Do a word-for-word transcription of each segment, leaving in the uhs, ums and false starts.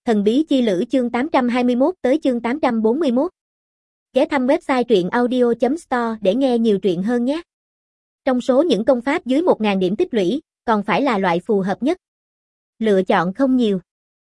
Thần bí chi lữ chương tám trăm hai mươi mốt tới chương tám trăm bốn mươi mốt. Ghé thăm website truyện audio chấm store để nghe nhiều truyện hơn nhé. Trong số những công pháp dưới một nghìn điểm tích lũy, còn phải là loại phù hợp nhất. Lựa chọn không nhiều.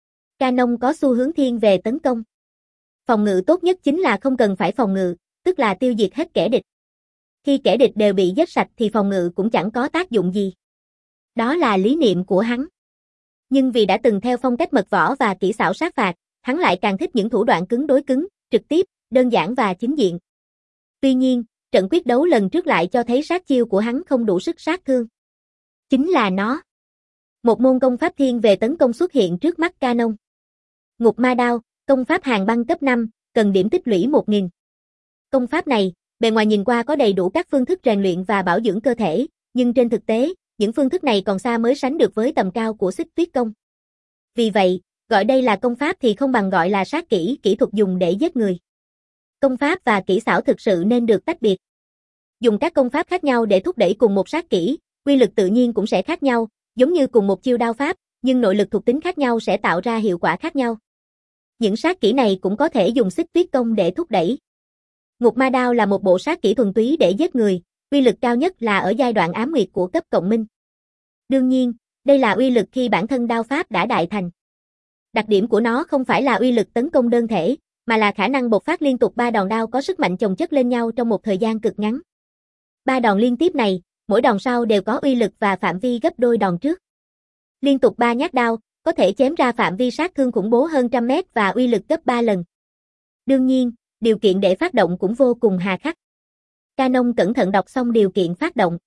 Canon có xu hướng thiên về tấn công. Phòng ngự tốt nhất chính là không cần phải phòng ngự, tức là tiêu diệt hết kẻ địch. Khi kẻ địch đều bị giết sạch thì phòng ngự cũng chẳng có tác dụng gì. Đó là lý niệm của hắn. Nhưng vì đã từng theo phong cách mật võ và kỹ xảo sát phạt, hắn lại càng thích những thủ đoạn cứng đối cứng, trực tiếp, đơn giản và chính diện. Tuy nhiên, trận quyết đấu lần trước lại cho thấy sát chiêu của hắn không đủ sức sát thương. Chính là nó. Một môn công pháp thiên về tấn công xuất hiện trước mắt Canon. Ngục ma đao, công pháp hàng băng cấp năm, cần điểm tích lũy một nghìn. Công pháp này, bề ngoài nhìn qua có đầy đủ các phương thức rèn luyện và bảo dưỡng cơ thể, nhưng trên thực tế, những phương thức này còn xa mới sánh được với tầm cao của xích tuyết công. Vì vậy, gọi đây là công pháp thì không bằng gọi là sát kỹ, kỹ thuật dùng để giết người. Công pháp và kỹ xảo thực sự nên được tách biệt. Dùng các công pháp khác nhau để thúc đẩy cùng một sát kỹ, quy lực tự nhiên cũng sẽ khác nhau, giống như cùng một chiêu đao pháp, nhưng nội lực thuộc tính khác nhau sẽ tạo ra hiệu quả khác nhau. Những sát kỹ này cũng có thể dùng xích tuyết công để thúc đẩy. Ngục ma đao là một bộ sát kỹ thuần túy để giết người, uy lực cao nhất là ở giai đoạn ám nguyệt của cấp cộng minh. Đương nhiên, đây là uy lực khi bản thân đao pháp đã đại thành. Đặc điểm của nó không phải là uy lực tấn công đơn thể, mà là khả năng bộc phát liên tục ba đòn đao có sức mạnh chồng chất lên nhau trong một thời gian cực ngắn. Ba đòn liên tiếp này, mỗi đòn sau đều có uy lực và phạm vi gấp đôi đòn trước. Liên tục ba nhát đao, có thể chém ra phạm vi sát thương khủng bố hơn trăm mét và uy lực gấp ba lần. Đương nhiên, điều kiện để phát động cũng vô cùng hà khắc. Canon cẩn thận đọc xong điều kiện phát động.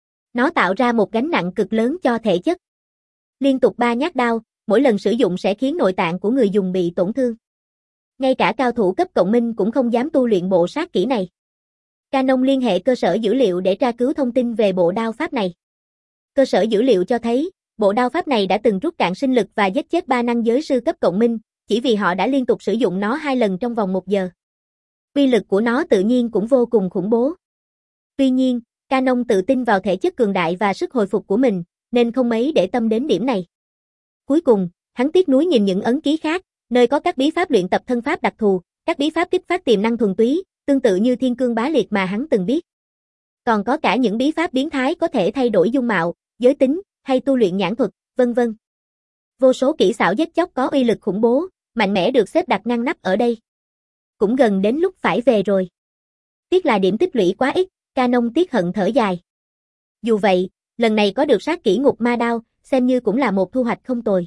Nó tạo ra một gánh nặng cực lớn cho thể chất. Liên tục ba nhát đao, mỗi lần sử dụng sẽ khiến nội tạng của người dùng bị tổn thương. Ngay cả cao thủ cấp cộng minh cũng không dám tu luyện bộ sát kỹ này. Canon liên hệ cơ sở dữ liệu để tra cứu thông tin về bộ đao pháp này. Cơ sở dữ liệu cho thấy, bộ đao pháp này đã từng rút cạn sinh lực và giết chết ba năng giới sư cấp cộng minh, chỉ vì họ đã liên tục sử dụng nó hai lần trong vòng một giờ. Uy lực của nó tự nhiên cũng vô cùng khủng bố. Tuy nhiên, Canon tự tin vào thể chất cường đại và sức hồi phục của mình, nên không mấy để tâm đến điểm này. Cuối cùng, hắn tiếc nuối nhìn những ấn ký khác, nơi có các bí pháp luyện tập thân pháp đặc thù, các bí pháp kích phát tiềm năng thuần túy, tương tự như thiên cương bá liệt mà hắn từng biết. Còn có cả những bí pháp biến thái có thể thay đổi dung mạo, giới tính, hay tu luyện nhãn thuật, vân vân. Vô số kỹ xảo giết chóc có uy lực khủng bố, mạnh mẽ được xếp đặt ngăn nắp ở đây. Cũng gần đến lúc phải về rồi. Tiếc là điểm tích lũy quá ít, Canon tiếc hận thở dài. Dù vậy, lần này có được sát kỹ ngục ma đao, xem như cũng là một thu hoạch không tồi.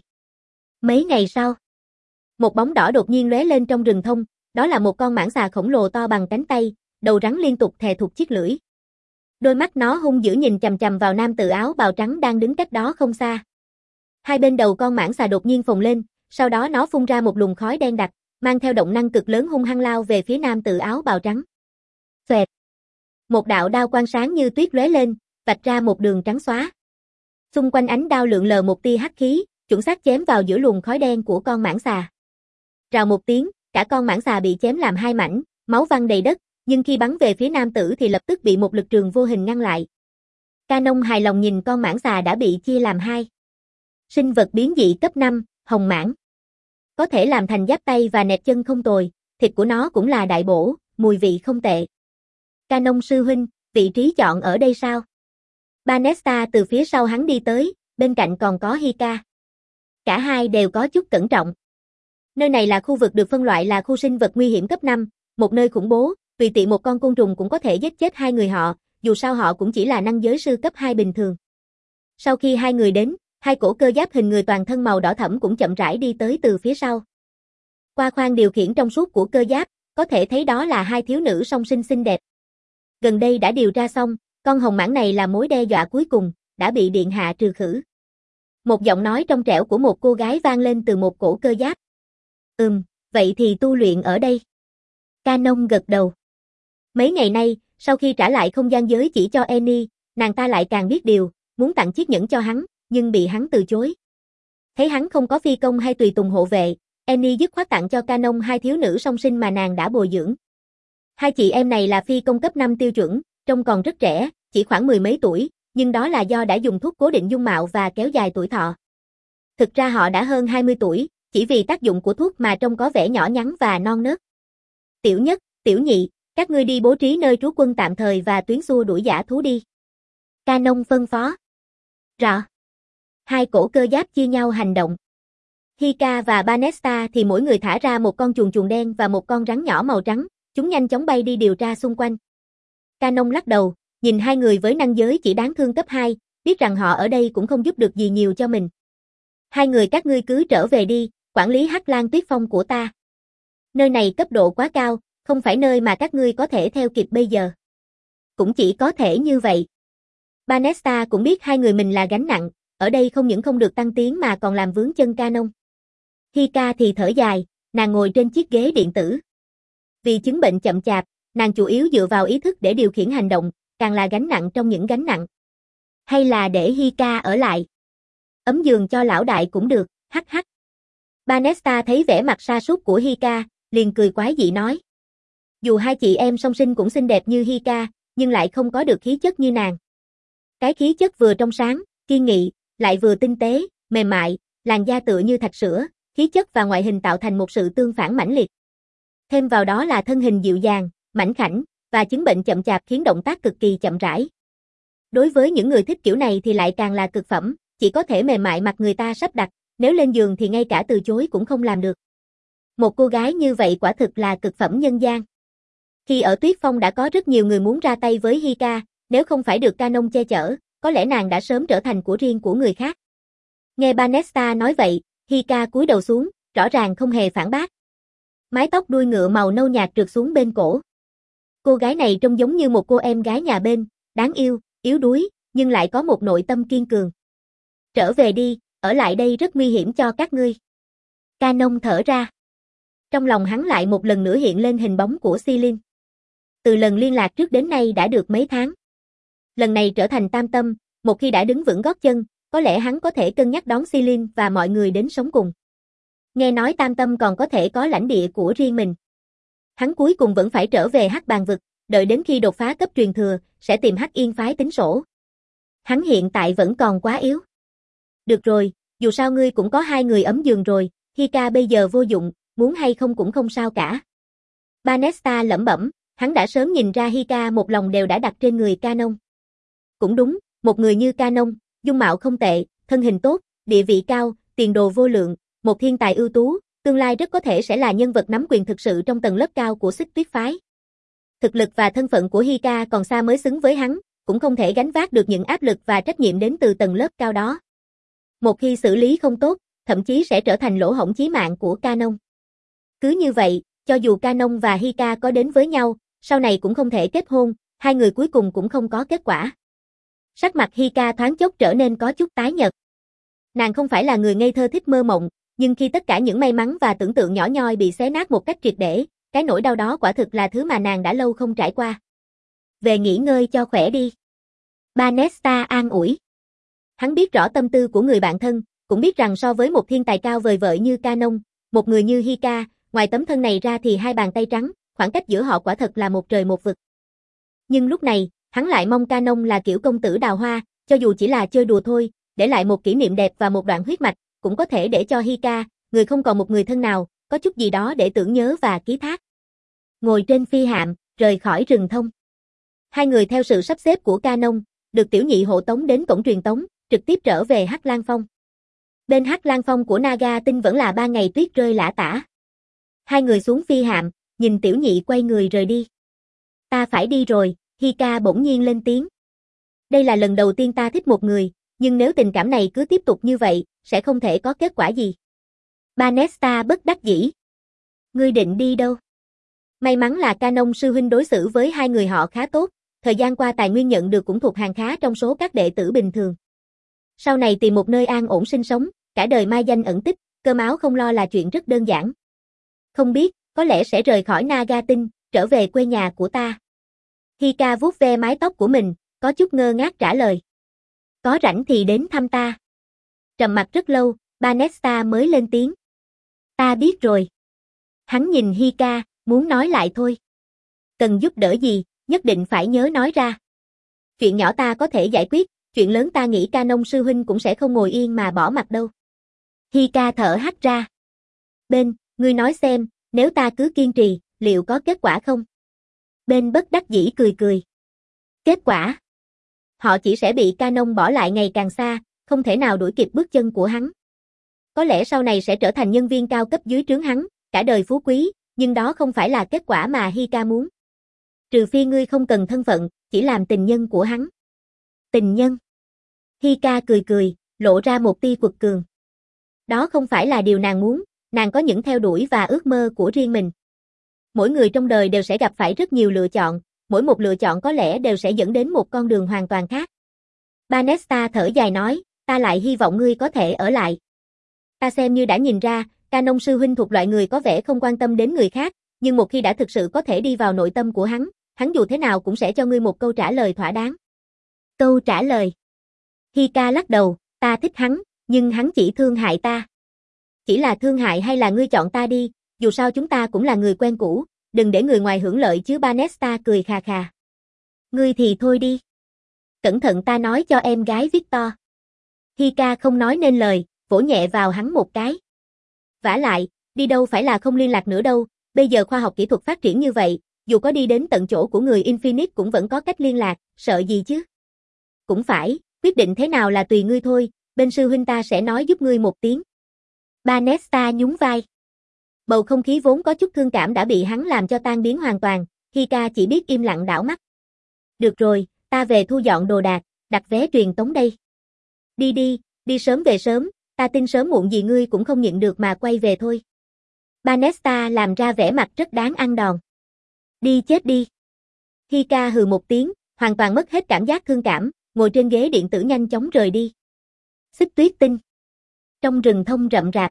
Mấy ngày sau, một bóng đỏ đột nhiên lóe lên trong rừng thông, đó là một con mãng xà khổng lồ to bằng cánh tay, đầu rắn liên tục thè thụt chiếc lưỡi. Đôi mắt nó hung dữ nhìn chằm chằm vào nam tử áo bào trắng đang đứng cách đó không xa. Hai bên đầu con mãng xà đột nhiên phồng lên, sau đó nó phun ra một luồng khói đen đặc, mang theo động năng cực lớn hung hăng lao về phía nam tử áo bào trắng. Xoẹt. Một đạo đao quang sáng như tuyết lóe lên, vạch ra một đường trắng xóa. Xung quanh ánh đao lượn lờ một tia hắc khí, chuẩn xác chém vào giữa luồng khói đen của con mãng xà. Rào một tiếng, cả con mãng xà bị chém làm hai mảnh, máu văng đầy đất, nhưng khi bắn về phía nam tử thì lập tức bị một lực trường vô hình ngăn lại. Canon hài lòng nhìn con mãng xà đã bị chia làm hai. Sinh vật biến dị cấp năm, hồng mãng. Có thể làm thành giáp tay và nẹp chân không tồi, thịt của nó cũng là đại bổ, mùi vị không tệ. Canon sư huynh, vị trí chọn ở đây sao? Banesta từ phía sau hắn đi tới, bên cạnh còn có Hika. Cả hai đều có chút cẩn trọng. Nơi này là khu vực được phân loại là khu sinh vật nguy hiểm cấp năm, một nơi khủng bố, tùy tiện một con côn trùng cũng có thể giết chết hai người họ, dù sao họ cũng chỉ là năng giới sư cấp hai bình thường. Sau khi hai người đến, hai cổ cơ giáp hình người toàn thân màu đỏ thẫm cũng chậm rãi đi tới từ phía sau. Qua khoang điều khiển trong suốt của cơ giáp, có thể thấy đó là hai thiếu nữ song sinh xinh đẹp. Gần đây đã điều tra xong, con hồng mãng này là mối đe dọa cuối cùng, đã bị điện hạ trừ khử. Một giọng nói trong trẻo của một cô gái vang lên từ một cổ cơ giáp. Ừm, vậy thì tu luyện ở đây. Canon gật đầu. Mấy ngày nay, sau khi trả lại không gian giới chỉ cho Annie, nàng ta lại càng biết điều, muốn tặng chiếc nhẫn cho hắn, nhưng bị hắn từ chối. Thấy hắn không có phi công hay tùy tùng hộ vệ, Annie dứt khoát tặng cho Canon hai thiếu nữ song sinh mà nàng đã bồi dưỡng. Hai chị em này là phi công cấp năm tiêu chuẩn, trông còn rất trẻ, chỉ khoảng mười mấy tuổi, nhưng đó là do đã dùng thuốc cố định dung mạo và kéo dài tuổi thọ. Thực ra họ đã hơn hai mươi tuổi, chỉ vì tác dụng của thuốc mà trông có vẻ nhỏ nhắn và non nớt. Tiểu nhất, tiểu nhị, các ngươi đi bố trí nơi trú quân tạm thời và tuyến xua đuổi dã thú đi. Canon phân phó. Rõ. Hai cổ cơ giáp chia nhau hành động. Hika và Banesta thì mỗi người thả ra một con chuồn chuồn đen và một con rắn nhỏ màu trắng, chúng nhanh chóng bay đi điều tra xung quanh. Canon lắc đầu, nhìn hai người với năng giới chỉ đáng thương cấp hai, biết rằng họ ở đây cũng không giúp được gì nhiều cho mình. Hai người các ngươi cứ trở về đi, quản lý Hắc Lang Tuyết Phong của ta. Nơi này cấp độ quá cao, không phải nơi mà các ngươi có thể theo kịp bây giờ. Cũng chỉ có thể như vậy. Banesta cũng biết hai người mình là gánh nặng, ở đây không những không được tăng tiến mà còn làm vướng chân Canon. Hika thì thở dài, nàng ngồi trên chiếc ghế điện tử. Vì chứng bệnh chậm chạp, nàng chủ yếu dựa vào ý thức để điều khiển hành động, càng là gánh nặng trong những gánh nặng. Hay là để Hika ở lại. Ấm giường cho lão đại cũng được, hắc hắc. Banesta thấy vẻ mặt sa sút của Hika, liền cười quái dị nói. Dù hai chị em song sinh cũng xinh đẹp như Hika, nhưng lại không có được khí chất như nàng. Cái khí chất vừa trong sáng, kiên nghị, lại vừa tinh tế, mềm mại, làn da tựa như thạch sữa, khí chất và ngoại hình tạo thành một sự tương phản mãnh liệt. Thêm vào đó là thân hình dịu dàng, mảnh khảnh, và chứng bệnh chậm chạp khiến động tác cực kỳ chậm rãi. Đối với những người thích kiểu này thì lại càng là cực phẩm, chỉ có thể mềm mại mặt người ta sắp đặt, nếu lên giường thì ngay cả từ chối cũng không làm được. Một cô gái như vậy quả thực là cực phẩm nhân gian. Khi ở Tuyết Phong đã có rất nhiều người muốn ra tay với Hika, nếu không phải được Canon che chở, có lẽ nàng đã sớm trở thành của riêng của người khác. Nghe Banesta nói vậy, Hika cúi đầu xuống, rõ ràng không hề phản bác. Mái tóc đuôi ngựa màu nâu nhạt trượt xuống bên cổ. Cô gái này trông giống như một cô em gái nhà bên, đáng yêu, yếu đuối, nhưng lại có một nội tâm kiên cường. Trở về đi, ở lại đây rất nguy hiểm cho các ngươi. Canon thở ra. Trong lòng hắn lại một lần nữa hiện lên hình bóng của Celine. Từ lần liên lạc trước đến nay đã được mấy tháng. Lần này trở thành tam tâm, một khi đã đứng vững gót chân, có lẽ hắn có thể cân nhắc đón Celine và mọi người đến sống cùng. Nghe nói tam tâm còn có thể có lãnh địa của riêng mình. Hắn cuối cùng vẫn phải trở về Hắc Bàn vực, đợi đến khi đột phá cấp truyền thừa, sẽ tìm Hắc Yên phái tính sổ. Hắn hiện tại vẫn còn quá yếu. Được rồi, dù sao ngươi cũng có hai người ấm giường rồi, Hika bây giờ vô dụng, muốn hay không cũng không sao cả. Banesta lẩm bẩm, hắn đã sớm nhìn ra Hika một lòng đều đã đặt trên người Canon. Cũng đúng, một người như Canon, dung mạo không tệ, thân hình tốt, địa vị cao, tiền đồ vô lượng, một thiên tài ưu tú, tương lai rất có thể sẽ là nhân vật nắm quyền thực sự trong tầng lớp cao của Xích Tuyết phái. Thực lực và thân phận của Hika còn xa mới xứng với hắn, cũng không thể gánh vác được những áp lực và trách nhiệm đến từ tầng lớp cao đó. Một khi xử lý không tốt, thậm chí sẽ trở thành lỗ hổng chí mạng của Canon. Cứ như vậy, cho dù Canon và Hika có đến với nhau, sau này cũng không thể kết hôn, hai người cuối cùng cũng không có kết quả. Sắc mặt Hika thoáng chốc trở nên có chút tái nhợt. Nàng không phải là người ngây thơ thích mơ mộng, nhưng khi tất cả những may mắn và tưởng tượng nhỏ nhoi bị xé nát một cách triệt để, cái nỗi đau đó quả thực là thứ mà nàng đã lâu không trải qua. Về nghỉ ngơi cho khỏe đi. Banesta an ủi. Hắn biết rõ tâm tư của người bạn thân, cũng biết rằng so với một thiên tài cao vời vợi như Canon, một người như Hika, ngoài tấm thân này ra thì hai bàn tay trắng, khoảng cách giữa họ quả thật là một trời một vực. Nhưng lúc này, hắn lại mong Canon là kiểu công tử đào hoa, cho dù chỉ là chơi đùa thôi, để lại một kỷ niệm đẹp và một đoạn huyết mạch, cũng có thể để cho Hika, người không còn một người thân nào, có chút gì đó để tưởng nhớ và ký thác. Ngồi trên phi hạm, rời khỏi rừng thông. Hai người theo sự sắp xếp của Canon, được tiểu nhị hộ tống đến cổng truyền tống, trực tiếp trở về Hắc Lang Phong. Bên Hắc Lang Phong của Naga Tinh vẫn là ba ngày tuyết rơi lã tả. Hai người xuống phi hạm, nhìn tiểu nhị quay người rời đi. Ta phải đi rồi, Hika bỗng nhiên lên tiếng. Đây là lần đầu tiên ta thích một người, nhưng nếu tình cảm này cứ tiếp tục như vậy, sẽ không thể có kết quả gì. Banesta bất đắc dĩ. Ngươi định đi đâu? May mắn là Canon sư huynh đối xử với hai người họ khá tốt, thời gian qua tài nguyên nhận được cũng thuộc hàng khá trong số các đệ tử bình thường. Sau này tìm một nơi an ổn sinh sống, cả đời mai danh ẩn tích, cơm áo không lo là chuyện rất đơn giản. Không biết, có lẽ sẽ rời khỏi Naga Tinh, trở về quê nhà của ta. Hika vuốt ve mái tóc của mình, có chút ngơ ngác trả lời. Có rảnh thì đến thăm ta. Trầm mặc rất lâu, Banesta mới lên tiếng. Ta biết rồi. Hắn nhìn Hika, muốn nói lại thôi. Cần giúp đỡ gì, nhất định phải nhớ nói ra. Chuyện nhỏ ta có thể giải quyết, chuyện lớn ta nghĩ Canon sư huynh cũng sẽ không ngồi yên mà bỏ mặc đâu. Hika thở hắt ra. Bên, ngươi nói xem, nếu ta cứ kiên trì, liệu có kết quả không? Bên bất đắc dĩ cười cười. Kết quả? Họ chỉ sẽ bị Canon bỏ lại ngày càng xa, không thể nào đuổi kịp bước chân của hắn. Có lẽ sau này sẽ trở thành nhân viên cao cấp dưới trướng hắn, cả đời phú quý, nhưng đó không phải là kết quả mà Hika muốn. Trừ phi ngươi không cần thân phận, chỉ làm tình nhân của hắn. Tình nhân? Hika cười cười, lộ ra một tia quật cường. Đó không phải là điều nàng muốn, nàng có những theo đuổi và ước mơ của riêng mình. Mỗi người trong đời đều sẽ gặp phải rất nhiều lựa chọn, mỗi một lựa chọn có lẽ đều sẽ dẫn đến một con đường hoàn toàn khác. Banesta thở dài nói, ta lại hy vọng ngươi có thể ở lại. Ta xem như đã nhìn ra, Canon sư huynh thuộc loại người có vẻ không quan tâm đến người khác, nhưng một khi đã thực sự có thể đi vào nội tâm của hắn, hắn dù thế nào cũng sẽ cho ngươi một câu trả lời thỏa đáng. Câu trả lời. Hika lắc đầu, ta thích hắn, nhưng hắn chỉ thương hại ta. Chỉ là thương hại hay là ngươi chọn ta đi, dù sao chúng ta cũng là người quen cũ, đừng để người ngoài hưởng lợi chứ. Banesta cười khà khà. Ngươi thì thôi đi. Cẩn thận ta nói cho em gái Victor. Hika không nói nên lời, vỗ nhẹ vào hắn một cái. Vả lại, đi đâu phải là không liên lạc nữa đâu, bây giờ khoa học kỹ thuật phát triển như vậy, dù có đi đến tận chỗ của người Infinite cũng vẫn có cách liên lạc, sợ gì chứ? Cũng phải, quyết định thế nào là tùy ngươi thôi, bên sư huynh ta sẽ nói giúp ngươi một tiếng. Banesta nhún vai. Bầu không khí vốn có chút thương cảm đã bị hắn làm cho tan biến hoàn toàn, Hika chỉ biết im lặng đảo mắt. Được rồi, ta về thu dọn đồ đạc, đặt vé truyền tống đây. Đi đi, đi sớm về sớm, ta tin sớm muộn gì ngươi cũng không nhịn được mà quay về thôi. Banesta làm ra vẻ mặt rất đáng ăn đòn. Đi chết đi. Hika hừ một tiếng, hoàn toàn mất hết cảm giác thương cảm, ngồi trên ghế điện tử nhanh chóng rời đi. Xích Tuyết Tinh. Trong rừng thông rậm rạp.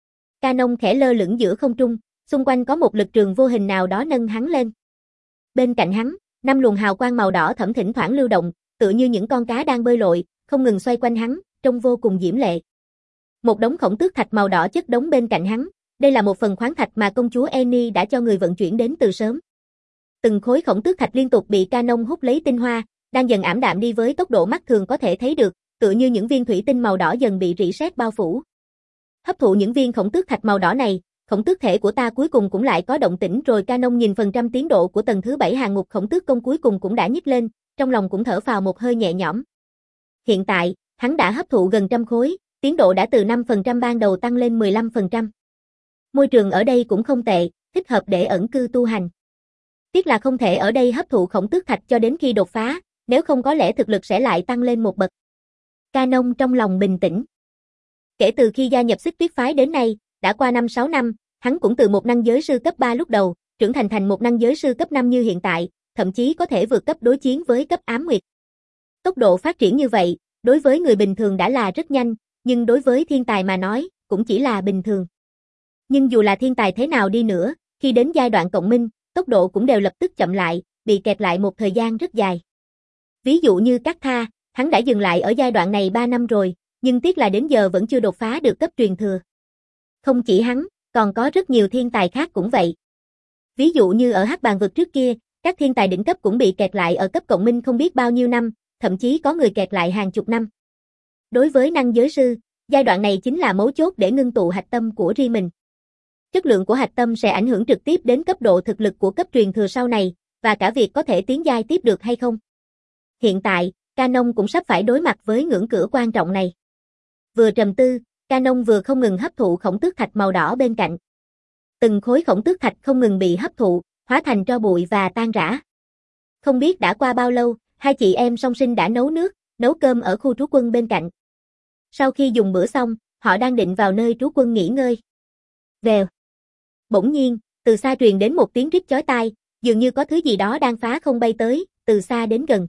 Canon khẽ lơ lửng giữa không trung, xung quanh có một lực trường vô hình nào đó nâng hắn lên. Bên cạnh hắn, năm luồng hào quang màu đỏ thẫm thỉnh thoảng lưu động, tựa như những con cá đang bơi lội, không ngừng xoay quanh hắn, trông vô cùng diễm lệ. Một đống khổng tước thạch màu đỏ chất đống bên cạnh hắn, đây là một phần khoáng thạch mà công chúa Annie đã cho người vận chuyển đến từ sớm. Từng khối khổng tước thạch liên tục bị Canon hút lấy tinh hoa, đang dần ảm đạm đi với tốc độ mắt thường có thể thấy được, tựa như những viên thủy tinh màu đỏ dần bị rỉ sét bao phủ. Hấp thụ những viên khổng tước thạch màu đỏ này, khổng tước thể của ta cuối cùng cũng lại có động tĩnh rồi. Canon nhìn phần trăm tiến độ của tầng thứ bảy hàng ngục khổng tước công cuối cùng cũng đã nhích lên, trong lòng cũng thở phào một hơi nhẹ nhõm. Hiện tại, hắn đã hấp thụ gần trăm khối, tiến độ đã từ năm phần trăm ban đầu tăng lên mười lăm phần trăm. Môi trường ở đây cũng không tệ, thích hợp để ẩn cư tu hành. Tiếc là không thể ở đây hấp thụ khổng tước thạch cho đến khi đột phá, nếu không có lẽ thực lực sẽ lại tăng lên một bậc. Canon trong lòng bình tĩnh. Kể từ khi gia nhập Xích Tuyết phái đến nay, đã qua năm sáu năm, hắn cũng từ một năng giới sư cấp ba lúc đầu, trưởng thành thành một năng giới sư cấp năm như hiện tại, thậm chí có thể vượt cấp đối chiến với cấp ám nguyệt. Tốc độ phát triển như vậy, đối với người bình thường đã là rất nhanh, nhưng đối với thiên tài mà nói, cũng chỉ là bình thường. Nhưng dù là thiên tài thế nào đi nữa, khi đến giai đoạn cộng minh, tốc độ cũng đều lập tức chậm lại, bị kẹt lại một thời gian rất dài. Ví dụ như Cát Tha, hắn đã dừng lại ở giai đoạn này ba năm rồi, nhưng tiếc là đến giờ vẫn chưa đột phá được cấp truyền thừa. Không chỉ hắn, còn có rất nhiều thiên tài khác cũng vậy. Ví dụ như ở Hắc Bàn vực trước kia, các thiên tài đỉnh cấp cũng bị kẹt lại ở cấp cộng minh không biết bao nhiêu năm, thậm chí có người kẹt lại hàng chục năm. Đối với năng giới sư, giai đoạn này chính là mấu chốt để ngưng tụ hạch tâm của riêng mình. Chất lượng của hạch tâm sẽ ảnh hưởng trực tiếp đến cấp độ thực lực của cấp truyền thừa sau này, và cả việc có thể tiến giai tiếp được hay không. Hiện tại, Canon cũng sắp phải đối mặt với ngưỡng cửa quan trọng này. Vừa trầm tư, Canon vừa không ngừng hấp thụ khổng tước thạch màu đỏ bên cạnh. Từng khối khổng tước thạch không ngừng bị hấp thụ, hóa thành tro bụi và tan rã. Không biết đã qua bao lâu, hai chị em song sinh đã nấu nước, nấu cơm ở khu trú quân bên cạnh. Sau khi dùng bữa xong, họ đang định vào nơi trú quân nghỉ ngơi. Vèo. Bỗng nhiên, từ xa truyền đến một tiếng rít chói tai, dường như có thứ gì đó đang phá không bay tới, từ xa đến gần.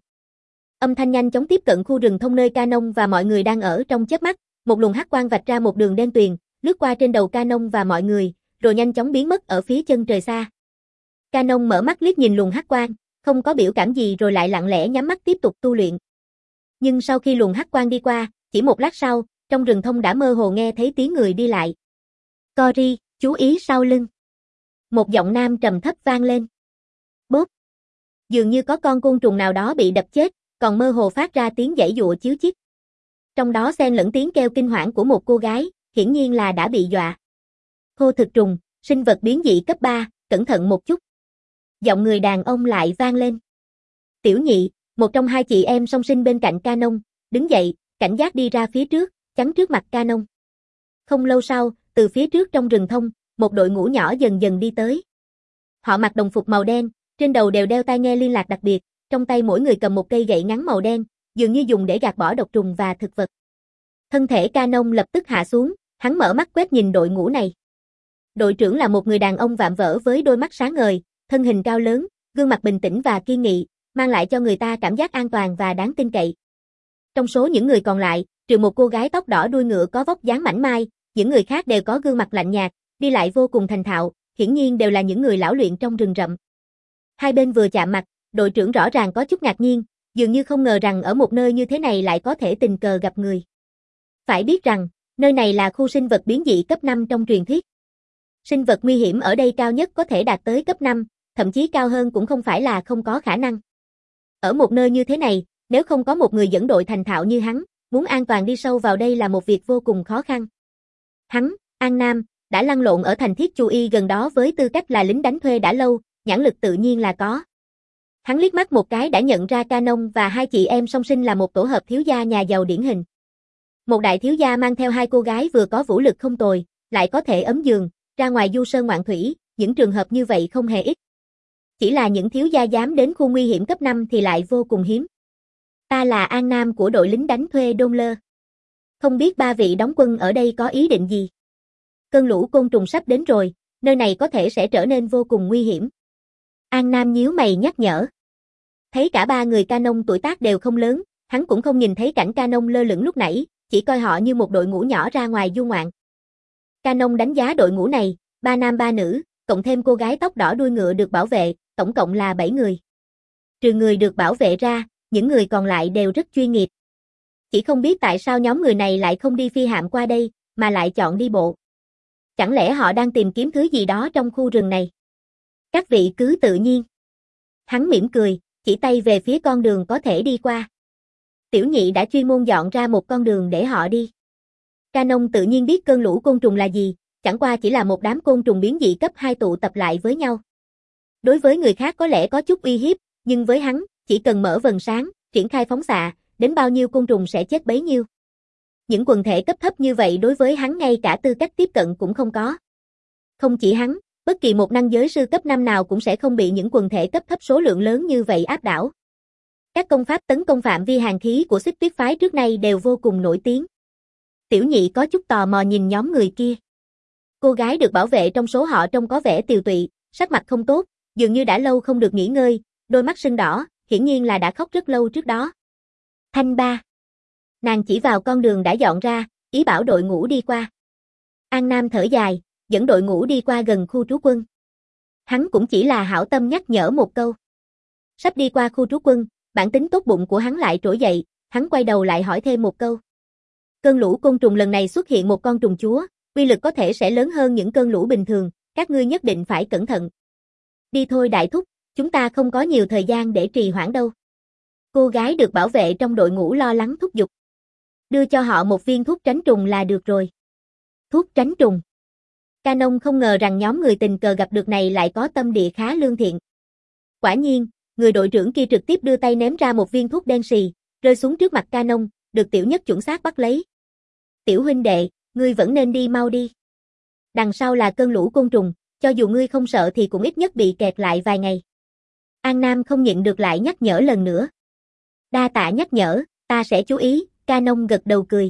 Âm thanh nhanh chóng tiếp cận khu rừng thông nơi Canon và mọi người đang ở. Trong chớp mắt, một luồng hắc quang vạch ra một đường đen tuyền, lướt qua trên đầu Canon và mọi người, rồi nhanh chóng biến mất ở phía chân trời xa. Canon mở mắt liếc nhìn luồng hắc quang, không có biểu cảm gì rồi lại lặng lẽ nhắm mắt tiếp tục tu luyện. Nhưng sau khi luồng hắc quang đi qua, chỉ một lát sau, trong rừng thông đã mơ hồ nghe thấy tiếng người đi lại. Cory, chú ý sau lưng. Một giọng nam trầm thấp vang lên. Bốp. Dường như có con côn trùng nào đó bị đập chết, còn mơ hồ phát ra tiếng giãy giụa chíu chít. Trong đó xen lẫn tiếng kêu kinh hoảng của một cô gái, hiển nhiên là đã bị dọa. Khô thực trùng, sinh vật biến dị cấp ba, cẩn thận một chút. Giọng người đàn ông lại vang lên. Tiểu Nhị, một trong hai chị em song sinh bên cạnh Canon, đứng dậy, cảnh giác đi ra phía trước, chắn trước mặt Canon. Không lâu sau, từ phía trước trong rừng thông, một đội ngũ nhỏ dần dần đi tới. Họ mặc đồng phục màu đen, trên đầu đều đeo tai nghe liên lạc đặc biệt, trong tay mỗi người cầm một cây gậy ngắn màu đen, dường như dùng để gạt bỏ độc trùng và thực vật. Thân thể Canon lập tức hạ xuống, hắn mở mắt quét nhìn đội ngũ này. Đội trưởng là một người đàn ông vạm vỡ với đôi mắt sáng ngời, thân hình cao lớn, gương mặt bình tĩnh và kiên nghị, mang lại cho người ta cảm giác an toàn và đáng tin cậy. Trong số những người còn lại, trừ một cô gái tóc đỏ đuôi ngựa có vóc dáng mảnh mai, những người khác đều có gương mặt lạnh nhạt, đi lại vô cùng thành thạo, hiển nhiên đều là những người lão luyện trong rừng rậm. Hai bên vừa chạm mặt, đội trưởng rõ ràng có chút ngạc nhiên, dường như không ngờ rằng ở một nơi như thế này lại có thể tình cờ gặp người. Phải biết rằng, nơi này là khu sinh vật biến dị cấp năm trong truyền thuyết. Sinh vật nguy hiểm ở đây cao nhất có thể đạt tới cấp năm, thậm chí cao hơn cũng không phải là không có khả năng. Ở một nơi như thế này, nếu không có một người dẫn đội thành thạo như hắn, muốn an toàn đi sâu vào đây là một việc vô cùng khó khăn. Hắn, An Nam, đã lăn lộn ở thành Thiết Chu Y gần đó với tư cách là lính đánh thuê đã lâu, nhãn lực tự nhiên là có. Hắn liếc mắt một cái đã nhận ra Canon và hai chị em song sinh là một tổ hợp thiếu gia nhà giàu điển hình. Một đại thiếu gia mang theo hai cô gái vừa có vũ lực không tồi, lại có thể ấm giường, ra ngoài du sơn ngoạn thủy, những trường hợp như vậy không hề ít. Chỉ là những thiếu gia dám đến khu nguy hiểm cấp năm thì lại vô cùng hiếm. Ta là An Nam của đội lính đánh thuê Đôn Lơ. Không biết ba vị đóng quân ở đây có ý định gì? Cơn lũ côn trùng sắp đến rồi, nơi này có thể sẽ trở nên vô cùng nguy hiểm. An Nam nhíu mày nhắc nhở. Thấy cả ba người Canon tuổi tác đều không lớn, hắn cũng không nhìn thấy cảnh Canon lơ lửng lúc nãy, chỉ coi họ như một đội ngũ nhỏ ra ngoài du ngoạn. Canon đánh giá đội ngũ này, ba nam ba nữ, cộng thêm cô gái tóc đỏ đuôi ngựa được bảo vệ, tổng cộng là bảy người. Trừ người được bảo vệ ra, những người còn lại đều rất chuyên nghiệp. Chỉ không biết tại sao nhóm người này lại không đi phi hạm qua đây, mà lại chọn đi bộ. Chẳng lẽ họ đang tìm kiếm thứ gì đó trong khu rừng này? Các vị cứ tự nhiên. Hắn mỉm cười, chỉ tay về phía con đường có thể đi qua. Tiểu Nhị đã chuyên môn dọn ra một con đường để họ đi. Canon tự nhiên biết cơn lũ côn trùng là gì, chẳng qua chỉ là một đám côn trùng biến dị cấp hai tụ tập lại với nhau. Đối với người khác có lẽ có chút uy hiếp, nhưng với hắn, chỉ cần mở vầng sáng, triển khai phóng xạ, đến bao nhiêu côn trùng sẽ chết bấy nhiêu. Những quần thể cấp thấp như vậy đối với hắn ngay cả tư cách tiếp cận cũng không có. Không chỉ hắn, bất kỳ một năng giới sư cấp năm nào cũng sẽ không bị những quần thể cấp thấp số lượng lớn như vậy áp đảo. Các công pháp tấn công phạm vi hàn khí của Xích Tuyết phái trước nay đều vô cùng nổi tiếng. Tiểu Nhị có chút tò mò nhìn nhóm người kia. Cô gái được bảo vệ trong số họ trông có vẻ tiều tụy, sắc mặt không tốt, dường như đã lâu không được nghỉ ngơi, đôi mắt sưng đỏ, hiển nhiên là đã khóc rất lâu trước đó. Thanh Ba. Nàng chỉ vào con đường đã dọn ra, ý bảo đội ngũ đi qua. An Nam thở dài, dẫn đội ngũ đi qua gần khu trú quân. Hắn cũng chỉ là hảo tâm nhắc nhở một câu. Sắp đi qua khu trú quân, bản tính tốt bụng của hắn lại trỗi dậy, hắn quay đầu lại hỏi thêm một câu. Cơn lũ côn trùng lần này xuất hiện một con trùng chúa, uy lực có thể sẽ lớn hơn những cơn lũ bình thường, các ngươi nhất định phải cẩn thận. Đi thôi đại thúc, chúng ta không có nhiều thời gian để trì hoãn đâu. Cô gái được bảo vệ trong đội ngũ lo lắng thúc giục. Đưa cho họ một viên thuốc tránh trùng là được rồi. Thuốc tránh trùng. Canon không ngờ rằng nhóm người tình cờ gặp được này lại có tâm địa khá lương thiện. Quả nhiên, người đội trưởng kia trực tiếp đưa tay ném ra một viên thuốc đen xì, rơi xuống trước mặt Canon, được Tiểu Nhất chuẩn xác bắt lấy. Tiểu huynh đệ, ngươi vẫn nên đi mau đi. Đằng sau là cơn lũ côn trùng, cho dù ngươi không sợ thì cũng ít nhất bị kẹt lại vài ngày. An Nam không nhịn được lại nhắc nhở lần nữa. Đa tạ nhắc nhở, ta sẽ chú ý, Canon gật đầu cười.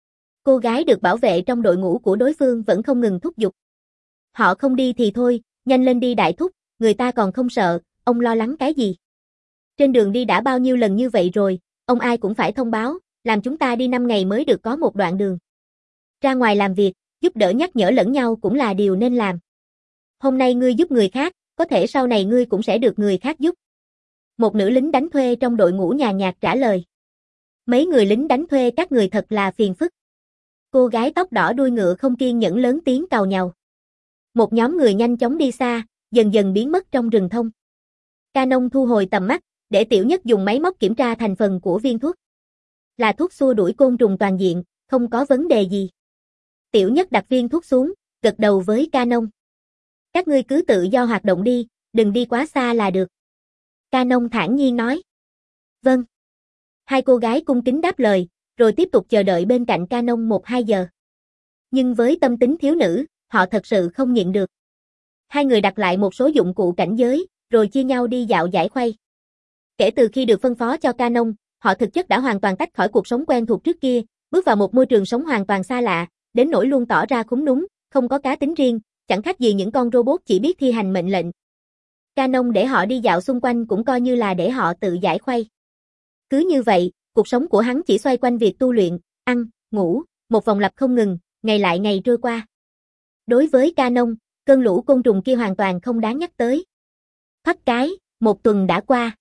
Cô gái được bảo vệ trong đội ngũ của đối phương vẫn không ngừng thúc giục. Họ không đi thì thôi, nhanh lên đi đại thúc, người ta còn không sợ, ông lo lắng cái gì? Trên đường đi đã bao nhiêu lần như vậy rồi, ông ai cũng phải thông báo, làm chúng ta đi năm ngày mới được có một đoạn đường. Ra ngoài làm việc, giúp đỡ nhắc nhở lẫn nhau cũng là điều nên làm. Hôm nay ngươi giúp người khác, có thể sau này ngươi cũng sẽ được người khác giúp. Một nữ lính đánh thuê trong đội ngũ nhà nhạc trả lời. Mấy người lính đánh thuê các người thật là phiền phức. Cô gái tóc đỏ đuôi ngựa không kiên nhẫn lớn tiếng càu nhàu. Một nhóm người nhanh chóng đi xa, dần dần biến mất trong rừng thông. Canon thu hồi tầm mắt, để Tiểu Nhất dùng máy móc kiểm tra thành phần của viên thuốc. Là thuốc xua đuổi côn trùng toàn diện, không có vấn đề gì. Tiểu Nhất đặt viên thuốc xuống, gật đầu với Canon. Các ngươi cứ tự do hoạt động đi, đừng đi quá xa là được. Canon thản nhiên nói. Vâng. Hai cô gái cung kính đáp lời, rồi tiếp tục chờ đợi bên cạnh Canon một hai giờ. Nhưng với tâm tính thiếu nữ, họ thật sự không nhịn được. Hai người đặt lại một số dụng cụ cảnh giới, rồi chia nhau đi dạo giải khuây. Kể từ khi được phân phó cho Canon, họ thực chất đã hoàn toàn tách khỏi cuộc sống quen thuộc trước kia, bước vào một môi trường sống hoàn toàn xa lạ, đến nỗi luôn tỏ ra khúm núm, không có cá tính riêng, chẳng khác gì những con robot chỉ biết thi hành mệnh lệnh. Canon để họ đi dạo xung quanh cũng coi như là để họ tự giải khuây. Cứ như vậy, cuộc sống của hắn chỉ xoay quanh việc tu luyện, ăn, ngủ, một vòng lặp không ngừng, ngày lại ngày trôi qua. Đối với Canon, cơn lũ côn trùng kia hoàn toàn không đáng nhắc tới. Thoát cái, một tuần đã qua.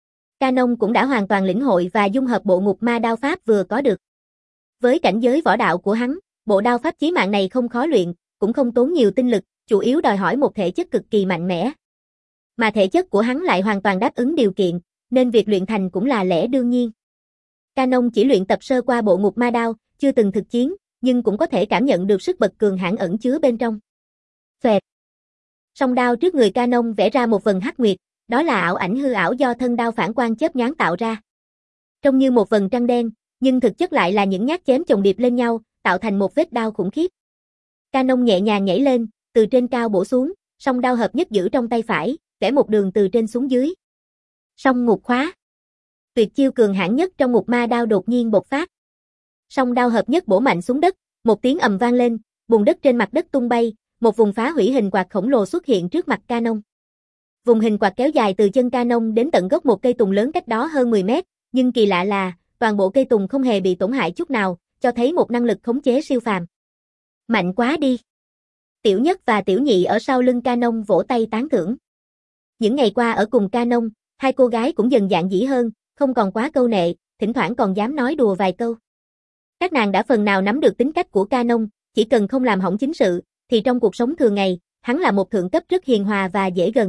Canon cũng đã hoàn toàn lĩnh hội và dung hợp bộ ngục ma đao pháp vừa có được. Với cảnh giới võ đạo của hắn, bộ đao pháp chí mạng này không khó luyện, cũng không tốn nhiều tinh lực, chủ yếu đòi hỏi một thể chất cực kỳ mạnh mẽ. Mà thể chất của hắn lại hoàn toàn đáp ứng điều kiện, nên việc luyện thành cũng là lẽ đương nhiên. Canon chỉ luyện tập sơ qua bộ ngục ma đao, chưa từng thực chiến, nhưng cũng có thể cảm nhận được sức bật cường hãn ẩn chứa bên trong. Xoẹt. Song đao trước người Canon vẽ ra một vần hắc nguyệt, đó là ảo ảnh hư ảo do thân đao phản quang chớp nhoáng tạo ra. Trông như một vần trăng đen, nhưng thực chất lại là những nhát chém chồng điệp lên nhau, tạo thành một vết đao khủng khiếp. Canon nhẹ nhàng nhảy lên, từ trên cao bổ xuống, song đao hợp nhất giữ trong tay phải, vẽ một đường từ trên xuống dưới. Song ngục khóa. Tuyệt chiêu cường hãn nhất trong ngục ma đao đột nhiên bộc phát. Song đao hợp nhất bổ mạnh xuống đất, một tiếng ầm vang lên, bùn đất trên mặt đất tung bay, một vùng phá hủy hình quạt khổng lồ xuất hiện trước mặt Canon. Vùng hình quạt kéo dài từ chân Canon đến tận gốc một cây tùng lớn cách đó hơn mười mét, nhưng kỳ lạ là, toàn bộ cây tùng không hề bị tổn hại chút nào, cho thấy một năng lực khống chế siêu phàm. Mạnh quá đi. Tiểu Nhất và Tiểu Nhị ở sau lưng Canon vỗ tay tán thưởng. Những ngày qua ở cùng Canon, hai cô gái cũng dần dạn dĩ hơn, không còn quá câu nệ, thỉnh thoảng còn dám nói đùa vài câu. Các nàng đã phần nào nắm được tính cách của Canon, chỉ cần không làm hỏng chính sự, thì trong cuộc sống thường ngày, hắn là một thượng cấp rất hiền hòa và dễ gần.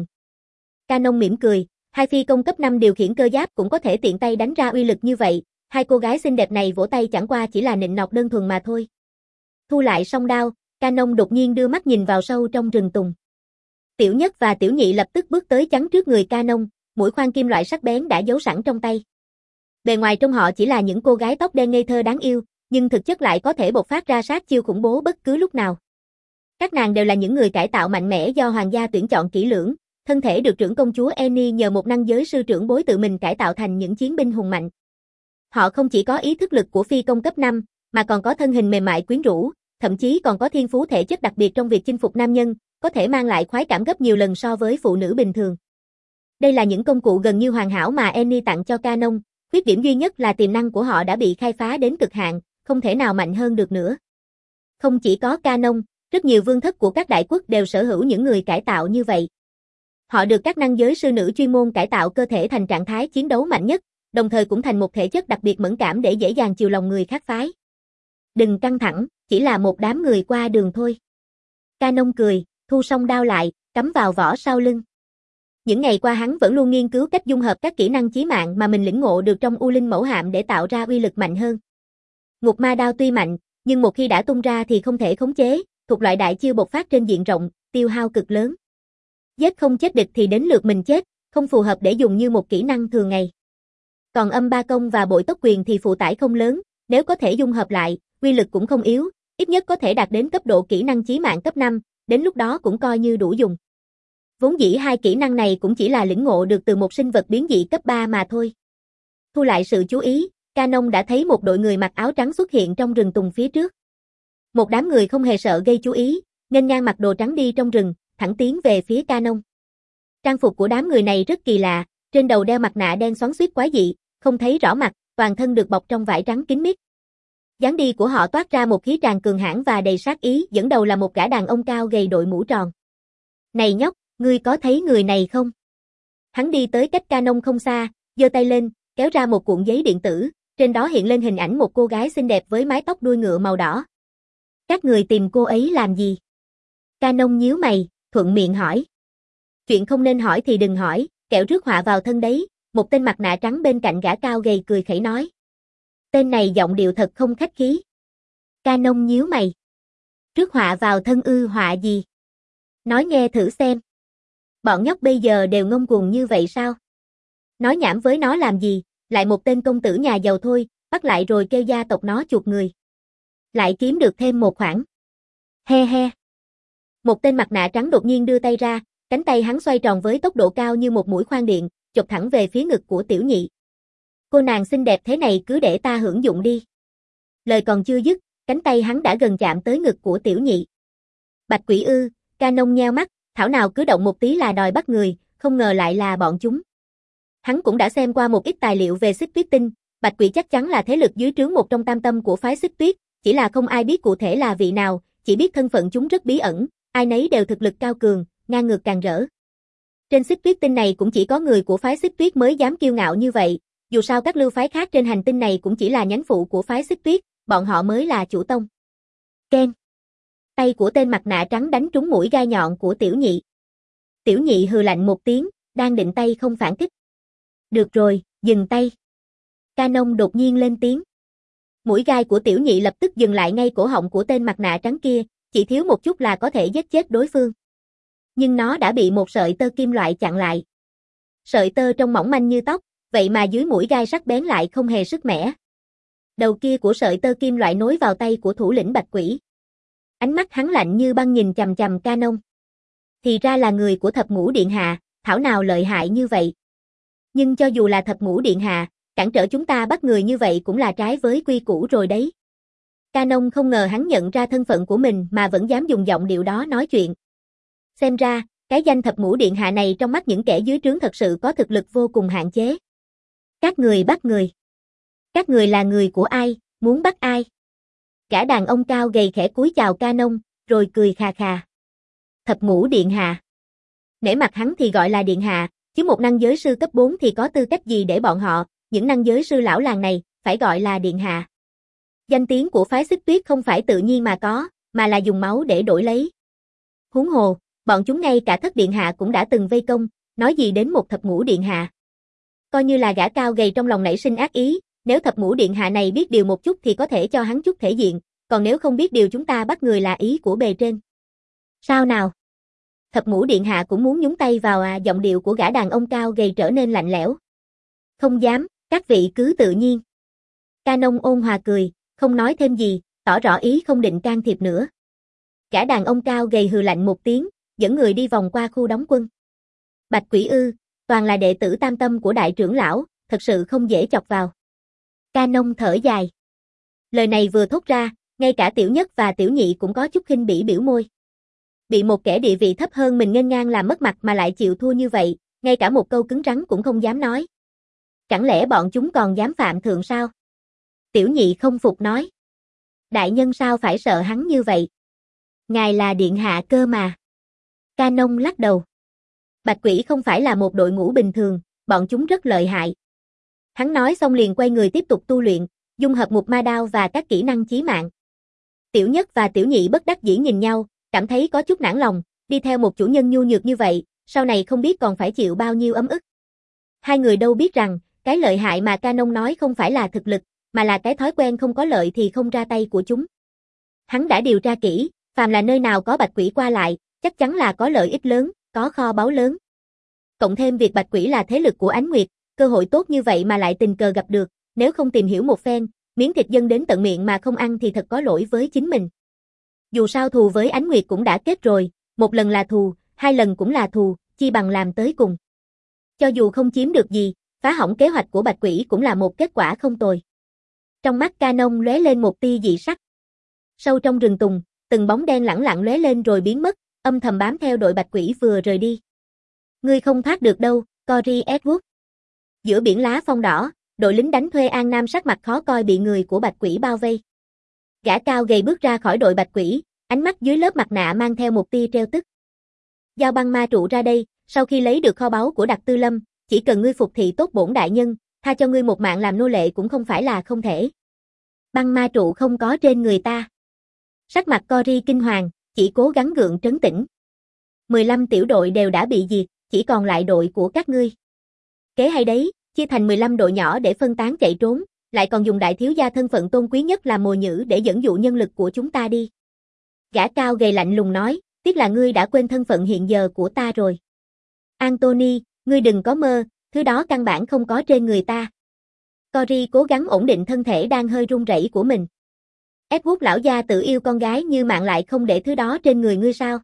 Canon mỉm cười, hai phi công cấp năm điều khiển cơ giáp cũng có thể tiện tay đánh ra uy lực như vậy, hai cô gái xinh đẹp này vỗ tay chẳng qua chỉ là nịnh nọt đơn thuần mà thôi. Thu lại song đao, Canon đột nhiên đưa mắt nhìn vào sâu trong rừng tùng. Tiểu Nhất và Tiểu Nhị lập tức bước tới chắn trước người Canon, mũi khoan kim loại sắc bén đã giấu sẵn trong tay. Bề ngoài trong họ chỉ là những cô gái tóc đen ngây thơ đáng yêu, nhưng thực chất lại có thể bộc phát ra sát chiêu khủng bố bất cứ lúc nào. Các nàng đều là những người cải tạo mạnh mẽ do hoàng gia tuyển chọn kỹ lưỡng, thân thể được trưởng công chúa Annie nhờ một năng giới sư trưởng bối tự mình cải tạo thành những chiến binh hùng mạnh. Họ không chỉ có ý thức lực của phi công cấp năm, mà còn có thân hình mềm mại quyến rũ, thậm chí còn có thiên phú thể chất đặc biệt trong việc chinh phục nam nhân, có thể mang lại khoái cảm gấp nhiều lần so với phụ nữ bình thường. Đây là những công cụ gần như hoàn hảo mà Annie tặng cho Canon, khuyết điểm duy nhất là tiềm năng của họ đã bị khai phá đến cực hạn, không thể nào mạnh hơn được nữa. Không chỉ có Canon, rất nhiều vương thất của các đại quốc đều sở hữu những người cải tạo như vậy. Họ được các năng giới sư nữ chuyên môn cải tạo cơ thể thành trạng thái chiến đấu mạnh nhất, đồng thời cũng thành một thể chất đặc biệt mẫn cảm để dễ dàng chiều lòng người khác phái. Đừng căng thẳng, chỉ là một đám người qua đường thôi. Canon cười, thu song đao lại, cắm vào vỏ sau lưng. Những ngày qua hắn vẫn luôn nghiên cứu cách dung hợp các kỹ năng chí mạng mà mình lĩnh ngộ được trong U Linh Mẫu Hạm để tạo ra uy lực mạnh hơn. Ngục ma đao tuy mạnh, nhưng một khi đã tung ra thì không thể khống chế, thuộc loại đại chiêu bộc phát trên diện rộng, tiêu hao cực lớn. Giết không chết địch thì đến lượt mình chết, không phù hợp để dùng như một kỹ năng thường ngày. Còn âm ba công và bội tốc quyền thì phụ tải không lớn, nếu có thể dung hợp lại, uy lực cũng không yếu, ít nhất có thể đạt đến cấp độ kỹ năng chí mạng cấp năm, đến lúc đó cũng coi như đủ dùng. Vốn dĩ hai kỹ năng này cũng chỉ là lĩnh ngộ được từ một sinh vật biến dị cấp ba mà thôi. Thu lại sự chú ý, Canon đã thấy một đội người mặc áo trắng xuất hiện trong rừng tùng phía trước. Một đám người không hề sợ gây chú ý, nên ngang mặc đồ trắng đi trong rừng, thẳng tiến về phía Canon. Trang phục của đám người này rất kỳ lạ, trên đầu đeo mặt nạ đen xoắn xuýt quái dị, không thấy rõ mặt, toàn thân được bọc trong vải trắng kín mít. Dáng đi của họ toát ra một khí tràn cường hãn và đầy sát ý, dẫn đầu là một gã đàn ông cao gầy đội mũ tròn. Này nhóc, ngươi có thấy người này không? Hắn đi tới cách Canon không xa, giơ tay lên, kéo ra một cuộn giấy điện tử, trên đó hiện lên hình ảnh một cô gái xinh đẹp với mái tóc đuôi ngựa màu đỏ. Các người tìm cô ấy làm gì? Canon nhíu mày, thuận miệng hỏi. Chuyện không nên hỏi thì đừng hỏi, kẻo rước họa vào thân đấy, một tên mặt nạ trắng bên cạnh gã cao gầy cười khẩy nói. Tên này giọng điệu thật không khách khí. Canon nhíu mày. Trước họa vào thân ư họa gì? Nói nghe thử xem. Bọn nhóc bây giờ đều ngông cuồng như vậy sao? Nói nhảm với nó làm gì, lại một tên công tử nhà giàu thôi, bắt lại rồi kêu gia tộc nó chuộc người. Lại kiếm được thêm một khoản. He he. Một tên mặt nạ trắng đột nhiên đưa tay ra, cánh tay hắn xoay tròn với tốc độ cao như một mũi khoan điện, chộp thẳng về phía ngực của tiểu nhị. Cô nàng xinh đẹp thế này cứ để ta hưởng dụng đi. Lời còn chưa dứt, cánh tay hắn đã gần chạm tới ngực của tiểu nhị. Bạch quỷ ư, Canon nheo mắt, thảo nào cứ động một tí là đòi bắt người, không ngờ lại là bọn chúng. Hắn cũng đã xem qua một ít tài liệu về Xích Tuyết Tinh, Bạch Quỷ chắc chắn là thế lực dưới trướng một trong tam tâm của phái Xích Tuyết, chỉ là không ai biết cụ thể là vị nào, chỉ biết thân phận chúng rất bí ẩn, ai nấy đều thực lực cao cường, ngang ngược càng rỡ. Trên Xích Tuyết Tinh này cũng chỉ có người của phái Xích Tuyết mới dám kiêu ngạo như vậy, dù sao các lưu phái khác trên hành tinh này cũng chỉ là nhánh phụ của phái Xích Tuyết, bọn họ mới là chủ tông. Ken. Tay của tên mặt nạ trắng đánh trúng mũi gai nhọn của tiểu nhị. Tiểu nhị hừ lạnh một tiếng, đang định tay không phản kích. Được rồi, dừng tay. Canon đột nhiên lên tiếng. Mũi gai của tiểu nhị lập tức dừng lại ngay cổ họng của tên mặt nạ trắng kia, chỉ thiếu một chút là có thể giết chết đối phương. Nhưng nó đã bị một sợi tơ kim loại chặn lại. Sợi tơ trông mỏng manh như tóc, vậy mà dưới mũi gai sắc bén lại không hề sức mẻ. Đầu kia của sợi tơ kim loại nối vào tay của thủ lĩnh Bạch Quỷ. Ánh mắt hắn lạnh như băng nhìn chằm chằm Canon. Thì ra là người của Thập Ngũ Điện Hạ, thảo nào lợi hại như vậy. Nhưng cho dù là Thập Ngũ Điện Hạ, cản trở chúng ta bắt người như vậy cũng là trái với quy củ rồi đấy. Canon không ngờ hắn nhận ra thân phận của mình mà vẫn dám dùng giọng điệu đó nói chuyện. Xem ra, cái danh Thập Ngũ Điện Hạ này trong mắt những kẻ dưới trướng thật sự có thực lực vô cùng hạn chế. Các người bắt người. Các người là người của ai, muốn bắt ai? Gã đàn ông cao gầy khẽ cúi chào Canon, rồi cười khà khà. Thập Ngũ Điện Hạ. Nể mặt hắn thì gọi là Điện Hạ, chứ một năng giới sư cấp bốn thì có tư cách gì để bọn họ, những năng giới sư lão làng này, phải gọi là Điện Hạ. Danh tiếng của phái Xích Tuyết không phải tự nhiên mà có, mà là dùng máu để đổi lấy. Huống hồ, bọn chúng ngay cả Thất Điện Hạ cũng đã từng vây công, nói gì đến một Thập Ngũ Điện Hạ. Coi như là gã cao gầy trong lòng nảy sinh ác ý, nếu Thập Ngũ Điện Hạ này biết điều một chút thì có thể cho hắn chút thể diện, còn nếu không biết điều chúng ta bắt người là ý của bề trên. Sao nào? Thập Ngũ Điện Hạ cũng muốn nhúng tay vào à, giọng điệu của gã đàn ông cao gầy trở nên lạnh lẽo. Không dám, các vị cứ tự nhiên. Canon ôn hòa cười, không nói thêm gì, tỏ rõ ý không định can thiệp nữa. Gã đàn ông cao gầy hừ lạnh một tiếng, dẫn người đi vòng qua khu đóng quân. Bạch Quỷ ư, toàn là đệ tử tam tâm của đại trưởng lão, thật sự không dễ chọc vào. Canon thở dài. Lời này vừa thốt ra, ngay cả tiểu nhất và tiểu nhị cũng có chút khinh bỉ biểu môi. Bị một kẻ địa vị thấp hơn mình nghênh ngang làm mất mặt mà lại chịu thua như vậy, ngay cả một câu cứng rắn cũng không dám nói. Chẳng lẽ bọn chúng còn dám phạm thượng sao? Tiểu nhị không phục nói. Đại nhân sao phải sợ hắn như vậy? Ngài là điện hạ cơ mà. Canon lắc đầu. Bạch Quỷ không phải là một đội ngũ bình thường, bọn chúng rất lợi hại. Hắn nói xong liền quay người tiếp tục tu luyện, dung hợp một ma đao và các kỹ năng chí mạng. Tiểu nhất và tiểu nhị bất đắc dĩ nhìn nhau, cảm thấy có chút nản lòng, đi theo một chủ nhân nhu nhược như vậy, sau này không biết còn phải chịu bao nhiêu ấm ức. Hai người đâu biết rằng, cái lợi hại mà Canon nói không phải là thực lực, mà là cái thói quen không có lợi thì không ra tay của chúng. Hắn đã điều tra kỹ, phàm là nơi nào có Bạch Quỷ qua lại, chắc chắn là có lợi ích lớn, có kho báu lớn. Cộng thêm việc Bạch Quỷ là thế lực của Ánh Nguyệt, cơ hội tốt như vậy mà lại tình cờ gặp được, nếu không tìm hiểu một phen, miếng thịt dâng đến tận miệng mà không ăn thì thật có lỗi với chính mình. Dù sao thù với Ánh Nguyệt cũng đã kết rồi, một lần là thù, hai lần cũng là thù, chi bằng làm tới cùng. Cho dù không chiếm được gì, phá hỏng kế hoạch của Bạch Quỷ cũng là một kết quả không tồi. Trong mắt Canon lóe lên một tia dị sắc. Sâu trong rừng tùng, từng bóng đen lẳng lặng lóe lên rồi biến mất, âm thầm bám theo đội Bạch Quỷ vừa rời đi. Ngươi không thoát được đâu, Cory Edward. Giữa biển lá phong đỏ, đội lính đánh thuê An Nam sắc mặt khó coi bị người của Bạch Quỷ bao vây. Gã cao gầy bước ra khỏi đội Bạch Quỷ, ánh mắt dưới lớp mặt nạ mang theo một tia trêu tức. Giao băng ma trụ ra đây, sau khi lấy được kho báu của Đặc Tư Lâm, chỉ cần ngươi phục thị tốt bổn đại nhân, tha cho ngươi một mạng làm nô lệ cũng không phải là không thể. Băng ma trụ không có trên người ta. Sắc mặt Cory kinh hoàng, chỉ cố gắng gượng trấn tĩnh. mười lăm tiểu đội đều đã bị diệt, chỉ còn lại đội của các ngươi. Kế hay đấy, chia thành mười lăm đội nhỏ để phân tán chạy trốn, lại còn dùng đại thiếu gia thân phận tôn quý nhất làm mồi nhử để dẫn dụ nhân lực của chúng ta đi. Gã cao gầy lạnh lùng nói, tiếc là ngươi đã quên thân phận hiện giờ của ta rồi. Anthony, ngươi đừng có mơ, thứ đó căn bản không có trên người ta. Cory cố gắng ổn định thân thể đang hơi run rẩy của mình. Edward lão gia tự yêu con gái như mạng lại không để thứ đó trên người ngươi sao?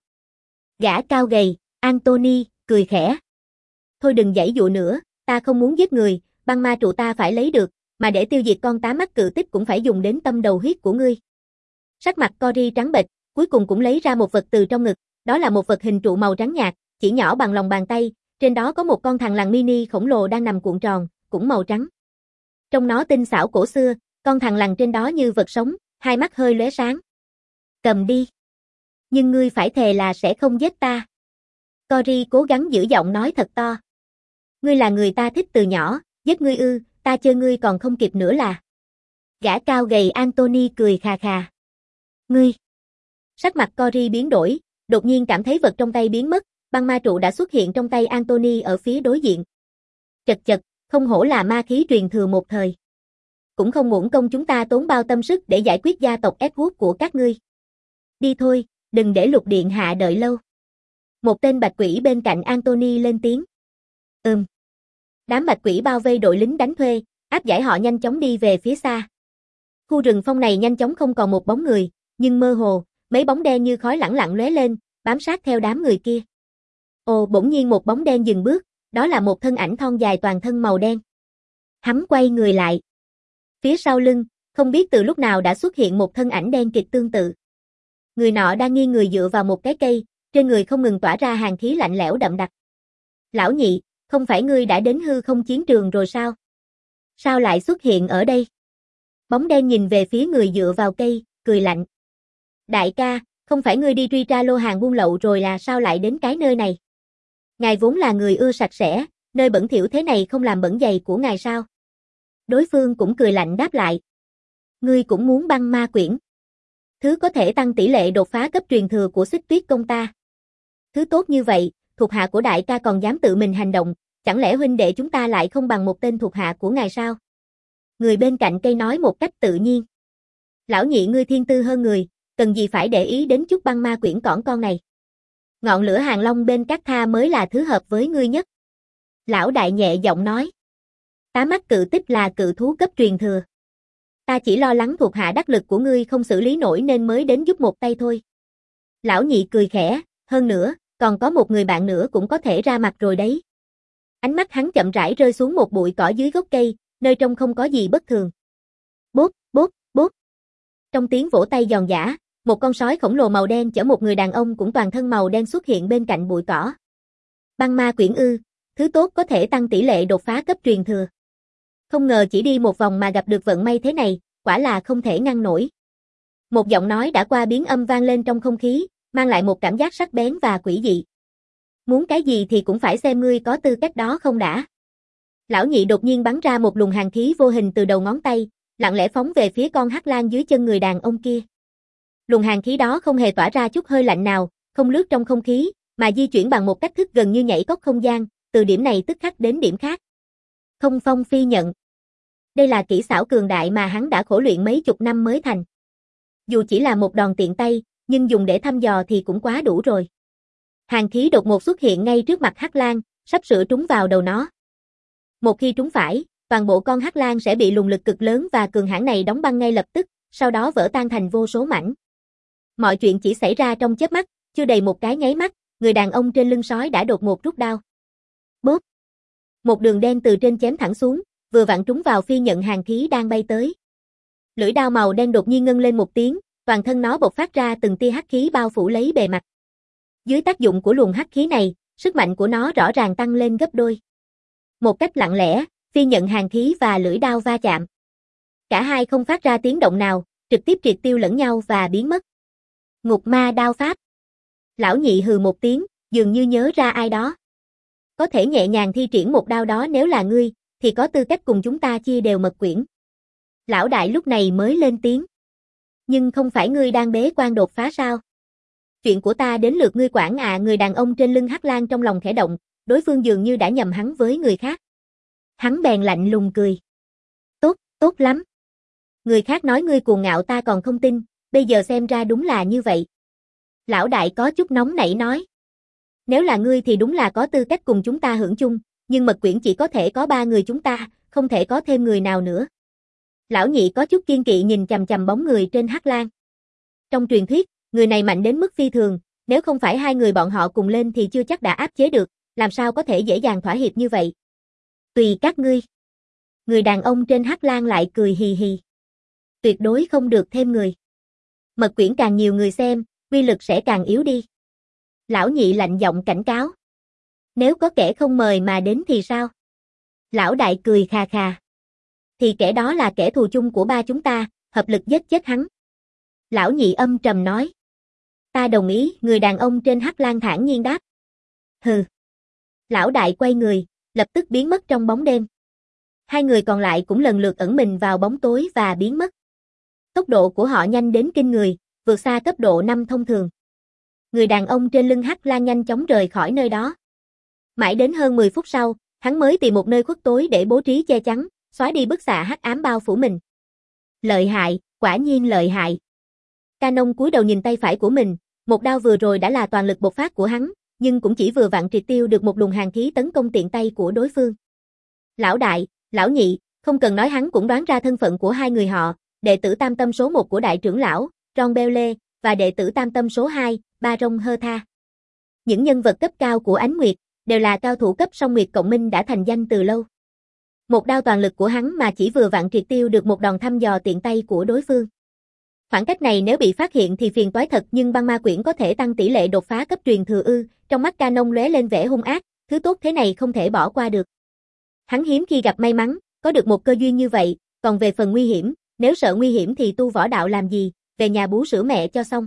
Gã cao gầy, Anthony, cười khẽ. Thôi đừng giãy dụa nữa, ta không muốn giết người, băng ma trụ ta phải lấy được, mà để tiêu diệt con tá mắt cự tích cũng phải dùng đến tâm đầu huyết của ngươi. Sắc mặt Cory trắng bệch, cuối cùng cũng lấy ra một vật từ trong ngực, đó là một vật hình trụ màu trắng nhạt, chỉ nhỏ bằng lòng bàn tay, trên đó có một con thằn lằn mini khổng lồ đang nằm cuộn tròn, cũng màu trắng. Trông nó tinh xảo cổ xưa, con thằn lằn trên đó như vật sống, hai mắt hơi lóe sáng. Cầm đi. Nhưng ngươi phải thề là sẽ không giết ta. Cory cố gắng giữ giọng nói thật to. Ngươi là người ta thích từ nhỏ, giết ngươi ư, ta chơi ngươi còn không kịp nữa là. Gã cao gầy Anthony cười khà khà. Ngươi. Sắc mặt Cory biến đổi, đột nhiên cảm thấy vật trong tay biến mất, băng ma trụ đã xuất hiện trong tay Anthony ở phía đối diện. Chật chật, không hổ là ma khí truyền thừa một thời. Cũng không uổng công chúng ta tốn bao tâm sức để giải quyết gia tộc Edward của các ngươi. Đi thôi, đừng để Lục điện hạ đợi lâu. Một tên bạch quỷ bên cạnh Anthony lên tiếng. Ừm. Đám bạch quỷ bao vây đội lính đánh thuê, áp giải họ nhanh chóng đi về phía xa. Khu rừng phong này nhanh chóng không còn một bóng người, nhưng mơ hồ, mấy bóng đen như khói lẳng lặng lóe lên, bám sát theo đám người kia. Ồ, bỗng nhiên một bóng đen dừng bước, đó là một thân ảnh thon dài toàn thân màu đen. Hắn quay người lại. Phía sau lưng, không biết từ lúc nào đã xuất hiện một thân ảnh đen kịt tương tự. Người nọ đang nghiêng người dựa vào một cái cây, trên người không ngừng tỏa ra hàn khí lạnh lẽo đậm đặc. Lão nhị, không phải ngươi đã đến hư không chiến trường rồi sao? Sao lại xuất hiện ở đây? Bóng đen nhìn về phía người dựa vào cây, cười lạnh. Đại ca, không phải ngươi đi truy tra lô hàng buôn lậu rồi là sao lại đến cái nơi này? Ngài vốn là người ưa sạch sẽ, nơi bẩn thỉu thế này không làm bẩn giày của ngài sao? Đối phương cũng cười lạnh đáp lại. Ngươi cũng muốn băng ma quyển. Thứ có thể tăng tỷ lệ đột phá cấp truyền thừa của Xích Tuyết công ta. Thứ tốt như vậy, thuộc hạ của đại ca còn dám tự mình hành động, chẳng lẽ huynh đệ chúng ta lại không bằng một tên thuộc hạ của ngài sao? Người bên cạnh cây nói một cách tự nhiên. Lão nhị ngươi thiên tư hơn người, cần gì phải để ý đến chút băng ma quyển cỏn con này. Ngọn lửa hàng long bên các tha mới là thứ hợp với ngươi nhất. Lão đại nhẹ giọng nói. Tá mắt cự tích là cự thú cấp truyền thừa. Ta chỉ lo lắng thuộc hạ đắc lực của ngươi không xử lý nổi nên mới đến giúp một tay thôi. Lão nhị cười khẽ, hơn nữa, còn có một người bạn nữa cũng có thể ra mặt rồi đấy. Ánh mắt hắn chậm rãi rơi xuống một bụi cỏ dưới gốc cây, nơi trông không có gì bất thường. Bốp, bốp, bốp. Trong tiếng vỗ tay giòn giã, một con sói khổng lồ màu đen chở một người đàn ông cũng toàn thân màu đen xuất hiện bên cạnh bụi cỏ. Băng ma quyển ư, thứ tốt có thể tăng tỷ lệ đột phá cấp truyền thừa. Không ngờ chỉ đi một vòng mà gặp được vận may thế này, quả là không thể ngăn nổi. Một giọng nói đã qua biến âm vang lên trong không khí, mang lại một cảm giác sắc bén và quỷ dị. Muốn cái gì thì cũng phải xem ngươi có tư cách đó không đã. Lão nhị đột nhiên bắn ra một luồng hàn khí vô hình từ đầu ngón tay, lặng lẽ phóng về phía con hắc lang dưới chân người đàn ông kia. Luồng hàn khí đó không hề tỏa ra chút hơi lạnh nào, không lướt trong không khí, mà di chuyển bằng một cách thức gần như nhảy cóc không gian, từ điểm này tức khắc đến điểm khác. Không phong phi nhận. Đây là kỹ xảo cường đại mà hắn đã khổ luyện mấy chục năm mới thành. Dù chỉ là một đòn tiện tay, nhưng dùng để thăm dò thì cũng quá đủ rồi. Hàn khí đột ngột xuất hiện ngay trước mặt hắc lang, sắp sửa trúng vào đầu nó. Một khi trúng phải, toàn bộ con hắc lang sẽ bị luồng lực cực lớn và cường hãn này đóng băng ngay lập tức, sau đó vỡ tan thành vô số mảnh. Mọi chuyện chỉ xảy ra trong chớp mắt, chưa đầy một cái nháy mắt, người đàn ông trên lưng sói đã đột ngột rút đao. Bốp! Một đường đen từ trên chém thẳng xuống, vừa vặn trúng vào phi nhận hàn khí đang bay tới. Lưỡi đao màu đen đột nhiên ngân lên một tiếng, toàn thân nó bộc phát ra từng tia hắc khí bao phủ lấy bề mặt. Dưới tác dụng của luồng hắc khí này, sức mạnh của nó rõ ràng tăng lên gấp đôi. Một cách lặng lẽ, phi nhận hàn khí và lưỡi đao va chạm. Cả hai không phát ra tiếng động nào, trực tiếp triệt tiêu lẫn nhau và biến mất. Ngục ma đao pháp. Lão nhị hừ một tiếng, dường như nhớ ra ai đó. Có thể nhẹ nhàng thi triển một đao đó nếu là ngươi, thì có tư cách cùng chúng ta chia đều mật quyển. Lão đại lúc này mới lên tiếng. Nhưng không phải ngươi đang bế quan đột phá sao? Chuyện của ta đến lượt ngươi quản à. Người đàn ông trên lưng hắc lang trong lòng khẽ động, đối phương dường như đã nhầm hắn với người khác. Hắn bèn lạnh lùng cười. Tốt, tốt lắm. Người khác nói ngươi cuồng ngạo ta còn không tin, bây giờ xem ra đúng là như vậy. Lão đại có chút nóng nảy nói. Nếu là ngươi thì đúng là có tư cách cùng chúng ta hưởng chung, nhưng mật quyển chỉ có thể có ba người chúng ta, không thể có thêm người nào nữa. Lão nhị có chút kiên kỵ nhìn chằm chằm bóng người trên hắc lang. Trong truyền thuyết, người này mạnh đến mức phi thường, nếu không phải hai người bọn họ cùng lên thì chưa chắc đã áp chế được, làm sao có thể dễ dàng thỏa hiệp như vậy. Tùy các ngươi. Người đàn ông trên hắc lang lại cười hì hì. Tuyệt đối không được thêm người. Mật quyển càng nhiều người xem, uy lực sẽ càng yếu đi. Lão nhị lạnh giọng cảnh cáo. Nếu có kẻ không mời mà đến thì sao? Lão đại cười khà khà. Thì kẻ đó là kẻ thù chung của ba chúng ta, hợp lực giết chết hắn. Lão nhị âm trầm nói. Ta đồng ý, người đàn ông trên hắc lang thản nhiên đáp. Hừ. Lão đại quay người, lập tức biến mất trong bóng đêm. Hai người còn lại cũng lần lượt ẩn mình vào bóng tối và biến mất. Tốc độ của họ nhanh đến kinh người, vượt xa cấp độ năm thông thường. Người đàn ông trên lưng hắc lang nhanh chóng rời khỏi nơi đó. Mãi đến hơn mười phút sau, hắn mới tìm một nơi khuất tối để bố trí che chắn, xóa đi bức xạ hắc ám bao phủ mình. Lợi hại, quả nhiên lợi hại. Canon cúi đầu nhìn tay phải của mình, một đao vừa rồi đã là toàn lực bộc phát của hắn, nhưng cũng chỉ vừa vặn triệt tiêu được một luồng hàn khí tấn công tiện tay của đối phương. Lão đại, lão nhị, không cần nói hắn cũng đoán ra thân phận của hai người họ, đệ tử tam tâm số một của đại trưởng lão, Ron Belle, và đệ tử tam tâm số hai, Baron Hertha. Những nhân vật cấp cao của Ánh Nguyệt, đều là cao thủ cấp song nguyệt cộng minh đã thành danh từ lâu. Một đao toàn lực của hắn mà chỉ vừa vặn triệt tiêu được một đòn thăm dò tiện tay của đối phương. Khoảng cách này nếu bị phát hiện thì phiền toái thật, nhưng băng ma quyển có thể tăng tỷ lệ đột phá cấp truyền thừa ư? Trong mắt Canon lóe lên vẻ hung ác, thứ tốt thế này không thể bỏ qua được. Hắn hiếm khi gặp may mắn, có được một cơ duyên như vậy, còn về phần nguy hiểm, nếu sợ nguy hiểm thì tu võ đạo làm gì, về nhà bú sữa mẹ cho xong.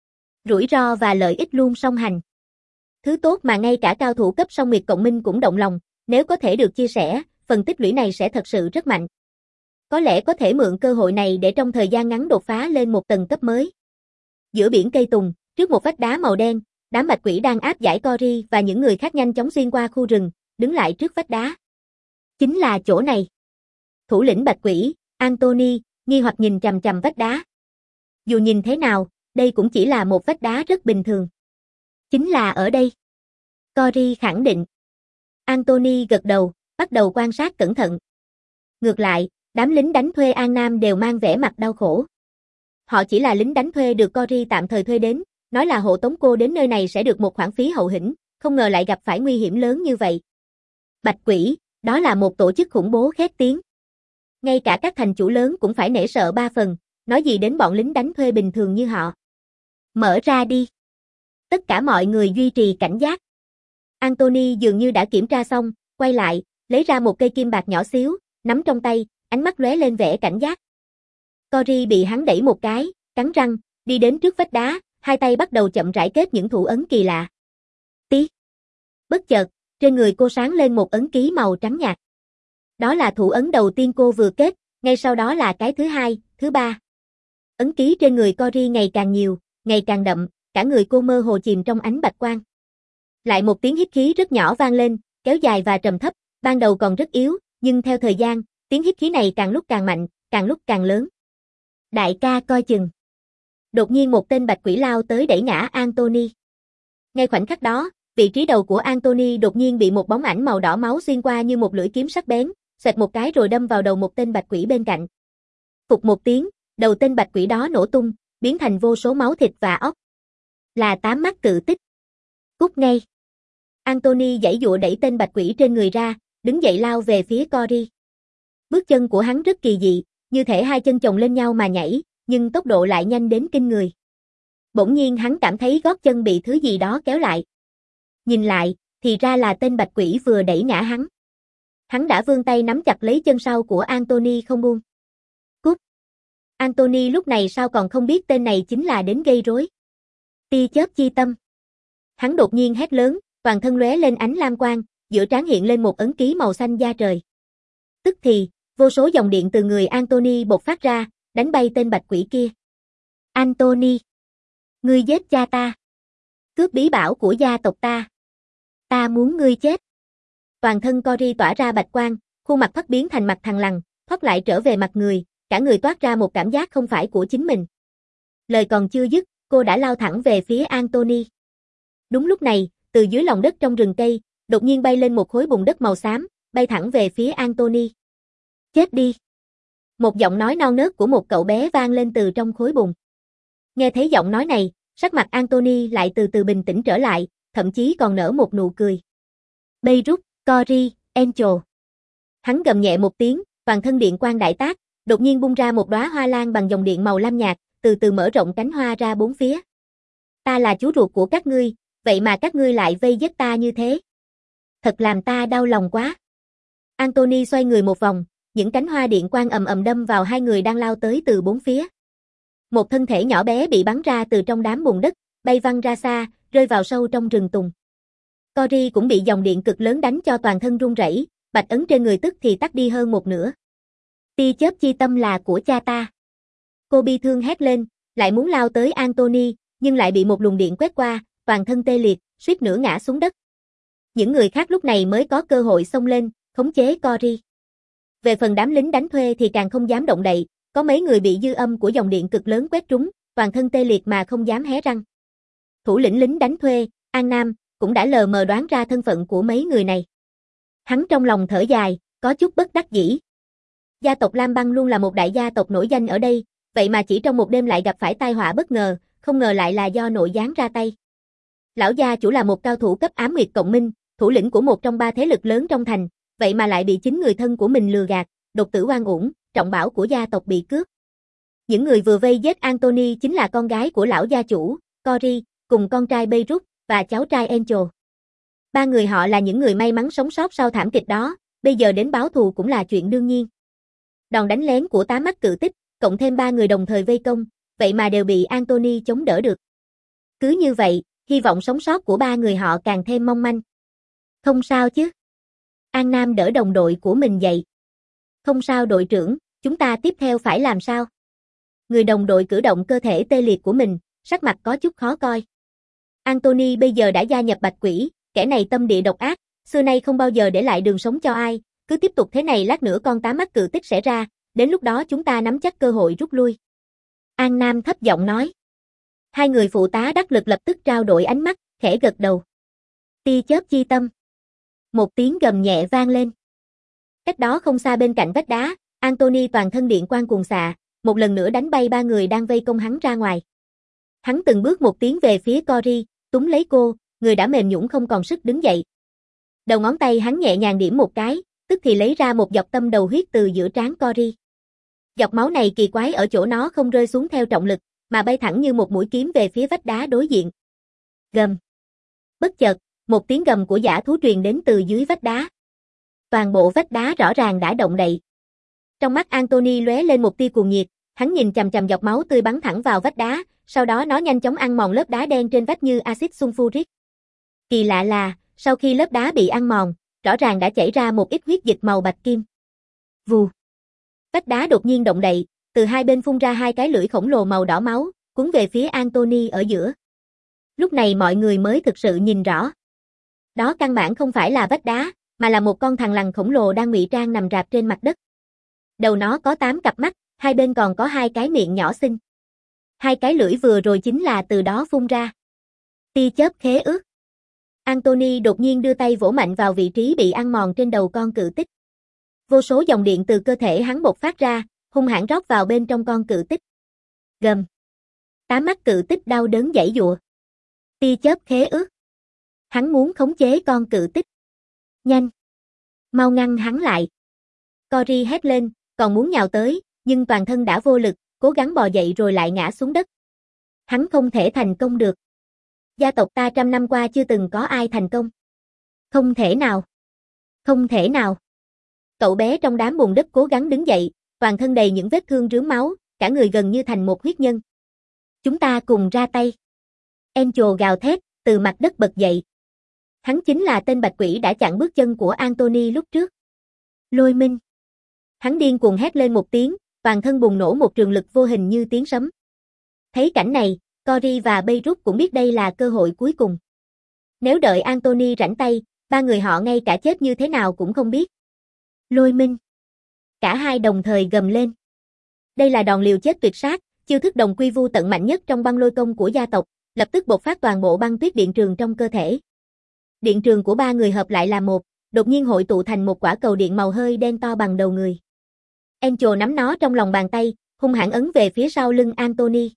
Rủi ro và lợi ích luôn song hành. Thứ tốt mà ngay cả cao thủ cấp song nguyệt cộng minh cũng động lòng, nếu có thể được chia sẻ, phần tích lũy này sẽ thật sự rất mạnh. Có lẽ có thể mượn cơ hội này để trong thời gian ngắn đột phá lên một tầng cấp mới. Giữa biển cây tùng, trước một vách đá màu đen, đám bạch quỷ đang áp giải Cory và những người khác nhanh chóng xuyên qua khu rừng, đứng lại trước vách đá. Chính là chỗ này. Thủ lĩnh bạch quỷ, Anthony, nghi hoặc nhìn chằm chằm vách đá. Dù nhìn thế nào, đây cũng chỉ là một vách đá rất bình thường. Chính là ở đây. Cory khẳng định. Anthony gật đầu, bắt đầu quan sát cẩn thận. Ngược lại, đám lính đánh thuê An Nam đều mang vẻ mặt đau khổ. Họ chỉ là lính đánh thuê được Cory tạm thời thuê đến, nói là hộ tống cô đến nơi này sẽ được một khoản phí hậu hĩnh, không ngờ lại gặp phải nguy hiểm lớn như vậy. Bạch quỷ, đó là một tổ chức khủng bố khét tiếng. Ngay cả các thành chủ lớn cũng phải nể sợ ba phần, nói gì đến bọn lính đánh thuê bình thường như họ. Mở ra đi. Tất cả mọi người duy trì cảnh giác. Anthony dường như đã kiểm tra xong, quay lại, lấy ra một cây kim bạc nhỏ xíu, nắm trong tay, ánh mắt lóe lên vẻ cảnh giác. Cory bị hắn đẩy một cái, cắn răng, đi đến trước vách đá, hai tay bắt đầu chậm rãi kết những thủ ấn kỳ lạ. Tí. Bất chợt, trên người cô sáng lên một ấn ký màu trắng nhạt. Đó là thủ ấn đầu tiên cô vừa kết, ngay sau đó là cái thứ hai, thứ ba. Ấn ký trên người Cory ngày càng nhiều, ngày càng đậm, cả người cô mơ hồ chìm trong ánh bạch quang. Lại một tiếng hít khí rất nhỏ vang lên, kéo dài và trầm thấp, ban đầu còn rất yếu, nhưng theo thời gian, tiếng hít khí này càng lúc càng mạnh, càng lúc càng lớn. Đại ca coi chừng. Đột nhiên một tên bạch quỷ lao tới đẩy ngã Anthony. Ngay khoảnh khắc đó, vị trí đầu của Anthony đột nhiên bị một bóng ảnh màu đỏ máu xuyên qua như một lưỡi kiếm sắc bén, xoẹt một cái rồi đâm vào đầu một tên bạch quỷ bên cạnh. Phụt một tiếng, đầu tên bạch quỷ đó nổ tung, biến thành vô số máu thịt và óc. Là tám mắt cự tích. Cút ngay. Anthony giãy giụa đẩy tên bạch quỷ trên người ra, đứng dậy lao về phía Cory. Bước chân của hắn rất kỳ dị, như thể hai chân chồng lên nhau mà nhảy, nhưng tốc độ lại nhanh đến kinh người. Bỗng nhiên hắn cảm thấy gót chân bị thứ gì đó kéo lại. Nhìn lại, thì ra là tên bạch quỷ vừa đẩy ngã hắn. Hắn đã vươn tay nắm chặt lấy chân sau của Anthony không buông. Cút. Anthony lúc này sao còn không biết tên này chính là đến gây rối. Tia chớp chi tâm. Hắn đột nhiên hét lớn, toàn thân lóe lên ánh lam quang, giữa trán hiện lên một ấn ký màu xanh da trời. Tức thì, vô số dòng điện từ người Anthony bộc phát ra, đánh bay tên bạch quỷ kia. Anthony, ngươi giết cha ta. Cướp bí bảo của gia tộc ta. Ta muốn ngươi chết. Toàn thân Cory tỏa ra bạch quang, khuôn mặt thoát biến thành mặt thằn lằn, thoát lại trở về mặt người, cả người toát ra một cảm giác không phải của chính mình. Lời còn chưa dứt, cô đã lao thẳng về phía Anthony. Đúng lúc này, từ dưới lòng đất trong rừng cây, đột nhiên bay lên một khối bùn đất màu xám, bay thẳng về phía Anthony. Chết đi! Một giọng nói non nớt của một cậu bé vang lên từ trong khối bùn. Nghe thấy giọng nói này, sắc mặt Anthony lại từ từ bình tĩnh trở lại, thậm chí còn nở một nụ cười. Beirut, Cory, Angel. Hắn gầm nhẹ một tiếng, toàn thân điện quang đại tác, đột nhiên bung ra một đóa hoa lan bằng dòng điện màu lam nhạt, từ từ mở rộng cánh hoa ra bốn phía. Ta là chú ruột của các ngươi, vậy mà các ngươi lại vây giết ta như thế. Thật làm ta đau lòng quá. Anthony xoay người một vòng, những cánh hoa điện quang ầm ầm đâm vào hai người đang lao tới từ bốn phía. Một thân thể nhỏ bé bị bắn ra từ trong đám bùn đất, bay văng ra xa, rơi vào sâu trong rừng tùng. Cory cũng bị dòng điện cực lớn đánh cho toàn thân run rẩy, bạch ấn trên người tức thì tắt đi hơn một nửa. Tia chớp chi tâm là của cha ta. Cô bi thương hét lên, lại muốn lao tới Anthony, nhưng lại bị một luồng điện quét qua, toàn thân tê liệt, suýt nữa ngã xuống đất. Những người khác lúc này mới có cơ hội xông lên, khống chế Cory. Về phần đám lính đánh thuê thì càng không dám động đậy, có mấy người bị dư âm của dòng điện cực lớn quét trúng, toàn thân tê liệt mà không dám hé răng. Thủ lĩnh lính đánh thuê, An Nam, cũng đã lờ mờ đoán ra thân phận của mấy người này. Hắn trong lòng thở dài, có chút bất đắc dĩ. Gia tộc Lam Băng luôn là một đại gia tộc nổi danh ở đây, vậy mà chỉ trong một đêm lại gặp phải tai họa bất ngờ, không ngờ lại là do nội gián ra tay. Lão gia chủ là một cao thủ cấp ám nguyệt cộng minh, thủ lĩnh của một trong ba thế lực lớn trong thành, vậy mà lại bị chính người thân của mình lừa gạt, đột tử oan uổng, trọng bảo của gia tộc bị cướp. Những người vừa vây giết Anthony chính là con gái của lão gia chủ, Cory, cùng con trai Beirut và cháu trai Angel. Ba người họ là những người may mắn sống sót sau thảm kịch đó, bây giờ đến báo thù cũng là chuyện đương nhiên. Đòn đánh lén của tá mắt cự tích, cộng thêm ba người đồng thời vây công, vậy mà đều bị Anthony chống đỡ được. Cứ như vậy, hy vọng sống sót của ba người họ càng thêm mong manh. Không sao chứ? An Nam đỡ đồng đội của mình dậy. Không sao đội trưởng, chúng ta tiếp theo phải làm sao? Người đồng đội cử động cơ thể tê liệt của mình, sắc mặt có chút khó coi. Anthony bây giờ đã gia nhập Bạch Quỷ, kẻ này tâm địa độc ác, xưa nay không bao giờ để lại đường sống cho ai, cứ tiếp tục thế này lát nữa con tá mắt cự tích sẽ ra, đến lúc đó chúng ta nắm chắc cơ hội rút lui. An Nam thấp giọng nói. Hai người phụ tá đắc lực lập tức trao đổi ánh mắt, khẽ gật đầu. Tia chớp chi tâm. Một tiếng gầm nhẹ vang lên. Cách đó không xa bên cạnh vách đá, Anthony toàn thân điện quang cuồng xạ, một lần nữa đánh bay ba người đang vây công hắn ra ngoài. Hắn từng bước một tiến về phía Cory, túm lấy cô, người đã mềm nhũn không còn sức đứng dậy. Đầu ngón tay hắn nhẹ nhàng điểm một cái, tức thì lấy ra một giọt tâm đầu huyết từ giữa trán Cory. Giọt máu này kỳ quái ở chỗ nó không rơi xuống theo trọng lực, mà bay thẳng như một mũi kiếm về phía vách đá đối diện. Gầm. Bất chợt, một tiếng gầm của dã thú truyền đến từ dưới vách đá. Toàn bộ vách đá rõ ràng đã động đậy. Trong mắt Anthony lóe lên một tia cuồng nhiệt, hắn nhìn chằm chằm giọt máu tươi bắn thẳng vào vách đá, sau đó nó nhanh chóng ăn mòn lớp đá đen trên vách như axit sulfuric. Kỳ lạ là, sau khi lớp đá bị ăn mòn, rõ ràng đã chảy ra một ít huyết dịch màu bạch kim. Vù. Vách đá đột nhiên động đậy, từ hai bên phun ra hai cái lưỡi khổng lồ màu đỏ máu, cuốn về phía Anthony ở giữa. Lúc này mọi người mới thực sự nhìn rõ. Đó căn bản không phải là vách đá, mà là một con thằn lằn khổng lồ đang ngụy trang nằm rạp trên mặt đất. Đầu nó có tám cặp mắt, hai bên còn có hai cái miệng nhỏ xinh. Hai cái lưỡi vừa rồi chính là từ đó phun ra. Tia chớp khế ước. Anthony đột nhiên đưa tay vỗ mạnh vào vị trí bị ăn mòn trên đầu con cự tích. Vô số dòng điện từ cơ thể hắn bộc phát ra, hung hãn rót vào bên trong con cự tích. Gầm. Tám mắt cự tích đau đớn giãy giụa. Tia chớp khế ước. Hắn muốn khống chế con cự tích. Nhanh. Mau ngăn hắn lại. Cory hét lên, còn muốn nhào tới, nhưng toàn thân đã vô lực, cố gắng bò dậy rồi lại ngã xuống đất. Hắn không thể thành công được. Gia tộc ta trăm năm qua chưa từng có ai thành công. Không thể nào. Không thể nào. Cậu bé trong đám bùn đất cố gắng đứng dậy, toàn thân đầy những vết thương rướm máu, cả người gần như thành một huyết nhân. Chúng ta cùng ra tay. Angel gào thét, từ mặt đất bật dậy. Hắn chính là tên bạch quỷ đã chặn bước chân của Anthony lúc trước. Lôi minh. Hắn điên cuồng hét lên một tiếng, toàn thân bùng nổ một trường lực vô hình như tiếng sấm. Thấy cảnh này, Cory và Beirut cũng biết đây là cơ hội cuối cùng. Nếu đợi Anthony rảnh tay, ba người họ ngay cả chết như thế nào cũng không biết. Lôi minh. Cả hai đồng thời gầm lên. Đây là đòn liều chết tuyệt sát, Chiêu thức đồng quy vu tận mạnh nhất trong băng lôi công của gia tộc, lập tức bộc phát toàn bộ băng tuyết điện trường trong cơ thể. Điện trường của ba người hợp lại là một, đột nhiên hội tụ thành một quả cầu điện màu hơi đen to bằng đầu người. Angel nắm nó trong lòng bàn tay, hung hãn ấn về phía sau lưng Anthony.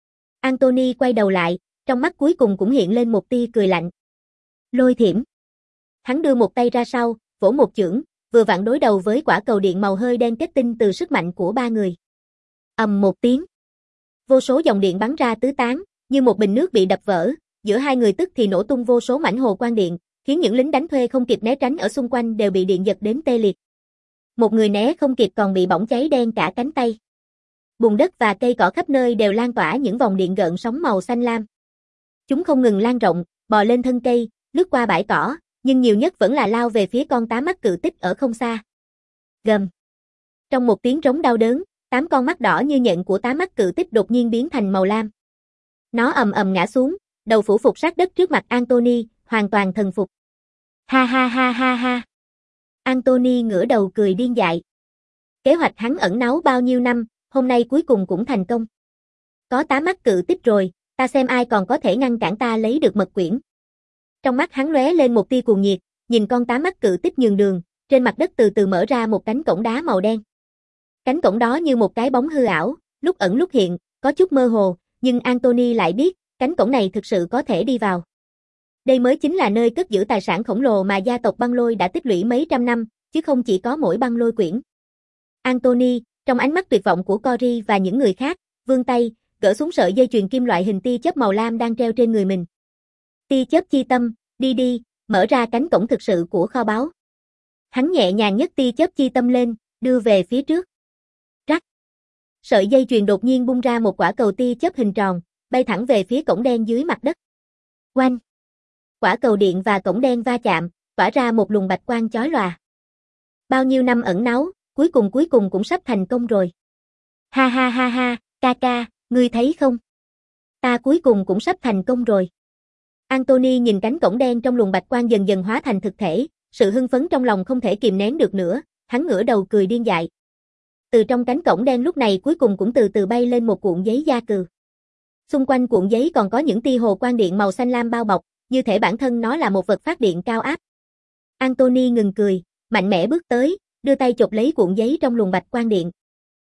Anthony quay đầu lại, trong mắt cuối cùng cũng hiện lên một tia cười lạnh. Lôi thiểm. Hắn đưa một tay ra sau, vỗ một chưởng, vừa vặn đối đầu với quả cầu điện màu hơi đen kết tinh từ sức mạnh của ba người. Ầm một tiếng. Vô số dòng điện bắn ra tứ tán, như một bình nước bị đập vỡ, giữa hai người tức thì nổ tung vô số mảnh hồ quang điện, khiến những lính đánh thuê không kịp né tránh ở xung quanh đều bị điện giật đến tê liệt. Một người né không kịp còn bị bỏng cháy đen cả cánh tay. Bùn đất và cây cỏ khắp nơi đều lan tỏa những vòng điện gợn sóng màu xanh lam. Chúng không ngừng lan rộng, bò lên thân cây, lướt qua bãi cỏ, nhưng nhiều nhất vẫn là lao về phía con tá mắt cự tích ở không xa. Gầm. Trong một tiếng rống đau đớn, tám con mắt đỏ như nhện của tá mắt cự tích đột nhiên biến thành màu lam. Nó ầm ầm ngã xuống, đầu phủ phục sát đất trước mặt Anthony, hoàn toàn thần phục. Ha ha ha ha ha. Anthony ngửa đầu cười điên dại. Kế hoạch hắn ẩn náu bao nhiêu năm, hôm nay cuối cùng cũng thành công. Có tá mắt cự tích rồi, ta xem ai còn có thể ngăn cản ta lấy được mật quyển. Trong mắt hắn lóe lên một tia cuồng nhiệt, nhìn con tá mắt cự tích nhường đường, trên mặt đất từ từ mở ra một cánh cổng đá màu đen. Cánh cổng đó như một cái bóng hư ảo, lúc ẩn lúc hiện, có chút mơ hồ, nhưng Anthony lại biết, cánh cổng này thực sự có thể đi vào. Đây mới chính là nơi cất giữ tài sản khổng lồ mà gia tộc băng lôi đã tích lũy mấy trăm năm, chứ không chỉ có mỗi băng lôi quyển. Anthony, trong ánh mắt tuyệt vọng của Cory và những người khác, vươn tay, gỡ xuống sợi dây chuyền kim loại hình tia chớp màu lam đang treo trên người mình. Tia chớp chi tâm, đi đi, mở ra cánh cổng thực sự của kho báu. Hắn nhẹ nhàng nhấc tia chớp chi tâm lên, đưa về phía trước. Rắc. Sợi dây chuyền đột nhiên bung ra một quả cầu tia chớp hình tròn, bay thẳng về phía cổng đen dưới mặt đất. Oanh. Quả cầu điện và cổng đen va chạm, tỏa ra một luồng bạch quang chói lòa. Bao nhiêu năm ẩn náu, cuối cùng cuối cùng cũng sắp thành công rồi. Ha ha ha ha, ca ca, ngươi thấy không? Ta cuối cùng cũng sắp thành công rồi. Anthony nhìn cánh cổng đen trong luồng bạch quang dần dần hóa thành thực thể, sự hưng phấn trong lòng không thể kìm nén được nữa, hắn ngửa đầu cười điên dại. Từ trong cánh cổng đen lúc này cuối cùng cũng từ từ bay lên một cuộn giấy da cừ. Xung quanh cuộn giấy còn có những tia hồ quang điện màu xanh lam bao bọc, như thể bản thân nó là một vật phát điện cao áp. Anthony ngừng cười, mạnh mẽ bước tới, đưa tay chộp lấy cuộn giấy trong luồng bạch quang điện.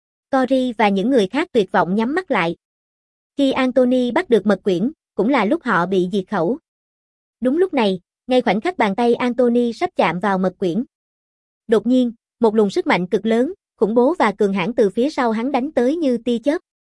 Cory và những người khác tuyệt vọng nhắm mắt lại. Khi Anthony bắt được mật quyển, cũng là lúc họ bị diệt khẩu. Đúng lúc này, ngay khoảnh khắc bàn tay Anthony sắp chạm vào mật quyển. Đột nhiên, một luồng sức mạnh cực lớn, khủng bố và cường hãn từ phía sau hắn đánh tới như tia chớp.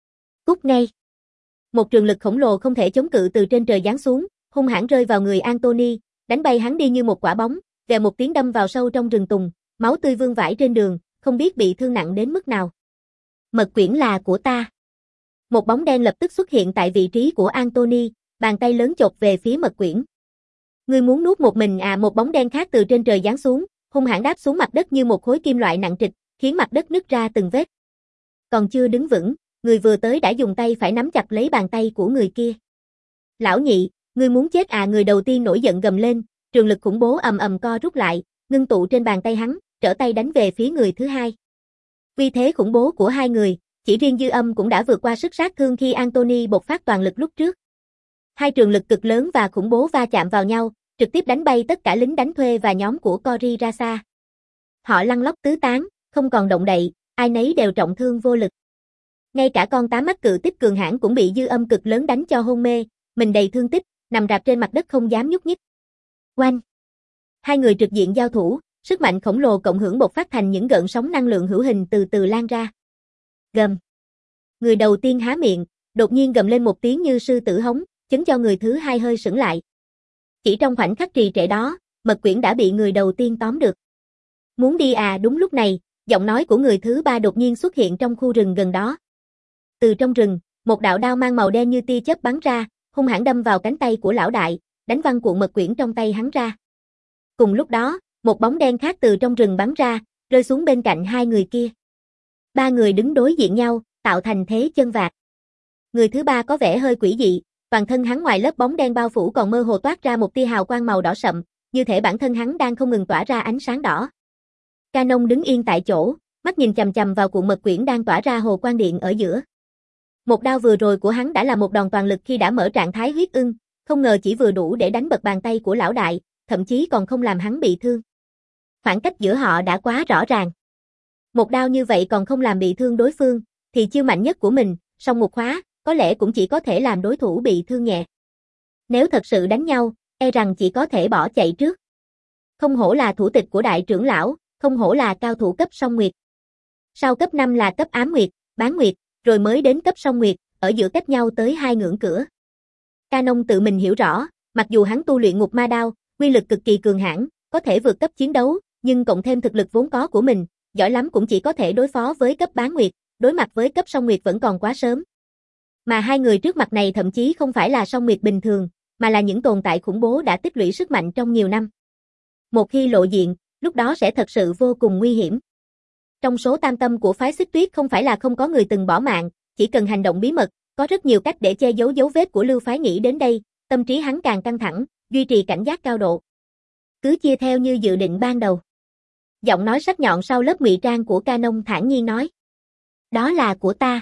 Cút ngay. Một trường lực khổng lồ không thể chống cự từ trên trời giáng xuống, hung hãn rơi vào người Anthony, đánh bay hắn đi như một quả bóng, vèo một tiếng đâm vào sâu trong rừng tùng, máu tươi vương vãi trên đường, không biết bị thương nặng đến mức nào. Mật quyển là của ta. Một bóng đen lập tức xuất hiện tại vị trí của Anthony, bàn tay lớn chộp về phía mật quyển. Ngươi muốn nuốt một mình à? Một bóng đen khác từ trên trời giáng xuống, hung hãn đáp xuống mặt đất như một khối kim loại nặng trịch, khiến mặt đất nứt ra từng vết. Còn chưa đứng vững, người vừa tới đã dùng tay phải nắm chặt lấy bàn tay của người kia. Lão nhị, ngươi muốn chết à? Người đầu tiên nổi giận gầm lên, trường lực khủng bố ầm ầm co rút lại, ngưng tụ trên bàn tay hắn, trở tay đánh về phía người thứ hai. Vì thế khủng bố của hai người, chỉ riêng dư âm cũng đã vượt qua sức sát thương khi Anthony bộc phát toàn lực lúc trước. Hai trường lực cực lớn và khủng bố va chạm vào nhau, trực tiếp đánh bay tất cả lính đánh thuê và nhóm của Cory ra xa. Họ lăn lóc tứ tán, không còn động đậy, ai nấy đều trọng thương vô lực. Ngay cả con tá mắt cự tích cường hãn cũng bị dư âm cực lớn đánh cho hôn mê, mình đầy thương tích, nằm rạp trên mặt đất không dám nhúc nhích. Oanh! Hai người trực diện giao thủ, sức mạnh khổng lồ cộng hưởng bộc phát thành những gợn sóng năng lượng hữu hình từ từ lan ra. Gầm! Người đầu tiên há miệng, đột nhiên gầm lên một tiếng như sư tử hống, chấn cho người thứ hai hơi sững lại. Chỉ trong khoảnh khắc trì trệ đó, mật quyển đã bị người đầu tiên tóm được. Muốn đi à? Đúng lúc này, giọng nói của người thứ ba đột nhiên xuất hiện trong khu rừng gần đó. Từ trong rừng, một đạo đao mang màu đen như tia chớp bắn ra, hung hãn đâm vào cánh tay của lão đại, đánh văng cuộn mật quyển trong tay hắn ra. Cùng lúc đó, một bóng đen khác từ trong rừng bắn ra, rơi xuống bên cạnh hai người kia. Ba người đứng đối diện nhau, tạo thành thế chân vạc. Người thứ ba có vẻ hơi quỷ dị, toàn thân hắn ngoài lớp bóng đen bao phủ còn mơ hồ toát ra một tia hào quang màu đỏ sậm, như thể bản thân hắn đang không ngừng tỏa ra ánh sáng đỏ. Canon đứng yên tại chỗ, mắt nhìn chằm chằm vào cuộn mật quyển đang tỏa ra hồ quang điện ở giữa. Một đao vừa rồi của hắn đã là một đòn toàn lực khi đã mở trạng thái huyết ưng, không ngờ chỉ vừa đủ để đánh bật bàn tay của lão đại, thậm chí còn không làm hắn bị thương. Khoảng cách giữa họ đã quá rõ ràng. Một đao như vậy còn không làm bị thương đối phương, thì chiêu mạnh nhất của mình, song một khóa, có lẽ cũng chỉ có thể làm đối thủ bị thương nhẹ. Nếu thật sự đánh nhau, e rằng chỉ có thể bỏ chạy trước. Không hổ là thủ tịch của đại trưởng lão, không hổ là cao thủ cấp song nguyệt. Sau cấp năm là cấp ám nguyệt, bán nguyệt, rồi mới đến cấp song nguyệt, ở giữa cách nhau tới hai ngưỡng cửa. Canon tự mình hiểu rõ, mặc dù hắn tu luyện ngục ma đao, quy lực cực kỳ cường hãn, có thể vượt cấp chiến đấu, nhưng cộng thêm thực lực vốn có của mình, giỏi lắm cũng chỉ có thể đối phó với cấp bán nguyệt, đối mặt với cấp song nguyệt vẫn còn quá sớm. Mà hai người trước mặt này thậm chí không phải là song nguyệt bình thường, mà là những tồn tại khủng bố đã tích lũy sức mạnh trong nhiều năm. Một khi lộ diện, lúc đó sẽ thật sự vô cùng nguy hiểm. Trong số tam tâm của phái Xích Tuyết không phải là không có người từng bỏ mạng, chỉ cần hành động bí mật, có rất nhiều cách để che giấu dấu vết của Lưu phái. Nghĩ đến đây, tâm trí hắn càng căng thẳng, duy trì cảnh giác cao độ. Cứ chia theo như dự định ban đầu. Giọng nói sắc nhọn sau lớp ngụy trang của Canon thản nhiên nói. Đó là của ta.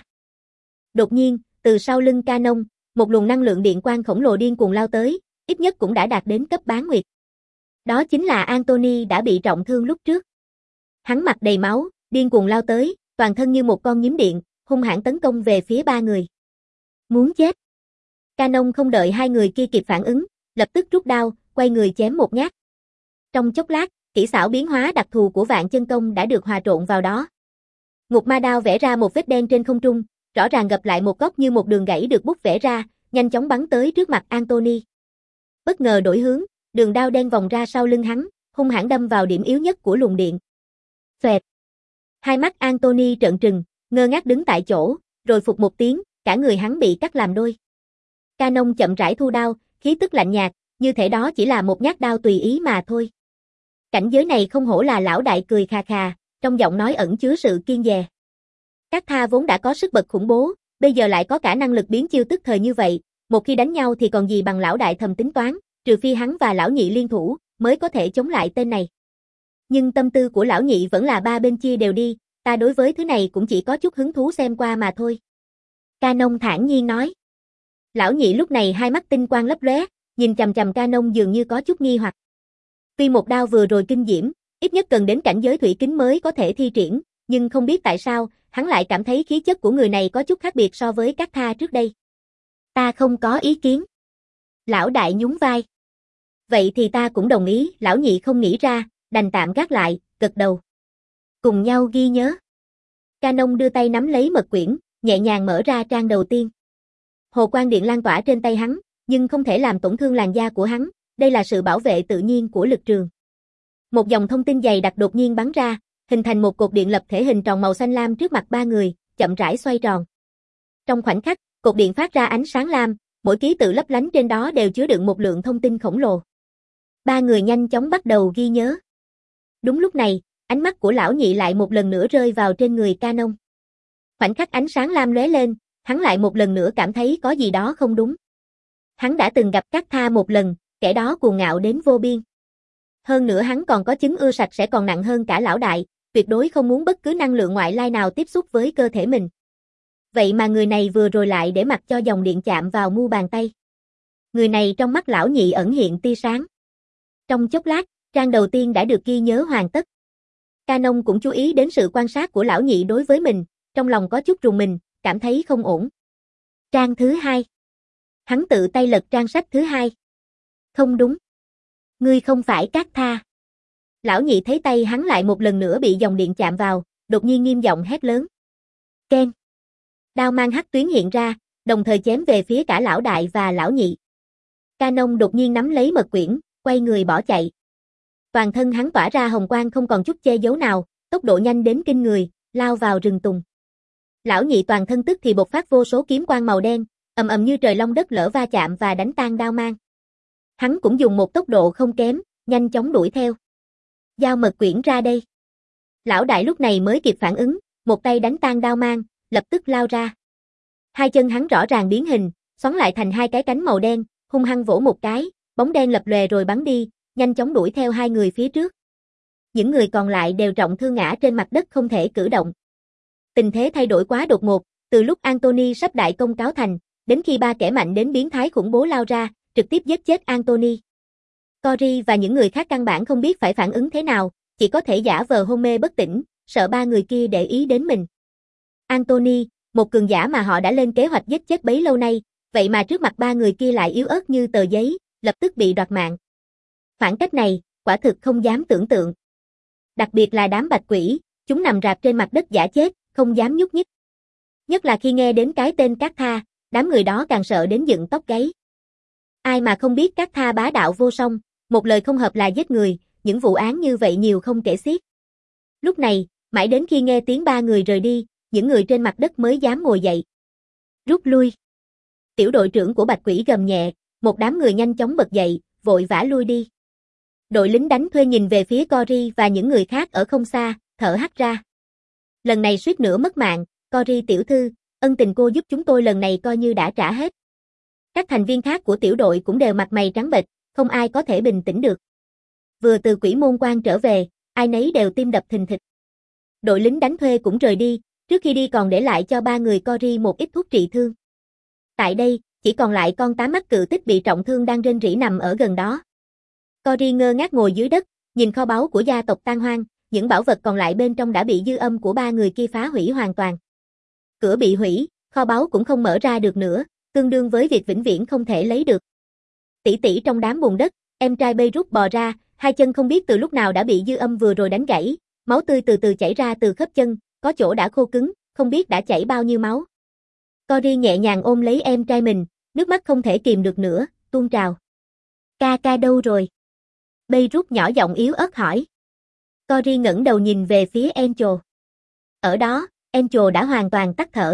Đột nhiên, từ sau lưng Canon, một luồng năng lượng điện quang khổng lồ điên cuồng lao tới, ít nhất cũng đã đạt đến cấp bán nguyệt. Đó chính là Anthony đã bị trọng thương lúc trước. Hắn mặt đầy máu, điên cuồng lao tới, toàn thân như một con nhím điện, hung hãn tấn công về phía ba người. Muốn chết. Canon không đợi hai người kia kịp phản ứng, lập tức rút đao, quay người chém một nhát. Trong chốc lát, kỹ xảo biến hóa đặc thù của vạn chân công đã được hòa trộn vào đó. Ngục ma đao vẽ ra một vết đen trên không trung, rõ ràng gập lại một góc như một đường gãy được bút vẽ ra, nhanh chóng bắn tới trước mặt Anthony. Bất ngờ đổi hướng, đường đao đen vòng ra sau lưng hắn, hung hãn đâm vào điểm yếu nhất của luồng điện. Xoẹt. Hai mắt Anthony trợn trừng, ngơ ngác đứng tại chỗ, rồi phụt một tiếng, cả người hắn bị cắt làm đôi. Canon chậm rãi thu đao, khí tức lạnh nhạt, như thể đó chỉ là một nhát đao tùy ý mà thôi. Cảnh giới này không hổ là lão đại, cười khà khà, trong giọng nói ẩn chứa sự kiên dè. Các tha vốn đã có sức bật khủng bố, bây giờ lại có cả năng lực biến chiêu tức thời như vậy, một khi đánh nhau thì còn gì bằng. Lão đại thầm tính toán, trừ phi hắn và lão nhị liên thủ, mới có thể chống lại tên này. Nhưng tâm tư của lão nhị vẫn là ba bên chia đều đi, ta đối với thứ này cũng chỉ có chút hứng thú xem qua mà thôi. Canon thản nhiên nói. Lão nhị lúc này hai mắt tinh quang lấp lóe, nhìn chằm chằm Canon dường như có chút nghi hoặc. Tuy một đao vừa rồi kinh diễm, ít nhất cần đến cảnh giới thủy kính mới có thể thi triển, nhưng không biết tại sao, hắn lại cảm thấy khí chất của người này có chút khác biệt so với các tha trước đây. Ta không có ý kiến. Lão đại nhún vai. Vậy thì ta cũng đồng ý, lão nhị không nghĩ ra, đành tạm gác lại, gật đầu. Cùng nhau ghi nhớ. Canon đưa tay nắm lấy mật quyển, nhẹ nhàng mở ra trang đầu tiên. Hồ quang điện lan tỏa trên tay hắn, nhưng không thể làm tổn thương làn da của hắn, đây là sự bảo vệ tự nhiên của lực trường. Một dòng thông tin dày đặc đột nhiên bắn ra, hình thành một cột điện lập thể hình tròn màu xanh lam trước mặt ba người, chậm rãi xoay tròn. Trong khoảnh khắc, cột điện phát ra ánh sáng lam, mỗi ký tự lấp lánh trên đó đều chứa đựng một lượng thông tin khổng lồ. Ba người nhanh chóng bắt đầu ghi nhớ. Đúng lúc này, ánh mắt của lão nhị lại một lần nữa rơi vào trên người Canon. Khoảnh khắc ánh sáng lam lóe lên, hắn lại một lần nữa cảm thấy có gì đó không đúng. Hắn đã từng gặp các tha một lần, kẻ đó cuồng ngạo đến vô biên. Hơn nữa hắn còn có chứng ưa sạch sẽ còn nặng hơn cả lão đại, tuyệt đối không muốn bất cứ năng lượng ngoại lai nào tiếp xúc với cơ thể mình. Vậy mà người này vừa rồi lại để mặc cho dòng điện chạm vào mu bàn tay. Người này trong mắt lão nhị ẩn hiện tia sáng. Trong chốc lát, trang đầu tiên đã được ghi nhớ hoàn tất. Canon cũng chú ý đến sự quan sát của lão nhị đối với mình, trong lòng có chút rùng mình, cảm thấy không ổn. Trang thứ hai. Hắn tự tay lật trang sách thứ hai. Không đúng. Ngươi không phải các tha. Lão nhị thấy tay hắn lại một lần nữa bị dòng điện chạm vào, đột nhiên nghiêm giọng hét lớn. Keng. Đao mang hắc tuyến hiện ra, đồng thời chém về phía cả lão đại và lão nhị. Canon đột nhiên nắm lấy mật quyển, quay người bỏ chạy. Toàn thân hắn tỏa ra hồng quang không còn chút che giấu nào, tốc độ nhanh đến kinh người, lao vào rừng tùng. Lão nhị toàn thân tức thì bộc phát vô số kiếm quang màu đen, ầm ầm như trời long đất lở va chạm và đánh tan đao mang. Hắn cũng dùng một tốc độ không kém, nhanh chóng đuổi theo. Giao mật quyển ra đây. Lão đại lúc này mới kịp phản ứng, một tay đánh tan đao mang, lập tức lao ra. Hai chân hắn rõ ràng biến hình, xoắn lại thành hai cái cánh màu đen, hung hăng vỗ một cái, bóng đen lập lòe rồi bắn đi, nhanh chóng đuổi theo hai người phía trước. Những người còn lại đều trọng thương ngã trên mặt đất không thể cử động. Tình thế thay đổi quá đột ngột, Từ lúc Anthony sắp đại công cáo thành, đến khi ba kẻ mạnh đến biến thái khủng bố lao ra, trực tiếp giết chết Anthony. Cory và những người khác căn bản không biết phải phản ứng thế nào, chỉ có thể giả vờ hôn mê bất tỉnh, sợ ba người kia để ý đến mình. Anthony, một cường giả mà họ đã lên kế hoạch giết chết bấy lâu nay, vậy mà trước mặt ba người kia lại yếu ớt như tờ giấy, lập tức bị đoạt mạng. Khoảng cách này, quả thực không dám tưởng tượng. Đặc biệt là đám bạch quỷ, chúng nằm rạp trên mặt đất giả chết, không dám nhúc nhích. Nhất là khi nghe đến cái tên Cát Tha, đám người đó càng sợ đến dựng tóc gáy. Ai mà không biết Cát Tha bá đạo vô song, một lời không hợp là giết người, những vụ án như vậy nhiều không kể xiết. Lúc này, mãi đến khi nghe tiếng ba người rời đi, những người trên mặt đất mới dám ngồi dậy. Rút lui. Tiểu đội trưởng của Bạch Quỷ gầm nhẹ, một đám người nhanh chóng bật dậy, vội vã lui đi. Đội lính đánh thuê nhìn về phía Cory và những người khác ở không xa, thở hắt ra. Lần này suýt nữa mất mạng, Cory tiểu thư, ân tình cô giúp chúng tôi lần này coi như đã trả hết. Các thành viên khác của tiểu đội cũng đều mặt mày trắng bệch, không ai có thể bình tĩnh được. Vừa từ Quỷ Môn Quan trở về, ai nấy đều tim đập thình thịch. Đội lính đánh thuê cũng rời đi, trước khi đi còn để lại cho ba người Cory một ít thuốc trị thương. Tại đây, chỉ còn lại con tám mắt cự tích bị trọng thương đang rên rỉ nằm ở gần đó. Cory ngơ ngác ngồi dưới đất, nhìn kho báu của gia tộc tan hoang, những bảo vật còn lại bên trong đã bị dư âm của ba người kia phá hủy hoàn toàn. Cửa bị hủy, kho báu cũng không mở ra được nữa, tương đương với việc vĩnh viễn không thể lấy được. Tỷ tỷ trong đám bùn đất, em trai Beirut bò ra, hai chân không biết từ lúc nào đã bị dư âm vừa rồi đánh gãy, máu tươi từ từ chảy ra từ khớp chân, có chỗ đã khô cứng, không biết đã chảy bao nhiêu máu. Cory nhẹ nhàng ôm lấy em trai mình, nước mắt không thể kìm được nữa, tuôn trào. Ca ca đâu rồi? Beirut nhỏ giọng yếu ớt hỏi. Cory ngẩng đầu nhìn về phía Angel. Ở đó, Angel đã hoàn toàn tắt thở.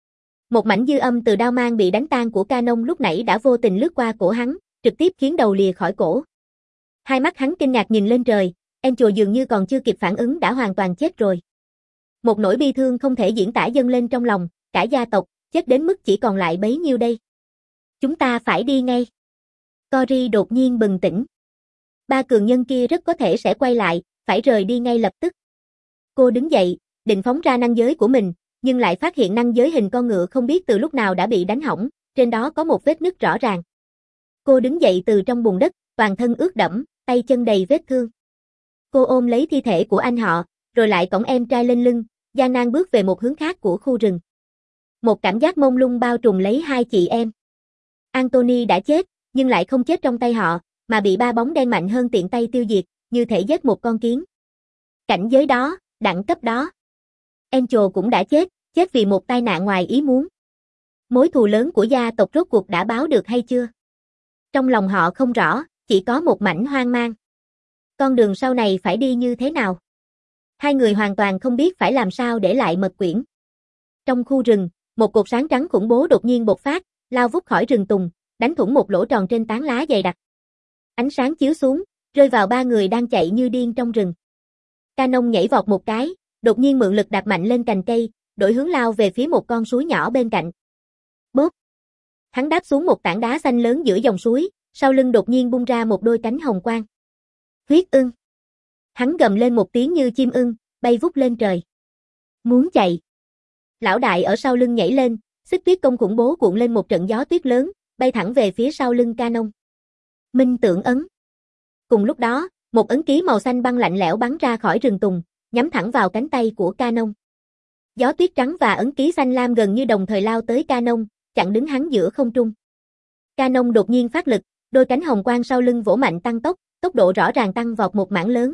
Một mảnh dư âm từ đao mang bị đánh tan của Canon lúc nãy đã vô tình lướt qua cổ hắn, trực tiếp khiến đầu lìa khỏi cổ. Hai mắt hắn kinh ngạc nhìn lên trời, Angel dường như còn chưa kịp phản ứng đã hoàn toàn chết rồi. Một nỗi bi thương không thể diễn tả dâng lên trong lòng, cả gia tộc, chết đến mức chỉ còn lại bấy nhiêu đây. Chúng ta phải đi ngay. Cory đột nhiên bừng tỉnh. Ba cường nhân kia rất có thể sẽ quay lại, phải rời đi ngay lập tức. Cô đứng dậy, định phóng ra năng giới của mình, nhưng lại phát hiện năng giới hình con ngựa không biết từ lúc nào đã bị đánh hỏng, trên đó có một vết nứt rõ ràng. Cô đứng dậy từ trong bùn đất, toàn thân ướt đẫm, tay chân đầy vết thương. Cô ôm lấy thi thể của anh họ, rồi lại cõng em trai lên lưng, gian nan bước về một hướng khác của khu rừng. Một cảm giác mông lung bao trùm lấy hai chị em. Anthony đã chết, nhưng lại không chết trong tay họ, mà bị ba bóng đen mạnh hơn tiện tay tiêu diệt, như thể giết một con kiến. Cảnh giới đó, đẳng cấp đó. Angel cũng đã chết, chết vì một tai nạn ngoài ý muốn. Mối thù lớn của gia tộc rốt cuộc đã báo được hay chưa? Trong lòng họ không rõ, chỉ có một mảnh hoang mang. Con đường sau này phải đi như thế nào? Hai người hoàn toàn không biết phải làm sao để lại mật quyển. Trong khu rừng, một cột sáng trắng khủng bố đột nhiên bộc phát, lao vút khỏi rừng tùng, đánh thủng một lỗ tròn trên tán lá dày đặc. Ánh sáng chiếu xuống, rơi vào ba người đang chạy như điên trong rừng. Canon nhảy vọt một cái, đột nhiên mượn lực đạp mạnh lên cành cây, đổi hướng lao về phía một con suối nhỏ bên cạnh. Bốp! Hắn đáp xuống một tảng đá xanh lớn giữa dòng suối, sau lưng đột nhiên bung ra một đôi cánh hồng quang. Huyết ưng! Hắn gầm lên một tiếng như chim ưng, bay vút lên trời. Muốn chạy! Lão đại ở sau lưng nhảy lên, xích tuyết công khủng bố cuộn lên một trận gió tuyết lớn, bay thẳng về phía sau lưng Canon. Minh tượng ấn! Cùng lúc đó, một ấn ký màu xanh băng lạnh lẽo bắn ra khỏi rừng tùng, nhắm thẳng vào cánh tay của Canon. Gió tuyết trắng và ấn ký xanh lam gần như đồng thời lao tới Canon, chặn đứng hắn giữa không trung. Canon đột nhiên phát lực, đôi cánh hồng quang sau lưng vỗ mạnh tăng tốc, tốc độ rõ ràng tăng vọt một mảng lớn.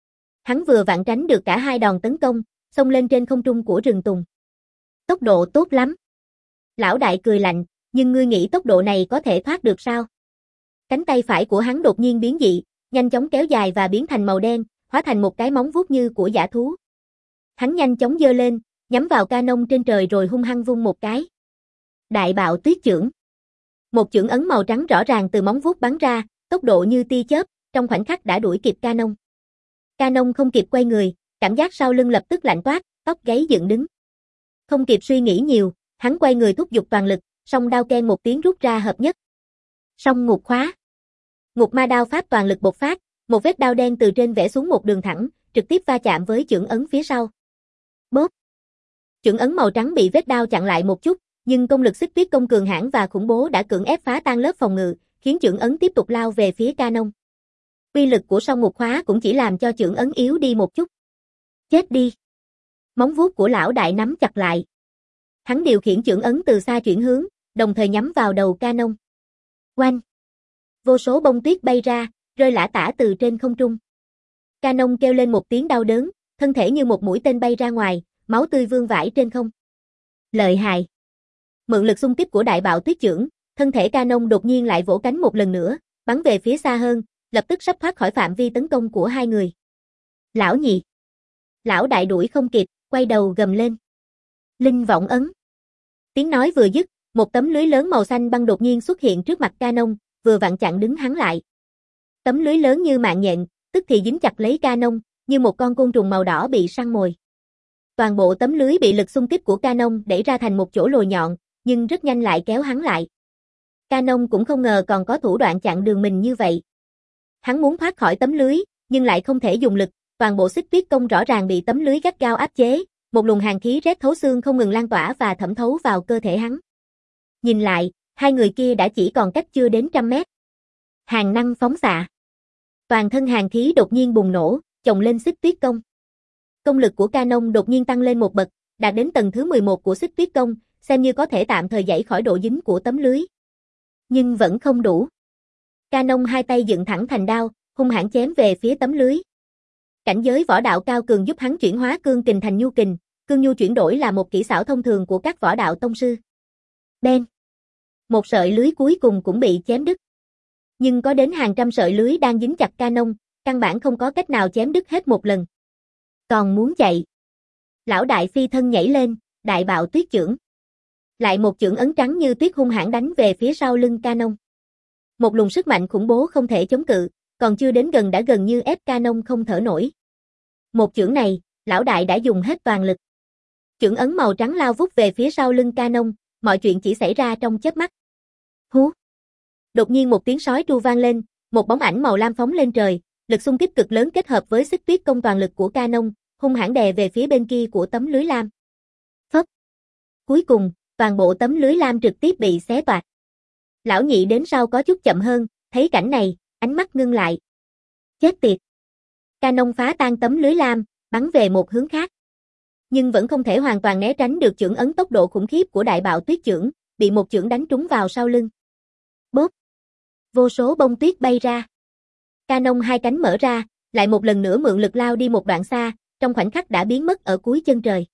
Hắn vừa vặn tránh được cả hai đòn tấn công, xông lên trên không trung của rừng tùng. Tốc độ tốt lắm. Lão đại cười lạnh, nhưng ngươi nghĩ tốc độ này có thể thoát được sao? Cánh tay phải của hắn đột nhiên biến dị, nhanh chóng kéo dài và biến thành màu đen, hóa thành một cái móng vuốt như của dã thú. Hắn nhanh chóng giơ lên, nhắm vào Canon trên trời rồi hung hăng vung một cái. Đại bạo tuyết chưởng. Một chưởng ấn màu trắng rõ ràng từ móng vuốt bắn ra, tốc độ như tia chớp, trong khoảnh khắc đã đuổi kịp Canon. Canon không kịp quay người, cảm giác sau lưng lập tức lạnh toát, tóc gáy dựng đứng. Không kịp suy nghĩ nhiều, hắn quay người thúc giục toàn lực, song đao keng một tiếng rút ra hợp nhất. Song ngục khóa. Ngục ma đao pháp toàn lực bộc phát, một vết đao đen từ trên vẽ xuống một đường thẳng, trực tiếp va chạm với chưởng ấn phía sau. Bốp. Chưởng ấn màu trắng bị vết đao chặn lại một chút, nhưng công lực xích tuyết công cường hãn và khủng bố đã cưỡng ép phá tan lớp phòng ngự, khiến chưởng ấn tiếp tục lao về phía Canon. Uy lực của song mục khóa cũng chỉ làm cho chưởng ấn yếu đi một chút. Chết đi! Móng vuốt của lão đại nắm chặt lại. Hắn điều khiển chưởng ấn từ xa chuyển hướng, đồng thời nhắm vào đầu Canon. Oanh! Vô số bông tuyết bay ra, rơi lả tả từ trên không trung. Canon kêu lên một tiếng đau đớn, thân thể như một mũi tên bay ra ngoài, máu tươi vương vãi trên không. Lợi hại! Mượn lực xung kích của đại bạo tuyết chưởng, thân thể Canon đột nhiên lại vỗ cánh một lần nữa, bắn về phía xa hơn, lập tức sắp thoát khỏi phạm vi tấn công của hai người. Lão nhị! Lão đại đuổi không kịp, quay đầu gầm lên. Linh vọng ấn! Tiếng nói vừa dứt, một tấm lưới lớn màu xanh băng đột nhiên xuất hiện trước mặt Canon, vừa vặn chặn đứng hắn lại. Tấm lưới lớn như mạng nhện, tức thì dính chặt lấy Canon, như một con côn trùng màu đỏ bị săn mồi. Toàn bộ tấm lưới bị lực xung kích của Canon đẩy ra thành một chỗ lồi nhọn, nhưng rất nhanh lại kéo hắn lại. Canon cũng không ngờ còn có thủ đoạn chặn đường mình như vậy. Hắn muốn thoát khỏi tấm lưới, nhưng lại không thể dùng lực, toàn bộ xích tuyết công rõ ràng bị tấm lưới gắt gao áp chế, một luồng hàn khí rét thấu xương không ngừng lan tỏa và thẩm thấu vào cơ thể hắn. Nhìn lại, hai người kia đã chỉ còn cách chưa đến trăm mét. Hàn năng phóng xạ. Toàn thân hàn khí đột nhiên bùng nổ, chồng lên xích tuyết công. Công lực của Canon đột nhiên tăng lên một bậc, đạt đến tầng thứ mười một của xích tuyết công, xem như có thể tạm thời giãy khỏi độ dính của tấm lưới. Nhưng vẫn không đủ. Canon hai tay dựng thẳng thành đao, hung hãn chém về phía tấm lưới. Cảnh giới võ đạo cao cường giúp hắn chuyển hóa cương kình thành nhu kình, cương nhu chuyển đổi là một kỹ xảo thông thường của các võ đạo tông sư. Beng! Một sợi lưới cuối cùng cũng bị chém đứt. Nhưng có đến hàng trăm sợi lưới đang dính chặt Canon, căn bản không có cách nào chém đứt hết một lần. Còn muốn chạy. Lão đại phi thân nhảy lên, đại bạo tuyết chưởng. Lại một chưởng ấn trắng như tuyết hung hãn đánh về phía sau lưng Canon. Một luồng sức mạnh khủng bố không thể chống cự, còn chưa đến gần đã gần như ép Canon không thở nổi. Một chưởng này, lão đại đã dùng hết toàn lực. Chưởng ấn màu trắng lao vút về phía sau lưng Canon, mọi chuyện chỉ xảy ra trong chớp mắt. Hú! Đột nhiên một tiếng sói tru vang lên, một bóng ảnh màu lam phóng lên trời, lực xung kích cực lớn kết hợp với xích tuyết công toàn lực của Canon, hung hãn đè về phía bên kia của tấm lưới lam. Phấp! Cuối cùng, toàn bộ tấm lưới lam trực tiếp bị xé toạc. Lão nhị đến sau có chút chậm hơn, thấy cảnh này, ánh mắt ngưng lại. Chết tiệt! Canon phá tan tấm lưới lam, bắn về một hướng khác. Nhưng vẫn không thể hoàn toàn né tránh được chưởng ấn tốc độ khủng khiếp của đại bạo tuyết chưởng, bị một chưởng đánh trúng vào sau lưng. Bốp! Vô số bông tuyết bay ra. Canon hai cánh mở ra, lại một lần nữa mượn lực lao đi một đoạn xa, trong khoảnh khắc đã biến mất ở cuối chân trời.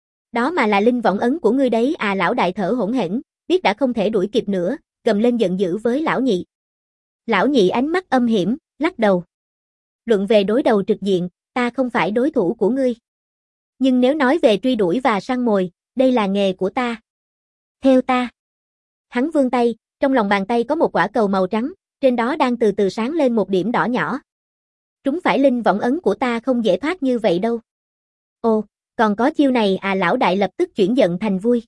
Đó mà là linh võng ấn của ngươi đấy à, lão đại thở hổn hển, biết đã không thể đuổi kịp nữa, gầm lên giận dữ với lão nhị. Lão nhị ánh mắt âm hiểm, lắc đầu. Luận về đối đầu trực diện, ta không phải đối thủ của ngươi. Nhưng nếu nói về truy đuổi và săn mồi, đây là nghề của ta. Theo ta. Hắn vươn tay, trong lòng bàn tay có một quả cầu màu trắng, trên đó đang từ từ sáng lên một điểm đỏ nhỏ. Trúng phải linh võng ấn của ta không dễ thoát như vậy đâu. Ồ, còn có chiêu này à, lão đại lập tức chuyển giận thành vui.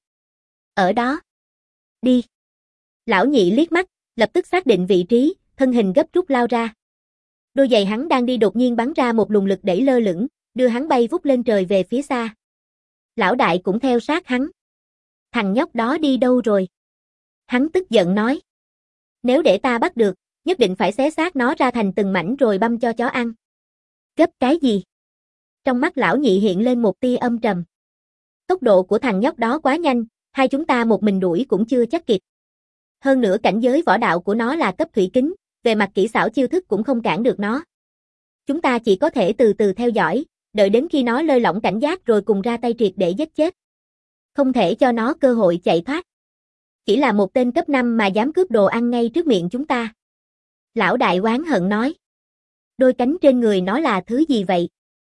Ở đó. Đi. Lão nhị liếc mắt, lập tức xác định vị trí, thân hình gấp rút lao ra. Đôi giày hắn đang đi đột nhiên bắn ra một luồng lực đẩy lơ lửng, đưa hắn bay vút lên trời về phía xa. Lão đại cũng theo sát hắn. Thằng nhóc đó đi đâu rồi? Hắn tức giận nói. Nếu để ta bắt được, nhất định phải xé xác nó ra thành từng mảnh rồi băm cho chó ăn. Gấp cái gì? Trong mắt lão nhị hiện lên một tia âm trầm. Tốc độ của thằng nhóc đó quá nhanh, hai chúng ta một mình đuổi cũng chưa chắc kịp. Hơn nữa cảnh giới võ đạo của nó là cấp thủy kính, về mặt kỹ xảo chiêu thức cũng không cản được nó. Chúng ta chỉ có thể từ từ theo dõi, đợi đến khi nó lơi lỏng cảnh giác rồi cùng ra tay triệt để giết chết. Không thể cho nó cơ hội chạy thoát. Chỉ là một tên cấp năm mà dám cướp đồ ăn ngay trước miệng chúng ta. Lão đại oán hận nói. Đôi cánh trên người nó là thứ gì vậy?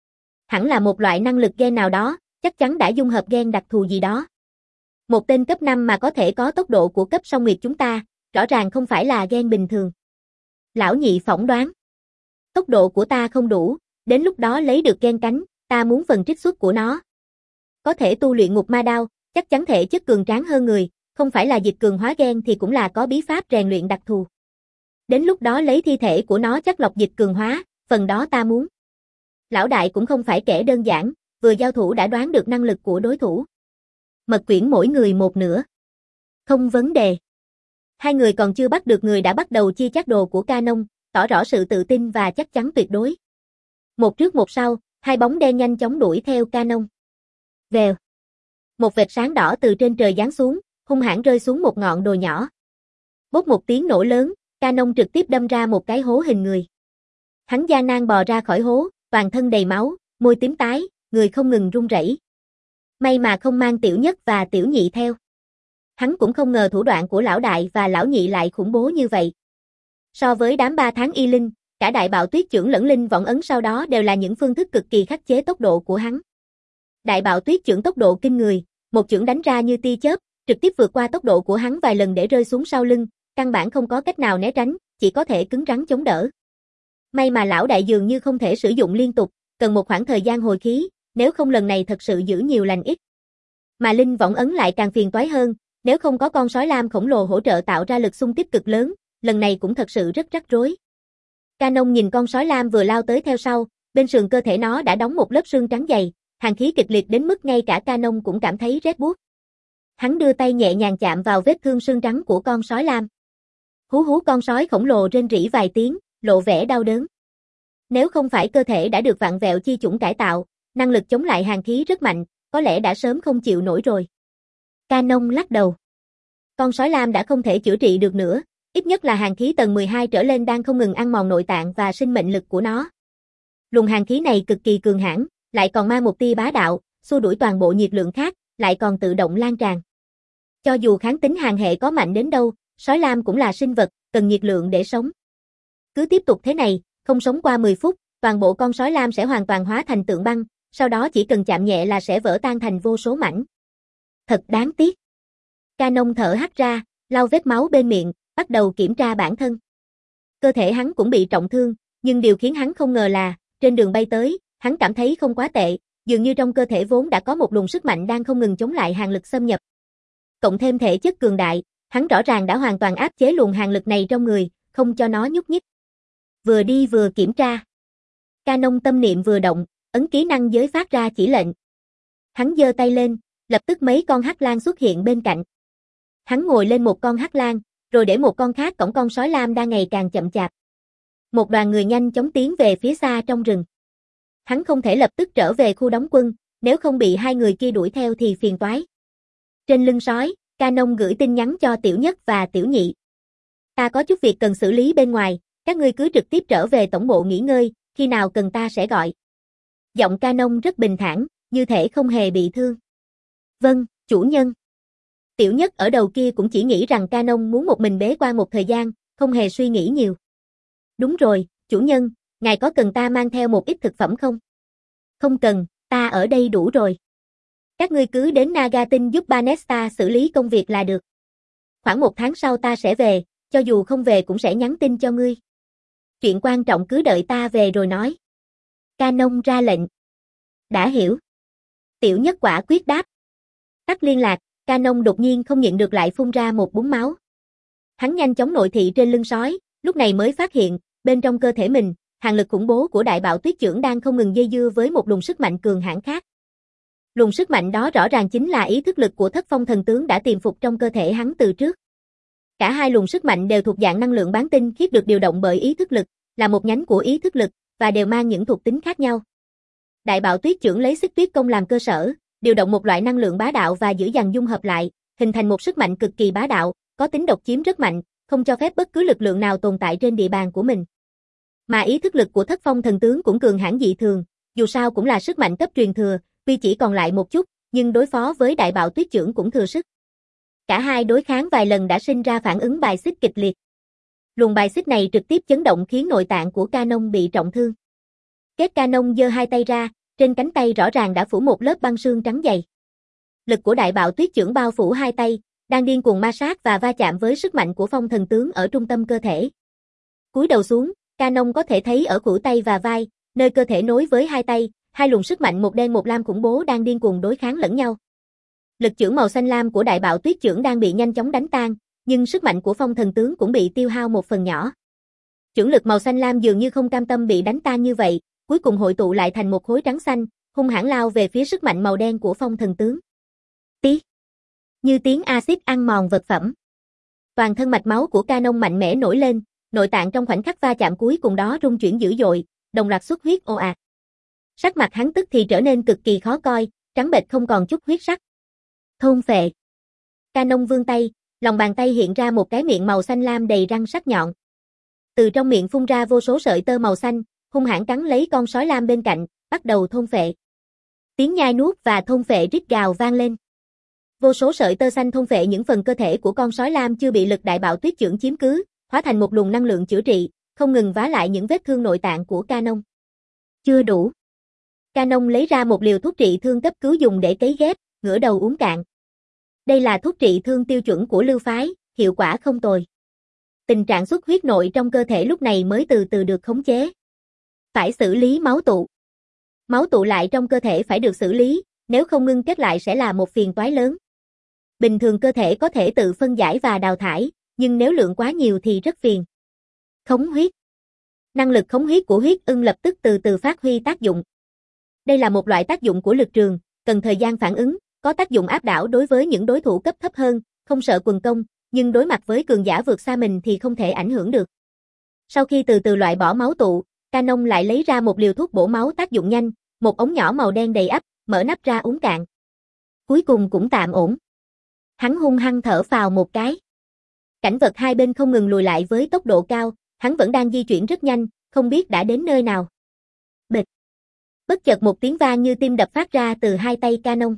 Hẳn là một loại năng lực gen nào đó, chắc chắn đã dung hợp gen đặc thù gì đó. Một tên cấp năm mà có thể có tốc độ của cấp song nguyệt chúng ta, rõ ràng không phải là gen bình thường. Lão nhị phỏng đoán. Tốc độ của ta không đủ, đến lúc đó lấy được gen cánh, ta muốn phần trích xuất của nó. Có thể tu luyện ngục ma đao, chắc chắn thể chất cường tráng hơn người, không phải là dịch cường hóa gen thì cũng là có bí pháp rèn luyện đặc thù. Đến lúc đó lấy thi thể của nó chắc lọc dịch cường hóa, phần đó ta muốn. Lão đại cũng không phải kẻ đơn giản, vừa giao thủ đã đoán được năng lực của đối thủ. Mật quyển mỗi người một nửa. Không vấn đề. Hai người còn chưa bắt được người đã bắt đầu chia chác đồ của Canon, tỏ rõ sự tự tin và chắc chắn tuyệt đối. Một trước một sau, hai bóng đen nhanh chóng đuổi theo Canon. Vèo. Một vệt sáng đỏ từ trên trời giáng xuống, hung hãn rơi xuống một ngọn đồi nhỏ. Bốp một tiếng nổ lớn, Canon trực tiếp đâm ra một cái hố hình người. Hắn gian nan bò ra khỏi hố, toàn thân đầy máu, môi tím tái, người không ngừng run rẩy. May mà không mang Tiểu Nhất và Tiểu Nhị theo. Hắn cũng không ngờ thủ đoạn của lão đại và lão nhị lại khủng bố như vậy. So với đám ba tháng y linh, cả Đại Bạo Tuyết Chưởng lẫn Linh Võng Ấn sau đó đều là những phương thức cực kỳ khắc chế tốc độ của hắn. Đại Bạo Tuyết Chưởng tốc độ kinh người, một chưởng đánh ra như tia chớp, trực tiếp vượt qua tốc độ của hắn vài lần để rơi xuống sau lưng, căn bản không có cách nào né tránh, chỉ có thể cứng rắn chống đỡ. May mà lão đại dường như không thể sử dụng liên tục, cần một khoảng thời gian hồi khí, nếu không lần này thật sự giữ nhiều lành ít. Mà Linh Võng Ấn lại càng phiền toái hơn, nếu không có con sói lam khổng lồ hỗ trợ tạo ra lực xung kích cực lớn, lần này cũng thật sự rất rắc rối. Canon nhìn con sói lam vừa lao tới theo sau, bên sườn cơ thể nó đã đóng một lớp xương trắng dày, hàn khí kịch liệt đến mức ngay cả Canon cũng cảm thấy rét buốt. Hắn đưa tay nhẹ nhàng chạm vào vết thương xương trắng của con sói lam. Hú hú con sói khổng lồ rên rỉ vài tiếng, lộ vẻ đau đớn. Nếu không phải cơ thể đã được vặn vẹo chi chủng cải tạo, năng lực chống lại hàn khí rất mạnh, có lẽ đã sớm không chịu nổi rồi. Canon lắc đầu. Con sói lam đã không thể chữa trị được nữa, ít nhất là hàn khí tầng mười hai trở lên đang không ngừng ăn mòn nội tạng và sinh mệnh lực của nó. Luồng hàn khí này cực kỳ cường hãn, lại còn mang một tia bá đạo, xua đuổi toàn bộ nhiệt lượng khác, lại còn tự động lan tràn. Cho dù kháng tính hàn hệ có mạnh đến đâu, sói lam cũng là sinh vật, cần nhiệt lượng để sống. Cứ tiếp tục thế này, không sống qua mười phút, toàn bộ con sói lam sẽ hoàn toàn hóa thành tượng băng, sau đó chỉ cần chạm nhẹ là sẽ vỡ tan thành vô số mảnh. Thật đáng tiếc. Canon thở hắt ra, lau vết máu bên miệng, bắt đầu kiểm tra bản thân. Cơ thể hắn cũng bị trọng thương, nhưng điều khiến hắn không ngờ là, trên đường bay tới, hắn cảm thấy không quá tệ, dường như trong cơ thể vốn đã có một luồng sức mạnh đang không ngừng chống lại hàn lực xâm nhập. Cộng thêm thể chất cường đại, hắn rõ ràng đã hoàn toàn áp chế luồng hàn lực này trong người, không cho nó nhúc nhích. Vừa đi vừa kiểm tra. Canon tâm niệm vừa động, ấn ký năng giới phát ra chỉ lệnh. Hắn giơ tay lên, lập tức mấy con hắc lang xuất hiện bên cạnh. Hắn ngồi lên một con hắc lang, rồi để một con khác cõng con sói lam đang ngày càng chậm chạp. Một đoàn người nhanh chóng tiến về phía xa trong rừng. Hắn không thể lập tức trở về khu đóng quân, nếu không bị hai người kia đuổi theo thì phiền toái. Trên lưng sói, Canon gửi tin nhắn cho Tiểu Nhất và Tiểu Nhị. Ta có chút việc cần xử lý bên ngoài, các ngươi cứ trực tiếp trở về tổng bộ nghỉ ngơi, khi nào cần ta sẽ gọi. Giọng Canon rất bình thản, như thể không hề bị thương. Vâng, chủ nhân. Tiểu Nhất ở đầu kia cũng chỉ nghĩ rằng Canon muốn một mình bế quan một thời gian, không hề suy nghĩ nhiều. Đúng rồi, chủ nhân, ngài có cần ta mang theo một ít thực phẩm không? Không cần, ta ở đây đủ rồi. Các ngươi cứ đến Nagatin giúp Banesta xử lý công việc là được. Khoảng một tháng sau ta sẽ về, cho dù không về cũng sẽ nhắn tin cho ngươi. Chuyện quan trọng cứ đợi ta về rồi nói. Canon ra lệnh. Đã hiểu. Tiểu Nhất quả quyết đáp. Tắt liên lạc, Canon đột nhiên không nhịn được lại phun ra một búng máu. Hắn nhanh chóng nội thị trên lưng sói, lúc này mới phát hiện, bên trong cơ thể mình, hàn lực khủng bố của Đại Bạo Tuyết Chưởng đang không ngừng dây dưa với một luồng sức mạnh cường hãn khác. Luồng sức mạnh đó rõ ràng chính là ý thức lực của Thất Phong thần tướng đã tiềm phục trong cơ thể hắn từ trước. Cả hai luồng sức mạnh đều thuộc dạng năng lượng bán tinh khiết được điều động bởi ý thức lực, là một nhánh của ý thức lực, và đều mang những thuộc tính khác nhau. Đại Bạo Tuyết Chưởng lấy Xích Tuyết Công làm cơ sở, điều động một loại năng lượng bá đạo và giữ dằn dung hợp lại, hình thành một sức mạnh cực kỳ bá đạo, có tính độc chiếm rất mạnh, không cho phép bất cứ lực lượng nào tồn tại trên địa bàn của mình. Mà ý thức lực của Thất Phong thần tướng cũng cường hãn dị thường, dù sao cũng là sức mạnh cấp truyền thừa, tuy chỉ còn lại một chút, nhưng đối phó với Đại Bạo Tuyết Chưởng cũng thừa sức. Cả hai đối kháng vài lần đã sinh ra phản ứng bài xích kịch liệt. Luồng bài xích này trực tiếp chấn động khiến nội tạng của Canon bị trọng thương. Kết Canon giơ hai tay ra, trên cánh tay rõ ràng đã phủ một lớp băng sương trắng dày. Lực của Đại Bạo Tuyết Chưởng bao phủ hai tay, đang điên cuồng ma sát và va chạm với sức mạnh của Phong thần tướng ở trung tâm cơ thể. Cúi đầu xuống, Canon có thể thấy ở khuỷu tay và vai, nơi cơ thể nối với hai tay, hai luồng sức mạnh một đen một lam khủng bố đang điên cuồng đối kháng lẫn nhau. Lực chưởng màu xanh lam của Đại Bạo Tuyết Chưởng đang bị nhanh chóng đánh tan, nhưng sức mạnh của Phong thần tướng cũng bị tiêu hao một phần nhỏ. Chưởng lực màu xanh lam dường như không cam tâm bị đánh tan như vậy, cuối cùng hội tụ lại thành một khối trắng xanh, hung hãn lao về phía sức mạnh màu đen của Phong thần tướng. Tí. Như tiếng axit ăn mòn vật phẩm. Toàn thân mạch máu của Canon mạnh mẽ nổi lên, nội tạng trong khoảnh khắc va chạm cuối cùng đó rung chuyển dữ dội, đồng loạt xuất huyết ồ ạt. Sắc mặt hắn tức thì trở nên cực kỳ khó coi, trắng bệch không còn chút huyết sắc. Thôn phệ. Canon vươn tay, lòng bàn tay hiện ra một cái miệng màu xanh lam đầy răng sắc nhọn. Từ trong miệng phun ra vô số sợi tơ màu xanh, hung hãn cắn lấy con sói lam bên cạnh, bắt đầu thôn phệ. Tiếng nhai nuốt và thôn phệ rít gào vang lên. Vô số sợi tơ xanh thôn phệ những phần cơ thể của con sói lam chưa bị lực đại bạo tuyết chưởng chiếm cứ, hóa thành một luồng năng lượng chữa trị, không ngừng vá lại những vết thương nội tạng của Canon. Chưa đủ. Canon lấy ra một liều thuốc trị thương cấp cứu dùng để cấy ghép, ngửa đầu uống cạn. Đây là thuốc trị thương tiêu chuẩn của Lưu phái, hiệu quả không tồi. Tình trạng xuất huyết nội trong cơ thể lúc này mới từ từ được khống chế. Phải xử lý máu tụ. Máu tụ lại trong cơ thể phải được xử lý, nếu không ngưng kết lại sẽ là một phiền toái lớn. Bình thường cơ thể có thể tự phân giải và đào thải, nhưng nếu lượng quá nhiều thì rất phiền. Khống huyết. Năng lực khống huyết của huyết ưng lập tức từ từ phát huy tác dụng. Đây là một loại tác dụng của lực trường, cần thời gian phản ứng, có tác dụng áp đảo đối với những đối thủ cấp thấp hơn, không sợ quần công, nhưng đối mặt với cường giả vượt xa mình thì không thể ảnh hưởng được. Sau khi từ từ loại bỏ máu tụ, Canon lại lấy ra một liều thuốc bổ máu tác dụng nhanh, một ống nhỏ màu đen đầy ắp, mở nắp ra uống cạn. Cuối cùng cũng tạm ổn. Hắn hung hăng thở phào một cái. Cảnh vật hai bên không ngừng lùi lại với tốc độ cao, hắn vẫn đang di chuyển rất nhanh, không biết đã đến nơi nào. Bịch. Bất chợt một tiếng vang như tim đập phát ra từ hai tay Canon.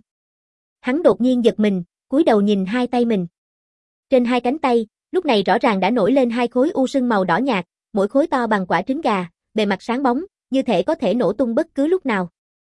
Hắn đột nhiên giật mình, cúi đầu nhìn hai tay mình. Trên hai cánh tay, lúc này rõ ràng đã nổi lên hai khối u sưng màu đỏ nhạt, mỗi khối to bằng quả trứng gà, bề mặt sáng bóng, như thể có thể nổ tung bất cứ lúc nào.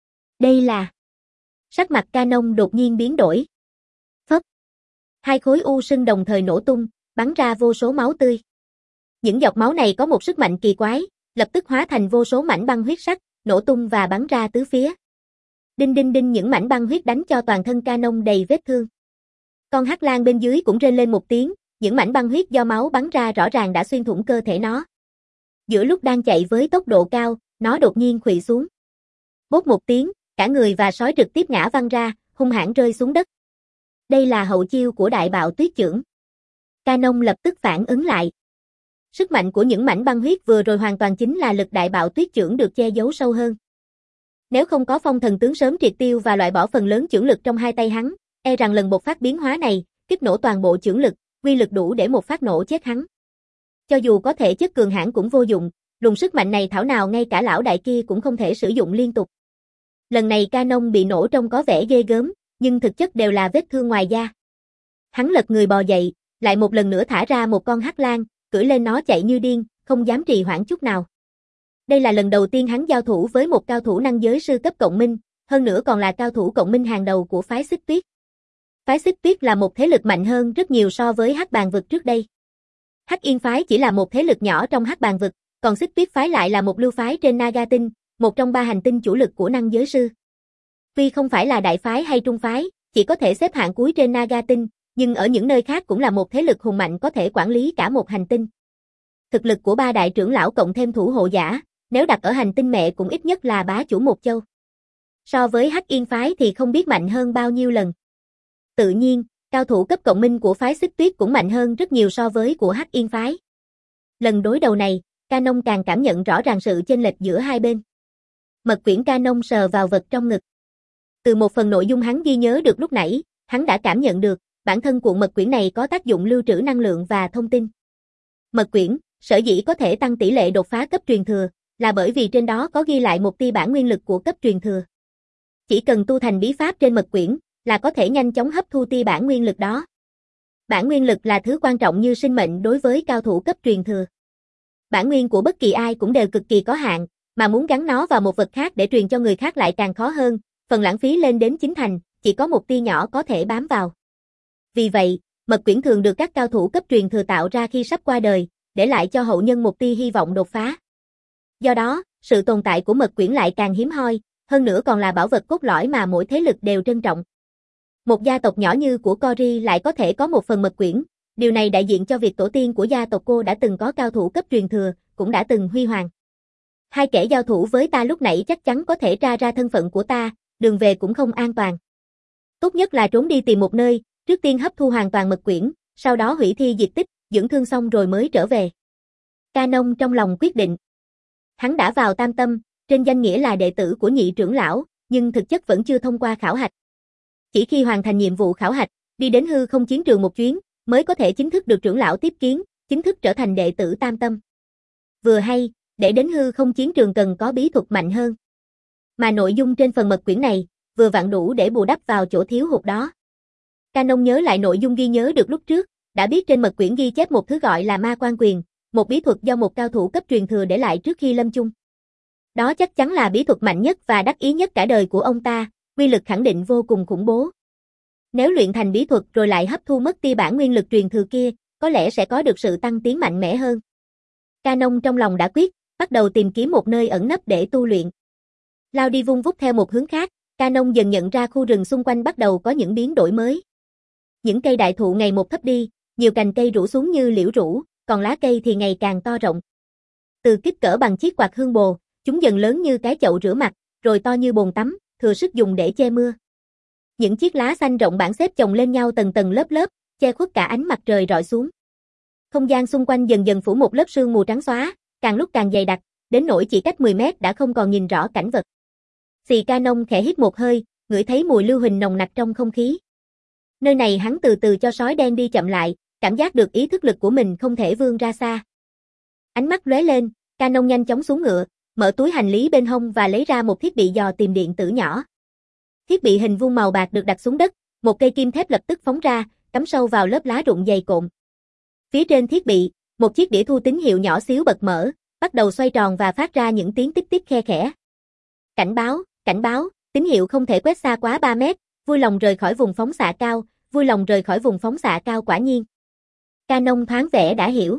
Đây là... Sắc mặt Canon đột nhiên biến đổi. Phấp. Hai khối u sưng đồng thời nổ tung, bắn ra vô số máu tươi. Những giọt máu này có một sức mạnh kỳ quái, lập tức hóa thành vô số mảnh băng huyết sắc, nổ tung và bắn ra tứ phía. Đinh đinh đinh những mảnh băng huyết đánh cho toàn thân Canon đầy vết thương. Con hắc lang bên dưới cũng rên lên một tiếng, những mảnh băng huyết do máu bắn ra rõ ràng đã xuyên thủng cơ thể nó. Giữa lúc đang chạy với tốc độ cao, nó đột nhiên khuỵu xuống. Bốp một tiếng, cả người và sói trực tiếp ngã văng ra, hung hãn rơi xuống đất. Đây là hậu chiêu của đại bạo tuyết chưởng. Canon lập tức phản ứng lại. Sức mạnh của những mảnh băng huyết vừa rồi hoàn toàn chính là lực đại bạo tuyết chưởng được che giấu sâu hơn. Nếu không có phong thần tướng sớm triệt tiêu và loại bỏ phần lớn chưởng lực trong hai tay hắn, e rằng lần bộc phát biến hóa này, kích nổ toàn bộ chưởng lực, quy lực đủ để một phát nổ chết hắn. Cho dù có thể chất cường hãn cũng vô dụng, luồng sức mạnh này thảo nào ngay cả lão đại kia cũng không thể sử dụng liên tục. Lần này Canon bị nổ trông có vẻ ghê gớm, nhưng thực chất đều là vết thương ngoài da. Hắn lật người bò dậy, lại một lần nữa thả ra một con hắc lang, cưỡi lên nó chạy như điên, không dám trì hoãn chút nào. Đây là lần đầu tiên hắn giao thủ với một cao thủ năng giới sư cấp cộng minh, hơn nữa còn là cao thủ cộng minh hàng đầu của phái Xích Tuyết. Phái Xích Tuyết là một thế lực mạnh hơn rất nhiều so với Hắc Bàn vực trước đây. Hắc Yên phái chỉ là một thế lực nhỏ trong Hắc Bàn vực, còn Xích Tuyết phái lại là một lưu phái trên Naga tinh, một trong ba hành tinh chủ lực của năng giới sư. Tuy không phải là đại phái hay trung phái, chỉ có thể xếp hạng cuối trên Naga tinh, nhưng ở những nơi khác cũng là một thế lực hùng mạnh có thể quản lý cả một hành tinh. Thực lực của ba đại trưởng lão cộng thêm thủ hộ giả, nếu đặt ở hành tinh mẹ cũng ít nhất là bá chủ một châu. So với Hắc Yên phái thì không biết mạnh hơn bao nhiêu lần. Tự nhiên, cao thủ cấp cộng minh của phái Xích Tuyết cũng mạnh hơn rất nhiều so với của Hắc Yên phái. Lần đối đầu này, Canon càng cảm nhận rõ ràng sự chênh lệch giữa hai bên. Mật quyển Canon sờ vào vật trong ngực. Từ một phần nội dung hắn ghi nhớ được lúc nãy, hắn đã cảm nhận được, bản thân cuộn mật quyển này có tác dụng lưu trữ năng lượng và thông tin. Mật quyển, sở dĩ có thể tăng tỷ lệ đột phá cấp truyền thừa, là bởi vì trên đó có ghi lại một tia bản nguyên lực của cấp truyền thừa. Chỉ cần tu thành bí pháp trên mật quyển, là có thể nhanh chóng hấp thu tia bản nguyên lực đó. Bản nguyên lực là thứ quan trọng như sinh mệnh đối với cao thủ cấp truyền thừa. Bản nguyên của bất kỳ ai cũng đều cực kỳ có hạn, mà muốn gắn nó vào một vật khác để truyền cho người khác lại càng khó hơn, phần lãng phí lên đến chín thành, chỉ có một tia nhỏ có thể bám vào. Vì vậy, mật quyển thường được các cao thủ cấp truyền thừa tạo ra khi sắp qua đời, để lại cho hậu nhân một tia hy vọng đột phá. Do đó, sự tồn tại của mật quyển lại càng hiếm hoi, hơn nữa còn là bảo vật cốt lõi mà mỗi thế lực đều trân trọng. Một gia tộc nhỏ như của Cory lại có thể có một phần mật quyển, điều này đại diện cho việc tổ tiên của gia tộc cô đã từng có cao thủ cấp truyền thừa, cũng đã từng huy hoàng. Hai kẻ giao thủ với ta lúc nãy chắc chắn có thể tra ra thân phận của ta, đường về cũng không an toàn. Tốt nhất là trốn đi tìm một nơi, Trước tiên hấp thu hoàn toàn mật quyển, sau đó hủy thi diệt tích, dưỡng thương xong rồi mới trở về. Canon trong lòng quyết định. Hắn đã vào tam tâm, trên danh nghĩa là đệ tử của nhị trưởng lão, nhưng thực chất vẫn chưa thông qua khảo hạch. Chỉ khi hoàn thành nhiệm vụ khảo hạch, đi đến hư không chiến trường một chuyến, mới có thể chính thức được trưởng lão tiếp kiến, chính thức trở thành đệ tử tam tâm. Vừa hay, để đến hư không chiến trường cần có bí thuật mạnh hơn. Mà nội dung trên phần mật quyển này, vừa vặn đủ để bù đắp vào chỗ thiếu hụt đó. Canon nhớ lại nội dung ghi nhớ được lúc trước, đã biết trên mật quyển ghi chép một thứ gọi là ma quan quyền, một bí thuật do một cao thủ cấp truyền thừa để lại trước khi lâm chung. Đó chắc chắn là bí thuật mạnh nhất và đắc ý nhất cả đời của ông ta, uy lực khẳng định vô cùng khủng bố. Nếu luyện thành bí thuật rồi lại hấp thu mất tia bản nguyên lực truyền thừa kia, có lẽ sẽ có được sự tăng tiến mạnh mẽ hơn. Canon trong lòng đã quyết, bắt đầu tìm kiếm một nơi ẩn nấp để tu luyện. Lao đi vung vút theo một hướng khác, Canon dần nhận ra khu rừng xung quanh bắt đầu có những biến đổi mới. Những cây đại thụ ngày một thấp đi, nhiều cành cây rũ xuống như liễu rũ, còn lá cây thì ngày càng to rộng. Từ kích cỡ bằng chiếc quạt hương bồ, chúng dần lớn như cái chậu rửa mặt, rồi to như bồn tắm, thừa sức dùng để che mưa. Những chiếc lá xanh rộng bản xếp chồng lên nhau tầng tầng lớp lớp, che khuất cả ánh mặt trời rọi xuống. Không gian xung quanh dần dần phủ một lớp sương mù trắng xóa, càng lúc càng dày đặc, đến nỗi chỉ cách mười mét đã không còn nhìn rõ cảnh vật. Xì Canon khẽ hít một hơi, ngửi thấy mùi lưu huỳnh nồng nặc trong không khí. Nơi này hắn từ từ cho sói đen đi chậm lại, cảm giác được ý thức lực của mình không thể vươn ra xa. Ánh mắt lóe lên, Canon nhanh chóng xuống ngựa, mở túi hành lý bên hông và lấy ra một thiết bị dò tìm điện tử nhỏ. Thiết bị hình vuông màu bạc được đặt xuống đất, một cây kim thép lập tức phóng ra, cắm sâu vào lớp lá rụng dày cộm. Phía trên thiết bị, một chiếc đĩa thu tín hiệu nhỏ xíu bật mở, bắt đầu xoay tròn và phát ra những tiếng tích tích khe khẽ. Cảnh báo, cảnh báo, tín hiệu không thể quét xa quá ba mét, vui lòng rời khỏi vùng phóng xạ cao, vui lòng rời khỏi vùng phóng xạ cao quả nhiên. Canon thoáng vẻ đã hiểu.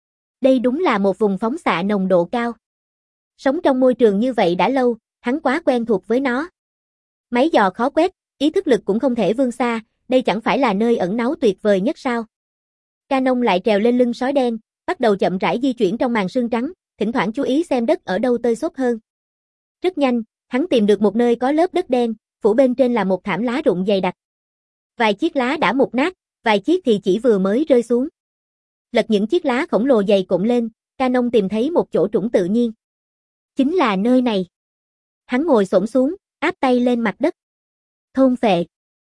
Đây đúng là một vùng phóng xạ nồng độ cao. Sống trong môi trường như vậy đã lâu, hắn quá quen thuộc với nó. Máy dò khó quét, ý thức lực cũng không thể vươn xa, đây chẳng phải là nơi ẩn náu tuyệt vời nhất sao. Canon lại trèo lên lưng sói đen, bắt đầu chậm rãi di chuyển trong màn sương trắng, thỉnh thoảng chú ý xem đất ở đâu tơi xốp hơn. Rất nhanh, hắn tìm được một nơi có lớp đất đen, phủ bên trên là một thảm lá rụng dày đặc. Vài chiếc lá đã mục nát, vài chiếc thì chỉ vừa mới rơi xuống. Lật những chiếc lá khổng lồ dày cộm lên, Canon tìm thấy một chỗ trũng tự nhiên. Chính là nơi này. Hắn ngồi xổm xuống, áp tay lên mặt đất. Thôn phệ.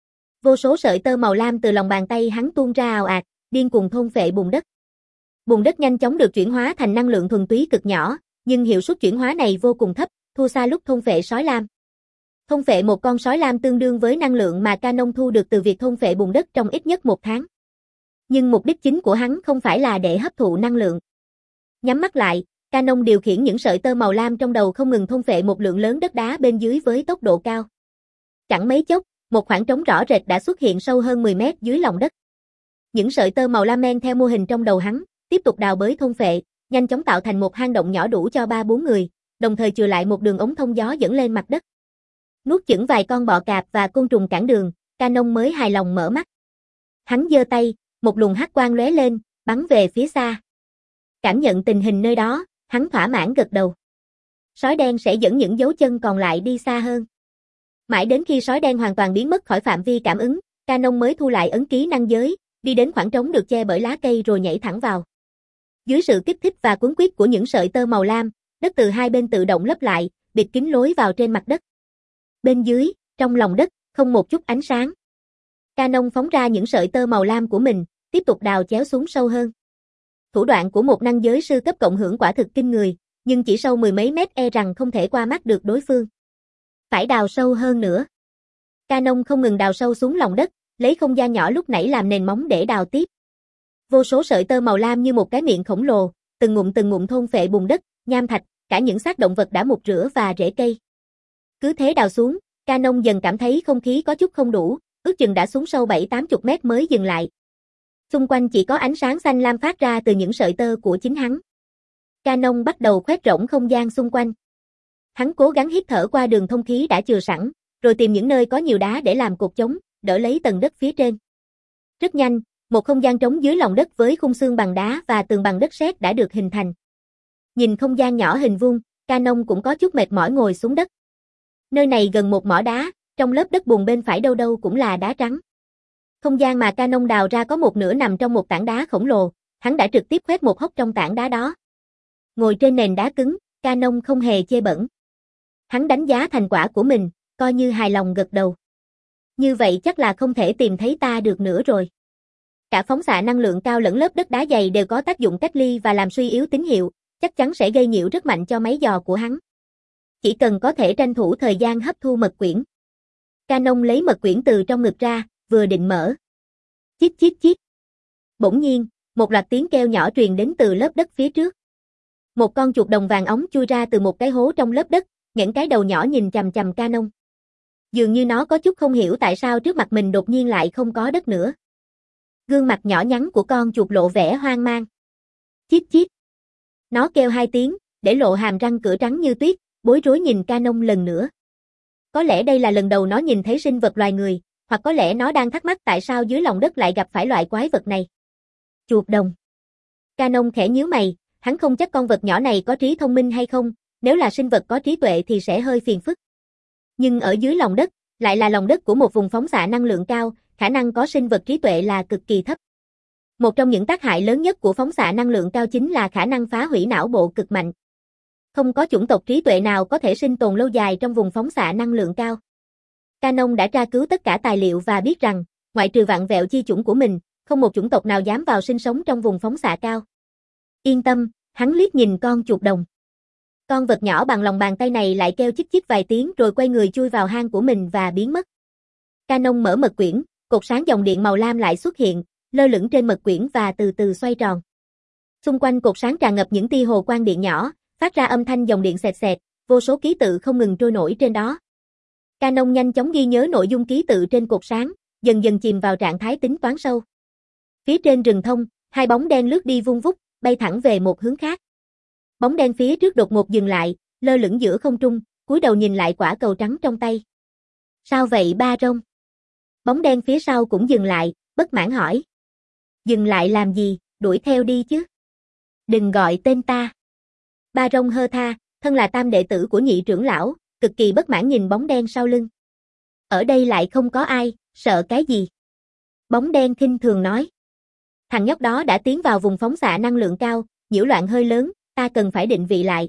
Vô số sợi tơ màu lam từ lòng bàn tay hắn tuôn ra ào ạt, điên cuồng thôn phệ bùn đất. Bùn đất nhanh chóng được chuyển hóa thành năng lượng thuần túy cực nhỏ, nhưng hiệu suất chuyển hóa này vô cùng thấp, thua xa lúc thôn phệ sói lam. Thôn phệ một con sói lam tương đương với năng lượng mà Canon thu được từ việc thôn phệ bùn đất trong ít nhất một tháng. Nhưng mục đích chính của hắn không phải là để hấp thụ năng lượng. Nhắm mắt lại, Canon điều khiển những sợi tơ màu lam trong đầu không ngừng thôn phệ một lượng lớn đất đá bên dưới với tốc độ cao. Chẳng mấy chốc, một khoảng trống rõ rệt đã xuất hiện sâu hơn mười mét dưới lòng đất. Những sợi tơ màu lam men theo mô hình trong đầu hắn, tiếp tục đào bới thôn phệ, nhanh chóng tạo thành một hang động nhỏ đủ cho ba bốn người, đồng thời chừa lại một đường ống thông gió dẫn lên mặt đất. Nuốt chửng vài con bọ cạp và côn trùng cản đường, Canon mới hài lòng mở mắt. Hắn giơ tay, một luồng hắc quang lóe lên, bắn về phía xa. Cảm nhận tình hình nơi đó, hắn thỏa mãn gật đầu. Sói đen sẽ dẫn những dấu chân còn lại đi xa hơn. Mãi đến khi sói đen hoàn toàn biến mất khỏi phạm vi cảm ứng, Canon mới thu lại ấn ký năng giới, đi đến khoảng trống được che bởi lá cây rồi nhảy thẳng vào. Dưới sự kích thích và cuốn quýt của những sợi tơ màu lam, đất từ hai bên tự động lấp lại, bịt kín lối vào trên mặt đất. Bên dưới, trong lòng đất, không một chút ánh sáng. Canon phóng ra những sợi tơ màu lam của mình, tiếp tục đào chéo xuống sâu hơn. Thủ đoạn của một năng giới sư cấp cộng hưởng quả thực kinh người, nhưng chỉ sâu mười mấy mét e rằng không thể qua mắt được đối phương. Phải đào sâu hơn nữa. Canon không ngừng đào sâu xuống lòng đất, lấy không gian nhỏ lúc nãy làm nền móng để đào tiếp. Vô số sợi tơ màu lam như một cái miệng khổng lồ, từng ngụm từng ngụm thôn phệ bùn đất, nham thạch, cả những xác động vật đã mục rửa và rễ cây. Cứ thế đào xuống, Canon dần cảm thấy không khí có chút không đủ, ước chừng đã xuống sâu bảy tám chục mét mới dừng lại. Xung quanh chỉ có ánh sáng xanh lam phát ra từ những sợi tơ của chính hắn. Canon bắt đầu khoét rỗng không gian xung quanh. Hắn cố gắng hít thở qua đường thông khí đã chừa sẵn, rồi tìm những nơi có nhiều đá để làm cột chống, đỡ lấy tầng đất phía trên. Rất nhanh, một không gian trống dưới lòng đất với khung xương bằng đá và tường bằng đất sét đã được hình thành. Nhìn không gian nhỏ hình vuông, Canon cũng có chút mệt mỏi ngồi xuống đất. Nơi này gần một mỏ đá, trong lớp đất bùn bên phải đâu đâu cũng là đá trắng. Không gian mà Canon đào ra có một nửa nằm trong một tảng đá khổng lồ, hắn đã trực tiếp khoét một hốc trong tảng đá đó. Ngồi trên nền đá cứng, Canon không hề chê bẩn. Hắn đánh giá thành quả của mình, coi như hài lòng gật đầu. Như vậy chắc là không thể tìm thấy ta được nữa rồi. Cả phóng xạ năng lượng cao lẫn lớp đất đá dày đều có tác dụng cách ly và làm suy yếu tín hiệu, chắc chắn sẽ gây nhiễu rất mạnh cho máy dò của hắn. Chỉ cần có thể tranh thủ thời gian hấp thu mật quyển. Canon lấy mật quyển từ trong ngực ra, vừa định mở. Chít chít chít. Bỗng nhiên, một loạt tiếng kêu nhỏ truyền đến từ lớp đất phía trước. Một con chuột đồng vàng óng chui ra từ một cái hố trong lớp đất, những cái đầu nhỏ nhìn chằm chằm Canon. Dường như nó có chút không hiểu tại sao trước mặt mình đột nhiên lại không có đất nữa. Gương mặt nhỏ nhắn của con chuột lộ vẻ hoang mang. Chít chít. Nó kêu hai tiếng, để lộ hàm răng cửa trắng như tuyết, bối rối nhìn Canon lần nữa. Có lẽ đây là lần đầu nó nhìn thấy sinh vật loài người, hoặc có lẽ nó đang thắc mắc tại sao dưới lòng đất lại gặp phải loại quái vật này. Chuột đồng. Canon khẽ nhíu mày, hắn không chắc con vật nhỏ này có trí thông minh hay không, nếu là sinh vật có trí tuệ thì sẽ hơi phiền phức. Nhưng ở dưới lòng đất, lại là lòng đất của một vùng phóng xạ năng lượng cao, khả năng có sinh vật trí tuệ là cực kỳ thấp. Một trong những tác hại lớn nhất của phóng xạ năng lượng cao chính là khả năng phá hủy não bộ cực mạnh. Không có chủng tộc trí tuệ nào có thể sinh tồn lâu dài trong vùng phóng xạ năng lượng cao. Canon đã tra cứu tất cả tài liệu và biết rằng, ngoại trừ vạn vẹo chi chủng của mình, không một chủng tộc nào dám vào sinh sống trong vùng phóng xạ cao. Yên tâm, hắn liếc nhìn con chuột đồng. Con vật nhỏ bằng lòng bàn tay này lại kêu chích chích vài tiếng rồi quay người chui vào hang của mình và biến mất. Canon mở mật quyển, cột sáng dòng điện màu lam lại xuất hiện, lơ lửng trên mật quyển và từ từ xoay tròn. Xung quanh cột sáng tràn ngập những tia hồ quang điện nhỏ, phát ra âm thanh dòng điện xẹt xẹt, vô số ký tự không ngừng trôi nổi trên đó. Canon nhanh chóng ghi nhớ nội dung ký tự trên cột sáng, dần dần chìm vào trạng thái tính toán sâu. Phía trên rừng thông, hai bóng đen lướt đi vung vút, bay thẳng về một hướng khác. Bóng đen phía trước đột ngột dừng lại, lơ lửng giữa không trung, cúi đầu nhìn lại quả cầu trắng trong tay. Sao vậy ba rông? Bóng đen phía sau cũng dừng lại, bất mãn hỏi. Dừng lại làm gì, đuổi theo đi chứ. Đừng gọi tên ta. Ba rông hơ tha, thân là tam đệ tử của nhị trưởng lão, cực kỳ bất mãn nhìn bóng đen sau lưng. Ở đây lại không có ai, sợ cái gì? Bóng đen khinh thường nói. Thằng nhóc đó đã tiến vào vùng phóng xạ năng lượng cao, nhiễu loạn hơi lớn, ta cần phải định vị lại.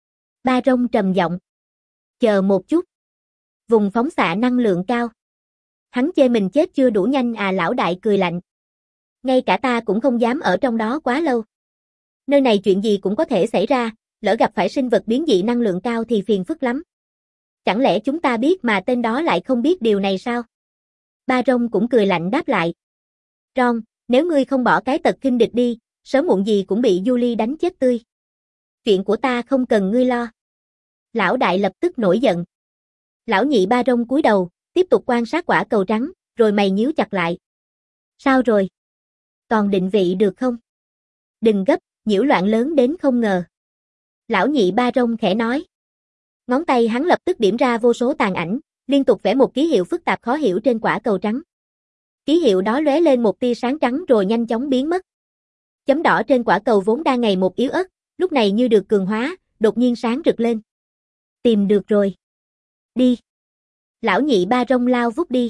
Ba rông trầm giọng. Chờ một chút. Vùng phóng xạ năng lượng cao. Hắn chê mình chết chưa đủ nhanh à, lão đại cười lạnh. Ngay cả ta cũng không dám ở trong đó quá lâu. Nơi này chuyện gì cũng có thể xảy ra, lỡ gặp phải sinh vật biến dị năng lượng cao thì phiền phức lắm. Chẳng lẽ chúng ta biết mà tên đó lại không biết điều này sao? Ba rông cũng cười lạnh đáp lại. Ron, nếu ngươi không bỏ cái tật khinh địch đi, sớm muộn gì cũng bị Julie đánh chết tươi. Chuyện của ta không cần ngươi lo. Lão đại lập tức nổi giận. Lão nhị ba rông cúi đầu, tiếp tục quan sát quả cầu trắng, rồi mày nhíu chặt lại. Sao rồi? Còn định vị được không? Đừng gấp, nhiễu loạn lớn đến không ngờ. Lão nhị ba rông khẽ nói. Ngón tay hắn lập tức điểm ra vô số tàn ảnh, liên tục vẽ một ký hiệu phức tạp khó hiểu trên quả cầu trắng. Ký hiệu đó lóe lên một tia sáng trắng rồi nhanh chóng biến mất. Chấm đỏ trên quả cầu vốn đang ngày một yếu ớt, lúc này như được cường hóa, đột nhiên sáng rực lên. Tìm được rồi. Đi. Lão nhị ba rông lao vút đi.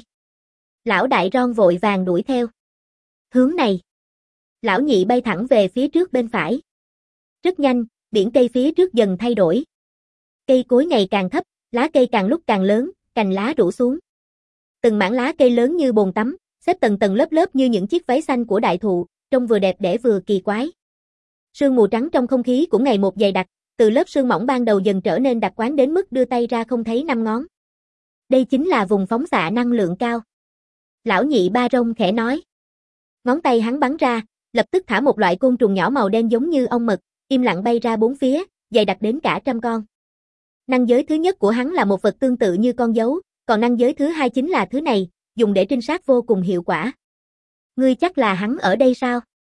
Lão đại Ron vội vàng đuổi theo. Hướng này. Lão nhị bay thẳng về phía trước bên phải. Rất nhanh, biển cây phía trước dần thay đổi. Cây cối ngày càng thấp, lá cây càng lúc càng lớn, cành lá rủ xuống. Từng mảng lá cây lớn như bồn tắm, xếp tầng tầng lớp lớp như những chiếc váy xanh của đại thụ, trông vừa đẹp đẽ vừa kỳ quái. Sương mù trắng trong không khí cũng ngày một dày đặc, từ lớp sương mỏng ban đầu dần trở nên đặc quán đến mức đưa tay ra không thấy năm ngón. Đây chính là vùng phóng xạ năng lượng cao. Lão nhị ba rông khẽ nói. Ngón tay hắn bắn ra, lập tức thả một loại côn trùng nhỏ màu đen giống như ong mật, im lặng bay ra bốn phía, dày đặc đến cả trăm con. Năng giới thứ nhất của hắn là một vật tương tự như con dấu, còn năng giới thứ hai chính là thứ này, dùng để trinh sát vô cùng hiệu quả. Ngươi chắc là hắn ở đây sao?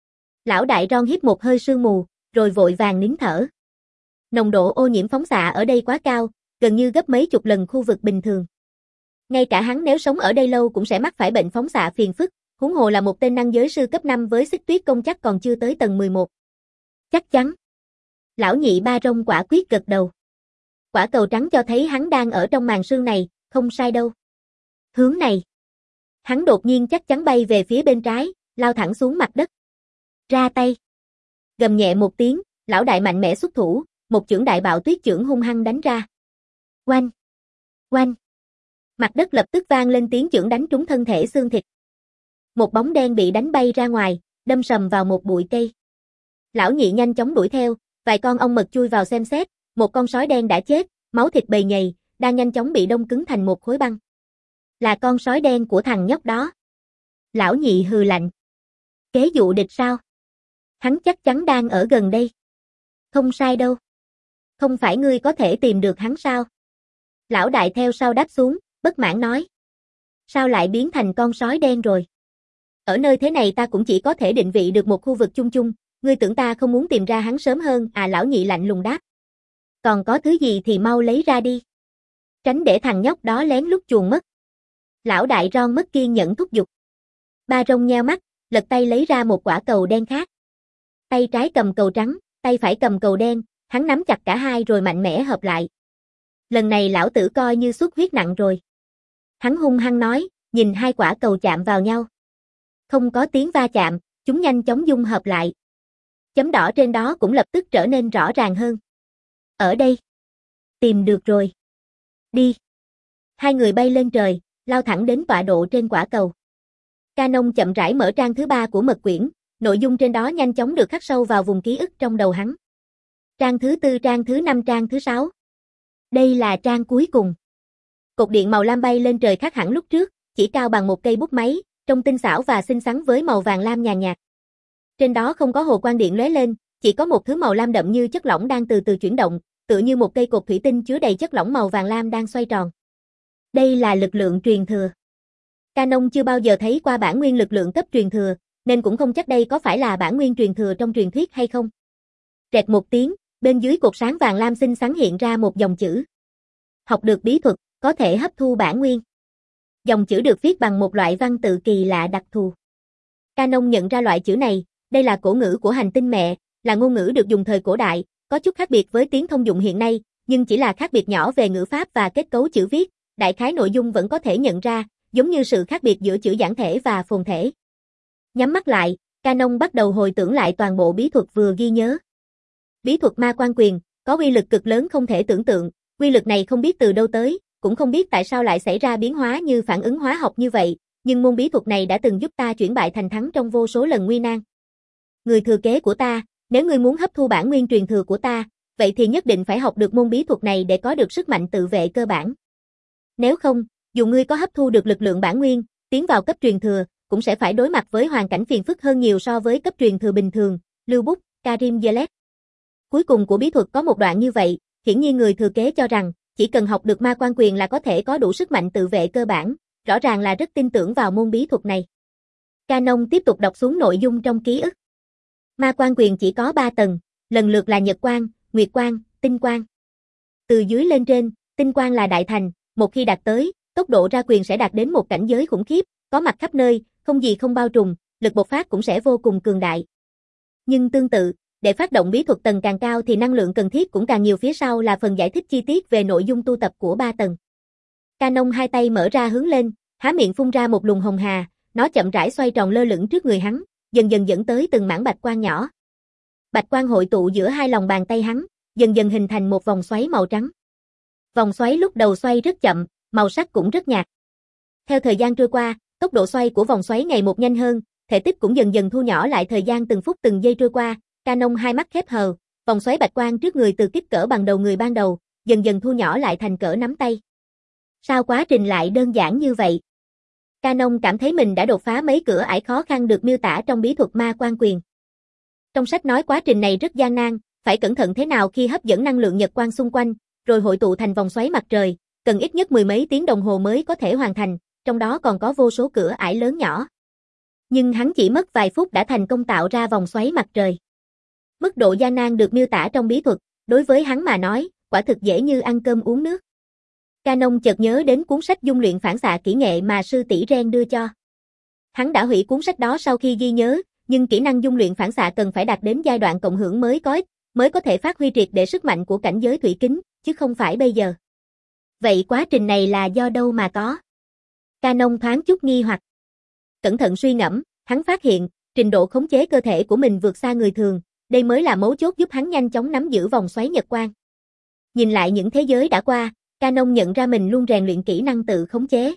Lão đại Ron hít một hơi sương mù, rồi vội vàng nín thở. Nồng độ ô nhiễm phóng xạ ở đây quá cao, gần như gấp mấy chục lần khu vực bình thường. Ngay cả hắn nếu sống ở đây lâu cũng sẽ mắc phải bệnh phóng xạ phiền phức, huống hồ là một tên năng giới sư cấp năm với xích tuyết công chắc còn chưa tới tầng mười một. Chắc chắn. Lão nhị ba rông quả quyết gật đầu. Quả cầu trắng cho thấy hắn đang ở trong màn sương này, không sai đâu. Hướng này. Hắn đột nhiên chắc chắn bay về phía bên trái, lao thẳng xuống mặt đất. Ra tay. Gầm nhẹ một tiếng, lão đại mạnh mẽ xuất thủ, một chưởng đại bạo tuyết chưởng hung hăng đánh ra. Oanh! Oanh! Mặt đất lập tức vang lên tiếng chưởng đánh trúng thân thể xương thịt. Một bóng đen bị đánh bay ra ngoài, đâm sầm vào một bụi cây. Lão nhị nhanh chóng đuổi theo, vài con ong mật chui vào xem xét, một con sói đen đã chết, máu thịt bầy nhầy, đang nhanh chóng bị đông cứng thành một khối băng. Là con sói đen của thằng nhóc đó. Lão nhị hừ lạnh. Kế dụ địch sao? Hắn chắc chắn đang ở gần đây. Không sai đâu. Không phải ngươi có thể tìm được hắn sao? Lão đại theo sau đáp xuống, bất mãn nói. Sao lại biến thành con sói đen rồi? Ở nơi thế này ta cũng chỉ có thể định vị được một khu vực chung chung, ngươi tưởng ta không muốn tìm ra hắn sớm hơn à? Lão nhị lạnh lùng đáp. Còn có thứ gì thì mau lấy ra đi. Tránh để thằng nhóc đó lén lút chuồn mất. Lão đại Ron mất kiên nhẫn thúc giục. Ba Rong nheo mắt, lật tay lấy ra một quả cầu đen khác. Tay trái cầm cầu trắng, tay phải cầm cầu đen, hắn nắm chặt cả hai rồi mạnh mẽ hợp lại. Lần này lão tử coi như xuất huyết nặng rồi. Hắn hung hăng nói, nhìn hai quả cầu chạm vào nhau. Không có tiếng va chạm, chúng nhanh chóng dung hợp lại. Chấm đỏ trên đó cũng lập tức trở nên rõ ràng hơn. Ở đây. Tìm được rồi. Đi. Hai người bay lên trời, lao thẳng đến tọa độ trên quả cầu. Canon chậm rãi mở trang thứ ba của mật quyển, nội dung trên đó nhanh chóng được khắc sâu vào vùng ký ức trong đầu hắn. Trang thứ tư, trang thứ năm, trang thứ sáu. Đây là trang cuối cùng. Cột điện màu lam bay lên trời khác hẳn lúc trước, chỉ cao bằng một cây bút máy, trông tinh xảo và xinh xắn với màu vàng lam nhàn nhạt. Trên đó không có hồ quang điện lóe lên, chỉ có một thứ màu lam đậm như chất lỏng đang từ từ chuyển động, tựa như một cây cột thủy tinh chứa đầy chất lỏng màu vàng lam đang xoay tròn. Đây là lực lượng truyền thừa. Canon chưa bao giờ thấy qua bản nguyên lực lượng cấp truyền thừa, nên cũng không chắc đây có phải là bản nguyên truyền thừa trong truyền thuyết hay không. Rẹt một tiếng, bên dưới cột sáng vàng lam xinh xắn hiện ra một dòng chữ. Học được bí thuật, có thể hấp thu bản nguyên. Dòng chữ được viết bằng một loại văn tự kỳ lạ đặc thù. Canon nhận ra loại chữ này, đây là cổ ngữ của hành tinh mẹ, là ngôn ngữ được dùng thời cổ đại, có chút khác biệt với tiếng thông dụng hiện nay, nhưng chỉ là khác biệt nhỏ về ngữ pháp và kết cấu chữ viết, đại khái nội dung vẫn có thể nhận ra, giống như sự khác biệt giữa chữ giản thể và phồn thể. Nhắm mắt lại, Canon bắt đầu hồi tưởng lại toàn bộ bí thuật vừa ghi nhớ. Bí thuật ma quan quyền, có uy lực cực lớn không thể tưởng tượng, uy lực này không biết từ đâu tới, cũng không biết tại sao lại xảy ra biến hóa như phản ứng hóa học như vậy, nhưng môn bí thuật này đã từng giúp ta chuyển bại thành thắng trong vô số lần nguy nan. Người thừa kế của ta, nếu ngươi muốn hấp thu bản nguyên truyền thừa của ta, vậy thì nhất định phải học được môn bí thuật này để có được sức mạnh tự vệ cơ bản. Nếu không, dù ngươi có hấp thu được lực lượng bản nguyên, tiến vào cấp truyền thừa, cũng sẽ phải đối mặt với hoàn cảnh phiền phức hơn nhiều so với cấp truyền thừa bình thường. Lưu bút, Karim Yelet. Cuối cùng của bí thuật có một đoạn như vậy, hiển nhiên người thừa kế cho rằng, chỉ cần học được ma quan quyền là có thể có đủ sức mạnh tự vệ cơ bản, rõ ràng là rất tin tưởng vào môn bí thuật này. Canon tiếp tục đọc xuống nội dung trong ký ức. Ma quan quyền chỉ có ba tầng, lần lượt là nhật quang, nguyệt quang, tinh quang. Từ dưới lên trên, tinh quang là đại thành, một khi đạt tới, tốc độ ra quyền sẽ đạt đến một cảnh giới khủng khiếp, có mặt khắp nơi, không gì không bao trùm, lực bộc phát cũng sẽ vô cùng cường đại. Nhưng tương tự, để phát động bí thuật tầng càng cao thì năng lượng cần thiết cũng càng nhiều, phía sau là phần giải thích chi tiết về nội dung tu tập của ba tầng. Canon hai tay mở ra hướng lên, há miệng phun ra một luồng hồng hà, nó chậm rãi xoay tròn lơ lửng trước người hắn, dần dần dẫn tới từng mảng bạch quang nhỏ. Bạch quang hội tụ giữa hai lòng bàn tay hắn, dần dần hình thành một vòng xoáy màu trắng. Vòng xoáy lúc đầu xoay rất chậm, màu sắc cũng rất nhạt. Theo thời gian trôi qua, tốc độ xoay của vòng xoáy ngày một nhanh hơn, thể tích cũng dần dần thu nhỏ lại, thời gian từng phút từng giây trôi qua, Canon hai mắt khép hờ, vòng xoáy bạch quang trước người từ kích cỡ bằng đầu người ban đầu, dần dần thu nhỏ lại thành cỡ nắm tay. Sao quá trình lại đơn giản như vậy? Canon cảm thấy mình đã đột phá mấy cửa ải khó khăn được miêu tả trong bí thuật ma quan quyền. Trong sách nói quá trình này rất gian nan, phải cẩn thận thế nào khi hấp dẫn năng lượng nhật quang xung quanh, rồi hội tụ thành vòng xoáy mặt trời, cần ít nhất mười mấy tiếng đồng hồ mới có thể hoàn thành, trong đó còn có vô số cửa ải lớn nhỏ. Nhưng hắn chỉ mất vài phút đã thành công tạo ra vòng xoáy mặt trời. Mức độ gian nan được miêu tả trong bí thuật, đối với hắn mà nói, quả thực dễ như ăn cơm uống nước. Canon chợt nhớ đến cuốn sách dung luyện phản xạ kỹ nghệ mà sư tỷ Ren đưa cho. Hắn đã hủy cuốn sách đó sau khi ghi nhớ, nhưng kỹ năng dung luyện phản xạ cần phải đạt đến giai đoạn cộng hưởng mới có ích, mới có thể phát huy triệt để sức mạnh của cảnh giới thủy kính, chứ không phải bây giờ. Vậy quá trình này là do đâu mà có? Canon thoáng chút nghi hoặc. Cẩn thận suy ngẫm, hắn phát hiện, trình độ khống chế cơ thể của mình vượt xa người thường, đây mới là mấu chốt giúp hắn nhanh chóng nắm giữ vòng xoáy nhật quang. Nhìn lại những thế giới đã qua, Canon nhận ra mình luôn rèn luyện kỹ năng tự khống chế.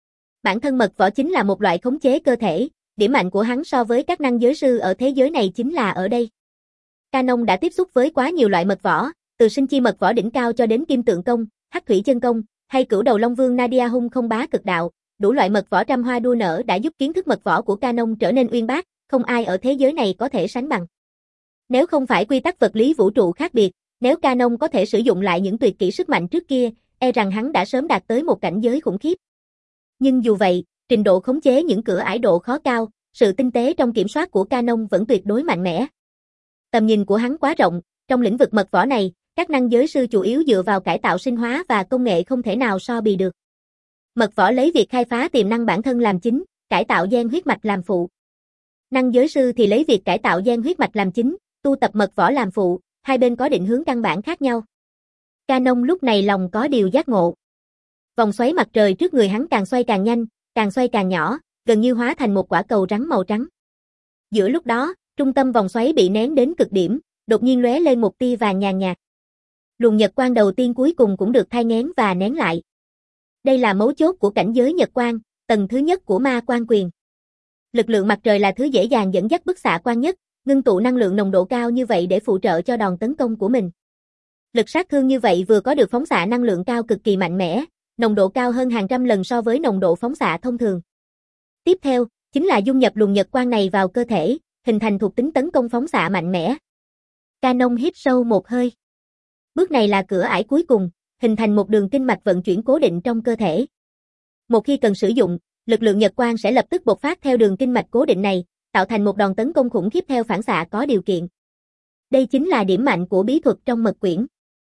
Bản thân mật võ chính là một loại khống chế cơ thể, điểm mạnh của hắn so với các năng giới sư ở thế giới này chính là ở đây. Canon đã tiếp xúc với quá nhiều loại mật võ, từ sinh chi mật võ đỉnh cao cho đến kim tượng công, hắc thủy chân công, hay cửu đầu long vương Nadia hung không bá cực đạo, đủ loại mật võ trăm hoa đua nở đã giúp kiến thức mật võ của Canon trở nên uyên bác, không ai ở thế giới này có thể sánh bằng. Nếu không phải quy tắc vật lý vũ trụ khác biệt, nếu Canon có thể sử dụng lại những tuyệt kỹ sức mạnh trước kia, e rằng hắn đã sớm đạt tới một cảnh giới khủng khiếp. Nhưng dù vậy, trình độ khống chế những cửa ải độ khó cao, sự tinh tế trong kiểm soát của Canon vẫn tuyệt đối mạnh mẽ. Tầm nhìn của hắn quá rộng, trong lĩnh vực mật võ này, các năng giới sư chủ yếu dựa vào cải tạo sinh hóa và công nghệ không thể nào so bì được. Mật võ lấy việc khai phá tiềm năng bản thân làm chính, cải tạo gen huyết mạch làm phụ. Năng giới sư thì lấy việc cải tạo gen huyết mạch làm chính, tu tập mật võ làm phụ, hai bên có định hướng căn bản khác nhau. Canon lúc này lòng có điều giác ngộ. Vòng xoáy mặt trời trước người hắn càng xoay càng nhanh, càng xoay càng nhỏ, gần như hóa thành một quả cầu rắn màu trắng. Giữa lúc đó, trung tâm vòng xoáy bị nén đến cực điểm, đột nhiên lóe lên một tia vàng nhàn nhạt. Luồng nhật quang đầu tiên cuối cùng cũng được thai nghén và nén lại. Đây là mấu chốt của cảnh giới nhật quang, tầng thứ nhất của ma quan quyền. Lực lượng mặt trời là thứ dễ dàng dẫn dắt bức xạ quang nhất, ngưng tụ năng lượng nồng độ cao như vậy để phụ trợ cho đòn tấn công của mình. Lực sát thương như vậy vừa có được phóng xạ năng lượng cao cực kỳ mạnh mẽ, nồng độ cao hơn hàng trăm lần so với nồng độ phóng xạ thông thường. Tiếp theo, chính là dung nhập luồng nhật quang này vào cơ thể, hình thành thuộc tính tấn công phóng xạ mạnh mẽ. Canon hít sâu một hơi. Bước này là cửa ải cuối cùng, hình thành một đường kinh mạch vận chuyển cố định trong cơ thể. Một khi cần sử dụng, lực lượng nhật quang sẽ lập tức bộc phát theo đường kinh mạch cố định này, tạo thành một đòn tấn công khủng khiếp theo phản xạ có điều kiện. Đây chính là điểm mạnh của bí thuật trong mật quyển.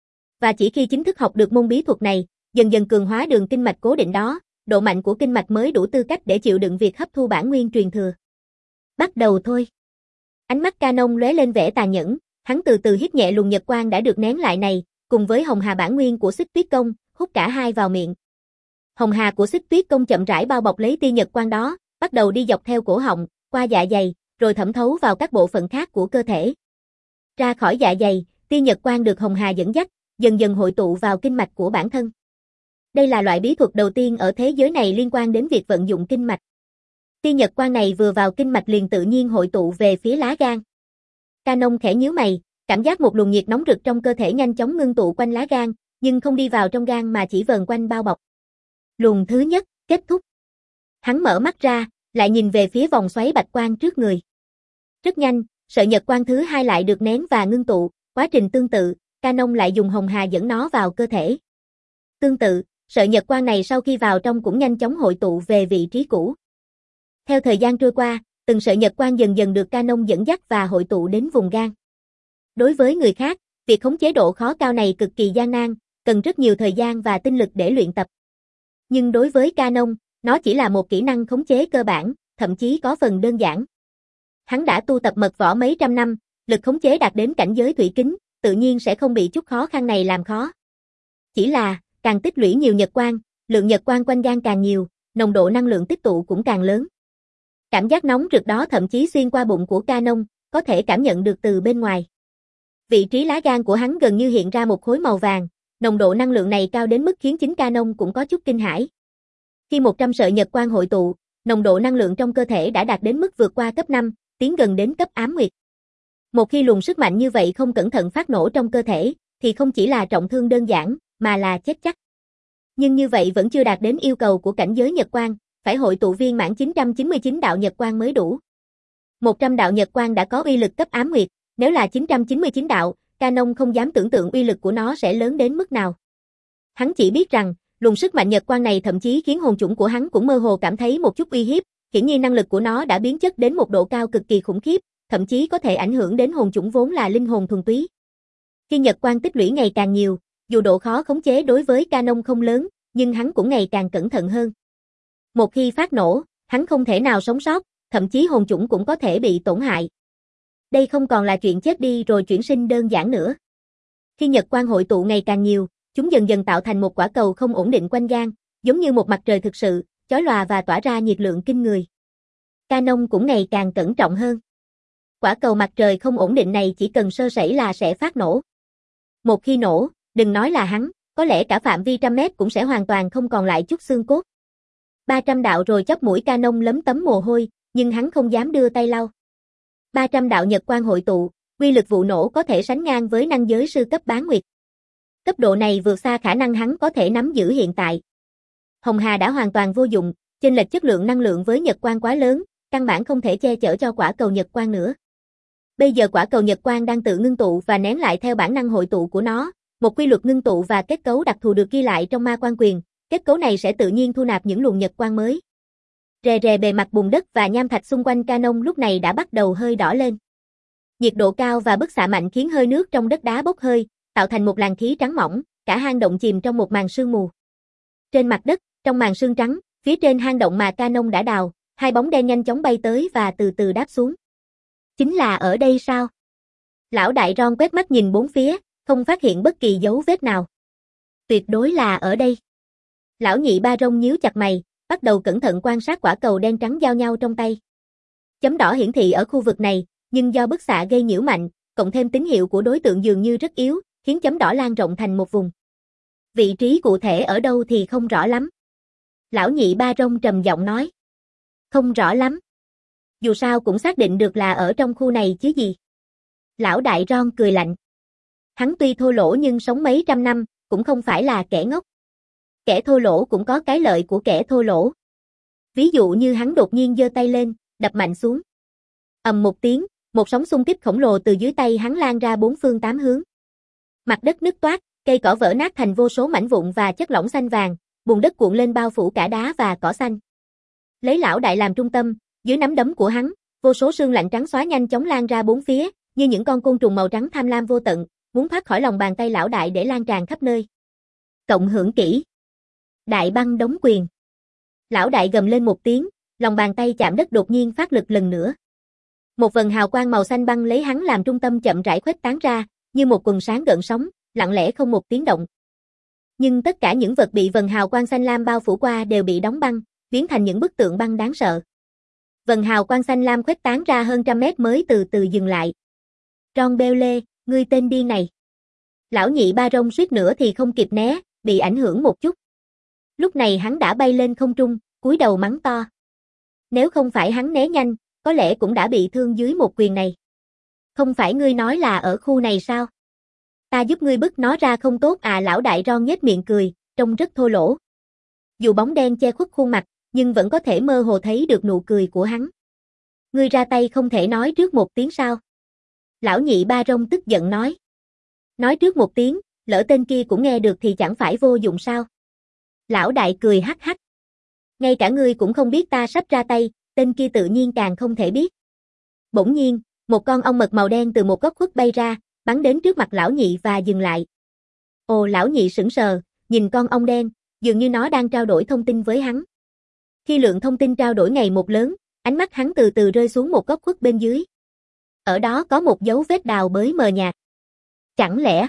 Và chỉ khi chính thức học được môn bí thuật này, dần dần cường hóa đường kinh mạch cố định đó, độ mạnh của kinh mạch mới đủ tư cách để chịu đựng việc hấp thu bản nguyên truyền thừa. Bắt đầu thôi. Ánh mắt Canon lóe lên vẻ tàn nhẫn, hắn từ từ hít nhẹ luồng nhật quang đã được nén lại này, cùng với hồng hà bản nguyên của Xích Tuyết Công, hút cả hai vào miệng. Hồng hà của Xích Tuyết Công chậm rãi bao bọc lấy tia nhật quang đó, bắt đầu đi dọc theo cổ họng, qua dạ dày, rồi thẩm thấu vào các bộ phận khác của cơ thể. Ra khỏi dạ dày, tia nhật quang được hồng hà dẫn dắt, dần dần hội tụ vào kinh mạch của bản thân. Đây là loại bí thuật đầu tiên ở thế giới này liên quan đến việc vận dụng kinh mạch. Tia nhật quang này vừa vào kinh mạch liền tự nhiên hội tụ về phía lá gan. Canon khẽ nhíu mày, cảm giác một luồng nhiệt nóng rực trong cơ thể nhanh chóng ngưng tụ quanh lá gan, nhưng không đi vào trong gan mà chỉ vờn quanh bao bọc. Luồng thứ nhất, kết thúc. Hắn mở mắt ra, lại nhìn về phía vòng xoáy bạch quang trước người. Rất nhanh, sợi nhật quang thứ hai lại được nén và ngưng tụ, quá trình tương tự, Canon lại dùng hồng hà dẫn nó vào cơ thể. Tương tự, sợi nhật quang này sau khi vào trong cũng nhanh chóng hội tụ về vị trí cũ. Theo thời gian trôi qua, từng sợi nhật quang dần dần được Canon dẫn dắt và hội tụ đến vùng gan. Đối với người khác, việc khống chế độ khó cao này cực kỳ gian nan, cần rất nhiều thời gian và tinh lực để luyện tập. Nhưng đối với Canon, nó chỉ là một kỹ năng khống chế cơ bản, thậm chí có phần đơn giản. Hắn đã tu tập mật võ mấy trăm năm, lực khống chế đạt đến cảnh giới thủy kính, tự nhiên sẽ không bị chút khó khăn này làm khó. Chỉ là, càng tích lũy nhiều nhật quang, lượng nhật quang quanh gan càng nhiều, nồng độ năng lượng tích tụ cũng càng lớn. Cảm giác nóng rực đó thậm chí xuyên qua bụng của Canon, có thể cảm nhận được từ bên ngoài. Vị trí lá gan của hắn gần như hiện ra một khối màu vàng, nồng độ năng lượng này cao đến mức khiến chính Canon cũng có chút kinh hãi. Khi một trăm sợi nhật quang hội tụ, nồng độ năng lượng trong cơ thể đã đạt đến mức vượt qua cấp năm, tiến gần đến cấp ám nguyệt. Một khi luồng sức mạnh như vậy không cẩn thận phát nổ trong cơ thể, thì không chỉ là trọng thương đơn giản, mà là chết chắc. Nhưng như vậy vẫn chưa đạt đến yêu cầu của cảnh giới nhật quang, phải hội tụ viên mãn chín trăm chín mươi chín đạo nhật quang mới đủ. một trăm đạo nhật quang đã có uy lực cấp ám nguyệt, nếu là chín trăm chín mươi chín đạo, Canon không dám tưởng tượng uy lực của nó sẽ lớn đến mức nào. Hắn chỉ biết rằng, luồng sức mạnh nhật quang này thậm chí khiến hồn chủng của hắn cũng mơ hồ cảm thấy một chút uy hiếp, hiển nhiên năng lực của nó đã biến chất đến một độ cao cực kỳ khủng khiếp, thậm chí có thể ảnh hưởng đến hồn chủng vốn là linh hồn thuần túy. Khi nhật quang tích lũy ngày càng nhiều, dù độ khó khống chế đối với Canon không lớn, nhưng hắn cũng ngày càng cẩn thận hơn. Một khi phát nổ, hắn không thể nào sống sót, thậm chí hồn chủng cũng có thể bị tổn hại. Đây không còn là chuyện chết đi rồi chuyển sinh đơn giản nữa. Khi nhật quang hội tụ ngày càng nhiều, chúng dần dần tạo thành một quả cầu không ổn định quanh gan, giống như một mặt trời thực sự, chói lòa và tỏa ra nhiệt lượng kinh người. Canon cũng ngày càng cẩn trọng hơn. Quả cầu mặt trời không ổn định này chỉ cần sơ sẩy là sẽ phát nổ. Một khi nổ, đừng nói là hắn, có lẽ cả phạm vi trăm mét cũng sẽ hoàn toàn không còn lại chút xương cốt. ba trăm đạo rồi chóp mũi Canon lấm tấm mồ hôi, nhưng hắn không dám đưa tay lau. ba trăm đạo nhật quang hội tụ, uy lực vụ nổ có thể sánh ngang với năng giới sư cấp bán nguyệt. Cấp độ này vượt xa khả năng hắn có thể nắm giữ hiện tại. Hồng Hà đã hoàn toàn vô dụng, chênh lệch chất lượng năng lượng với nhật quang quá lớn, căn bản không thể che chở cho quả cầu nhật quang nữa. Bây giờ quả cầu nhật quang đang tự ngưng tụ và nén lại theo bản năng hội tụ của nó, một quy luật ngưng tụ và kết cấu đặc thù được ghi lại trong ma quan quyền, kết cấu này sẽ tự nhiên thu nạp những luồng nhật quang mới. Rè rè bề mặt bùn đất và nham thạch xung quanh Canon lúc này đã bắt đầu hơi đỏ lên. Nhiệt độ cao và bức xạ mạnh khiến hơi nước trong đất đá bốc hơi, tạo thành một làn khí trắng mỏng, cả hang động chìm trong một màn sương mù. Trên mặt đất, trong màn sương trắng, phía trên hang động mà Canon đã đào, hai bóng đen nhanh chóng bay tới và từ từ đáp xuống. Chính là ở đây sao? Lão đại Ron quét mắt nhìn bốn phía, không phát hiện bất kỳ dấu vết nào. Tuyệt đối là ở đây. Lão nhị ba rông nhíu chặt mày, bắt đầu cẩn thận quan sát quả cầu đen trắng giao nhau trong tay. Chấm đỏ hiển thị ở khu vực này, nhưng do bức xạ gây nhiễu mạnh, cộng thêm tín hiệu của đối tượng dường như rất yếu, khiến chấm đỏ lan rộng thành một vùng. Vị trí cụ thể ở đâu thì không rõ lắm. Lão nhị ba rông trầm giọng nói. Không rõ lắm. Dù sao cũng xác định được là ở trong khu này chứ gì. Lão đại Ron cười lạnh. Hắn tuy thô lỗ nhưng sống mấy trăm năm, cũng không phải là kẻ ngốc. Kẻ thô lỗ cũng có cái lợi của kẻ thô lỗ. Ví dụ như hắn đột nhiên giơ tay lên, đập mạnh xuống. Ầm một tiếng, một sóng xung kích khổng lồ từ dưới tay hắn lan ra bốn phương tám hướng. Mặt đất nứt toác, cây cỏ vỡ nát thành vô số mảnh vụn và chất lỏng xanh vàng, bùn đất cuộn lên bao phủ cả đá và cỏ xanh. Lấy lão đại làm trung tâm, dưới nắm đấm của hắn, vô số sương lạnh trắng xóa nhanh chóng lan ra bốn phía, như những con côn trùng màu trắng tham lam vô tận, muốn thoát khỏi lòng bàn tay lão đại để lan tràn khắp nơi. Cộng hưởng kỹ. Đại băng đống quyền. Lão đại gầm lên một tiếng, lòng bàn tay chạm đất đột nhiên phát lực lần nữa. Một vần hào quang màu xanh băng lấy hắn làm trung tâm chậm rãi khuếch tán ra, như một quần sáng gợn sóng, lặng lẽ không một tiếng động. Nhưng tất cả những vật bị vần hào quang xanh lam bao phủ qua đều bị đóng băng, biến thành những bức tượng băng đáng sợ. Vần hào quang xanh lam khuếch tán ra hơn trăm mét mới từ từ dừng lại. Ron bêu lê, ngươi tên điên này. Lão nhị ba rông suýt nữa thì không kịp né, bị ảnh hưởng một chút. Lúc này hắn đã bay lên không trung, cúi đầu mắng to. Nếu không phải hắn né nhanh, có lẽ cũng đã bị thương dưới một quyền này. Không phải ngươi nói là ở khu này sao? Ta giúp ngươi bức nó ra không tốt à? Lão đại Ron nhếch miệng cười, trông rất thô lỗ. Dù bóng đen che khuất khuôn mặt, nhưng vẫn có thể mơ hồ thấy được nụ cười của hắn. Ngươi ra tay không thể nói trước một tiếng sao? Lão nhị ba rông tức giận nói. Nói trước một tiếng, lỡ tên kia cũng nghe được thì chẳng phải vô dụng sao? Lão đại cười hắc hắc. Ngay cả ngươi cũng không biết ta sắp ra tay, tên kia tự nhiên càng không thể biết. Bỗng nhiên, một con ong mật màu đen từ một góc khuất bay ra, bắn đến trước mặt lão nhị và dừng lại. Ồ, lão nhị sững sờ, nhìn con ong đen, dường như nó đang trao đổi thông tin với hắn. Khi lượng thông tin trao đổi ngày một lớn, ánh mắt hắn từ từ rơi xuống một góc khuất bên dưới. Ở đó có một dấu vết đào bới mờ nhạt. Chẳng lẽ?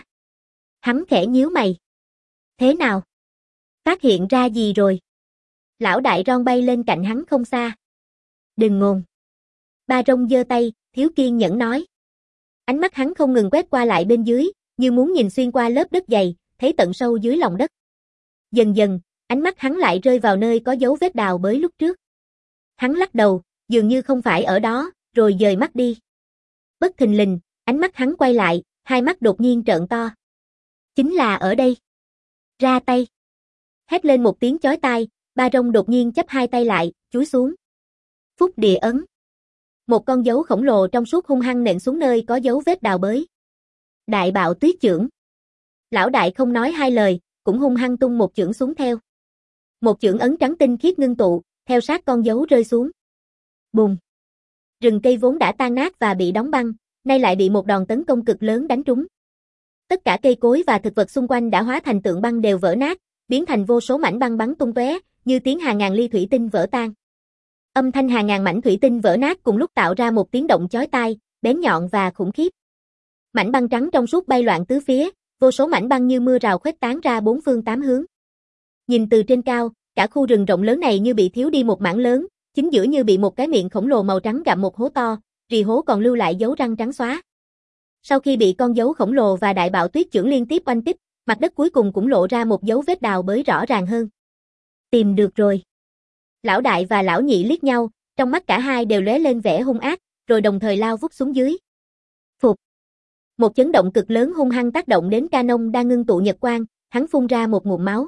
Hắn khẽ nhíu mày. Thế nào? Phát hiện ra gì rồi? Lão đại Ron bay lên cạnh hắn không xa. Đừng ngôn. Ba rông giơ tay, thiếu kiên nhẫn nói. Ánh mắt hắn không ngừng quét qua lại bên dưới, như muốn nhìn xuyên qua lớp đất dày, thấy tận sâu dưới lòng đất. Dần dần, ánh mắt hắn lại rơi vào nơi có dấu vết đào bới lúc trước. Hắn lắc đầu, dường như không phải ở đó, rồi dời mắt đi. Bất thình lình, ánh mắt hắn quay lại, hai mắt đột nhiên trợn to. Chính là ở đây. Ra tay. Hét lên một tiếng chói tai, ba rông đột nhiên chắp hai tay lại, chúi xuống. Phúc địa ấn. Một con dấu khổng lồ trong suốt hung hăng nện xuống nơi có dấu vết đào bới. Đại bạo tuyết chưởng. Lão đại không nói hai lời, cũng hung hăng tung một chưởng xuống theo. Một chưởng ấn trắng tinh khiết ngưng tụ, theo sát con dấu rơi xuống. Bùng. Rừng cây vốn đã tan nát và bị đóng băng, nay lại bị một đòn tấn công cực lớn đánh trúng. Tất cả cây cối và thực vật xung quanh đã hóa thành tượng băng đều vỡ nát, biến thành vô số mảnh băng bắn tung tóe, như tiếng hàng ngàn ly thủy tinh vỡ tan. Âm thanh hàng ngàn mảnh thủy tinh vỡ nát cùng lúc tạo ra một tiếng động chói tai, bén nhọn và khủng khiếp. Mảnh băng trắng trong suốt bay loạn tứ phía, vô số mảnh băng như mưa rào khuếch tán ra bốn phương tám hướng. Nhìn từ trên cao, cả khu rừng rộng lớn này như bị thiếu đi một mảng lớn, Chính giữa như bị một cái miệng khổng lồ màu trắng gặm một hố to, rì hố còn lưu lại dấu răng trắng xóa. Sau khi bị con dấu khổng lồ và đại bạo tuyết chưởng liên tiếp oanh kích, mặt đất cuối cùng cũng lộ ra một dấu vết đào bới rõ ràng hơn. Tìm được rồi. Lão đại và lão nhị liếc nhau, trong mắt cả hai đều lóe lên vẻ hung ác, rồi đồng thời lao vút xuống dưới. Phụt. Một chấn động cực lớn hung hăng tác động đến Canon đang ngưng tụ nhật quang, hắn phun ra một ngụm máu.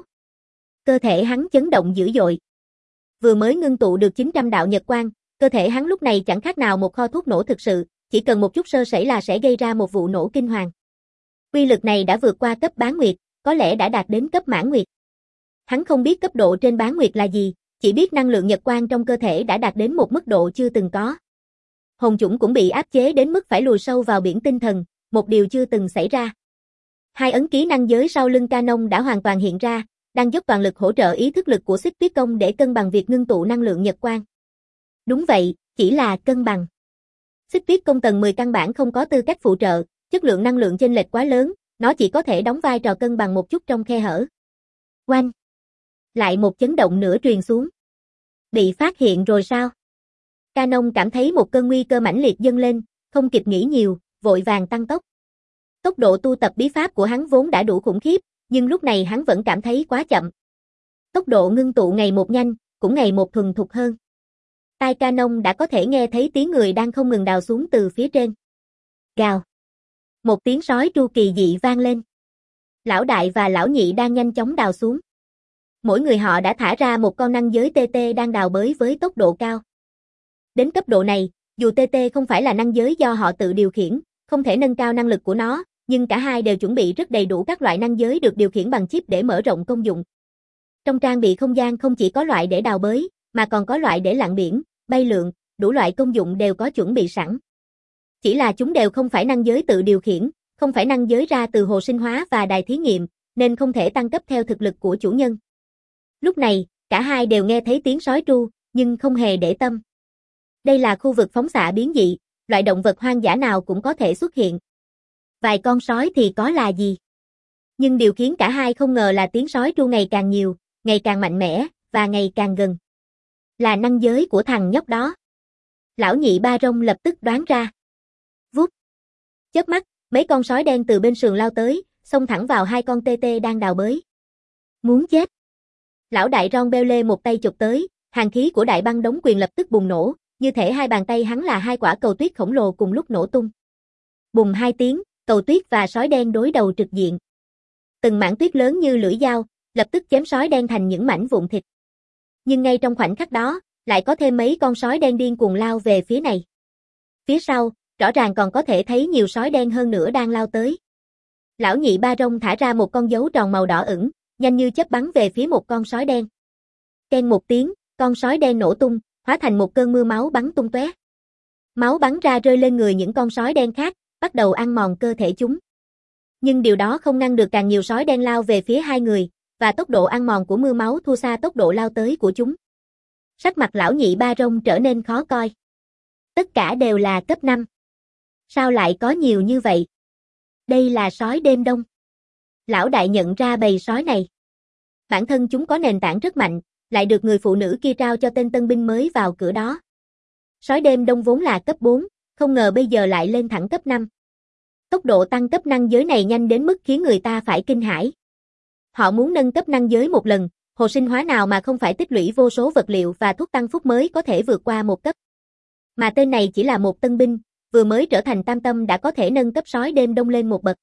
Cơ thể hắn chấn động dữ dội. Vừa mới ngưng tụ được chín trăm đạo nhật quang, cơ thể hắn lúc này chẳng khác nào một kho thuốc nổ thực sự, chỉ cần một chút sơ sẩy là sẽ gây ra một vụ nổ kinh hoàng. Uy lực này đã vượt qua cấp bán nguyệt, có lẽ đã đạt đến cấp mãn nguyệt. Hắn không biết cấp độ trên bán nguyệt là gì, chỉ biết năng lượng nhật quang trong cơ thể đã đạt đến một mức độ chưa từng có. Hồn chủng cũng bị áp chế đến mức phải lùi sâu vào biển tinh thần, một điều chưa từng xảy ra. Hai ấn ký năng giới sau lưng Canon đã hoàn toàn hiện ra, đang dốc toàn lực hỗ trợ ý thức lực của Xích Tuyết Công để cân bằng việc ngưng tụ năng lượng nhật quang. Đúng vậy, chỉ là cân bằng. Xích Tuyết Công tầng mười căn bản không có tư cách phụ trợ, chất lượng năng lượng chênh lệch quá lớn, nó chỉ có thể đóng vai trò cân bằng một chút trong khe hở. Oanh! Lại một chấn động nữa truyền xuống. Bị phát hiện rồi sao? Canon cảm thấy một cơn nguy cơ mãnh liệt dâng lên, không kịp nghĩ nhiều, vội vàng tăng tốc. Tốc độ tu tập bí pháp của hắn vốn đã đủ khủng khiếp, nhưng lúc này hắn vẫn cảm thấy quá chậm. Tốc độ ngưng tụ ngày một nhanh, cũng ngày một thuần thục hơn. Tai Canon đã có thể nghe thấy tiếng người đang không ngừng đào xuống từ phía trên. Gào. Một tiếng sói tru kỳ dị vang lên. Lão đại và lão nhị đang nhanh chóng đào xuống. Mỗi người họ đã thả ra một con năng giới tê tê đang đào bới với tốc độ cao. Đến cấp độ này, dù tê tê không phải là năng giới do họ tự điều khiển, không thể nâng cao năng lực của nó, nhưng cả hai đều chuẩn bị rất đầy đủ các loại năng giới được điều khiển bằng chip để mở rộng công dụng. Trong trang bị không gian không chỉ có loại để đào bới, mà còn có loại để lặn biển, bay lượn, đủ loại công dụng đều có chuẩn bị sẵn. Chỉ là chúng đều không phải năng giới tự điều khiển, không phải năng giới ra từ hồ sinh hóa và đài thí nghiệm, nên không thể tăng cấp theo thực lực của chủ nhân. Lúc này, cả hai đều nghe thấy tiếng sói tru, nhưng không hề để tâm. Đây là khu vực phóng xạ biến dị, loại động vật hoang dã nào cũng có thể xuất hiện. Vài con sói thì có là gì? Nhưng điều khiến cả hai không ngờ là tiếng sói tru ngày càng nhiều, ngày càng mạnh mẽ, và ngày càng gần. Là năng giới của thằng nhóc đó. Lão nhị ba rông lập tức đoán ra. Vút. Chớp mắt, mấy con sói đen từ bên sườn lao tới, xông thẳng vào hai con tê tê đang đào bới. Muốn chết. Lão đại Ron beo lê một tay chụp tới, hàn khí của đại băng đống quyền lập tức bùng nổ, như thể hai bàn tay hắn là hai quả cầu tuyết khổng lồ cùng lúc nổ tung. Bùng hai tiếng, cầu tuyết và sói đen đối đầu trực diện. Từng mảng tuyết lớn như lưỡi dao, lập tức chém sói đen thành những mảnh vụn thịt. Nhưng ngay trong khoảnh khắc đó, lại có thêm mấy con sói đen điên cuồng lao về phía này. Phía sau, rõ ràng còn có thể thấy nhiều sói đen hơn nữa đang lao tới. Lão nhị ba rông thả ra một con dấu tròn màu đỏ ửng, nhanh như chớp bắn về phía một con sói đen. Keng một tiếng, con sói đen nổ tung, hóa thành một cơn mưa máu bắn tung tóe. Máu bắn ra rơi lên người những con sói đen khác, bắt đầu ăn mòn cơ thể chúng. Nhưng điều đó không ngăn được càng nhiều sói đen lao về phía hai người, và tốc độ ăn mòn của mưa máu thua xa tốc độ lao tới của chúng. Sắc mặt lão nhị ba rông trở nên khó coi. Tất cả đều là cấp năm. Sao lại có nhiều như vậy? Đây là sói đêm đông. Lão đại nhận ra bầy sói này. Bản thân chúng có nền tảng rất mạnh, lại được người phụ nữ kia trao cho tên tân binh mới vào cửa đó. Sói đêm đông vốn là cấp bốn, không ngờ bây giờ lại lên thẳng cấp năm. Tốc độ tăng cấp năng giới này nhanh đến mức khiến người ta phải kinh hãi. Họ muốn nâng cấp năng giới một lần, hồ sinh hóa nào mà không phải tích lũy vô số vật liệu và thuốc tăng phúc mới có thể vượt qua một cấp. Mà tên này chỉ là một tân binh, vừa mới trở thành tam tâm đã có thể nâng cấp sói đêm đông lên một bậc.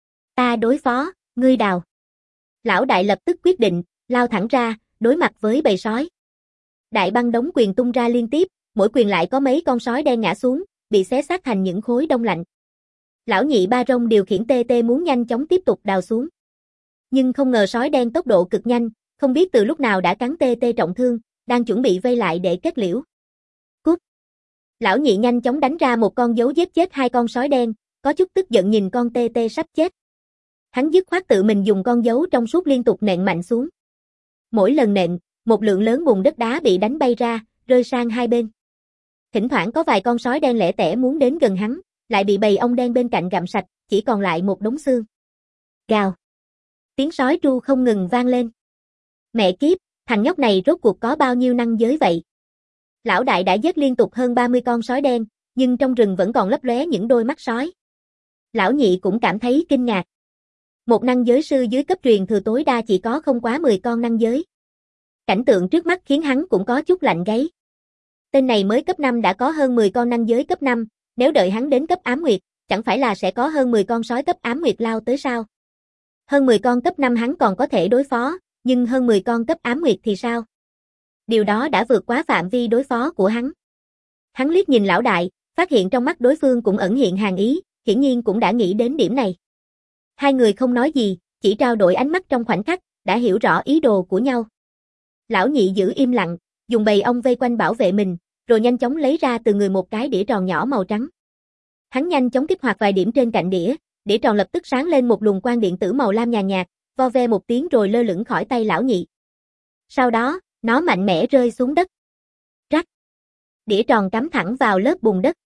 Ta đối phó, ngươi đào. Lão đại lập tức quyết định, lao thẳng ra, đối mặt với bầy sói. Đại băng đống quyền tung ra liên tiếp, mỗi quyền lại có mấy con sói đen ngã xuống, bị xé xác thành những khối đông lạnh. Lão nhị ba rông điều khiển tê tê muốn nhanh chóng tiếp tục đào xuống. Nhưng không ngờ sói đen tốc độ cực nhanh, không biết từ lúc nào đã cắn tê tê trọng thương, đang chuẩn bị vây lại để kết liễu. Cút! Lão nhị nhanh chóng đánh ra một con dấu giết chết hai con sói đen, có chút tức giận nhìn con tê tê sắp chết. Hắn dứt khoát tự mình dùng con dấu trong suốt liên tục nện mạnh xuống. Mỗi lần nện, một lượng lớn bùn đất đá bị đánh bay ra, rơi sang hai bên. Thỉnh thoảng có vài con sói đen lẻ tẻ muốn đến gần hắn, lại bị bầy ong đen bên cạnh gặm sạch, chỉ còn lại một đống xương. Gào. Tiếng sói tru không ngừng vang lên. Mẹ kiếp, thằng nhóc này rốt cuộc có bao nhiêu năng giới vậy? Lão đại đã giết liên tục hơn ba mươi con sói đen, nhưng trong rừng vẫn còn lấp lóe những đôi mắt sói. Lão nhị cũng cảm thấy kinh ngạc. Một năng giới sư dưới cấp truyền thừa tối đa chỉ có không quá mười con năng giới. Cảnh tượng trước mắt khiến hắn cũng có chút lạnh gáy. Tên này mới cấp năm đã có hơn mười con năng giới cấp năm, nếu đợi hắn đến cấp ám nguyệt, chẳng phải là sẽ có hơn mười con sói cấp ám nguyệt lao tới sao? Hơn mười con cấp năm hắn còn có thể đối phó, nhưng hơn mười con cấp ám nguyệt thì sao? Điều đó đã vượt quá phạm vi đối phó của hắn. Hắn liếc nhìn lão đại, phát hiện trong mắt đối phương cũng ẩn hiện hàn ý, hiển nhiên cũng đã nghĩ đến điểm này. Hai người không nói gì, chỉ trao đổi ánh mắt trong khoảnh khắc, đã hiểu rõ ý đồ của nhau. Lão nhị giữ im lặng, dùng bầy ong vây quanh bảo vệ mình, rồi nhanh chóng lấy ra từ người một cái đĩa tròn nhỏ màu trắng. Hắn nhanh chóng kích hoạt vài điểm trên cạnh đĩa, đĩa tròn lập tức sáng lên một luồng quang điện tử màu lam nhàn nhạt, vo ve một tiếng rồi lơ lửng khỏi tay lão nhị. Sau đó, nó mạnh mẽ rơi xuống đất. Rắc. Đĩa tròn cắm thẳng vào lớp bùn đất.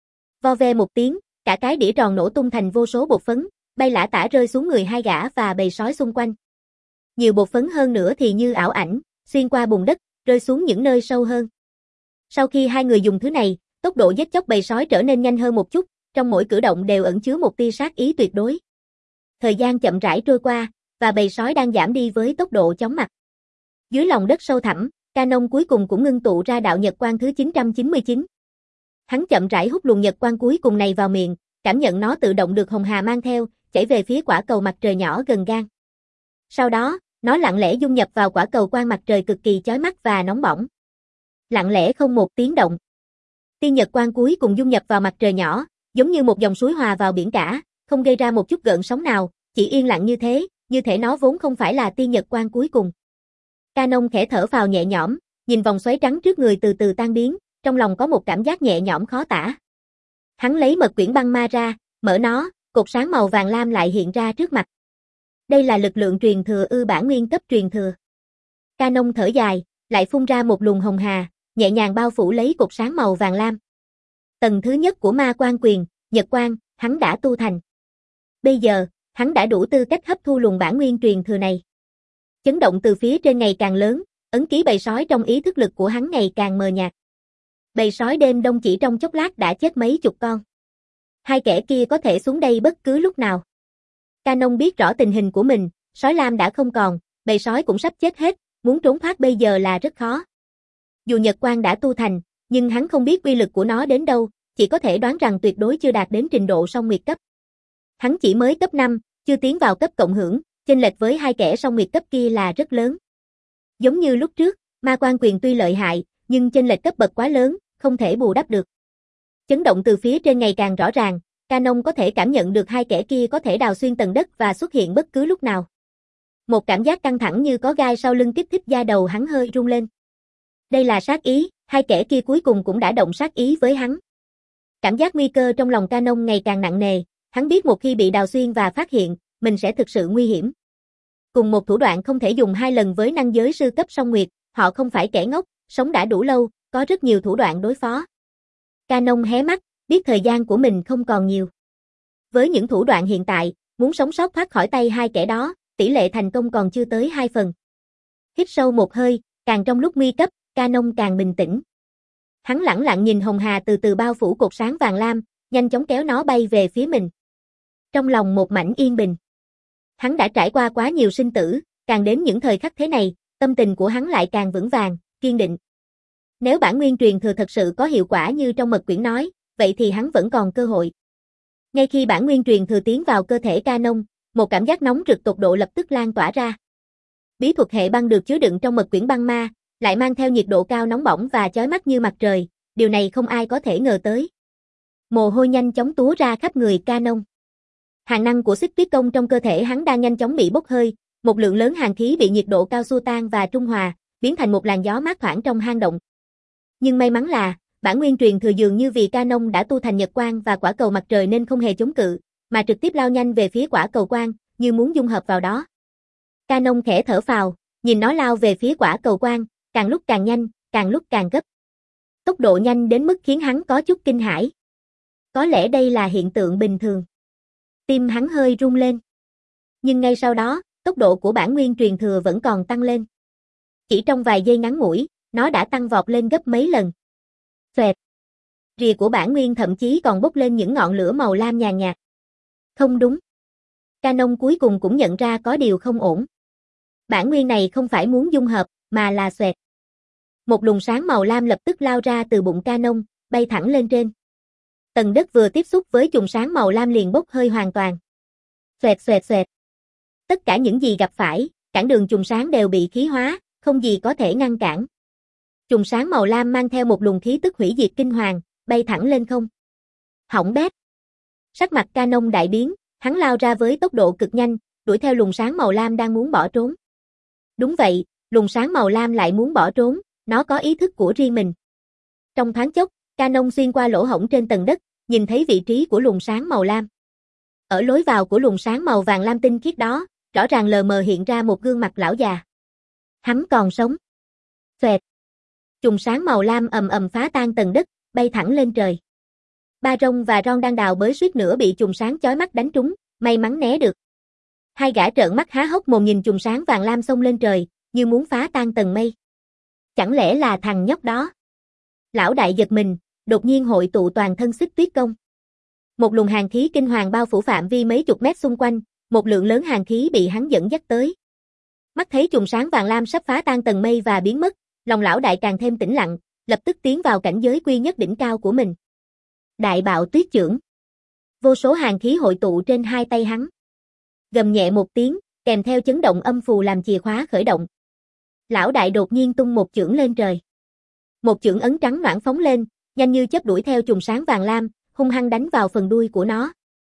Vo ve một tiếng, cả cái đĩa tròn nổ tung thành vô số bột phấn, bay lả tả rơi xuống người hai gã và bầy sói xung quanh. Nhiều bột phấn hơn nữa thì như ảo ảnh, xuyên qua bùn đất, rơi xuống những nơi sâu hơn. Sau khi hai người dùng thứ này, tốc độ giết chóc bầy sói trở nên nhanh hơn một chút, trong mỗi cử động đều ẩn chứa một tia sát ý tuyệt đối. Thời gian chậm rãi trôi qua, và bầy sói đang giảm đi với tốc độ chóng mặt. Dưới lòng đất sâu thẳm, Canon cuối cùng cũng ngưng tụ ra đạo nhật quang thứ chín trăm chín mươi chín. Hắn chậm rãi hút luồng nhật quang cuối cùng này vào miệng, cảm nhận nó tự động được hồng hà mang theo, chảy về phía quả cầu mặt trời nhỏ gần gang. Sau đó, nó lặng lẽ dung nhập vào quả cầu quang mặt trời cực kỳ chói mắt và nóng bỏng. Lặng lẽ không một tiếng động. Tia nhật quang cuối cùng dung nhập vào mặt trời nhỏ, giống như một dòng suối hòa vào biển cả, không gây ra một chút gợn sóng nào, chỉ yên lặng như thế, như thể nó vốn không phải là tia nhật quang cuối cùng. Canon khẽ thở phào nhẹ nhõm, nhìn vòng xoáy trắng trước người từ từ tan biến, trong lòng có một cảm giác nhẹ nhõm khó tả. Hắn lấy mật quyển băng ma ra, mở nó, cột sáng màu vàng lam lại hiện ra trước mặt. Đây là lực lượng truyền thừa ư bản nguyên cấp truyền thừa. Canon thở dài, lại phun ra một luồng hồng hà, nhẹ nhàng bao phủ lấy cột sáng màu vàng lam. Tầng thứ nhất của ma quan quyền, nhật quang, hắn đã tu thành. Bây giờ, hắn đã đủ tư cách hấp thu luồng bản nguyên truyền thừa này. Chấn động từ phía trên ngày càng lớn, ấn ký bầy sói trong ý thức lực của hắn ngày càng mờ nhạt. Bầy sói đêm đông chỉ trong chốc lát đã chết mấy chục con. Hai kẻ kia có thể xuống đây bất cứ lúc nào. Canon biết rõ tình hình của mình, sói lam đã không còn, bầy sói cũng sắp chết hết, muốn trốn thoát bây giờ là rất khó. Dù nhật quang đã tu thành, nhưng hắn không biết uy lực của nó đến đâu, chỉ có thể đoán rằng tuyệt đối chưa đạt đến trình độ song nguyệt cấp. Hắn chỉ mới cấp năm, chưa tiến vào cấp cộng hưởng, chênh lệch với hai kẻ song nguyệt cấp kia là rất lớn. Giống như lúc trước, ma quan quyền tuy lợi hại, nhưng chênh lệch cấp bậc quá lớn, không thể bù đắp được. Chấn động từ phía trên ngày càng rõ ràng, Canon có thể cảm nhận được hai kẻ kia có thể đào xuyên tầng đất và xuất hiện bất cứ lúc nào. Một cảm giác căng thẳng như có gai sau lưng kích thích da đầu hắn hơi rung lên. Đây là sát ý, hai kẻ kia cuối cùng cũng đã động sát ý với hắn. Cảm giác nguy cơ trong lòng Canon ngày càng nặng nề, hắn biết một khi bị đào xuyên và phát hiện, mình sẽ thực sự nguy hiểm. Cùng một thủ đoạn không thể dùng hai lần với năng giới sư cấp song nguyệt, họ không phải kẻ ngốc, sống đã đủ lâu, có rất nhiều thủ đoạn đối phó. Canon hé mắt, biết thời gian của mình không còn nhiều. Với những thủ đoạn hiện tại, muốn sống sót thoát khỏi tay hai kẻ đó, tỷ lệ thành công còn chưa tới hai phần. Hít sâu một hơi, càng trong lúc nguy cấp, Canon càng bình tĩnh. Hắn lẳng lặng nhìn hồng hà từ từ bao phủ cột sáng vàng lam, nhanh chóng kéo nó bay về phía mình. Trong lòng một mảnh yên bình. Hắn đã trải qua quá nhiều sinh tử, càng đến những thời khắc thế này, tâm tình của hắn lại càng vững vàng, kiên định. Nếu bản nguyên truyền thừa thật sự có hiệu quả như trong mật quyển nói, vậy thì hắn vẫn còn cơ hội. Ngay khi bản nguyên truyền thừa tiến vào cơ thể Canon, một cảm giác nóng rực tột độ lập tức lan tỏa ra. Bí thuật hệ băng được chứa đựng trong mật quyển băng ma, lại mang theo nhiệt độ cao nóng bỏng và chói mắt như mặt trời, điều này không ai có thể ngờ tới. Mồ hôi nhanh chóng túa ra khắp người Canon. Hàn năng của xích tuyết công trong cơ thể hắn đang nhanh chóng bị bốc hơi, một lượng lớn hàn khí bị nhiệt độ cao xua tan và trung hòa, biến thành một làn gió mát thoảng trong hang động. Nhưng may mắn là, bản nguyên truyền thừa dường như vì Canon đã tu thành nhật quang và quả cầu mặt trời nên không hề chống cự, mà trực tiếp lao nhanh về phía quả cầu quang, như muốn dung hợp vào đó. Canon khẽ thở phào, nhìn nó lao về phía quả cầu quang, càng lúc càng nhanh, càng lúc càng gấp. Tốc độ nhanh đến mức khiến hắn có chút kinh hãi. Có lẽ đây là hiện tượng bình thường. Tim hắn hơi rung lên. Nhưng ngay sau đó, tốc độ của bản nguyên truyền thừa vẫn còn tăng lên. Chỉ trong vài giây ngắn ngủi, nó đã tăng vọt lên gấp mấy lần. Xoẹt. Rìa của bản nguyên thậm chí còn bốc lên những ngọn lửa màu lam nhàn nhạt. Không đúng. Canon cuối cùng cũng nhận ra có điều không ổn. Bản nguyên này không phải muốn dung hợp, mà là xoẹt. Một luồng sáng màu lam lập tức lao ra từ bụng Canon, bay thẳng lên trên. Tầng đất vừa tiếp xúc với chùm sáng màu lam liền bốc hơi hoàn toàn. Xoẹt xoẹt xoẹt. Tất cả những gì gặp phải, cản đường chùm sáng đều bị khí hóa, không gì có thể ngăn cản. Chùm sáng màu lam mang theo một luồng khí tức hủy diệt kinh hoàng, bay thẳng lên không. Hỏng bét. Sắc mặt Canon đại biến, hắn lao ra với tốc độ cực nhanh, đuổi theo luồng sáng màu lam đang muốn bỏ trốn. Đúng vậy, luồng sáng màu lam lại muốn bỏ trốn, nó có ý thức của riêng mình. Trong thoáng chốc, Canon xuyên qua lỗ hổng trên tầng đất, nhìn thấy vị trí của luồng sáng màu lam. Ở lối vào của luồng sáng màu vàng lam tinh khiết đó, rõ ràng lờ mờ hiện ra một gương mặt lão già. Hắn còn sống. Xoẹt. Chùm sáng màu lam ầm ầm phá tan tầng đất, bay thẳng lên trời. Ba Rong và Ron đang đào bới suýt nữa bị chùm sáng chói mắt đánh trúng, may mắn né được. Hai gã trợn mắt há hốc mồm nhìn chùm sáng vàng lam xông lên trời, như muốn phá tan tầng mây. Chẳng lẽ là thằng nhóc đó? Lão đại giật mình, đột nhiên hội tụ toàn thân Xích Tuyết Công. Một luồng hàn khí kinh hoàng bao phủ phạm vi mấy chục mét xung quanh, một lượng lớn hàn khí bị hắn dẫn dắt tới. Mắt thấy chùm sáng vàng lam sắp phá tan tầng mây và biến mất, lòng lão đại càng thêm tĩnh lặng, lập tức tiến vào cảnh giới quy nhất đỉnh cao của mình. Đại bạo tuyết chưởng. Vô số hàn khí hội tụ trên hai tay hắn. Gầm nhẹ một tiếng, kèm theo chấn động âm phù làm chìa khóa khởi động. Lão đại đột nhiên tung một chưởng lên trời. Một chưởng ấn trắng noãn phóng lên, nhanh như chớp đuổi theo chùm sáng vàng lam, hung hăng đánh vào phần đuôi của nó.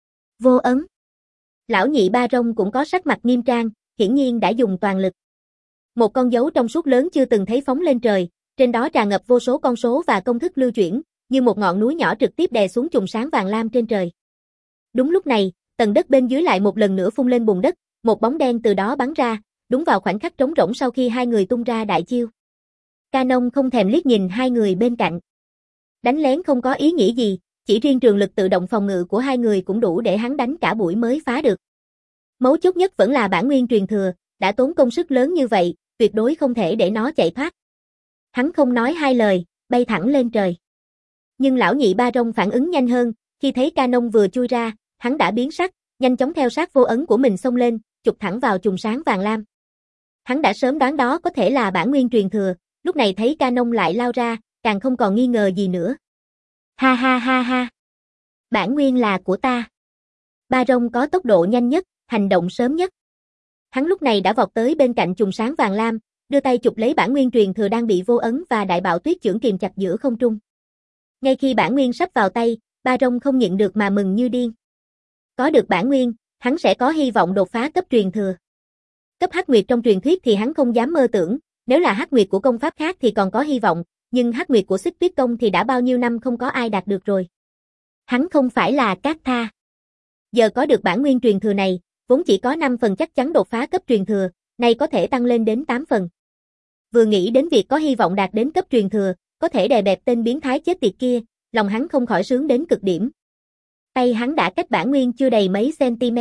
Vô ấn. Lão nhị Ba Rong cũng có sắc mặt nghiêm trang, hiển nhiên đã dùng toàn lực. Một con dấu trong suốt lớn chưa từng thấy phóng lên trời, trên đó tràn ngập vô số con số và công thức lưu chuyển, như một ngọn núi nhỏ trực tiếp đè xuống chùm sáng vàng lam trên trời. Đúng lúc này, tầng đất bên dưới lại một lần nữa phun lên bùn đất, một bóng đen từ đó bắn ra, đúng vào khoảnh khắc trống rỗng sau khi hai người tung ra đại chiêu. Canon không thèm liếc nhìn hai người bên cạnh. Đánh lén không có ý nghĩa gì, chỉ riêng trường lực tự động phòng ngự của hai người cũng đủ để hắn đánh cả buổi mới phá được. Mấu chốt nhất vẫn là bản nguyên truyền thừa, đã tốn công sức lớn như vậy, tuyệt đối không thể để nó chạy thoát. Hắn không nói hai lời, bay thẳng lên trời. Nhưng lão nhị Ba Rong phản ứng nhanh hơn, khi thấy Canon vừa chui ra, hắn đã biến sắc, nhanh chóng theo sát vô ấn của mình xông lên, chụp thẳng vào chùm sáng vàng lam. Hắn đã sớm đoán đó có thể là bản nguyên truyền thừa, lúc này thấy Canon lại lao ra, càng không còn nghi ngờ gì nữa. Ha ha ha ha. Bản nguyên là của ta. Ba Rong có tốc độ nhanh nhất, hành động sớm nhất. Hắn lúc này đã vọt tới bên cạnh chùm sáng vàng lam, đưa tay chụp lấy bản nguyên truyền thừa đang bị vô ấn và đại bạo tuyết chưởng kìm chặt giữa không trung. Ngay khi bản nguyên sắp vào tay, Ba Rong không nhịn được mà mừng như điên. Có được bản nguyên, hắn sẽ có hy vọng đột phá cấp truyền thừa. Cấp Hắc Nguyệt trong truyền thuyết thì hắn không dám mơ tưởng, nếu là Hắc Nguyệt của công pháp khác thì còn có hy vọng, nhưng Hắc Nguyệt của Xích Tuyết Công thì đã bao nhiêu năm không có ai đạt được rồi. Hắn không phải là Cát Tha. Giờ có được bản nguyên truyền thừa này, vốn chỉ có năm phần chắc chắn đột phá cấp truyền thừa, nay có thể tăng lên đến tám phần. Vừa nghĩ đến việc có hy vọng đạt đến cấp truyền thừa, có thể đè bẹp tên biến thái chết tiệt kia, lòng hắn không khỏi sướng đến cực điểm. Tay hắn đã cách bản nguyên chưa đầy mấy cm.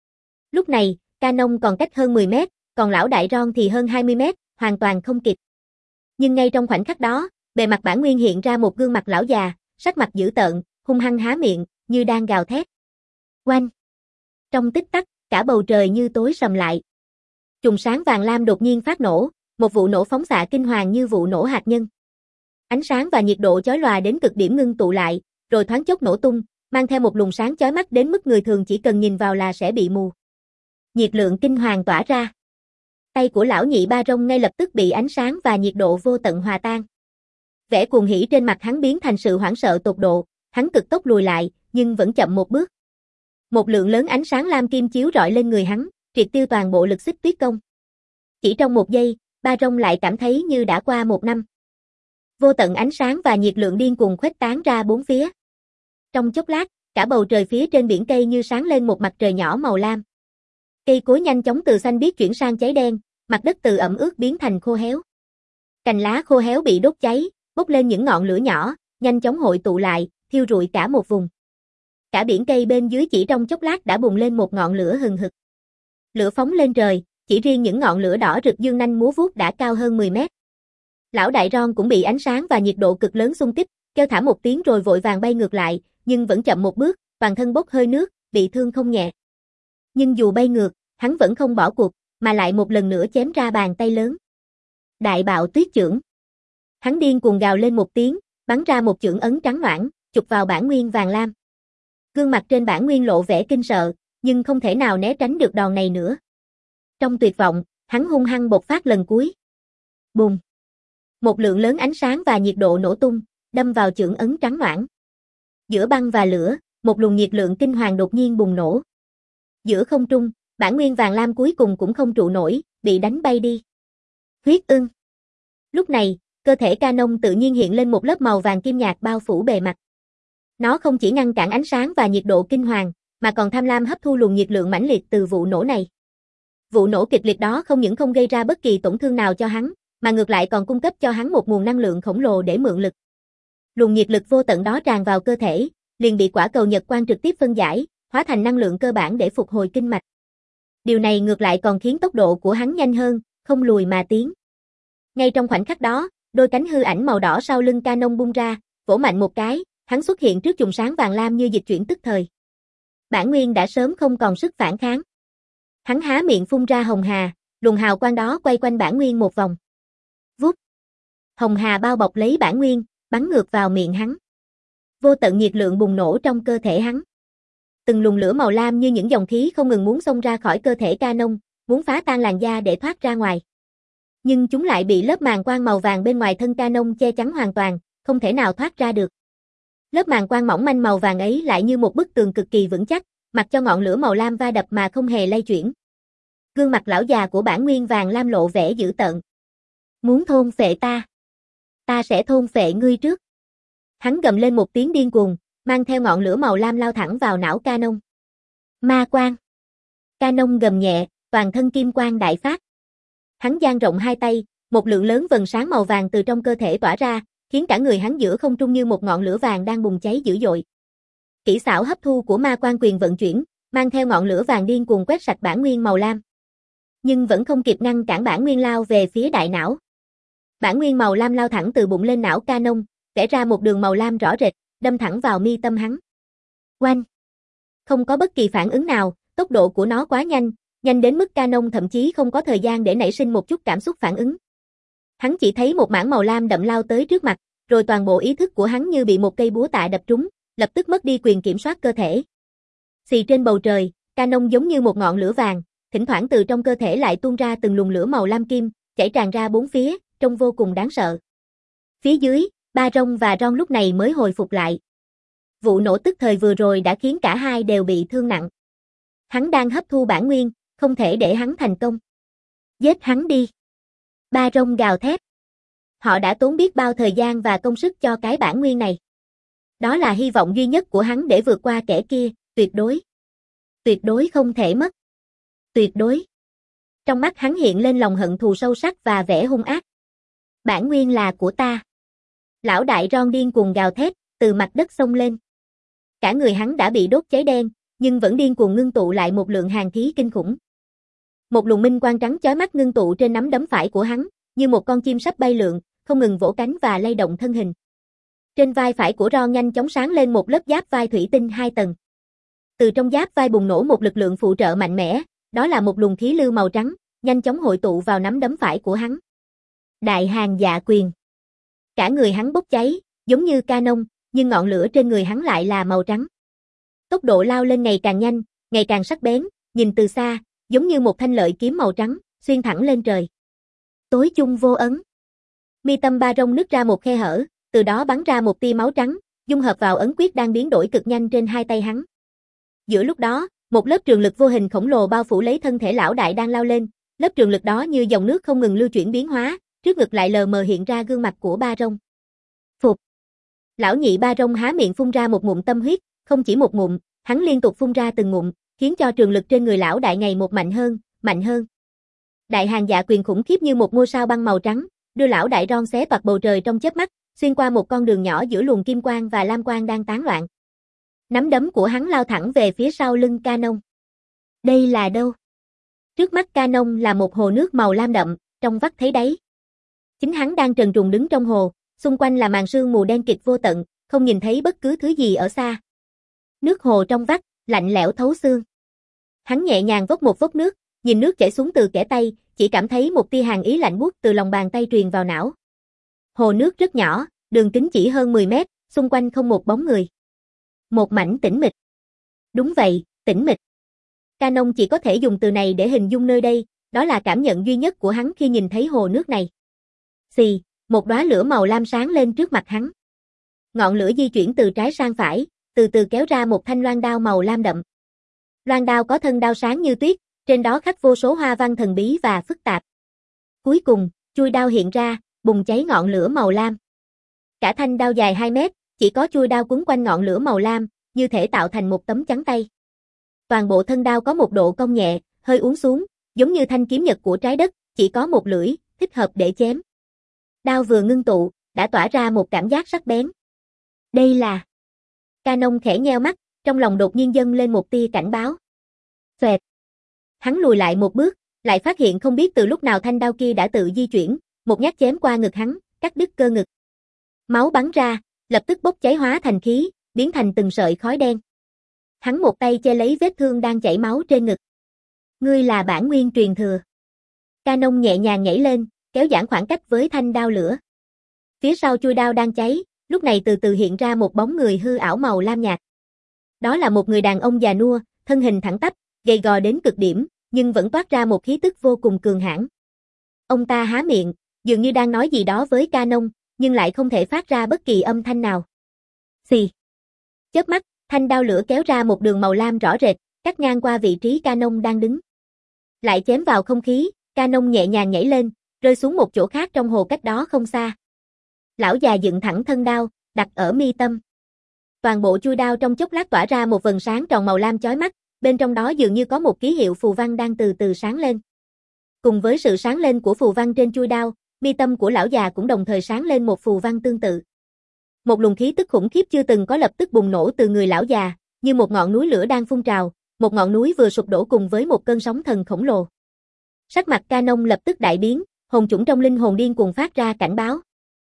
Lúc này, Canon còn cách hơn mười mét, còn lão đại Ron thì hơn hai mươi mét, hoàn toàn không kịp. Nhưng ngay trong khoảnh khắc đó, bề mặt bản nguyên hiện ra một gương mặt lão già, sắc mặt dữ tợn, hung hăng há miệng, như đang gào thét. Oanh! Trong tích tắc, cả bầu trời như tối sầm lại. Chùm sáng vàng lam đột nhiên phát nổ, một vụ nổ phóng xạ kinh hoàng như vụ nổ hạt nhân. Ánh sáng và nhiệt độ chói lòa đến cực điểm ngưng tụ lại, rồi thoáng chốc nổ tung, mang theo một luồng sáng chói mắt đến mức người thường chỉ cần nhìn vào là sẽ bị mù. Nhiệt lượng kinh hoàng tỏa ra. Tay của lão nhị Ba Rong ngay lập tức bị ánh sáng và nhiệt độ vô tận hòa tan. Vẻ cuồng hỉ trên mặt hắn biến thành sự hoảng sợ tột độ, hắn cực tốc lùi lại, nhưng vẫn chậm một bước. Một lượng lớn ánh sáng lam kim chiếu rọi lên người hắn, triệt tiêu toàn bộ lực Xích Tuyết Công. Chỉ trong một giây, Ba Rong lại cảm thấy như đã qua một năm. Vô tận ánh sáng và nhiệt lượng điên cuồng khuếch tán ra bốn phía. Trong chốc lát, cả bầu trời phía trên biển cây như sáng lên một mặt trời nhỏ màu lam. Cây cối nhanh chóng từ xanh biếc chuyển sang cháy đen, mặt đất từ ẩm ướt biến thành khô héo. Cành lá khô héo bị đốt cháy, bốc lên những ngọn lửa nhỏ, nhanh chóng hội tụ lại, thiêu rụi cả một vùng. Cả biển cây bên dưới chỉ trong chốc lát đã bùng lên một ngọn lửa hừng hực. Lửa phóng lên trời, chỉ riêng những ngọn lửa đỏ rực dương nanh múa vuốt đã cao hơn mười mét. Lão đại Ron cũng bị ánh sáng và nhiệt độ cực lớn xung kích, kêu thả một tiếng rồi vội vàng bay ngược lại, nhưng vẫn chậm một bước, toàn thân bốc hơi nước, bị thương không nhẹ. Nhưng dù bay ngược, hắn vẫn không bỏ cuộc, mà lại một lần nữa chém ra bàn tay lớn. Đại bạo tuyết chưởng. Hắn điên cuồng gào lên một tiếng, bắn ra một chưởng ấn trắng noãn, chụp vào bản nguyên vàng lam. Gương mặt trên bản nguyên lộ vẻ kinh sợ, nhưng không thể nào né tránh được đòn này nữa. Trong tuyệt vọng, hắn hung hăng bộc phát lần cuối. Bùng! Một lượng lớn ánh sáng và nhiệt độ nổ tung, đâm vào chưởng ấn trắng noãn. Giữa băng và lửa, một luồng nhiệt lượng kinh hoàng đột nhiên bùng nổ. Giữa không trung, bản nguyên vàng lam cuối cùng cũng không trụ nổi, bị đánh bay đi. Huyết ưng. Lúc này, cơ thể Canon tự nhiên hiện lên một lớp màu vàng kim nhạt bao phủ bề mặt. Nó không chỉ ngăn cản ánh sáng và nhiệt độ kinh hoàng, mà còn tham lam hấp thu luồng nhiệt lượng mãnh liệt từ vụ nổ này. Vụ nổ kịch liệt đó không những không gây ra bất kỳ tổn thương nào cho hắn, mà ngược lại còn cung cấp cho hắn một nguồn năng lượng khổng lồ để mượn lực. Luồng nhiệt lực vô tận đó tràn vào cơ thể, liền bị quả cầu nhật quang trực tiếp phân giải, hóa thành năng lượng cơ bản để phục hồi kinh mạch. Điều này ngược lại còn khiến tốc độ của hắn nhanh hơn, không lùi mà tiến. Ngay trong khoảnh khắc đó, đôi cánh hư ảnh màu đỏ sau lưng Canon bung ra, vỗ mạnh một cái, hắn xuất hiện trước chùm sáng vàng lam như dịch chuyển tức thời. Bản nguyên đã sớm không còn sức phản kháng. Hắn há miệng phun ra hồng hà, luồng hào quang đó quay quanh bản nguyên một vòng. Vút. Hồng hà bao bọc lấy bản nguyên, bắn ngược vào miệng hắn. Vô tận nhiệt lượng bùng nổ trong cơ thể hắn. Từng luồng lửa màu lam như những dòng khí không ngừng muốn xông ra khỏi cơ thể Canon, muốn phá tan làn da để thoát ra ngoài. Nhưng chúng lại bị lớp màng quang màu vàng bên ngoài thân Canon che chắn hoàn toàn, không thể nào thoát ra được. Lớp màng quang mỏng manh màu vàng ấy lại như một bức tường cực kỳ vững chắc, mặc cho ngọn lửa màu lam va đập mà không hề lay chuyển. Gương mặt lão già của bản nguyên vàng lam lộ vẻ dữ tợn. Muốn thôn phệ ta? Ta sẽ thôn phệ ngươi trước. Hắn gầm lên một tiếng điên cuồng, mang theo ngọn lửa màu lam lao thẳng vào não Canon. Ma quang. Canon gầm nhẹ, toàn thân kim quang đại phát. Hắn dang rộng hai tay, một lượng lớn vầng sáng màu vàng từ trong cơ thể tỏa ra, khiến cả người hắn giữa không trung như một ngọn lửa vàng đang bùng cháy dữ dội. Kỹ xảo hấp thu của ma quang quyền vận chuyển, mang theo ngọn lửa vàng điên cuồng quét sạch bản nguyên màu lam. Nhưng vẫn không kịp ngăn cản bản nguyên lao về phía đại não. Bản nguyên màu lam lao thẳng từ bụng lên não Canon, vẽ ra một đường màu lam rõ rệt, đâm thẳng vào mi tâm hắn. Oanh! Không có bất kỳ phản ứng nào, tốc độ của nó quá nhanh, nhanh đến mức Canon thậm chí không có thời gian để nảy sinh một chút cảm xúc phản ứng. Hắn chỉ thấy một mảng màu lam đậm lao tới trước mặt, rồi toàn bộ ý thức của hắn như bị một cây búa tạ đập trúng, lập tức mất đi quyền kiểm soát cơ thể. Xì trên bầu trời, Canon giống như một ngọn lửa vàng, thỉnh thoảng từ trong cơ thể lại tuôn ra từng luồng lửa màu lam kim, chảy tràn ra bốn phía, trông vô cùng đáng sợ. Phía dưới, Ba Rong và Ron lúc này mới hồi phục lại. Vụ nổ tức thời vừa rồi đã khiến cả hai đều bị thương nặng. Hắn đang hấp thu bản nguyên, không thể để hắn thành công. Giết hắn đi. Ba Rong gào thét. Họ đã tốn biết bao thời gian và công sức cho cái bản nguyên này. Đó là hy vọng duy nhất của hắn để vượt qua kẻ kia, tuyệt đối. Tuyệt đối không thể mất. Tuyệt đối. Trong mắt hắn hiện lên lòng hận thù sâu sắc và vẻ hung ác. Bản nguyên là của ta. Lão đại Ron điên cuồng gào thét, từ mặt đất xông lên. Cả người hắn đã bị đốt cháy đen, nhưng vẫn điên cuồng ngưng tụ lại một lượng hàn khí kinh khủng. Một luồng minh quang trắng chói mắt ngưng tụ trên nắm đấm phải của hắn, như một con chim sắp bay lượn, không ngừng vỗ cánh và lay động thân hình. Trên vai phải của Ron nhanh chóng sáng lên một lớp giáp vai thủy tinh hai tầng. Từ trong giáp vai bùng nổ một lực lượng phụ trợ mạnh mẽ, đó là một luồng khí lưu màu trắng, nhanh chóng hội tụ vào nắm đấm phải của hắn. Đại Hàn Dạ Quyền. Cả người hắn bốc cháy, giống như Canon, nhưng ngọn lửa trên người hắn lại là màu trắng. Tốc độ lao lên ngày càng nhanh, ngày càng sắc bén, nhìn từ xa, giống như một thanh lợi kiếm màu trắng, xuyên thẳng lên trời. Tối chung vô ấn. Mi tâm Ba Rong nứt ra một khe hở, từ đó bắn ra một tia máu trắng, dung hợp vào ấn quyết đang biến đổi cực nhanh trên hai tay hắn. Giữa lúc đó, một lớp trường lực vô hình khổng lồ bao phủ lấy thân thể lão đại đang lao lên, lớp trường lực đó như dòng nước không ngừng lưu chuyển biến hóa, trước ngực lại lờ mờ hiện ra gương mặt của Ba Rong. Phục. Lão nhị Ba Rong há miệng phun ra một ngụm tâm huyết, không chỉ một ngụm, hắn liên tục phun ra từng ngụm, khiến cho trường lực trên người lão đại ngày một mạnh hơn, mạnh hơn. Đại Hàn Dạ Quyền khủng khiếp như một ngôi sao băng màu trắng, đưa lão đại Ron xé toạc bầu trời trong chớp mắt, xuyên qua một con đường nhỏ giữa luồng kim quang và lam quang đang tán loạn. Nắm đấm của hắn lao thẳng về phía sau lưng Canon. Đây là đâu? Trước mắt Canon là một hồ nước màu lam đậm, trong vắt thấy đáy. Chính hắn đang trần truồng đứng trong hồ, Xung quanh là màn sương mù đen kịt vô tận, không nhìn thấy bất cứ thứ gì ở xa. Nước hồ trong vắt, lạnh lẽo thấu xương. Hắn nhẹ nhàng vốc một vốc nước, nhìn nước chảy xuống từ kẽ tay, chỉ cảm thấy một tia hàn ý lạnh buốt từ lòng bàn tay truyền vào não. Hồ nước rất nhỏ, đường kính chỉ hơn mười mét, xung quanh không một bóng người. Một mảnh tĩnh mịch. Đúng vậy, tĩnh mịch. Canon chỉ có thể dùng từ này để hình dung nơi đây, đó là cảm nhận duy nhất của hắn khi nhìn thấy hồ nước này. Xì, một đóa lửa màu lam sáng lên trước mặt hắn. Ngọn lửa di chuyển từ trái sang phải, từ từ kéo ra một thanh loan đao màu lam đậm. Loan đao có thân đao sáng như tuyết, trên đó khắc vô số hoa văn thần bí và phức tạp. Cuối cùng, chuôi đao hiện ra, bùng cháy ngọn lửa màu lam. Cả thanh đao dài hai mét, chỉ có chuôi đao quấn quanh ngọn lửa màu lam, như thể tạo thành một tấm chắn tay. Toàn bộ thân đao có một độ cong nhẹ, hơi uốn xuống, giống như thanh kiếm nhật của trái đất, chỉ có một lưỡi, thích hợp để chém. Đao vừa ngưng tụ, đã tỏa ra một cảm giác sắc bén. Đây là... Canon khẽ nheo mắt, trong lòng đột nhiên dâng lên một tia cảnh báo. Xoẹt. Hắn lùi lại một bước, lại phát hiện không biết từ lúc nào thanh đao kia đã tự di chuyển, một nhát chém qua ngực hắn, cắt đứt cơ ngực. Máu bắn ra, lập tức bốc cháy hóa thành khí, biến thành từng sợi khói đen. Hắn một tay che lấy vết thương đang chảy máu trên ngực. Ngươi là bản nguyên truyền thừa. Canon nhẹ nhàng nhảy lên, kéo giãn khoảng cách với thanh đao lửa. Phía sau chuôi đao đang cháy, lúc này từ từ hiện ra một bóng người hư ảo màu lam nhạt. Đó là một người đàn ông già nua, thân hình thẳng tắp, gầy gò đến cực điểm, nhưng vẫn toát ra một khí tức vô cùng cường hãn. Ông ta há miệng, dường như đang nói gì đó với Canon, nhưng lại không thể phát ra bất kỳ âm thanh nào. Xì. Chớp mắt, thanh đao lửa kéo ra một đường màu lam rõ rệt, cắt ngang qua vị trí Canon đang đứng. Lại chém vào không khí, Canon nhẹ nhàng nhảy lên, rơi xuống một chỗ khác trong hồ cách đó không xa. Lão già dựng thẳng thân đao, đặt ở mi tâm. Toàn bộ chuôi đao trong chốc lát tỏa ra một vầng sáng tròn màu lam chói mắt, bên trong đó dường như có một ký hiệu phù văn đang từ từ sáng lên. Cùng với sự sáng lên của phù văn trên chuôi đao, mi tâm của lão già cũng đồng thời sáng lên một phù văn tương tự. Một luồng khí tức khủng khiếp chưa từng có lập tức bùng nổ từ người lão già, như một ngọn núi lửa đang phun trào, một ngọn núi vừa sụp đổ cùng với một cơn sóng thần khổng lồ. Sắc mặt Canon lập tức đại biến, hồn chủng trong linh hồn điên cuồng phát ra cảnh báo.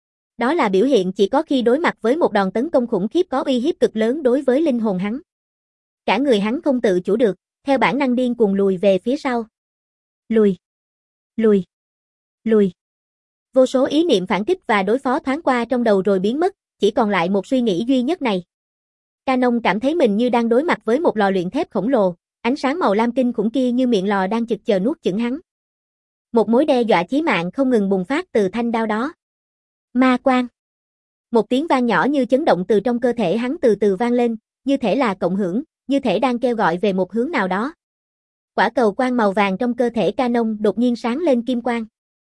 Đó là biểu hiện chỉ có khi đối mặt với một đòn tấn công khủng khiếp có uy hiếp cực lớn đối với linh hồn hắn. Cả người hắn không tự chủ được, theo bản năng điên cuồng lùi về phía sau. Lùi, lùi, lùi. Vô số ý niệm phản kích và đối phó thoáng qua trong đầu rồi biến mất, chỉ còn lại một suy nghĩ duy nhất này. Canon cảm thấy mình như đang đối mặt với một lò luyện thép khổng lồ, ánh sáng màu lam kinh khủng kia như miệng lò đang chực chờ nuốt chửng hắn. Một mối đe dọa chí mạng không ngừng bùng phát từ thanh đao đó. Ma quang. Một tiếng vang nhỏ như chấn động từ trong cơ thể hắn từ từ vang lên, như thể là cộng hưởng, như thể đang kêu gọi về một hướng nào đó. Quả cầu quang màu vàng trong cơ thể Canon đột nhiên sáng lên kim quang.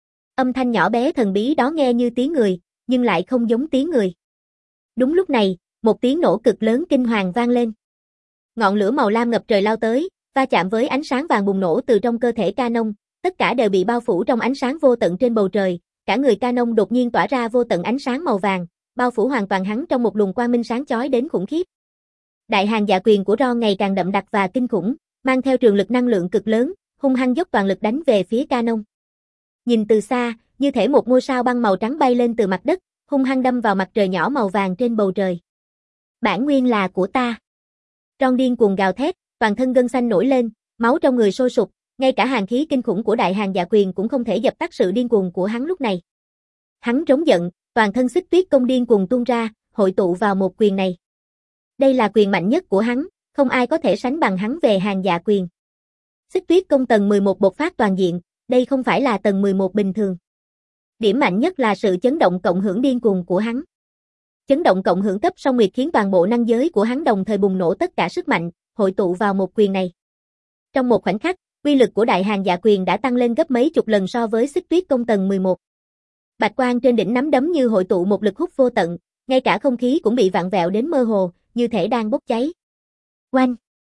Âm thanh nhỏ bé thần bí đó nghe như tiếng người, nhưng lại không giống tiếng người. Đúng lúc này, một tiếng nổ cực lớn kinh hoàng vang lên. Ngọn lửa màu lam ngập trời lao tới, va chạm với ánh sáng vàng bùng nổ từ trong cơ thể Canon, tất cả đều bị bao phủ trong ánh sáng vô tận trên bầu trời, cả người Canon đột nhiên tỏa ra vô tận ánh sáng màu vàng, bao phủ hoàn toàn hắn trong một luồng quang minh sáng chói đến khủng khiếp. Đại hàng dạ quyền của Ron ngày càng đậm đặc và kinh khủng, mang theo trường lực năng lượng cực lớn, hung hăng dốc toàn lực đánh về phía Canon. Nhìn từ xa, như thể một ngôi sao băng màu trắng bay lên từ mặt đất, hung hăng đâm vào mặt trời nhỏ màu vàng trên bầu trời. Bản nguyên là của ta. Ron điên cuồng gào thét, toàn thân gân xanh nổi lên, máu trong người sôi sục, ngay cả hàn khí kinh khủng của đại hàng dạ quyền cũng không thể dập tắt sự điên cuồng của hắn lúc này. Hắn rống giận, toàn thân xích tuyết công điên cuồng tuôn ra, hội tụ vào một quyền này. Đây là quyền mạnh nhất của hắn, không ai có thể sánh bằng hắn về hàng dạ quyền. Xích tuyết công tầng mười một bộc phát toàn diện, đây không phải là tầng mười một bình thường. Điểm mạnh nhất là sự chấn động cộng hưởng điên cuồng của hắn. Chấn động cộng hưởng cấp song nguyệt khiến toàn bộ năng giới của hắn đồng thời bùng nổ tất cả sức mạnh, hội tụ vào một quyền này. Trong một khoảnh khắc, uy lực của đại hàng dạ quyền đã tăng lên gấp mấy chục lần so với xích tuyết công tầng mười một. Bạch quang trên đỉnh nắm đấm như hội tụ một lực hút vô tận, ngay cả không khí cũng bị vặn vẹo đến mơ hồ, như thể đang bốc cháy. Oanh!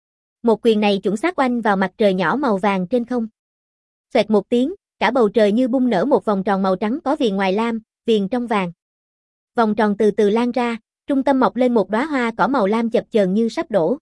Một quyền này chuẩn xác oanh vào mặt trời nhỏ màu vàng trên không. Xoẹt một tiếng, cả bầu trời như bung nở một vòng tròn màu trắng có viền ngoài lam, viền trong vàng. Vòng tròn từ từ lan ra, trung tâm mọc lên một đóa hoa cỏ màu lam chập chờn như sắp đổ.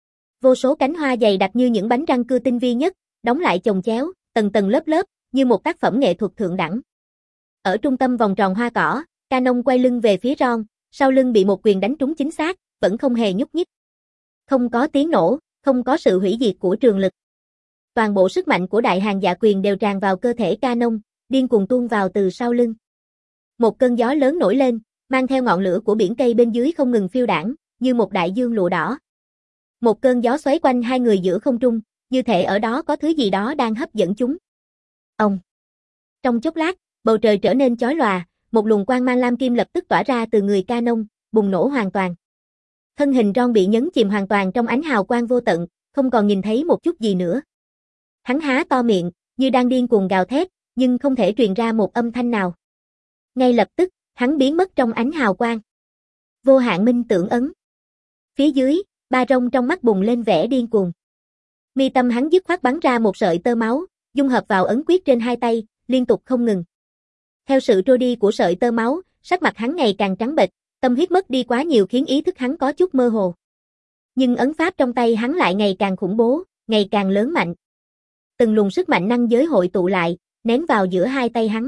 Vô số cánh hoa dày đặc như những bánh răng cưa tinh vi nhất, đóng lại chồng chéo, tầng tầng lớp lớp, như một tác phẩm nghệ thuật thượng đẳng. Ở trung tâm vòng tròn hoa cỏ, Canon quay lưng về phía Ron, sau lưng bị một quyền đánh trúng chính xác, vẫn không hề nhúc nhích. Không có tiếng nổ, không có sự hủy diệt của trường lực. Toàn bộ sức mạnh của đại hàng dạ quyền đều tràn vào cơ thể Canon, điên cuồng tuôn vào từ sau lưng. Một cơn gió lớn nổi lên, mang theo ngọn lửa của biển cây bên dưới không ngừng phiêu đãng, như một đại dương lụa đỏ. Một cơn gió xoáy quanh hai người giữa không trung, như thể ở đó có thứ gì đó đang hấp dẫn chúng. Ông. Trong chốc lát, bầu trời trở nên chói lòa, một luồng quang mang lam kim lập tức tỏa ra từ người Canon, bùng nổ hoàn toàn. Thân hình Ron bị nhấn chìm hoàn toàn trong ánh hào quang vô tận, không còn nhìn thấy một chút gì nữa. Hắn há to miệng, như đang điên cuồng gào thét, nhưng không thể truyền ra một âm thanh nào. Ngay lập tức, hắn biến mất trong ánh hào quang. Vô hạn minh tưởng ấn. Phía dưới, ba rông trong mắt bùng lên vẻ điên cuồng. Mi tâm hắn dứt khoát bắn ra một sợi tơ máu, dung hợp vào ấn quyết trên hai tay, liên tục không ngừng. Theo sự trôi đi của sợi tơ máu, sắc mặt hắn ngày càng trắng bệch, tâm huyết mất đi quá nhiều khiến ý thức hắn có chút mơ hồ. Nhưng ấn pháp trong tay hắn lại ngày càng khủng bố, ngày càng lớn mạnh. Từng luồng sức mạnh năng giới hội tụ lại, nén vào giữa hai tay hắn.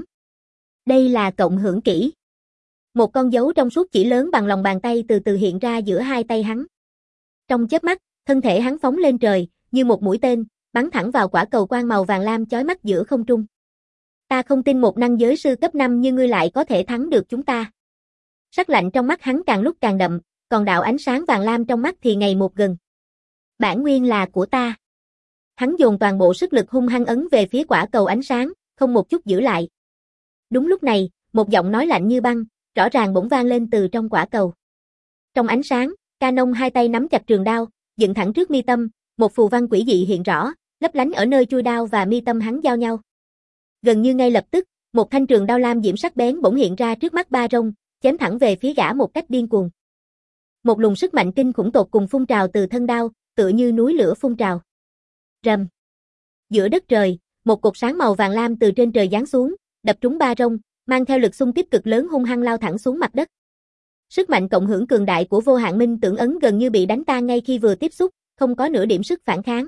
Đây là cộng hưởng kỹ. Một con dấu trong suốt chỉ lớn bằng lòng bàn tay từ từ hiện ra giữa hai tay hắn. Trong chớp mắt, thân thể hắn phóng lên trời, như một mũi tên, bắn thẳng vào quả cầu quang màu vàng lam chói mắt giữa không trung. Ta không tin một năng giới sư cấp năm như ngươi lại có thể thắng được chúng ta. Sắc lạnh trong mắt hắn càng lúc càng đậm, còn đạo ánh sáng vàng lam trong mắt thì ngày một gần. Bản nguyên là của ta. Hắn dồn toàn bộ sức lực hung hăng ấn về phía quả cầu ánh sáng, không một chút giữ lại. Đúng lúc này, một giọng nói lạnh như băng, rõ ràng bỗng vang lên từ trong quả cầu. Trong ánh sáng, Canon hai tay nắm chặt trường đao, dựng thẳng trước mi tâm, một phù văn quỷ dị hiện rõ, lấp lánh ở nơi chui đao và mi tâm hắn giao nhau. Gần như ngay lập tức, một thanh trường đao lam diễm sắc bén bỗng hiện ra trước mắt ba rông, chém thẳng về phía gã một cách điên cuồng. Một luồng sức mạnh kinh khủng tột cùng phun trào từ thân đao, tựa như núi lửa phun trào. Rầm. Giữa đất trời, một cột sáng màu vàng lam từ trên trời giáng xuống, đập trúng ba rông, mang theo lực xung kích cực lớn hung hăng lao thẳng xuống mặt đất. Sức mạnh cộng hưởng cường đại của vô hạn minh tưởng ấn gần như bị đánh tan ngay khi vừa tiếp xúc, không có nửa điểm sức phản kháng.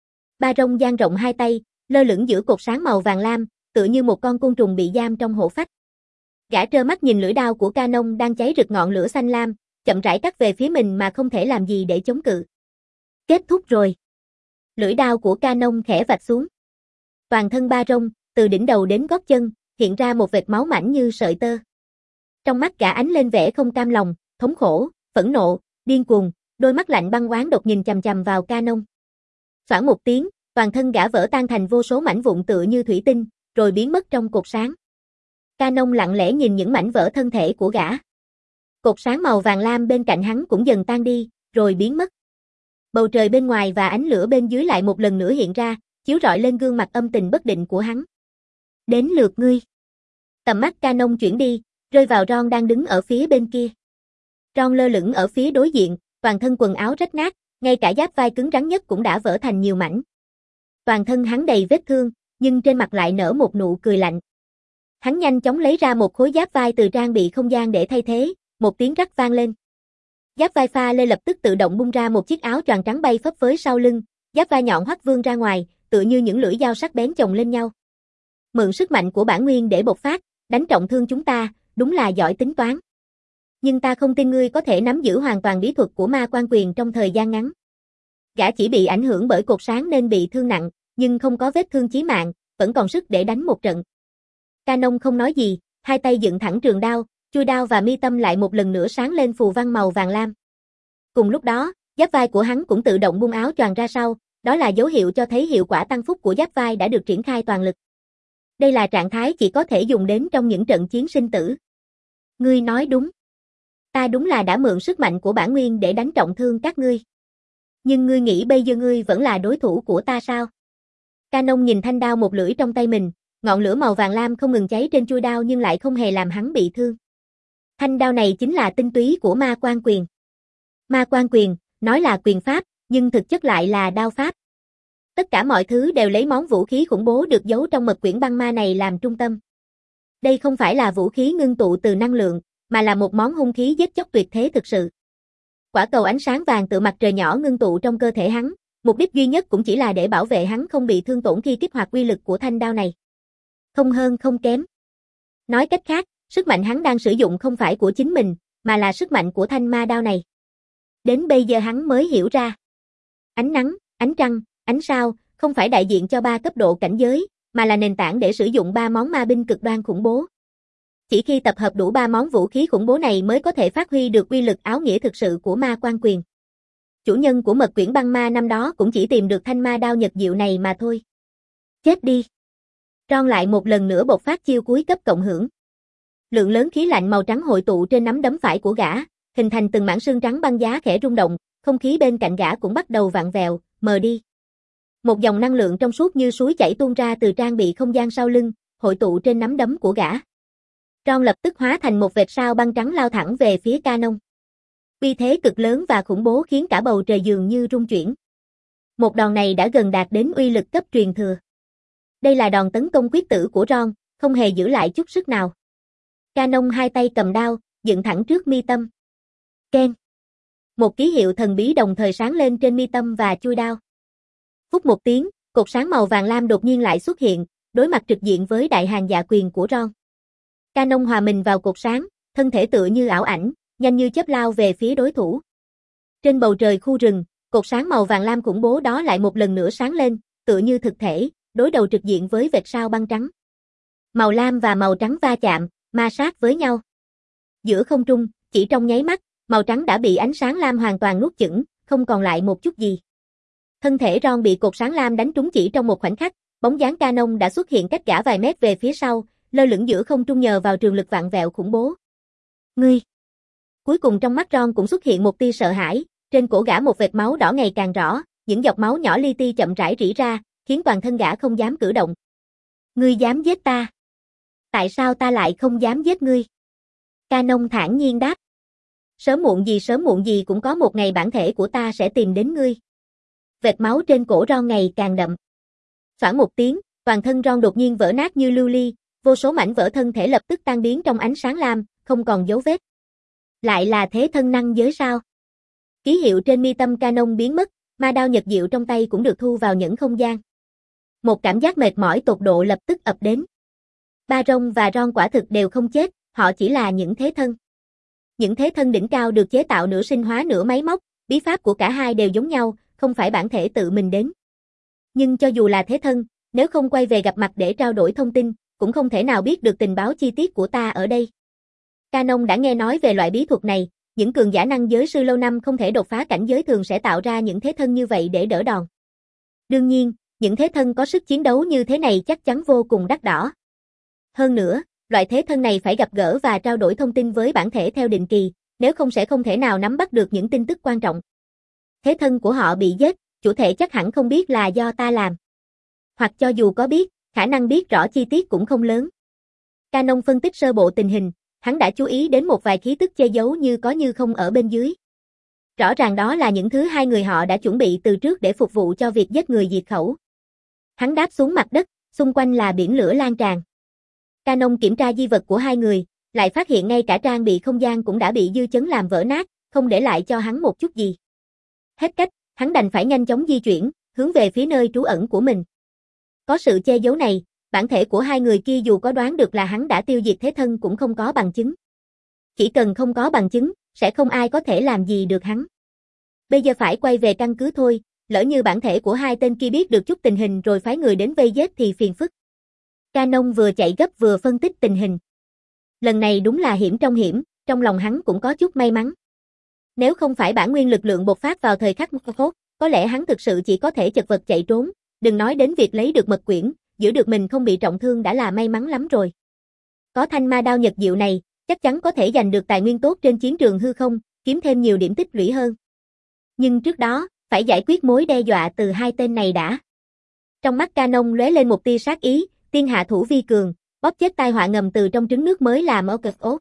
Ba rông dang rộng hai tay, lơ lửng giữa cột sáng màu vàng lam, tựa như một con côn trùng bị giam trong hổ phách. Gã trơ mắt nhìn lưỡi đao của Canon đang cháy rực ngọn lửa xanh lam, chậm rãi cắt về phía mình mà không thể làm gì để chống cự. Kết thúc rồi. Lưỡi đao của Canon khẽ vạch xuống. Toàn thân ba rông, từ đỉnh đầu đến gót chân, hiện ra một vệt máu mảnh như sợi tơ. Trong mắt gã ánh lên vẻ không cam lòng, thống khổ, phẫn nộ, điên cuồng, đôi mắt lạnh băng oán độc nhìn chằm chằm vào Canon. Xoảng một tiếng, toàn thân gã vỡ tan thành vô số mảnh vụn tựa như thủy tinh, rồi biến mất trong cột sáng. Canon lặng lẽ nhìn những mảnh vỡ thân thể của gã. Cột sáng màu vàng lam bên cạnh hắn cũng dần tan đi, rồi biến mất. Bầu trời bên ngoài và ánh lửa bên dưới lại một lần nữa hiện ra, chiếu rọi lên gương mặt âm tình bất định của hắn. Đến lượt ngươi. Tầm mắt Canon chuyển đi, rơi vào Ron đang đứng ở phía bên kia. Ron lơ lửng ở phía đối diện, toàn thân quần áo rách nát, ngay cả giáp vai cứng rắn nhất cũng đã vỡ thành nhiều mảnh. Toàn thân hắn đầy vết thương, nhưng trên mặt lại nở một nụ cười lạnh. Hắn nhanh chóng lấy ra một khối giáp vai từ trang bị không gian để thay thế, một tiếng rắc vang lên. Giáp vai pha lê lập tức tự động bung ra một chiếc áo choàng trắng bay phấp phới sau lưng, giáp vai nhọn hoắt vươn ra ngoài, tựa như những lưỡi dao sắc bén chồng lên nhau. Mượn sức mạnh của bản nguyên để bộc phát, đánh trọng thương chúng ta, đúng là giỏi tính toán. Nhưng ta không tin ngươi có thể nắm giữ hoàn toàn bí thuật của ma quan quyền trong thời gian ngắn. Gã chỉ bị ảnh hưởng bởi cột sáng nên bị thương nặng, nhưng không có vết thương chí mạng, vẫn còn sức để đánh một trận. Canon không nói gì, hai tay dựng thẳng trường đao, chui đao và mi tâm lại một lần nữa sáng lên phù văn màu vàng lam. Cùng lúc đó, giáp vai của hắn cũng tự động buông áo choàng ra sau, đó là dấu hiệu cho thấy hiệu quả tăng phúc của giáp vai đã được triển khai toàn lực. Đây là trạng thái chỉ có thể dùng đến trong những trận chiến sinh tử. Ngươi nói đúng. Ta đúng là đã mượn sức mạnh của bản nguyên để đánh trọng thương các ngươi. Nhưng ngươi nghĩ bây giờ ngươi vẫn là đối thủ của ta sao? Canon nhìn thanh đao một lưỡi trong tay mình, ngọn lửa màu vàng lam không ngừng cháy trên chuôi đao nhưng lại không hề làm hắn bị thương. Thanh đao này chính là tinh túy của ma quan quyền. Ma quan quyền, nói là quyền pháp, nhưng thực chất lại là đao pháp. Tất cả mọi thứ đều lấy món vũ khí khủng bố được giấu trong mật quyển băng ma này làm trung tâm. Đây không phải là vũ khí ngưng tụ từ năng lượng, mà là một món hung khí giết chóc tuyệt thế thực sự. Quả cầu ánh sáng vàng tựa mặt trời nhỏ ngưng tụ trong cơ thể hắn, mục đích duy nhất cũng chỉ là để bảo vệ hắn không bị thương tổn khi kích hoạt uy lực của thanh đao này. Không hơn không kém. Nói cách khác, sức mạnh hắn đang sử dụng không phải của chính mình, mà là sức mạnh của thanh ma đao này. Đến bây giờ hắn mới hiểu ra. Ánh nắng, ánh trăng, ánh sao, không phải đại diện cho ba cấp độ cảnh giới, mà là nền tảng để sử dụng ba món ma binh cực đoan khủng bố. Chỉ khi tập hợp đủ ba món vũ khí khủng bố này mới có thể phát huy được uy lực áo nghĩa thực sự của ma quan quyền. Chủ nhân của mật quyển băng ma năm đó cũng chỉ tìm được thanh ma đao nhật diệu này mà thôi. Chết đi. Ron lại một lần nữa bộc phát chiêu cuối cấp cộng hưởng. Lượng lớn khí lạnh màu trắng hội tụ trên nắm đấm phải của gã, hình thành từng mảng xương trắng băng giá khẽ rung động, không khí bên cạnh gã cũng bắt đầu vặn vẹo, mờ đi. Một dòng năng lượng trong suốt như suối chảy tuôn ra từ trang bị không gian sau lưng, hội tụ trên nắm đấm của gã. Ron lập tức hóa thành một vệt sao băng trắng lao thẳng về phía Canon. Uy thế cực lớn và khủng bố khiến cả bầu trời dường như rung chuyển. Một đòn này đã gần đạt đến uy lực cấp truyền thừa. Đây là đòn tấn công quyết tử của Ron, không hề giữ lại chút sức nào. Canon hai tay cầm đao, dựng thẳng trước mi tâm. Ken. Một ký hiệu thần bí đồng thời sáng lên trên mi tâm và chuôi đao. Phút một tiếng, cột sáng màu vàng lam đột nhiên lại xuất hiện, đối mặt trực diện với đại hàng dạ quyền của Ron. Canon hòa mình vào cột sáng, thân thể tựa như ảo ảnh, nhanh như chớp lao về phía đối thủ. Trên bầu trời khu rừng, cột sáng màu vàng lam khủng bố đó lại một lần nữa sáng lên, tựa như thực thể, đối đầu trực diện với vệt sao băng trắng. Màu lam và màu trắng va chạm, ma sát với nhau. Giữa không trung, chỉ trong nháy mắt, màu trắng đã bị ánh sáng lam hoàn toàn nuốt chửng, không còn lại một chút gì. Thân thể Ron bị cột sáng lam đánh trúng chỉ trong một khoảnh khắc, bóng dáng Canon đã xuất hiện cách gã vài mét về phía sau, lơ lửng giữa không trung nhờ vào trường lực vạn vẹo khủng bố. Ngươi! Cuối cùng trong mắt Ron cũng xuất hiện một tia sợ hãi, trên cổ gã một vệt máu đỏ ngày càng rõ, những giọt máu nhỏ li ti chậm rãi rỉ ra, khiến toàn thân gã không dám cử động. Ngươi dám giết ta? Tại sao ta lại không dám giết ngươi? Canon thản nhiên đáp. Sớm muộn gì sớm muộn gì cũng có một ngày bản thể của ta sẽ tìm đến ngươi. Vệt máu trên cổ Ron ngày càng đậm. Xoảng một tiếng, toàn thân Ron đột nhiên vỡ nát như lưu ly, vô số mảnh vỡ thân thể lập tức tan biến trong ánh sáng lam, không còn dấu vết. Lại là thế thân năng giới sao? Ký hiệu trên mi tâm Canon biến mất, ma đao nhật diệu trong tay cũng được thu vào nhẫn không gian. Một cảm giác mệt mỏi tột độ lập tức ập đến. Ba Rong và Ron quả thực đều không chết, họ chỉ là những thế thân. Những thế thân đỉnh cao được chế tạo nửa sinh hóa nửa máy móc, bí pháp của cả hai đều giống nhau, không phải bản thể tự mình đến. Nhưng cho dù là thế thân, nếu không quay về gặp mặt để trao đổi thông tin, cũng không thể nào biết được tình báo chi tiết của ta ở đây. Canon đã nghe nói về loại bí thuật này, những cường giả năng giới sư lâu năm không thể đột phá cảnh giới thường sẽ tạo ra những thế thân như vậy để đỡ đòn. Đương nhiên, những thế thân có sức chiến đấu như thế này chắc chắn vô cùng đắt đỏ. Hơn nữa, loại thế thân này phải gặp gỡ và trao đổi thông tin với bản thể theo định kỳ, nếu không sẽ không thể nào nắm bắt được những tin tức quan trọng. Thế thân của họ bị giết, chủ thể chắc hẳn không biết là do ta làm. Hoặc cho dù có biết, khả năng biết rõ chi tiết cũng không lớn. Canon phân tích sơ bộ tình hình, hắn đã chú ý đến một vài khí tức che giấu như có như không ở bên dưới. Rõ ràng đó là những thứ hai người họ đã chuẩn bị từ trước để phục vụ cho việc giết người diệt khẩu. Hắn đáp xuống mặt đất, xung quanh là biển lửa lan tràn. Canon kiểm tra di vật của hai người, lại phát hiện ngay cả trang bị không gian cũng đã bị dư chấn làm vỡ nát, không để lại cho hắn một chút gì. Hết cách, hắn đành phải nhanh chóng di chuyển, hướng về phía nơi trú ẩn của mình. Có sự che giấu này, bản thể của hai người kia dù có đoán được là hắn đã tiêu diệt thế thân cũng không có bằng chứng. Chỉ cần không có bằng chứng, sẽ không ai có thể làm gì được hắn. Bây giờ phải quay về căn cứ thôi, lỡ như bản thể của hai tên kia biết được chút tình hình rồi phái người đến vây giết thì phiền phức. Canon vừa chạy gấp vừa phân tích tình hình. Lần này đúng là hiểm trong hiểm, trong lòng hắn cũng có chút may mắn. Nếu không phải bản nguyên lực lượng bộc phát vào thời khắc khốt, có lẽ hắn thực sự chỉ có thể chật vật chạy trốn, đừng nói đến việc lấy được mật quyển, giữ được mình không bị trọng thương đã là may mắn lắm rồi. Có thanh ma đao nhật diệu này, chắc chắn có thể giành được tài nguyên tốt trên chiến trường hư không, kiếm thêm nhiều điểm tích lũy hơn. Nhưng trước đó, phải giải quyết mối đe dọa từ hai tên này đã. Trong mắt Canon lóe lên một tia sát ý, tiên hạ thủ vi cường, bóp chết tai họa ngầm từ trong trứng nước mới là cực ốt.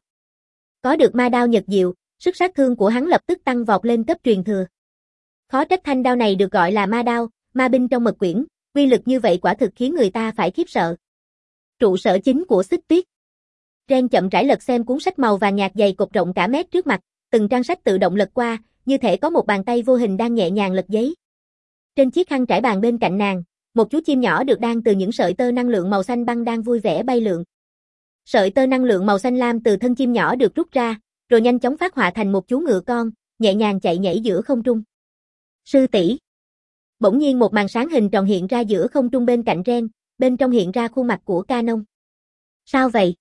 Có được ma đao nhật diệu, sức sát thương của hắn lập tức tăng vọt lên cấp truyền thừa. Khó trách thanh đao này được gọi là ma đao, ma binh trong mật quyển, uy lực như vậy quả thực khiến người ta phải khiếp sợ. Trụ sở chính của Xích Tuyết. Ren chậm rãi lật xem cuốn sách màu vàng nhạt dày cộp rộng cả mét trước mặt, từng trang sách tự động lật qua, như thể có một bàn tay vô hình đang nhẹ nhàng lật giấy. Trên chiếc khăn trải bàn bên cạnh nàng, một chú chim nhỏ được đan từ những sợi tơ năng lượng màu xanh băng đang vui vẻ bay lượn. Sợi tơ năng lượng màu xanh lam từ thân chim nhỏ được rút ra, rồi nhanh chóng phát họa thành một chú ngựa con, nhẹ nhàng chạy nhảy giữa không trung. Sư tỷ. Bỗng nhiên một màn sáng hình tròn hiện ra giữa không trung bên cạnh Ren, bên trong hiện ra khuôn mặt của Canon. Sao vậy?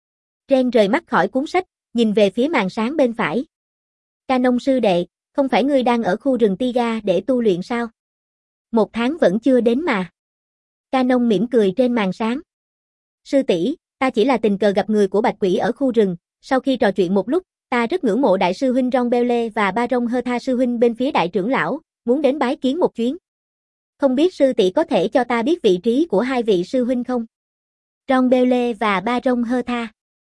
Ren rời mắt khỏi cuốn sách, nhìn về phía màn sáng bên phải. Canon sư đệ, không phải ngươi đang ở khu rừng Tiga để tu luyện sao? Một tháng vẫn chưa đến mà. Canon mỉm cười trên màn sáng. Sư tỷ, ta chỉ là tình cờ gặp người của Bạch Quỷ ở khu rừng, sau khi trò chuyện một lúc, ta rất ngưỡng mộ đại sư huynh Ron Belle và Baron Hertha sư huynh bên phía đại trưởng lão, muốn đến bái kiến một chuyến. Không biết sư tỷ có thể cho ta biết vị trí của hai vị sư huynh không? Ron Belle và Baron Hertha.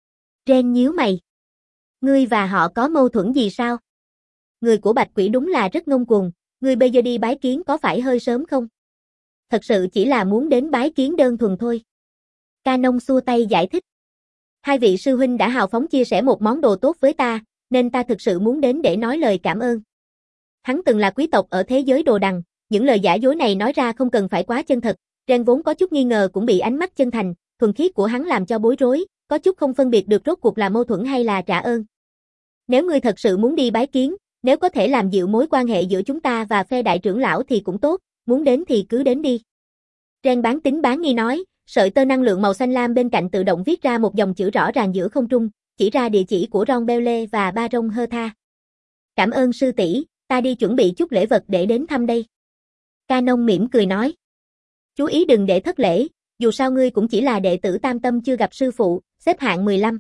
Ren nhíu mày. Ngươi và họ có mâu thuẫn gì sao? Người của Bạch Quỷ đúng là rất ngông cuồng, ngươi bây giờ đi bái kiến có phải hơi sớm không? Thật sự chỉ là muốn đến bái kiến đơn thuần thôi. Canon xua tay giải thích. Hai vị sư huynh đã hào phóng chia sẻ một món đồ tốt với ta, nên ta thực sự muốn đến để nói lời cảm ơn. Hắn từng là quý tộc ở thế giới đồ đằng, những lời giả dối này nói ra không cần phải quá chân thật. Ren vốn có chút nghi ngờ cũng bị ánh mắt chân thành, thuần khiết của hắn làm cho bối rối, có chút không phân biệt được rốt cuộc là mâu thuẫn hay là trả ơn. Nếu ngươi thật sự muốn đi bái kiến, nếu có thể làm dịu mối quan hệ giữa chúng ta và phe đại trưởng lão thì cũng tốt, muốn đến thì cứ đến đi. Ren bán tín bán nghi nói, sợi tơ năng lượng màu xanh lam bên cạnh tự động viết ra một dòng chữ rõ ràng giữa không trung, chỉ ra địa chỉ của Ron Belle và Baron Hertha. Cảm ơn sư tỷ, ta đi chuẩn bị chút lễ vật để đến thăm đây. Canon mỉm cười nói. Chú ý đừng để thất lễ, dù sao ngươi cũng chỉ là đệ tử tam tâm chưa gặp sư phụ, xếp hạng mười lăm.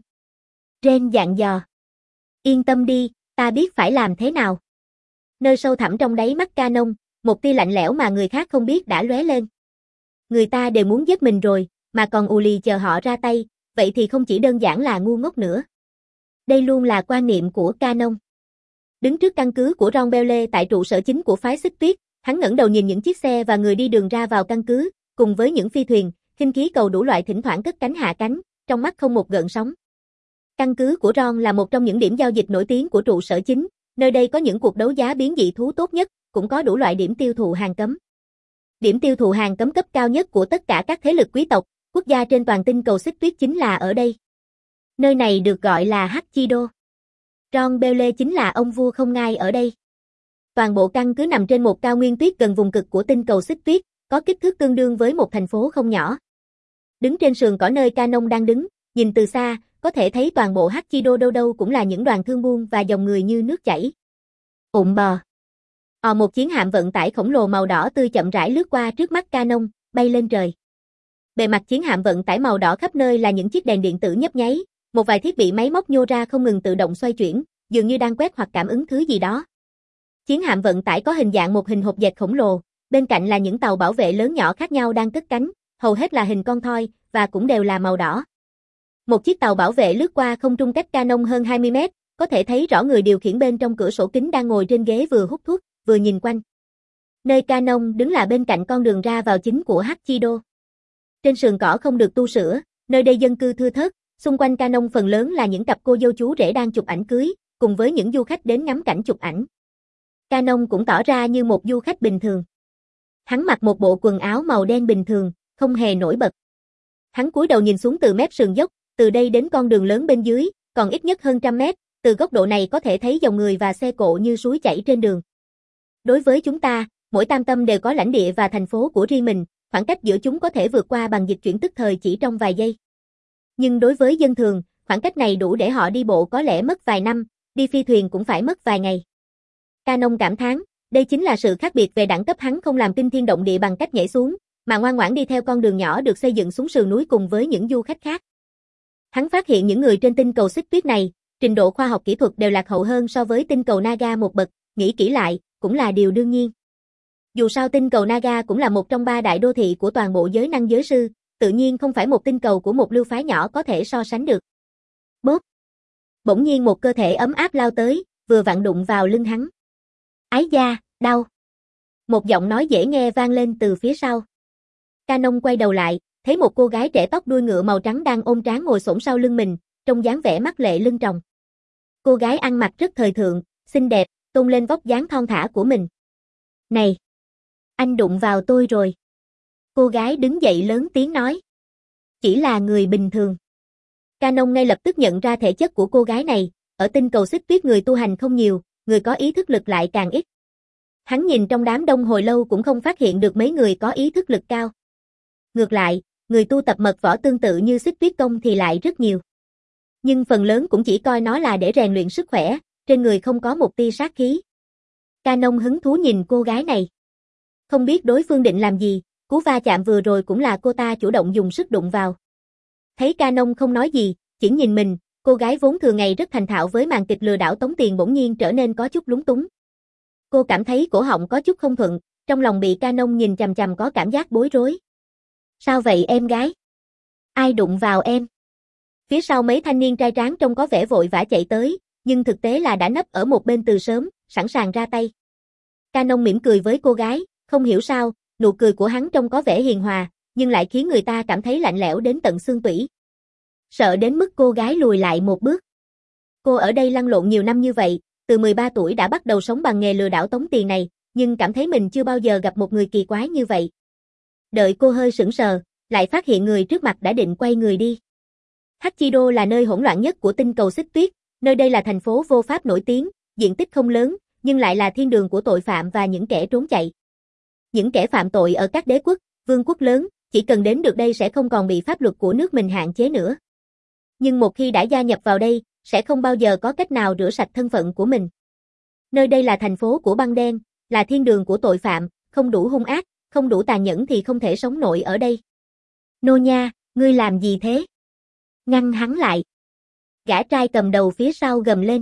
Ren dặn dò. Yên tâm đi, ta biết phải làm thế nào. Nơi sâu thẳm trong đáy mắt Canon, một tia lạnh lẽo mà người khác không biết đã lóe lên. Người ta đều muốn giết mình rồi, mà còn ù lì chờ họ ra tay, vậy thì không chỉ đơn giản là ngu ngốc nữa. Đây luôn là quan niệm của Canon. Đứng trước căn cứ của Ron Belle tại trụ sở chính của phái Xích Tuyết, hắn ngẩng đầu nhìn những chiếc xe và người đi đường ra vào căn cứ, cùng với những phi thuyền, khinh khí cầu đủ loại thỉnh thoảng cất cánh hạ cánh, trong mắt không một gợn sóng. Căn cứ của Ron là một trong những điểm giao dịch nổi tiếng của trụ sở chính, nơi đây có những cuộc đấu giá biến dị thú tốt nhất, cũng có đủ loại điểm tiêu thụ hàng cấm. Điểm tiêu thụ hàng cấm cấp cao nhất của tất cả các thế lực quý tộc, quốc gia trên toàn tinh cầu Xích Tuyết chính là ở đây. Nơi này được gọi là Hắc Chi Đô. Ron Belle chính là ông vua không ngai ở đây. Toàn bộ căn cứ nằm trên một cao nguyên tuyết gần vùng cực của tinh cầu Xích Tuyết, có kích thước tương đương với một thành phố không nhỏ. Đứng trên sườn cỏ nơi Canon đang đứng, nhìn từ xa, có thể thấy toàn bộ Hắc Chi Đô đâu đâu cũng là những đoàn thương buôn và dòng người như nước chảy. Ụm bò. Ò một chiến hạm vận tải khổng lồ màu đỏ tươi chậm rãi lướt qua trước mắt Canon, bay lên trời. Bề mặt chiến hạm vận tải màu đỏ khắp nơi là những chiếc đèn điện tử nhấp nháy, một vài thiết bị máy móc nhô ra không ngừng tự động xoay chuyển, dường như đang quét hoặc cảm ứng thứ gì đó. Chiến hạm vận tải có hình dạng một hình hộp dẹt khổng lồ, bên cạnh là những tàu bảo vệ lớn nhỏ khác nhau đang cất cánh, hầu hết là hình con thoi và cũng đều là màu đỏ. Một chiếc tàu bảo vệ lướt qua không trung cách Canon hơn hai mươi mét, có thể thấy rõ người điều khiển bên trong cửa sổ kính đang ngồi trên ghế vừa hút thuốc, vừa nhìn quanh. Nơi Canon đứng là bên cạnh con đường ra vào chính của Hắc Chi Đô. Trên sườn cỏ không được tu sửa, nơi đây dân cư thưa thớt, xung quanh Canon phần lớn là những cặp cô dâu chú rể đang chụp ảnh cưới, cùng với những du khách đến ngắm cảnh chụp ảnh. Canon cũng tỏ ra như một du khách bình thường. Hắn mặc một bộ quần áo màu đen bình thường, không hề nổi bật. Hắn cúi đầu nhìn xuống từ mép sườn dốc, từ đây đến con đường lớn bên dưới, còn ít nhất hơn trăm mét, từ góc độ này có thể thấy dòng người và xe cộ như suối chảy trên đường. Đối với chúng ta, mỗi tam tâm đều có lãnh địa và thành phố của riêng mình, khoảng cách giữa chúng có thể vượt qua bằng dịch chuyển tức thời chỉ trong vài giây. Nhưng đối với dân thường, khoảng cách này đủ để họ đi bộ có lẽ mất vài năm, đi phi thuyền cũng phải mất vài ngày. Canon cảm thán, đây chính là sự khác biệt về đẳng cấp, hắn không làm kinh thiên động địa bằng cách nhảy xuống, mà ngoan ngoãn đi theo con đường nhỏ được xây dựng xuống sườn núi cùng với những du khách khác. Hắn phát hiện những người trên tinh cầu Xích Tuyết này, trình độ khoa học kỹ thuật đều lạc hậu hơn so với tinh cầu Naga một bậc, nghĩ kỹ lại, cũng là điều đương nhiên. Dù sao tinh cầu Naga cũng là một trong ba đại đô thị của toàn bộ giới năng giới sư, tự nhiên không phải một tinh cầu của một lưu phái nhỏ có thể so sánh được. Bốp! Bỗng nhiên một cơ thể ấm áp lao tới, vừa vặn đụng vào lưng hắn. Ái da, đau! Một giọng nói dễ nghe vang lên từ phía sau. Canon quay đầu lại, thấy một cô gái trẻ tóc đuôi ngựa màu trắng đang ôm trán ngồi xổm sau lưng mình, trông dáng vẻ mắt lệ lưng tròng. Cô gái ăn mặc rất thời thượng, xinh đẹp, tôn lên vóc dáng thon thả của mình. Này! Anh đụng vào tôi rồi. Cô gái đứng dậy lớn tiếng nói. Chỉ là người bình thường. Canon ngay lập tức nhận ra thể chất của cô gái này, ở tinh cầu xích tuyết người tu hành không nhiều, người có ý thức lực lại càng ít. Hắn nhìn trong đám đông hồi lâu cũng không phát hiện được mấy người có ý thức lực cao. Ngược lại, người tu tập mật võ tương tự như xích tuyết công thì lại rất nhiều. Nhưng phần lớn cũng chỉ coi nó là để rèn luyện sức khỏe, trên người không có một tia sát khí. Canon hứng thú nhìn cô gái này. Không biết đối phương định làm gì, cú va chạm vừa rồi cũng là cô ta chủ động dùng sức đụng vào. Thấy Canon không nói gì, chỉ nhìn mình, cô gái vốn thường ngày rất thành thạo với màn kịch lừa đảo tống tiền bỗng nhiên trở nên có chút lúng túng. Cô cảm thấy cổ họng có chút không thuận, trong lòng bị Canon nhìn chằm chằm có cảm giác bối rối. Sao vậy em gái? Ai đụng vào em? Phía sau mấy thanh niên trai tráng trông có vẻ vội vã chạy tới, nhưng thực tế là đã nấp ở một bên từ sớm, sẵn sàng ra tay. Canon mỉm cười với cô gái, không hiểu sao, nụ cười của hắn trông có vẻ hiền hòa, nhưng lại khiến người ta cảm thấy lạnh lẽo đến tận xương tủy. Sợ đến mức cô gái lùi lại một bước. Cô ở đây lăn lộn nhiều năm như vậy, từ mười ba tuổi đã bắt đầu sống bằng nghề lừa đảo tống tiền này, nhưng cảm thấy mình chưa bao giờ gặp một người kỳ quái như vậy. Đợi cô hơi sững sờ, lại phát hiện người trước mặt đã định quay người đi. Hachido là nơi hỗn loạn nhất của tinh cầu xích tuyết, nơi đây là thành phố vô pháp nổi tiếng, diện tích không lớn, nhưng lại là thiên đường của tội phạm và những kẻ trốn chạy. Những kẻ phạm tội ở các đế quốc, vương quốc lớn, chỉ cần đến được đây sẽ không còn bị pháp luật của nước mình hạn chế nữa. Nhưng một khi đã gia nhập vào đây, sẽ không bao giờ có cách nào rửa sạch thân phận của mình. Nơi đây là thành phố của băng đen, là thiên đường của tội phạm, không đủ hung ác, không đủ tàn nhẫn thì không thể sống nổi ở đây. Nô nha, ngươi làm gì thế? Ngăn hắn lại. Gã trai cầm đầu phía sau gầm lên.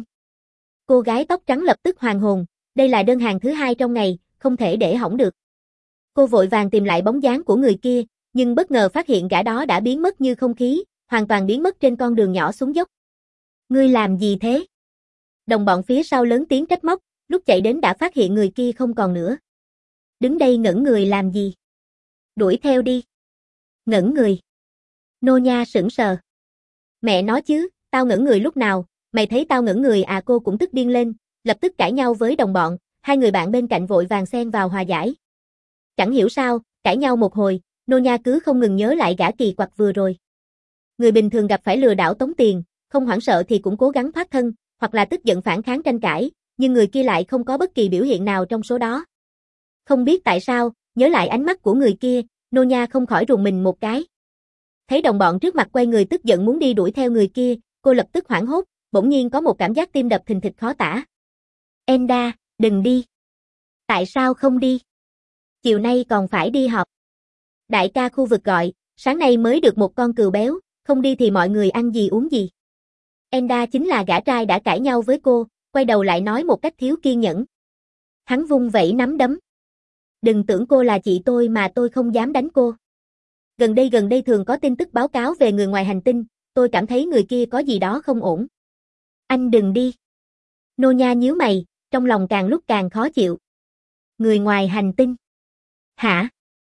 Cô gái tóc trắng lập tức hoàn hồn, đây là đơn hàng thứ hai trong ngày, không thể để hỏng được. Cô vội vàng tìm lại bóng dáng của người kia, nhưng bất ngờ phát hiện gã đó đã biến mất như không khí, hoàn toàn biến mất trên con đường nhỏ xuống dốc. Ngươi làm gì thế? Đồng bọn phía sau lớn tiếng trách móc, lúc chạy đến đã phát hiện người kia không còn nữa. Đứng đây ngẩn người làm gì? Đuổi theo đi. Ngẩn người. Nô nha sững sờ. Mẹ nói chứ, tao ngẩn người lúc nào, mày thấy tao ngẩn người à? Cô cũng tức điên lên, lập tức cãi nhau với đồng bọn, hai người bạn bên cạnh vội vàng xen vào hòa giải. Chẳng hiểu sao, cãi nhau một hồi, Nô nha cứ không ngừng nhớ lại gã kỳ quặc vừa rồi. Người bình thường gặp phải lừa đảo tống tiền, không hoảng sợ thì cũng cố gắng thoát thân, hoặc là tức giận phản kháng tranh cãi, nhưng người kia lại không có bất kỳ biểu hiện nào trong số đó. Không biết tại sao, nhớ lại ánh mắt của người kia, Nô nha không khỏi rùng mình một cái. Thấy đồng bọn trước mặt quay người tức giận muốn đi đuổi theo người kia, cô lập tức hoảng hốt, bỗng nhiên có một cảm giác tim đập thình thịch khó tả. Enda, đừng đi. Tại sao không đi? Chiều nay còn phải đi họp. Đại ca khu vực gọi, sáng nay mới được một con cừu béo, không đi thì mọi người ăn gì uống gì. Enda chính là gã trai đã cãi nhau với cô, quay đầu lại nói một cách thiếu kiên nhẫn. Hắn vung vẩy nắm đấm. Đừng tưởng cô là chị tôi mà tôi không dám đánh cô. Gần đây gần đây thường có tin tức báo cáo về người ngoài hành tinh, tôi cảm thấy người kia có gì đó không ổn. Anh đừng đi. Nô nha nhíu mày, trong lòng càng lúc càng khó chịu. Người ngoài hành tinh. Hả?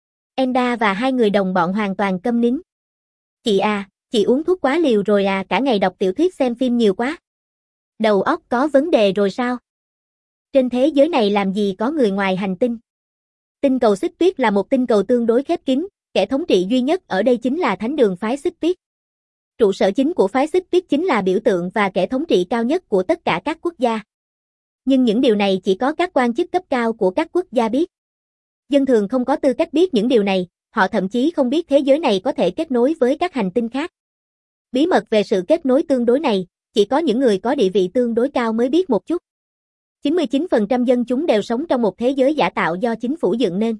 Enda và hai người đồng bọn hoàn toàn câm nín. Chị à, chị uống thuốc quá liều rồi à, cả ngày đọc tiểu thuyết xem phim nhiều quá. Đầu óc có vấn đề rồi sao? Trên thế giới này làm gì có người ngoài hành tinh? Tinh cầu xích tuyết là một tinh cầu tương đối khép kín, kẻ thống trị duy nhất ở đây chính là thánh đường phái xích tuyết. Trụ sở chính của phái xích tuyết chính là biểu tượng và kẻ thống trị cao nhất của tất cả các quốc gia. Nhưng những điều này chỉ có các quan chức cấp cao của các quốc gia biết. Dân thường không có tư cách biết những điều này, họ thậm chí không biết thế giới này có thể kết nối với các hành tinh khác. Bí mật về sự kết nối tương đối này, chỉ có những người có địa vị tương đối cao mới biết một chút. chín mươi chín phần trăm dân chúng đều sống trong một thế giới giả tạo do chính phủ dựng nên.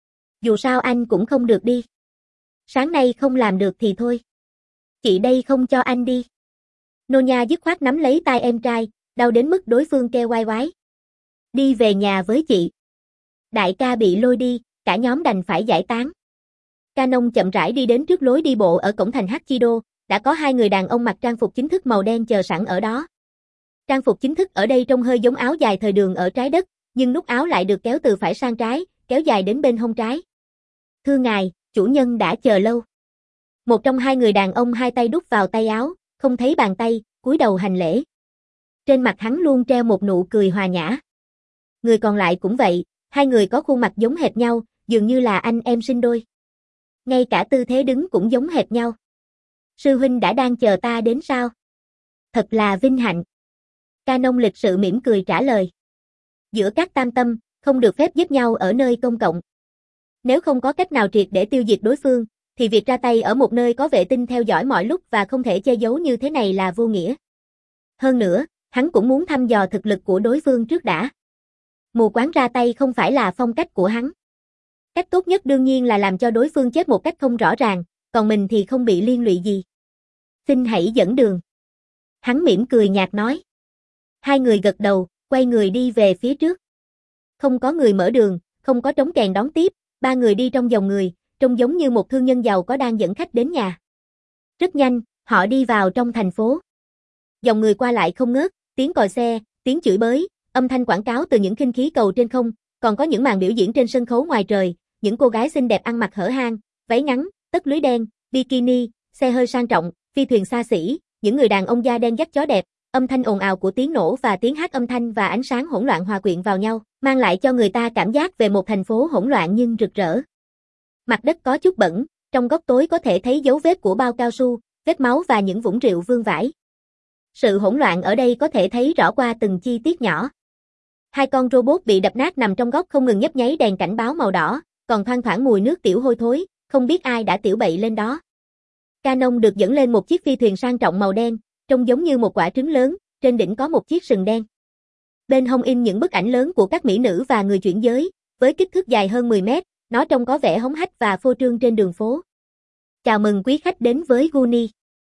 Dù sao anh cũng không được đi. Sáng nay không làm được thì thôi. Chị đây không cho anh đi. Nô nha dứt khoát nắm lấy tay em trai, đau đến mức đối phương kêu oai oái. Đi về nhà với chị. Đại ca bị lôi đi, cả nhóm đành phải giải tán. Canon chậm rãi đi đến trước lối đi bộ ở cổng thành Hachido, đã có hai người đàn ông mặc trang phục chính thức màu đen chờ sẵn ở đó. Trang phục chính thức ở đây trông hơi giống áo dài thời đường ở trái đất, nhưng nút áo lại được kéo từ phải sang trái, kéo dài đến bên hông trái. Thưa ngài, chủ nhân đã chờ lâu. Một trong hai người đàn ông hai tay đút vào tay áo, không thấy bàn tay, cúi đầu hành lễ. Trên mặt hắn luôn treo một nụ cười hòa nhã. Người còn lại cũng vậy, hai người có khuôn mặt giống hệt nhau, dường như là anh em sinh đôi. Ngay cả tư thế đứng cũng giống hệt nhau. Sư huynh đã đang chờ ta đến sao? Thật là vinh hạnh. Canon lịch sự mỉm cười trả lời. Giữa các tam tâm, không được phép giết nhau ở nơi công cộng. Nếu không có cách nào triệt để tiêu diệt đối phương, thì việc ra tay ở một nơi có vệ tinh theo dõi mọi lúc và không thể che giấu như thế này là vô nghĩa. Hơn nữa, hắn cũng muốn thăm dò thực lực của đối phương trước đã. Mù quáng ra tay không phải là phong cách của hắn. Cách tốt nhất đương nhiên là làm cho đối phương chết một cách không rõ ràng, còn mình thì không bị liên lụy gì. Xin hãy dẫn đường. Hắn mỉm cười nhạt nói. Hai người gật đầu, quay người đi về phía trước. Không có người mở đường, không có trống kèn đón tiếp, ba người đi trong dòng người, trông giống như một thương nhân giàu có đang dẫn khách đến nhà. Rất nhanh, họ đi vào trong thành phố. Dòng người qua lại không ngớt, tiếng còi xe, tiếng chửi bới, âm thanh quảng cáo từ những khinh khí cầu trên không, còn có những màn biểu diễn trên sân khấu ngoài trời, những cô gái xinh đẹp ăn mặc hở hang, váy ngắn, tất lưới đen, bikini, xe hơi sang trọng, phi thuyền xa xỉ, những người đàn ông da đen dắt chó đẹp, âm thanh ồn ào của tiếng nổ và tiếng hát âm thanh và ánh sáng hỗn loạn hòa quyện vào nhau, mang lại cho người ta cảm giác về một thành phố hỗn loạn nhưng rực rỡ. Mặt đất có chút bẩn, trong góc tối có thể thấy dấu vết của bao cao su, vết máu và những vũng rượu vương vãi. Sự hỗn loạn ở đây có thể thấy rõ qua từng chi tiết nhỏ. Hai con robot bị đập nát nằm trong góc không ngừng nhấp nháy đèn cảnh báo màu đỏ, còn thoang thoảng mùi nước tiểu hôi thối, không biết ai đã tiểu bậy lên đó. Canon được dẫn lên một chiếc phi thuyền sang trọng màu đen, trông giống như một quả trứng lớn, trên đỉnh có một chiếc sừng đen. Bên hông in những bức ảnh lớn của các mỹ nữ và người chuyển giới, với kích thước dài hơn mười mét, nó trông có vẻ hống hách và phô trương trên đường phố. Chào mừng quý khách đến với Guni.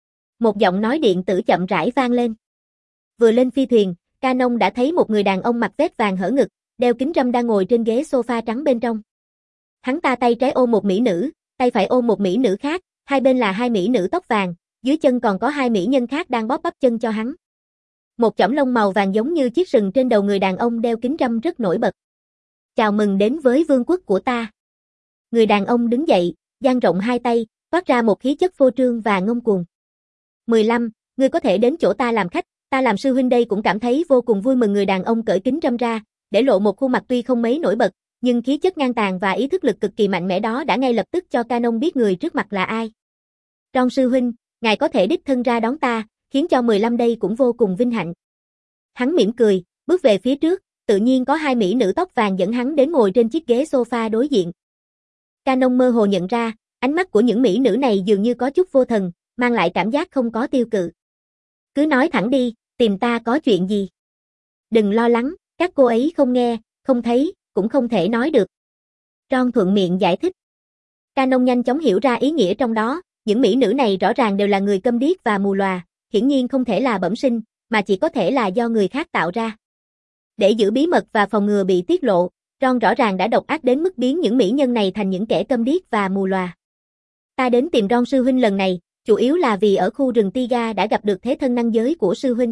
Một giọng nói điện tử chậm rãi vang lên. Vừa lên phi thuyền, Canon đã thấy một người đàn ông mặc vest vàng hở ngực, đeo kính râm đang ngồi trên ghế sofa trắng bên trong. Hắn ta tay trái ôm một mỹ nữ, tay phải ôm một mỹ nữ khác, hai bên là hai mỹ nữ tóc vàng, dưới chân còn có hai mỹ nhân khác đang bóp bắp chân cho hắn. Một chõm lông màu vàng giống như chiếc sừng trên đầu người đàn ông đeo kính râm rất nổi bật. Chào mừng đến với vương quốc của ta. Người đàn ông đứng dậy, dang rộng hai tay, toát ra một khí chất phô trương và ngông cuồng. mười lăm, ngươi có thể đến chỗ ta làm khách, ta làm sư huynh đây cũng cảm thấy vô cùng vui mừng. Người đàn ông cởi kính râm ra, để lộ một khuôn mặt tuy không mấy nổi bật, nhưng khí chất ngang tàn và ý thức lực cực kỳ mạnh mẽ đó đã ngay lập tức cho Canon biết người trước mặt là ai. Ron sư huynh, ngài có thể đích thân ra đón ta, khiến cho mười lăm đây cũng vô cùng vinh hạnh. Hắn mỉm cười, bước về phía trước, tự nhiên có hai mỹ nữ tóc vàng dẫn hắn đến ngồi trên chiếc ghế sofa đối diện. Canon mơ hồ nhận ra, ánh mắt của những mỹ nữ này dường như có chút vô thần, mang lại cảm giác không có tiêu cự. Cứ nói thẳng đi, tìm ta có chuyện gì? Đừng lo lắng, các cô ấy không nghe, không thấy, cũng không thể nói được. Ron thuận miệng giải thích. Canon nhanh chóng hiểu ra ý nghĩa trong đó, những mỹ nữ này rõ ràng đều là người câm điếc và mù lòa, hiển nhiên không thể là bẩm sinh, mà chỉ có thể là do người khác tạo ra. Để giữ bí mật và phòng ngừa bị tiết lộ, Ron rõ ràng đã độc ác đến mức biến những mỹ nhân này thành những kẻ câm điếc và mù lòa. Ta đến tìm Ron sư huynh lần này, chủ yếu là vì ở khu rừng Tiga đã gặp được thế thân năng giới của sư huynh.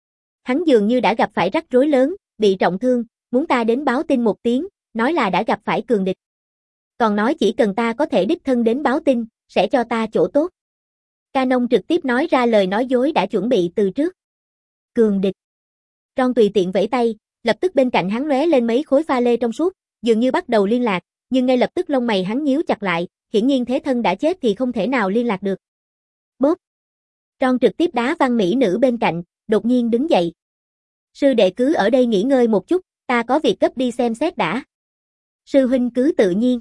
Hắn dường như đã gặp phải rắc rối lớn, bị trọng thương, muốn ta đến báo tin một tiếng, nói là đã gặp phải cường địch. Còn nói chỉ cần ta có thể đích thân đến báo tin, sẽ cho ta chỗ tốt. Canon trực tiếp nói ra lời nói dối đã chuẩn bị từ trước. Cường địch. Ron tùy tiện vẫy tay, lập tức bên cạnh hắn lóe lên mấy khối pha lê trong suốt, dường như bắt đầu liên lạc, nhưng ngay lập tức lông mày hắn nhíu chặt lại, hiển nhiên thế thân đã chết thì không thể nào liên lạc được. Bốp. Ron trực tiếp đá văng mỹ nữ bên cạnh, đột nhiên đứng dậy. Sư đệ cứ ở đây nghỉ ngơi một chút, ta có việc gấp đi xem xét đã. Sư huynh cứ tự nhiên.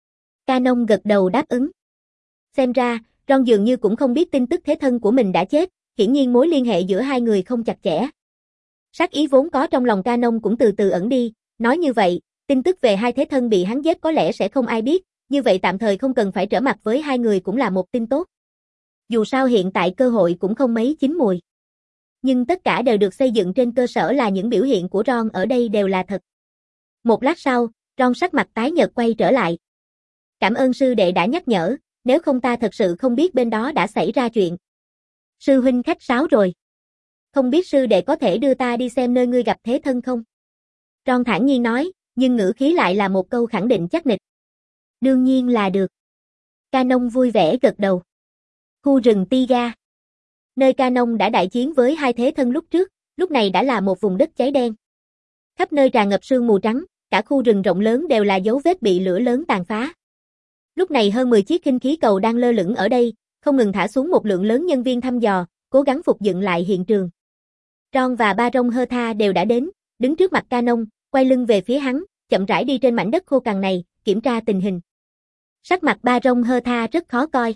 Canon gật đầu đáp ứng. Xem ra, Ron dường như cũng không biết tin tức thế thân của mình đã chết, hiển nhiên mối liên hệ giữa hai người không chặt chẽ. Sát ý vốn có trong lòng Canon cũng từ từ ẩn đi, nói như vậy, tin tức về hai thế thân bị hắn giết có lẽ sẽ không ai biết, như vậy tạm thời không cần phải trở mặt với hai người cũng là một tin tốt. Dù sao hiện tại cơ hội cũng không mấy chín mùi. Nhưng tất cả đều được xây dựng trên cơ sở là những biểu hiện của Ron ở đây đều là thật. Một lát sau, Ron sắc mặt tái nhợt quay trở lại. Cảm ơn sư đệ đã nhắc nhở, nếu không ta thật sự không biết bên đó đã xảy ra chuyện. Sư huynh khách sáo rồi. Không biết sư đệ có thể đưa ta đi xem nơi ngươi gặp thế thân không? Ron thản nhiên nói, nhưng ngữ khí lại là một câu khẳng định chắc nịch. Đương nhiên là được. Canon vui vẻ gật đầu. Khu rừng Tiga. Nơi Canon đã đại chiến với hai thế thân lúc trước, lúc này đã là một vùng đất cháy đen. Khắp nơi tràn ngập sương mù trắng, cả khu rừng rộng lớn đều là dấu vết bị lửa lớn tàn phá. Lúc này hơn mười chiếc khinh khí cầu đang lơ lửng ở đây, không ngừng thả xuống một lượng lớn nhân viên thăm dò, cố gắng phục dựng lại hiện trường. Ron và Baron Hertha đều đã đến, đứng trước mặt Canon, quay lưng về phía hắn, chậm rãi đi trên mảnh đất khô cằn này, kiểm tra tình hình. Sắc mặt Baron Hertha rất khó coi.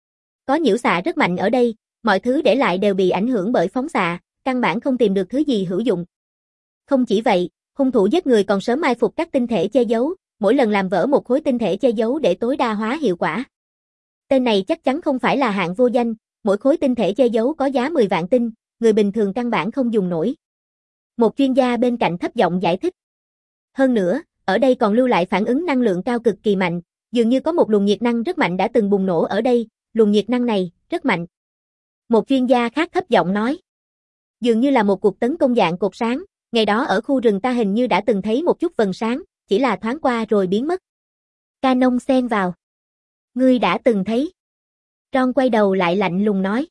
Có nhiễu xạ rất mạnh ở đây, mọi thứ để lại đều bị ảnh hưởng bởi phóng xạ, căn bản không tìm được thứ gì hữu dụng. Không chỉ vậy, hung thủ giết người còn sớm mai phục các tinh thể che giấu, mỗi lần làm vỡ một khối tinh thể che giấu để tối đa hóa hiệu quả. Tên này chắc chắn không phải là hạng vô danh, mỗi khối tinh thể che giấu có giá mười vạn tinh, người bình thường căn bản không dùng nổi. Một chuyên gia bên cạnh thấp giọng giải thích. Hơn nữa, ở đây còn lưu lại phản ứng năng lượng cao cực kỳ mạnh, dường như có một luồng nhiệt năng rất mạnh đã từng bùng nổ ở đây, luồng nhiệt năng này rất mạnh. Một chuyên gia khác thấp giọng nói. Dường như là một cuộc tấn công dạng cột sáng, ngày đó ở khu rừng ta hình như đã từng thấy một chút vầng sáng, chỉ là thoáng qua rồi biến mất. Canon xen vào. Ngươi đã từng thấy. Ron quay đầu lại lạnh lùng nói.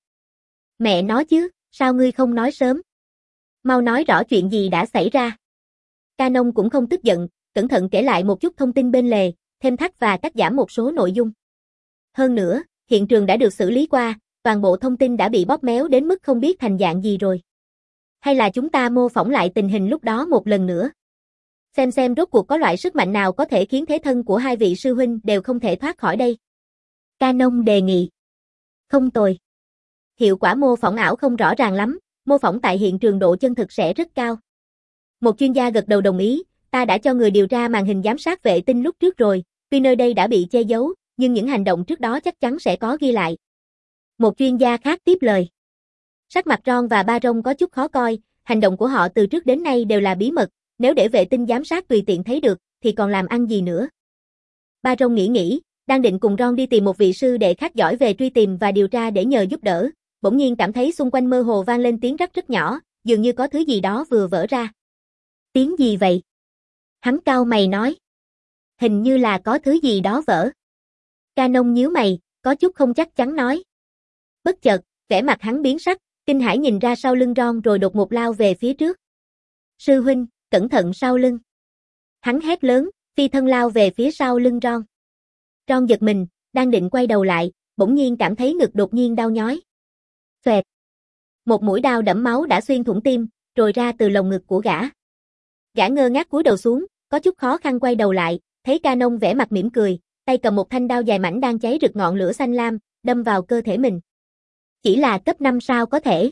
Mẹ nói chứ, sao ngươi không nói sớm? Mau nói rõ chuyện gì đã xảy ra. Canon cũng không tức giận, cẩn thận kể lại một chút thông tin bên lề, thêm thắt và cắt giảm một số nội dung. Hơn nữa, hiện trường đã được xử lý qua, toàn bộ thông tin đã bị bóp méo đến mức không biết thành dạng gì rồi. Hay là chúng ta mô phỏng lại tình hình lúc đó một lần nữa. Xem xem rốt cuộc có loại sức mạnh nào có thể khiến thế thân của hai vị sư huynh đều không thể thoát khỏi đây. Canon đề nghị. Không tồi. Hiệu quả mô phỏng ảo không rõ ràng lắm, mô phỏng tại hiện trường độ chân thực sẽ rất cao. Một chuyên gia gật đầu đồng ý, ta đã cho người điều tra màn hình giám sát vệ tinh lúc trước rồi, tuy nơi đây đã bị che giấu, nhưng những hành động trước đó chắc chắn sẽ có ghi lại. Một chuyên gia khác tiếp lời. Sắc mặt Ron và Baron có chút khó coi, hành động của họ từ trước đến nay đều là bí mật, nếu để vệ tinh giám sát tùy tiện thấy được, thì còn làm ăn gì nữa. Baron nghĩ nghĩ, đang định cùng Ron đi tìm một vị sư đệ khác giỏi về truy tìm và điều tra để nhờ giúp đỡ, bỗng nhiên cảm thấy xung quanh mơ hồ vang lên tiếng rắc rất nhỏ, dường như có thứ gì đó vừa vỡ ra. Tiếng gì vậy? Hắn cau mày nói. Hình như là có thứ gì đó vỡ. Canon nhíu mày, có chút không chắc chắn nói. Bất chợt, vẻ mặt hắn biến sắc, kinh hãi nhìn ra sau lưng Ron rồi đột ngột lao về phía trước. Sư huynh, cẩn thận sau lưng. Hắn hét lớn, phi thân lao về phía sau lưng Ron. Ron giật mình, đang định quay đầu lại, bỗng nhiên cảm thấy ngực đột nhiên đau nhói. Xoẹt. Một mũi đao đẫm máu đã xuyên thủng tim, rồi ra từ lồng ngực của gã. Gã ngơ ngác cúi đầu xuống, có chút khó khăn quay đầu lại, thấy Canon vẻ mặt mỉm cười, tay cầm một thanh đao dài mảnh đang cháy rực ngọn lửa xanh lam, đâm vào cơ thể mình. Chỉ là cấp năm sao có thể?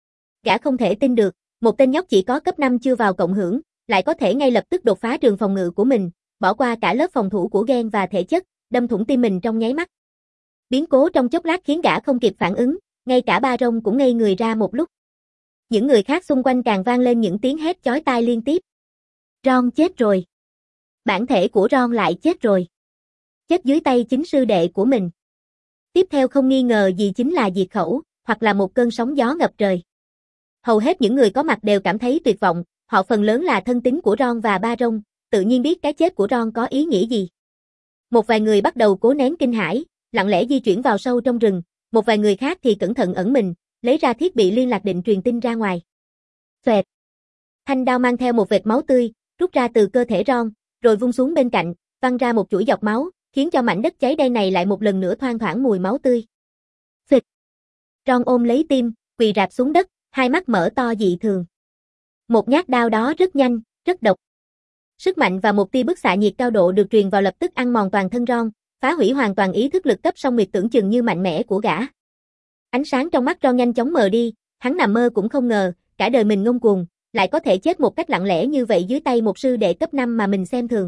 Gã không thể tin được, một tên nhóc chỉ có cấp năm chưa vào cộng hưởng, lại có thể ngay lập tức đột phá trường phòng ngự của mình, bỏ qua cả lớp phòng thủ của gen và thể chất, đâm thủng tim mình trong nháy mắt. Biến cố trong chốc lát khiến gã không kịp phản ứng, ngay cả Baron cũng ngây người ra một lúc. Những người khác xung quanh càng vang lên những tiếng hét chói tai liên tiếp. Ron chết rồi. Bản thể của Ron lại chết rồi. Chết dưới tay chính sư đệ của mình. Tiếp theo không nghi ngờ gì chính là diệt khẩu, hoặc là một cơn sóng gió ngập trời. Hầu hết những người có mặt đều cảm thấy tuyệt vọng, họ phần lớn là thân tín của Ron và Baron, tự nhiên biết cái chết của Ron có ý nghĩa gì. Một vài người bắt đầu cố nén kinh hãi, lặng lẽ di chuyển vào sâu trong rừng, một vài người khác thì cẩn thận ẩn mình, lấy ra thiết bị liên lạc định truyền tin ra ngoài. Xoẹt. Thanh đao mang theo một vệt máu tươi, rút ra từ cơ thể Ron, rồi vung xuống bên cạnh, văng ra một chuỗi giọt máu, khiến cho mảnh đất cháy đen này lại một lần nữa thoang thoảng mùi máu tươi. Phịch. Ron ôm lấy tim, quỳ rạp xuống đất, hai mắt mở to dị thường. Một nhát đao đó rất nhanh, rất độc. Sức mạnh và một tia bức xạ nhiệt cao độ được truyền vào lập tức ăn mòn toàn thân Ron, phá hủy hoàn toàn ý thức lực cấp song nguyệt tưởng chừng như mạnh mẽ của gã. Ánh sáng trong mắt Ron nhanh chóng mờ đi, hắn nằm mơ cũng không ngờ, cả đời mình ngông cuồng, lại có thể chết một cách lặng lẽ như vậy dưới tay một sư đệ cấp năm mà mình xem thường.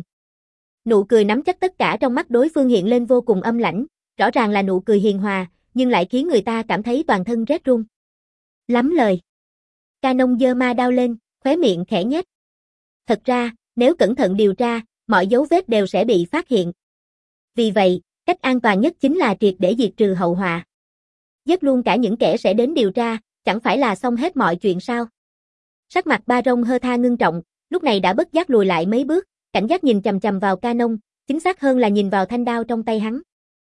Nụ cười nắm chắc tất cả trong mắt đối phương hiện lên vô cùng âm lãnh, rõ ràng là nụ cười hiền hòa, nhưng lại khiến người ta cảm thấy toàn thân rét run. Lắm lời. Canon giơ ma đao lên, khóe miệng khẽ nhếch. Thật ra, nếu cẩn thận điều tra, mọi dấu vết đều sẽ bị phát hiện. Vì vậy, cách an toàn nhất chính là triệt để diệt trừ hậu họa. Giết luôn cả những kẻ sẽ đến điều tra, chẳng phải là xong hết mọi chuyện sao? Sắc mặt Baron Hertha ngưng trọng, lúc này đã bất giác lùi lại mấy bước, cảnh giác nhìn chằm chằm vào Canon, chính xác hơn là nhìn vào thanh đao trong tay hắn.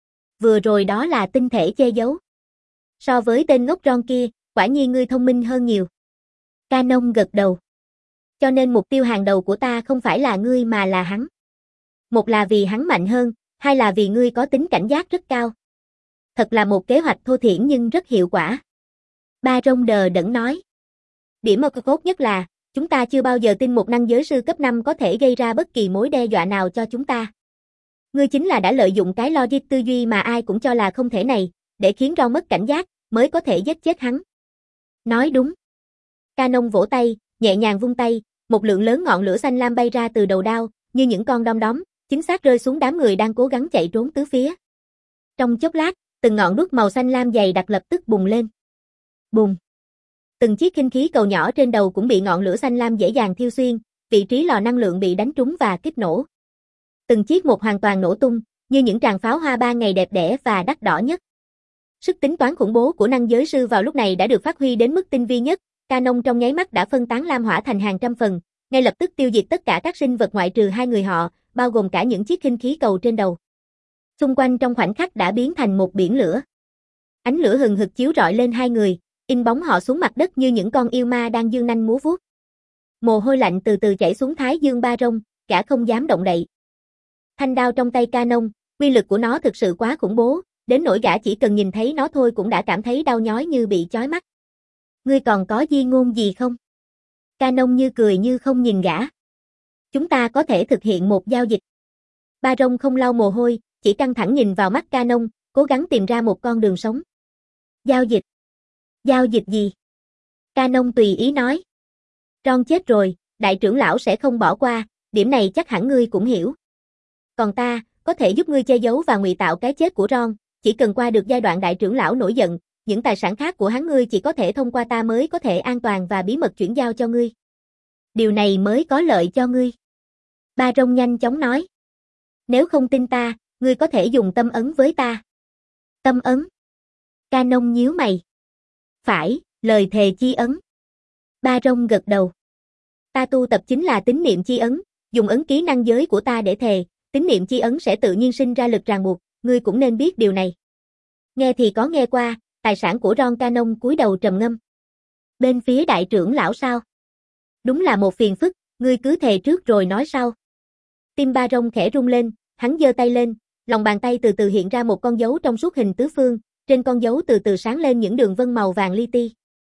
Vừa rồi đó là tinh thể che giấu. So với tên ngốc Ron kia, quả nhiên ngươi thông minh hơn nhiều. Canon gật đầu. Cho nên mục tiêu hàng đầu của ta không phải là ngươi mà là hắn. Một là vì hắn mạnh hơn, hai là vì ngươi có tính cảnh giác rất cao. Thật là một kế hoạch thô thiển nhưng rất hiệu quả. Ba Rong đờ đẫn nói. Điểm mà cốt nhất là, chúng ta chưa bao giờ tin một năng giới sư cấp năm có thể gây ra bất kỳ mối đe dọa nào cho chúng ta. Ngươi chính là đã lợi dụng cái logic tư duy mà ai cũng cho là không thể này, để khiến Ron mất cảnh giác, mới có thể giết chết hắn. Nói đúng. Canon vỗ tay, nhẹ nhàng vung tay, một lượng lớn ngọn lửa xanh lam bay ra từ đầu đao, như những con đom đóm, chính xác rơi xuống đám người đang cố gắng chạy trốn tứ phía. Trong chốc lát, từng ngọn đuốc màu xanh lam dày đặc lập tức bùng lên. Bùng. Từng chiếc khinh khí cầu nhỏ trên đầu cũng bị ngọn lửa xanh lam dễ dàng thiêu xuyên, vị trí lò năng lượng bị đánh trúng và kích nổ. Từng chiếc một hoàn toàn nổ tung, như những tràng pháo hoa ban ngày đẹp đẽ và đắt đỏ nhất. Sức tính toán khủng bố của năng giới sư vào lúc này đã được phát huy đến mức tinh vi nhất, Canon trong nháy mắt đã phân tán lam hỏa thành hàng trăm phần, ngay lập tức tiêu diệt tất cả các sinh vật ngoại trừ hai người họ, bao gồm cả những chiếc khinh khí cầu trên đầu. Xung quanh trong khoảnh khắc đã biến thành một biển lửa. Ánh lửa hừng hực chiếu rọi lên hai người, in bóng họ xuống mặt đất như những con yêu ma đang dương nanh múa vuốt. Mồ hôi lạnh từ từ chảy xuống thái dương Ba Rong, gã không dám động đậy. Thanh đao trong tay Canon, uy lực của nó thực sự quá khủng bố, đến nỗi gã chỉ cần nhìn thấy nó thôi cũng đã cảm thấy đau nhói như bị chói mắt. Ngươi còn có di ngôn gì không? Canon như cười như không nhìn gã. Chúng ta có thể thực hiện một giao dịch. Ba Rong không lau mồ hôi, chỉ căng thẳng nhìn vào mắt Canon, cố gắng tìm ra một con đường sống. Giao dịch? Giao dịch gì? Canon tùy ý nói. Ron chết rồi, đại trưởng lão sẽ không bỏ qua, điểm này chắc hẳn ngươi cũng hiểu. Còn ta, có thể giúp ngươi che giấu và ngụy tạo cái chết của Ron, chỉ cần qua được giai đoạn đại trưởng lão nổi giận, những tài sản khác của hắn ngươi chỉ có thể thông qua ta mới có thể an toàn và bí mật chuyển giao cho ngươi. Điều này mới có lợi cho ngươi. Ba Rong nhanh chóng nói. Nếu không tin ta, ngươi có thể dùng tâm ấn với ta. Tâm ấn? Canon nhíu mày. Phải, lời thề chi ấn. Ba Rong gật đầu. Ta tu tập chính là tín niệm chi ấn, dùng ấn ký năng giới của ta để thề, tín niệm chi ấn sẽ tự nhiên sinh ra lực ràng buộc, ngươi cũng nên biết điều này. Nghe thì có nghe qua, tài sản của Ron. Canon cúi đầu trầm ngâm. Bên phía đại trưởng lão sao? Đúng là một phiền phức, ngươi cứ thề trước rồi nói sau. Tim Ba Rong khẽ rung lên, hắn giơ tay lên, lòng bàn tay từ từ hiện ra một con dấu trong suốt hình tứ phương, trên con dấu từ từ sáng lên những đường vân màu vàng li ti.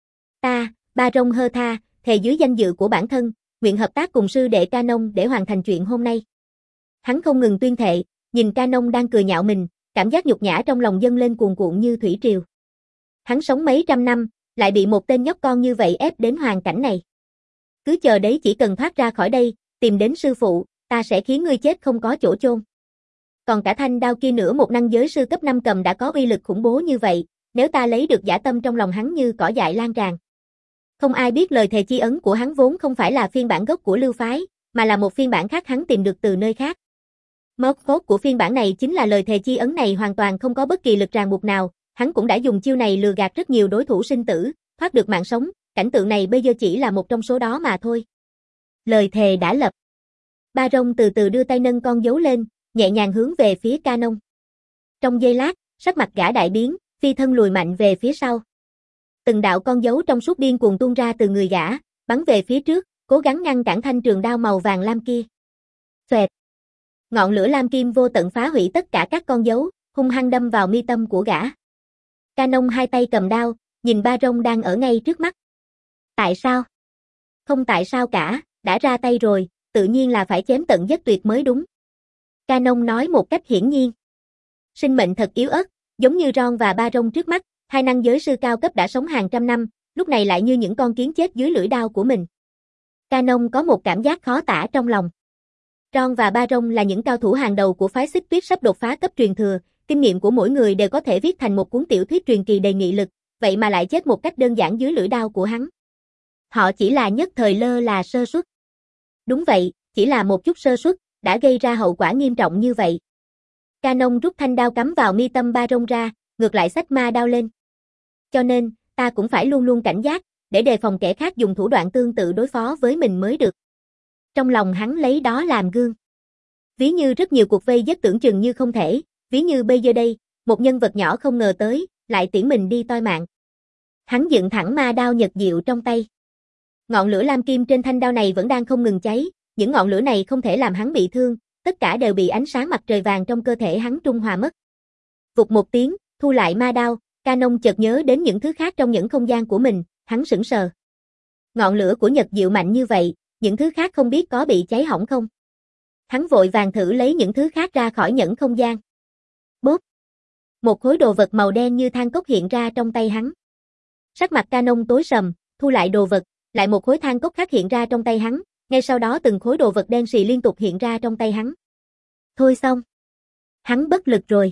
Ta, Ba Rong hơ tha, thề dưới danh dự của bản thân, nguyện hợp tác cùng sư đệ Canon để hoàn thành chuyện hôm nay. Hắn không ngừng tuyên thệ, nhìn Canon đang cười nhạo mình, cảm giác nhục nhã trong lòng dâng lên cuồn cuộn như thủy triều. Hắn sống mấy trăm năm, lại bị một tên nhóc con như vậy ép đến hoàn cảnh này. Cứ chờ đấy, chỉ cần thoát ra khỏi đây, tìm đến sư phụ, ta sẽ khiến ngươi chết không có chỗ chôn. Còn cả thanh đao kia nữa, một năng giới sư cấp năm cầm đã có uy lực khủng bố như vậy, nếu ta lấy được dã tâm trong lòng hắn như cỏ dại lan tràn. Không ai biết lời thề chi ấn của hắn vốn không phải là phiên bản gốc của Lưu phái, mà là một phiên bản khác hắn tìm được từ nơi khác. Mấu chốt của phiên bản này chính là lời thề chi ấn này hoàn toàn không có bất kỳ lực ràng buộc nào, hắn cũng đã dùng chiêu này lừa gạt rất nhiều đối thủ sinh tử, thoát được mạng sống, cảnh tượng này bây giờ chỉ là một trong số đó mà thôi. Lời thề đã lập. Ba Rong từ từ đưa tay nâng con dấu lên, nhẹ nhàng hướng về phía Canon. Trong giây lát, sắc mặt gã đại biến, phi thân lùi mạnh về phía sau. Từng đạo con dấu trong suốt điên cuồng tuôn ra từ người gã, bắn về phía trước, cố gắng ngăn cản thanh trường đao màu vàng lam kia. Xoẹt. Ngọn lửa lam kim vô tận phá hủy tất cả các con dấu, hung hăng đâm vào mi tâm của gã. Canon hai tay cầm đao, nhìn Ba Rong đang ở ngay trước mắt. Tại sao? Không tại sao cả, đã ra tay rồi, tự nhiên là phải chém tận giết tuyệt mới đúng. Canon nói một cách hiển nhiên. Sinh mệnh thật yếu ớt, giống như Ron và Ba Rong trước mắt, hai năng giới sư cao cấp đã sống hàng trăm năm, lúc này lại như những con kiến chết dưới lưỡi đao của mình. Canon có một cảm giác khó tả trong lòng. Ron và Ba Rong là những cao thủ hàng đầu của phái Xích Tuyết sắp đột phá cấp truyền thừa, kinh nghiệm của mỗi người đều có thể viết thành một cuốn tiểu thuyết truyền kỳ đầy nghị lực, vậy mà lại chết một cách đơn giản dưới lưỡi đao của hắn. Họ chỉ là nhất thời lơ là sơ suất. Đúng vậy, chỉ là một chút sơ suất, đã gây ra hậu quả nghiêm trọng như vậy. Canon rút thanh đao cắm vào mi tâm Ba Rong ra, ngược lại xách ma đao lên. Cho nên, ta cũng phải luôn luôn cảnh giác, để đề phòng kẻ khác dùng thủ đoạn tương tự đối phó với mình mới được. Trong lòng hắn lấy đó làm gương. Ví như rất nhiều cuộc vây giết tưởng chừng như không thể, ví như bây giờ đây, một nhân vật nhỏ không ngờ tới, lại tiễn mình đi toi mạng. Hắn dựng thẳng ma đao nhật diệu trong tay. Ngọn lửa lam kim trên thanh đao này vẫn đang không ngừng cháy, những ngọn lửa này không thể làm hắn bị thương, tất cả đều bị ánh sáng mặt trời vàng trong cơ thể hắn trung hòa mất. Vụt một tiếng, thu lại ma đao, Canon chợt nhớ đến những thứ khác trong những không gian của mình, hắn sững sờ. Ngọn lửa của Nhật Diệu mạnh như vậy, những thứ khác không biết có bị cháy hỏng không? Hắn vội vàng thử lấy những thứ khác ra khỏi nhẫn không gian. Bốp! Một khối đồ vật màu đen như than cốc hiện ra trong tay hắn. Sắc mặt Canon tối sầm, thu lại đồ vật, lại một khối than cốc khác hiện ra trong tay hắn, ngay sau đó từng khối đồ vật đen xì liên tục hiện ra trong tay hắn. Thôi xong. Hắn bất lực rồi.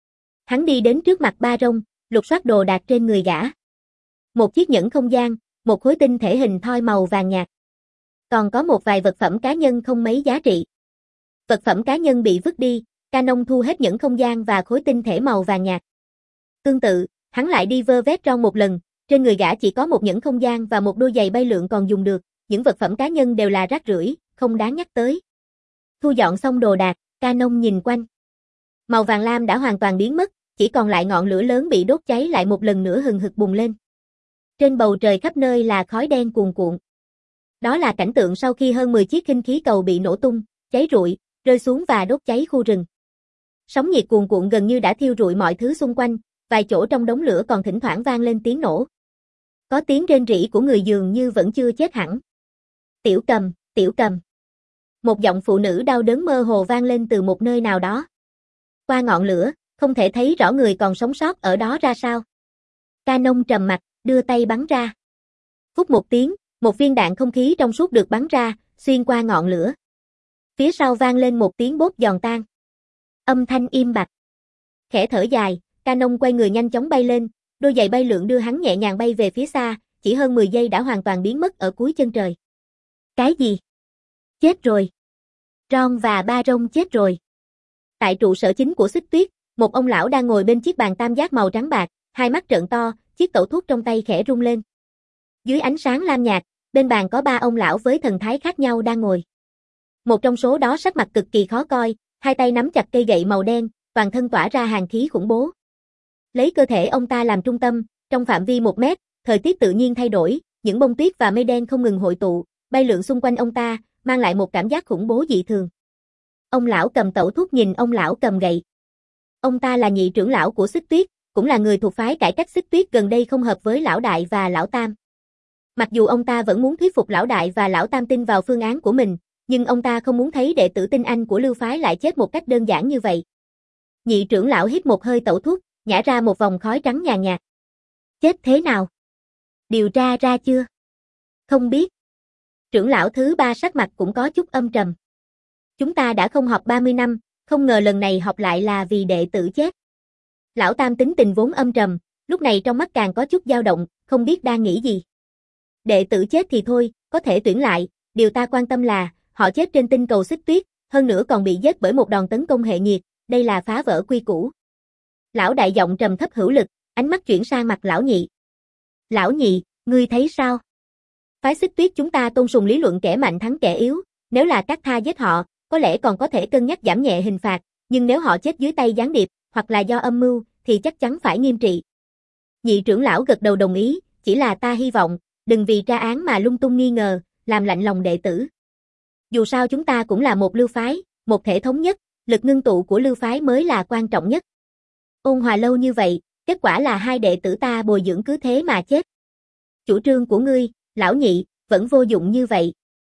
Hắn đi đến trước mặt Ba Rông, lục soát đồ đạc trên người gã. Một chiếc nhẫn không gian, một khối tinh thể hình thoi màu vàng nhạt. Còn có một vài vật phẩm cá nhân không mấy giá trị. Vật phẩm cá nhân bị vứt đi, Canon thu hết nhẫn không gian và khối tinh thể màu vàng nhạt. Tương tự, hắn lại đi vơ vét Ron một lần, trên người gã chỉ có một nhẫn không gian và một đôi giày bay lượn còn dùng được, những vật phẩm cá nhân đều là rác rưởi, không đáng nhắc tới. Thu dọn xong đồ đạc, Canon nhìn quanh. Màu vàng lam đã hoàn toàn biến mất, chỉ còn lại ngọn lửa lớn bị đốt cháy lại một lần nữa hừng hực bùng lên. Trên bầu trời khắp nơi là khói đen cuồn cuộn. Đó là cảnh tượng sau khi hơn mười chiếc khinh khí cầu bị nổ tung, cháy rụi, rơi xuống và đốt cháy khu rừng. Sóng nhiệt cuồn cuộn gần như đã thiêu rụi mọi thứ xung quanh, vài chỗ trong đống lửa còn thỉnh thoảng vang lên tiếng nổ. Có tiếng rên rỉ của người dường như vẫn chưa chết hẳn. Tiểu Cầm, Tiểu Cầm. Một giọng phụ nữ đau đớn mơ hồ vang lên từ một nơi nào đó. Qua ngọn lửa, không thể thấy rõ người còn sống sót ở đó ra sao. Canon trầm mặt, đưa tay bắn ra. Phút một tiếng, một viên đạn không khí trong suốt được bắn ra, xuyên qua ngọn lửa. Phía sau vang lên một tiếng bốp giòn tan. Âm thanh im bặt. Khẽ thở dài, Canon quay người nhanh chóng bay lên, đôi giày bay lượn đưa hắn nhẹ nhàng bay về phía xa, chỉ hơn mười giây đã hoàn toàn biến mất ở cuối chân trời. Cái gì? Chết rồi. Ron và Ba Rông chết rồi. Tại trụ sở chính của Xích Tuyết, một ông lão đang ngồi bên chiếc bàn tam giác màu trắng bạc, hai mắt trợn to, chiếc tẩu thuốc trong tay khẽ rung lên. Dưới ánh sáng lam nhạt, bên bàn có ba ông lão với thần thái khác nhau đang ngồi. Một trong số đó sắc mặt cực kỳ khó coi, hai tay nắm chặt cây gậy màu đen, toàn thân tỏa ra hàn khí khủng bố. Lấy cơ thể ông ta làm trung tâm, trong phạm vi một mét, thời tiết tự nhiên thay đổi, những bông tuyết và mây đen không ngừng hội tụ, bay lượn xung quanh ông ta, mang lại một cảm giác khủng bố dị thường. Ông lão cầm tẩu thuốc nhìn ông lão cầm gậy. Ông ta là nhị trưởng lão của Xích Tuyết, cũng là người thuộc phái cải cách Xích Tuyết gần đây không hợp với lão đại và lão tam. Mặc dù ông ta vẫn muốn thuyết phục lão đại và lão tam tin vào phương án của mình, nhưng ông ta không muốn thấy đệ tử tinh anh của Lưu phái lại chết một cách đơn giản như vậy. Nhị trưởng lão hít một hơi tẩu thuốc, nhả ra một vòng khói trắng nhàn nhạt. Chết thế nào? Điều tra ra chưa? Không biết. Trưởng lão thứ ba sắc mặt cũng có chút âm trầm. Chúng ta đã không họp ba mươi năm, không ngờ lần này họp lại là vì đệ tử chết. Lão tam tính tình vốn âm trầm, lúc này trong mắt càng có chút dao động, không biết đang nghĩ gì. Đệ tử chết thì thôi, có thể tuyển lại, điều ta quan tâm là, họ chết trên tinh cầu Xích Tuyết, hơn nữa còn bị giết bởi một đòn tấn công hệ nhiệt, đây là phá vỡ quy củ. Lão đại giọng trầm thấp hữu lực, ánh mắt chuyển sang mặt lão nhị. Lão nhị, ngươi thấy sao? Phái Xích Tuyết chúng ta tôn sùng lý luận kẻ mạnh thắng kẻ yếu, nếu là các tha giết họ, có lẽ còn có thể cân nhắc giảm nhẹ hình phạt, nhưng nếu họ chết dưới tay gián điệp, hoặc là do âm mưu, thì chắc chắn phải nghiêm trị. Nhị trưởng lão gật đầu đồng ý, chỉ là ta hy vọng, đừng vì tra án mà lung tung nghi ngờ, làm lạnh lòng đệ tử. Dù sao chúng ta cũng là một lưu phái, một thể thống nhất, lực ngưng tụ của lưu phái mới là quan trọng nhất. Ôn hòa lâu như vậy, kết quả là hai đệ tử ta bồi dưỡng cứ thế mà chết. Chủ trương của ngươi, lão nhị, vẫn vô dụng như vậy.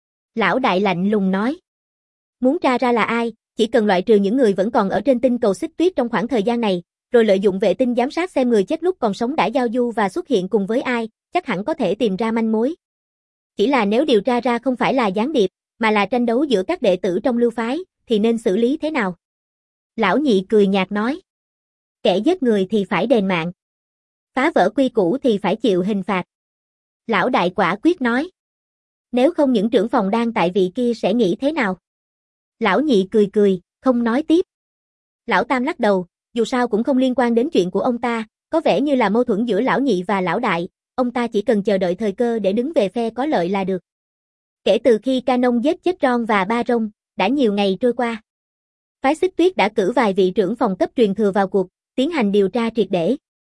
Lão đại lạnh lùng nói. Muốn tra ra là ai, chỉ cần loại trừ những người vẫn còn ở trên tinh cầu Xích Tuyết trong khoảng thời gian này, rồi lợi dụng vệ tinh giám sát xem người chết lúc còn sống đã giao du và xuất hiện cùng với ai, chắc hẳn có thể tìm ra manh mối. Chỉ là nếu điều tra ra không phải là gián điệp, mà là tranh đấu giữa các đệ tử trong lưu phái, thì nên xử lý thế nào? Lão nhị cười nhạt nói. Kẻ giết người thì phải đền mạng. Phá vỡ quy củ thì phải chịu hình phạt. Lão đại quả quyết nói. Nếu không những trưởng phòng đang tại vị kia sẽ nghĩ thế nào? Lão nhị cười cười, không nói tiếp. Lão tam lắc đầu, dù sao cũng không liên quan đến chuyện của ông ta, có vẻ như là mâu thuẫn giữa lão nhị và lão đại, ông ta chỉ cần chờ đợi thời cơ để đứng về phe có lợi là được. Kể từ khi Canon giết chết Ron và Ba Rông, đã nhiều ngày trôi qua. Phái Xích Tuyết đã cử vài vị trưởng phòng cấp truyền thừa vào cuộc, tiến hành điều tra triệt để.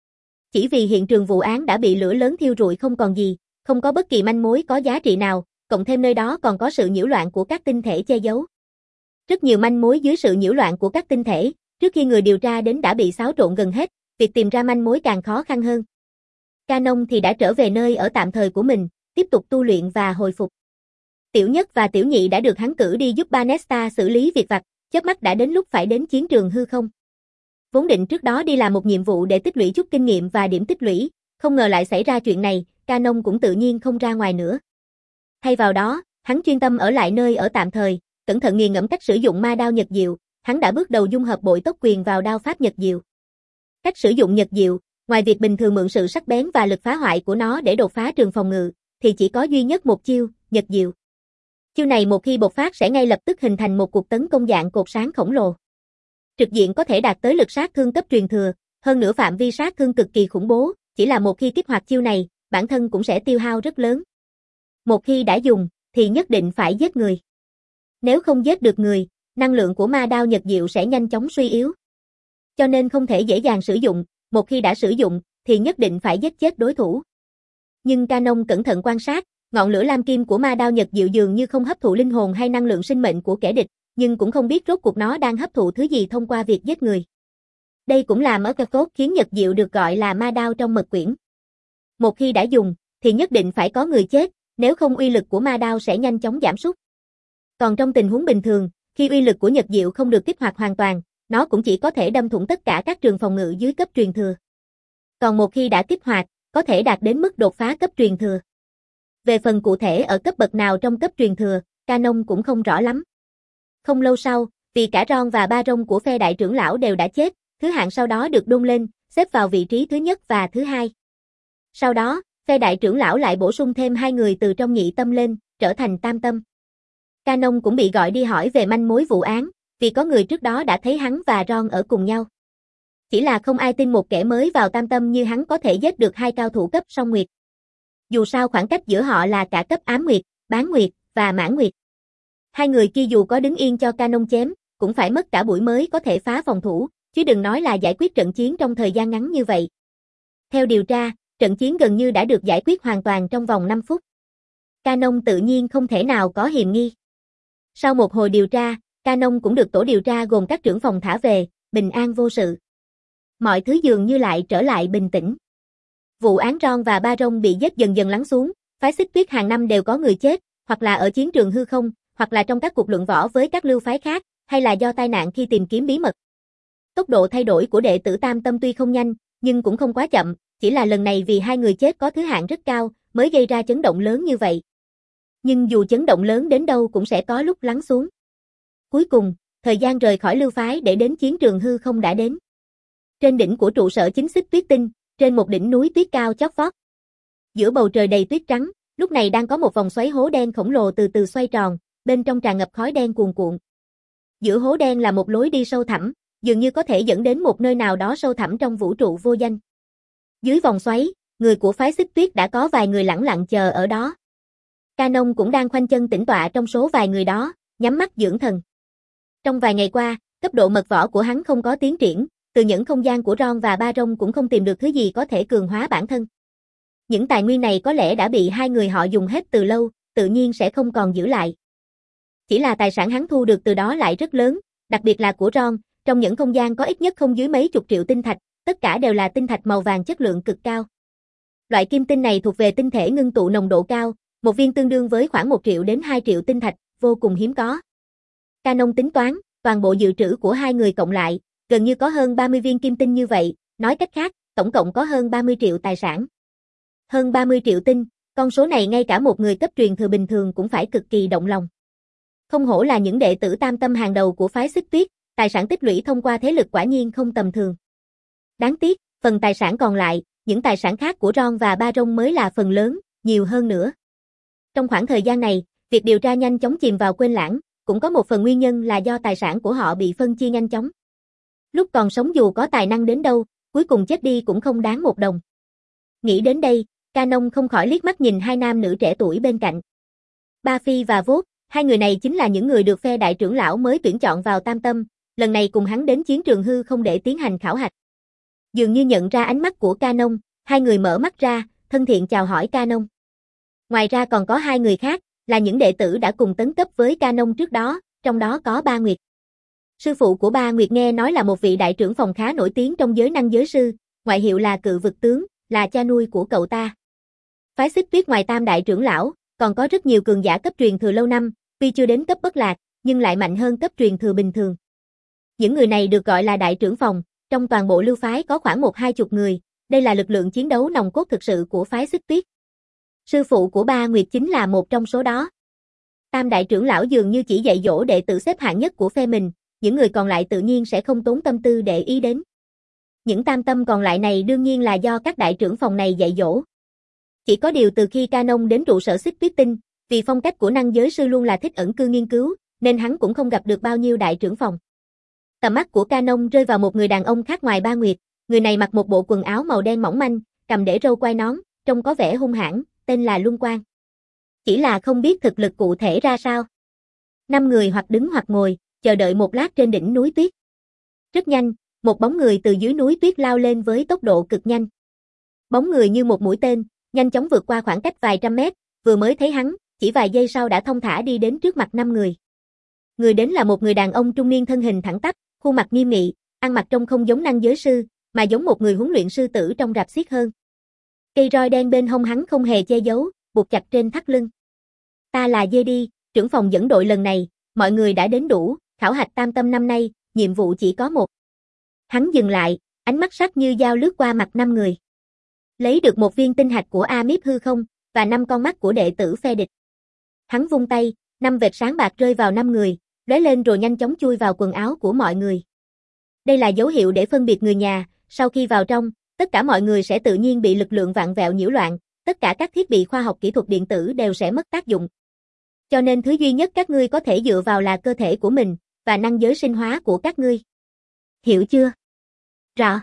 Chỉ vì hiện trường vụ án đã bị lửa lớn thiêu rụi không còn gì, không có bất kỳ manh mối có giá trị nào, cộng thêm nơi đó còn có sự nhiễu loạn của các tinh thể che giấu. Rất nhiều manh mối dưới sự nhiễu loạn của các tinh thể, trước khi người điều tra đến đã bị xáo trộn gần hết, việc tìm ra manh mối càng khó khăn hơn. Canon thì đã trở về nơi ở tạm thời của mình, tiếp tục tu luyện và hồi phục. Tiểu Nhất và Tiểu Nhị đã được hắn cử đi giúp Banesta xử lý việc vặt, chớp mắt đã đến lúc phải đến chiến trường hư không. Vốn định trước đó đi làm một nhiệm vụ để tích lũy chút kinh nghiệm và điểm tích lũy, không ngờ lại xảy ra chuyện này, Canon cũng tự nhiên không ra ngoài nữa. Thay vào đó, hắn chuyên tâm ở lại nơi ở tạm thời, cẩn thận nghiền ngẫm cách sử dụng ma đao Nhật Diệu, hắn đã bước đầu dung hợp bội tốc quyền vào đao pháp Nhật Diệu. Cách sử dụng Nhật Diệu, ngoài việc bình thường mượn sự sắc bén và lực phá hoại của nó để đột phá trường phòng ngự, thì chỉ có duy nhất một chiêu, Nhật Diệu. Chiêu này một khi bộc phát sẽ ngay lập tức hình thành một cuộc tấn công dạng cột sáng khổng lồ. Trực diện có thể đạt tới lực sát thương cấp truyền thừa, hơn nữa phạm vi sát thương cực kỳ khủng bố, chỉ là một khi kích hoạt chiêu này, bản thân cũng sẽ tiêu hao rất lớn. Một khi đã dùng, thì nhất định phải giết người. Nếu không giết được người, năng lượng của ma đao Nhật Diệu sẽ nhanh chóng suy yếu. Cho nên không thể dễ dàng sử dụng, một khi đã sử dụng, thì nhất định phải giết chết đối thủ. Nhưng Canon cẩn thận quan sát, ngọn lửa lam kim của ma đao Nhật Diệu dường như không hấp thụ linh hồn hay năng lượng sinh mệnh của kẻ địch, nhưng cũng không biết rốt cuộc nó đang hấp thụ thứ gì thông qua việc giết người. Đây cũng là mấu chốt khiến Nhật Diệu được gọi là ma đao trong mật quyển. Một khi đã dùng, thì nhất định phải có người chết, nếu không uy lực của ma đao sẽ nhanh chóng giảm sút. Còn trong tình huống bình thường, khi uy lực của Nhật Diệu không được kích hoạt hoàn toàn, nó cũng chỉ có thể đâm thủng tất cả các trường phòng ngự dưới cấp truyền thừa. Còn một khi đã kích hoạt, có thể đạt đến mức đột phá cấp truyền thừa. Về phần cụ thể ở cấp bậc nào trong cấp truyền thừa, Canon cũng không rõ lắm. Không lâu sau, vì cả Ron và Ba Rong của phe đại trưởng lão đều đã chết, thứ hạng sau đó được đôn lên, xếp vào vị trí thứ nhất và thứ hai. Sau đó, phe đại trưởng lão lại bổ sung thêm hai người từ trong nhị tâm lên, trở thành tam tâm. Canon cũng bị gọi đi hỏi về manh mối vụ án, vì có người trước đó đã thấy hắn và Ron ở cùng nhau. Chỉ là không ai tin một kẻ mới vào tam tâm như hắn có thể giết được hai cao thủ cấp song nguyệt. Dù sao khoảng cách giữa họ là cả cấp ám nguyệt, bán nguyệt và mãn nguyệt. Hai người kia dù có đứng yên cho Canon chém, cũng phải mất cả buổi mới có thể phá phòng thủ, chứ đừng nói là giải quyết trận chiến trong thời gian ngắn như vậy. Theo điều tra, trận chiến gần như đã được giải quyết hoàn toàn trong vòng năm phút. Canon tự nhiên không thể nào có hiềm nghi. Sau một hồi điều tra, Canon cũng được tổ điều tra gồm các trưởng phòng thả về, bình an vô sự. Mọi thứ dường như lại trở lại bình tĩnh. Vụ án Ron và Ba Rong bị giết dần dần lắng xuống, phái Xích Tuyết hàng năm đều có người chết, hoặc là ở chiến trường hư không, hoặc là trong các cuộc luận võ với các lưu phái khác, hay là do tai nạn khi tìm kiếm bí mật. Tốc độ thay đổi của đệ tử tam tâm tuy không nhanh, nhưng cũng không quá chậm, chỉ là lần này vì hai người chết có thứ hạng rất cao, mới gây ra chấn động lớn như vậy. Nhưng dù chấn động lớn đến đâu cũng sẽ có lúc lắng xuống. Cuối cùng, thời gian rời khỏi lưu phái để đến chiến trường hư không đã đến. Trên đỉnh của trụ sở chính Xích Tuyết Tinh, trên một đỉnh núi tuyết cao chót vót. Giữa bầu trời đầy tuyết trắng, lúc này đang có một vòng xoáy hố đen khổng lồ từ từ xoay tròn, bên trong tràn ngập khói đen cuồn cuộn. Giữa hố đen là một lối đi sâu thẳm, dường như có thể dẫn đến một nơi nào đó sâu thẳm trong vũ trụ vô danh. Dưới vòng xoáy, người của phái Xích Tuyết đã có vài người lẳng lặng chờ ở đó. Canon cũng đang khoanh chân tĩnh tọa trong số vài người đó, nhắm mắt dưỡng thần. Trong vài ngày qua, cấp độ mật võ của hắn không có tiến triển, từ những không gian của Ron và Ba Rong cũng không tìm được thứ gì có thể cường hóa bản thân. Những tài nguyên này có lẽ đã bị hai người họ dùng hết từ lâu, tự nhiên sẽ không còn giữ lại. Chỉ là tài sản hắn thu được từ đó lại rất lớn, đặc biệt là của Ron, trong những không gian có ít nhất không dưới mấy chục triệu tinh thạch, tất cả đều là tinh thạch màu vàng chất lượng cực cao. Loại kim tinh này thuộc về tinh thể ngưng tụ nồng độ cao, một viên tương đương với khoảng một triệu đến hai triệu tinh thạch, vô cùng hiếm có. Canon tính toán, toàn bộ dự trữ của hai người cộng lại, gần như có hơn ba mươi viên kim tinh như vậy, nói cách khác, tổng cộng có hơn ba mươi triệu tài sản. Hơn ba mươi triệu tinh, con số này ngay cả một người cấp truyền thừa bình thường cũng phải cực kỳ động lòng. Không hổ là những đệ tử tam tâm hàng đầu của phái Xích Tuyết, tài sản tích lũy thông qua thế lực quả nhiên không tầm thường. Đáng tiếc, phần tài sản còn lại, những tài sản khác của Ron và Ba Rong mới là phần lớn, nhiều hơn nữa. Trong khoảng thời gian này, việc điều tra nhanh chóng chìm vào quên lãng, cũng có một phần nguyên nhân là do tài sản của họ bị phân chia nhanh chóng. Lúc còn sống dù có tài năng đến đâu, cuối cùng chết đi cũng không đáng một đồng. Nghĩ đến đây, Canon không khỏi liếc mắt nhìn hai nam nữ trẻ tuổi bên cạnh. Ba Phi và Vốt, hai người này chính là những người được phe đại trưởng lão mới tuyển chọn vào tam tâm, lần này cùng hắn đến chiến trường hư không để tiến hành khảo hạch. Dường như nhận ra ánh mắt của Canon, hai người mở mắt ra, thân thiện chào hỏi Canon. Ngoài ra còn có hai người khác, là những đệ tử đã cùng tấn cấp với Canon trước đó, trong đó có Ba Nguyệt. Sư phụ của Ba Nguyệt nghe nói là một vị đại trưởng phòng khá nổi tiếng trong giới năng giới sư, ngoại hiệu là Cự Vực Tướng, là cha nuôi của cậu ta. Phái Xích Tuyết ngoài tam đại trưởng lão, còn có rất nhiều cường giả cấp truyền thừa lâu năm, tuy chưa đến cấp bất lạc, nhưng lại mạnh hơn cấp truyền thừa bình thường. Những người này được gọi là đại trưởng phòng, trong toàn bộ lưu phái có khoảng một hai chục người, đây là lực lượng chiến đấu nòng cốt thực sự của phái Xích Tuyết. Sư phụ của Ba Nguyệt chính là một trong số đó. Tam đại trưởng lão dường như chỉ dạy dỗ đệ tử xếp hạng nhất của phe mình, những người còn lại tự nhiên sẽ không tốn tâm tư để ý đến. Những tam tâm còn lại này đương nhiên là do các đại trưởng phòng này dạy dỗ. Chỉ có điều từ khi Canon đến trụ sở Xích Tuyết Tinh, vì phong cách của năng giới sư luôn là thích ẩn cư nghiên cứu, nên hắn cũng không gặp được bao nhiêu đại trưởng phòng. Tầm mắt của Canon rơi vào một người đàn ông khác ngoài Ba Nguyệt, người này mặc một bộ quần áo màu đen mỏng manh, cầm để râu quai nón, trông có vẻ hung hãn, tên là Luân Quang. Chỉ là không biết thực lực cụ thể ra sao. Năm người hoặc đứng hoặc ngồi, chờ đợi một lát trên đỉnh núi tuyết. Rất nhanh, một bóng người từ dưới núi tuyết lao lên với tốc độ cực nhanh. Bóng người như một mũi tên, nhanh chóng vượt qua khoảng cách vài trăm mét, vừa mới thấy hắn, chỉ vài giây sau đã thong thả đi đến trước mặt năm người. Người đến là một người đàn ông trung niên thân hình thẳng tắp, khuôn mặt nghiêm nghị, ăn mặc trông không giống năng giới sư, mà giống một người huấn luyện sư tử trong rạp xiếc hơn. Cây roi đen bên hông hắn không hề che giấu, buộc chặt trên thắt lưng. Ta là Jedi, trưởng phòng dẫn đội lần này, mọi người đã đến đủ, khảo hạch tam tâm năm nay, nhiệm vụ chỉ có một. Hắn dừng lại, ánh mắt sắc như dao lướt qua mặt năm người. Lấy được một viên tinh hạch của Amip hư không, và năm con mắt của đệ tử phe địch. Hắn vung tay, năm vệt sáng bạc rơi vào năm người, lóe lên rồi nhanh chóng chui vào quần áo của mọi người. Đây là dấu hiệu để phân biệt người nhà, sau khi vào trong, tất cả mọi người sẽ tự nhiên bị lực lượng vạn vẹo nhiễu loạn, tất cả các thiết bị khoa học kỹ thuật điện tử đều sẽ mất tác dụng. Cho nên thứ duy nhất các ngươi có thể dựa vào là cơ thể của mình, và năng giới sinh hóa của các ngươi. Hiểu chưa? Rõ.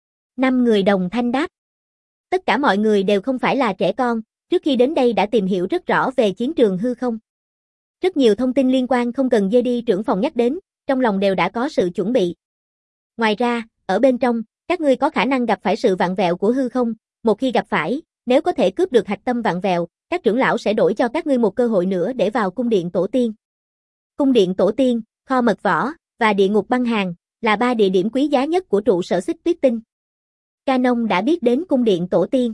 Năm người đồng thanh đáp. Tất cả mọi người đều không phải là trẻ con, trước khi đến đây đã tìm hiểu rất rõ về chiến trường hư không. Rất nhiều thông tin liên quan không cần Jedi trưởng phòng nhắc đến, trong lòng đều đã có sự chuẩn bị. Ngoài ra, ở bên trong, các ngươi có khả năng gặp phải sự vặn vẹo của hư không, một khi gặp phải, nếu có thể cướp được hạch tâm vặn vẹo, các trưởng lão sẽ đổi cho các ngươi một cơ hội nữa để vào cung điện tổ tiên. Cung điện tổ tiên, kho mật võ, và địa ngục băng hàng, là ba địa điểm quý giá nhất của trụ sở Xích Tuyết Tinh. Canon đã biết đến cung điện tổ tiên.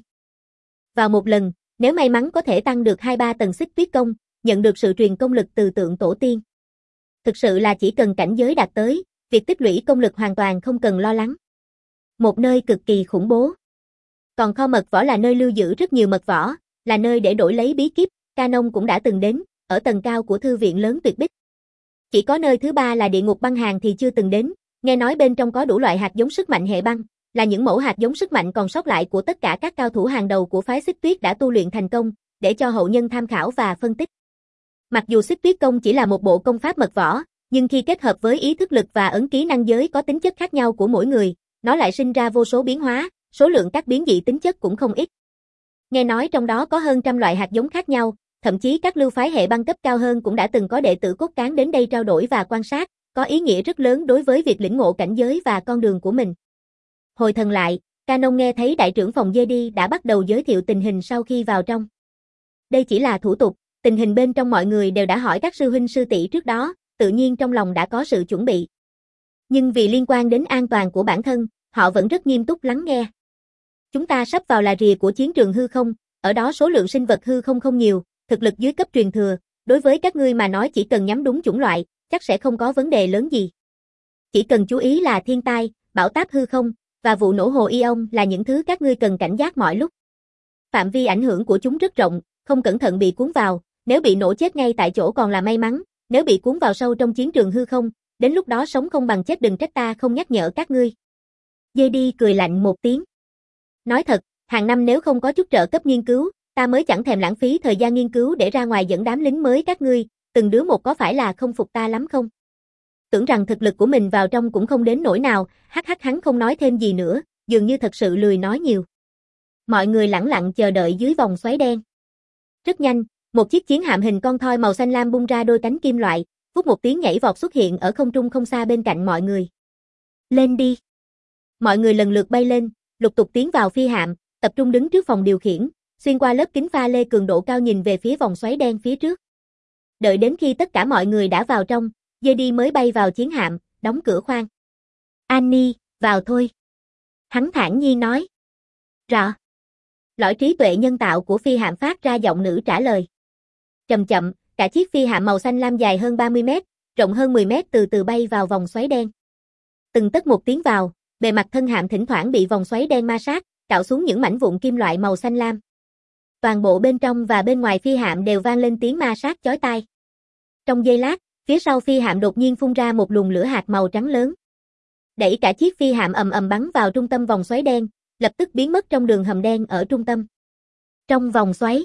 Vào một lần, nếu may mắn có thể tăng được hai ba tầng xích tuyết công, nhận được sự truyền công lực từ tượng tổ tiên. Thực sự là chỉ cần cảnh giới đạt tới, việc tích lũy công lực hoàn toàn không cần lo lắng. Một nơi cực kỳ khủng bố. Còn kho mật võ là nơi lưu giữ rất nhiều mật võ, là nơi để đổi lấy bí kíp, Canon cũng đã từng đến, ở tầng cao của thư viện lớn tuyệt bích. Chỉ có nơi thứ ba là địa ngục băng hàng thì chưa từng đến, nghe nói bên trong có đủ loại hạt giống sức mạnh hệ băng, là những mẫu hạt giống sức mạnh còn sót lại của tất cả các cao thủ hàng đầu của phái Xích Tuyết đã tu luyện thành công, để cho hậu nhân tham khảo và phân tích. Mặc dù Xích Tuyết công chỉ là một bộ công pháp mật võ, nhưng khi kết hợp với ý thức lực và ấn ký năng giới có tính chất khác nhau của mỗi người, nó lại sinh ra vô số biến hóa, số lượng các biến dị tính chất cũng không ít. Nghe nói trong đó có hơn trăm loại hạt giống khác nhau, thậm chí các lưu phái hệ băng cấp cao hơn cũng đã từng có đệ tử cốt cán đến đây trao đổi và quan sát, có ý nghĩa rất lớn đối với việc lĩnh ngộ cảnh giới và con đường của mình. Hồi thần lại, Canon nghe thấy đại trưởng phòng Jedi đã bắt đầu giới thiệu tình hình sau khi vào trong. Đây chỉ là thủ tục, tình hình bên trong mọi người đều đã hỏi các sư huynh sư tỷ trước đó, tự nhiên trong lòng đã có sự chuẩn bị. Nhưng vì liên quan đến an toàn của bản thân, họ vẫn rất nghiêm túc lắng nghe. Chúng ta sắp vào là rìa của chiến trường hư không, ở đó số lượng sinh vật hư không không nhiều, thực lực dưới cấp truyền thừa, đối với các ngươi mà nói chỉ cần nhắm đúng chủng loại, chắc sẽ không có vấn đề lớn gì. Chỉ cần chú ý là thiên tai, bão táp hư không, và vụ nổ hồ Ion là những thứ các ngươi cần cảnh giác mọi lúc. Phạm vi ảnh hưởng của chúng rất rộng, không cẩn thận bị cuốn vào, nếu bị nổ chết ngay tại chỗ còn là may mắn, nếu bị cuốn vào sâu trong chiến trường hư không, đến lúc đó sống không bằng chết đừng trách ta không nhắc nhở các ngươi. Jedi cười lạnh một tiếng. Nói thật, hàng năm nếu không có chút trợ cấp nghiên cứu, ta mới chẳng thèm lãng phí thời gian nghiên cứu để ra ngoài dẫn đám lính mới các ngươi, từng đứa một có phải là không phục ta lắm không? Tưởng rằng thực lực của mình vào trong cũng không đến nỗi nào, hắc hắc hắn không nói thêm gì nữa, dường như thật sự lười nói nhiều. Mọi người lẳng lặng chờ đợi dưới vòng xoáy đen. Rất nhanh, một chiếc chiến hạm hình con thoi màu xanh lam bung ra đôi cánh kim loại, phút một tiếng nhảy vọt xuất hiện ở không trung không xa bên cạnh mọi người. Lên đi! Mọi người lần lượt bay lên, lục tục tiến vào phi hạm, tập trung đứng trước phòng điều khiển, xuyên qua lớp kính pha lê cường độ cao nhìn về phía vòng xoáy đen phía trước. Đợi đến khi tất cả mọi người đã vào trong, Jedi mới bay vào chiến hạm, đóng cửa khoang. Annie, vào thôi. Hắn thản nhiên nói. Rõ. Lõi trí tuệ nhân tạo của phi hạm phát ra giọng nữ trả lời. Chậm chậm, cả chiếc phi hạm màu xanh lam dài hơn ba mươi mét, rộng hơn mười mét từ từ bay vào vòng xoáy đen. Từng tấc một tiến vào, bề mặt thân hạm thỉnh thoảng bị vòng xoáy đen ma sát, cạo xuống những mảnh vụn kim loại màu xanh lam. Toàn bộ bên trong và bên ngoài phi hạm đều vang lên tiếng ma sát chói tai. Trong giây lát, phía sau phi hạm đột nhiên phun ra một luồng lửa hạt màu trắng lớn. Đẩy cả chiếc phi hạm ầm ầm bắn vào trung tâm vòng xoáy đen, lập tức biến mất trong đường hầm đen ở trung tâm. Trong vòng xoáy,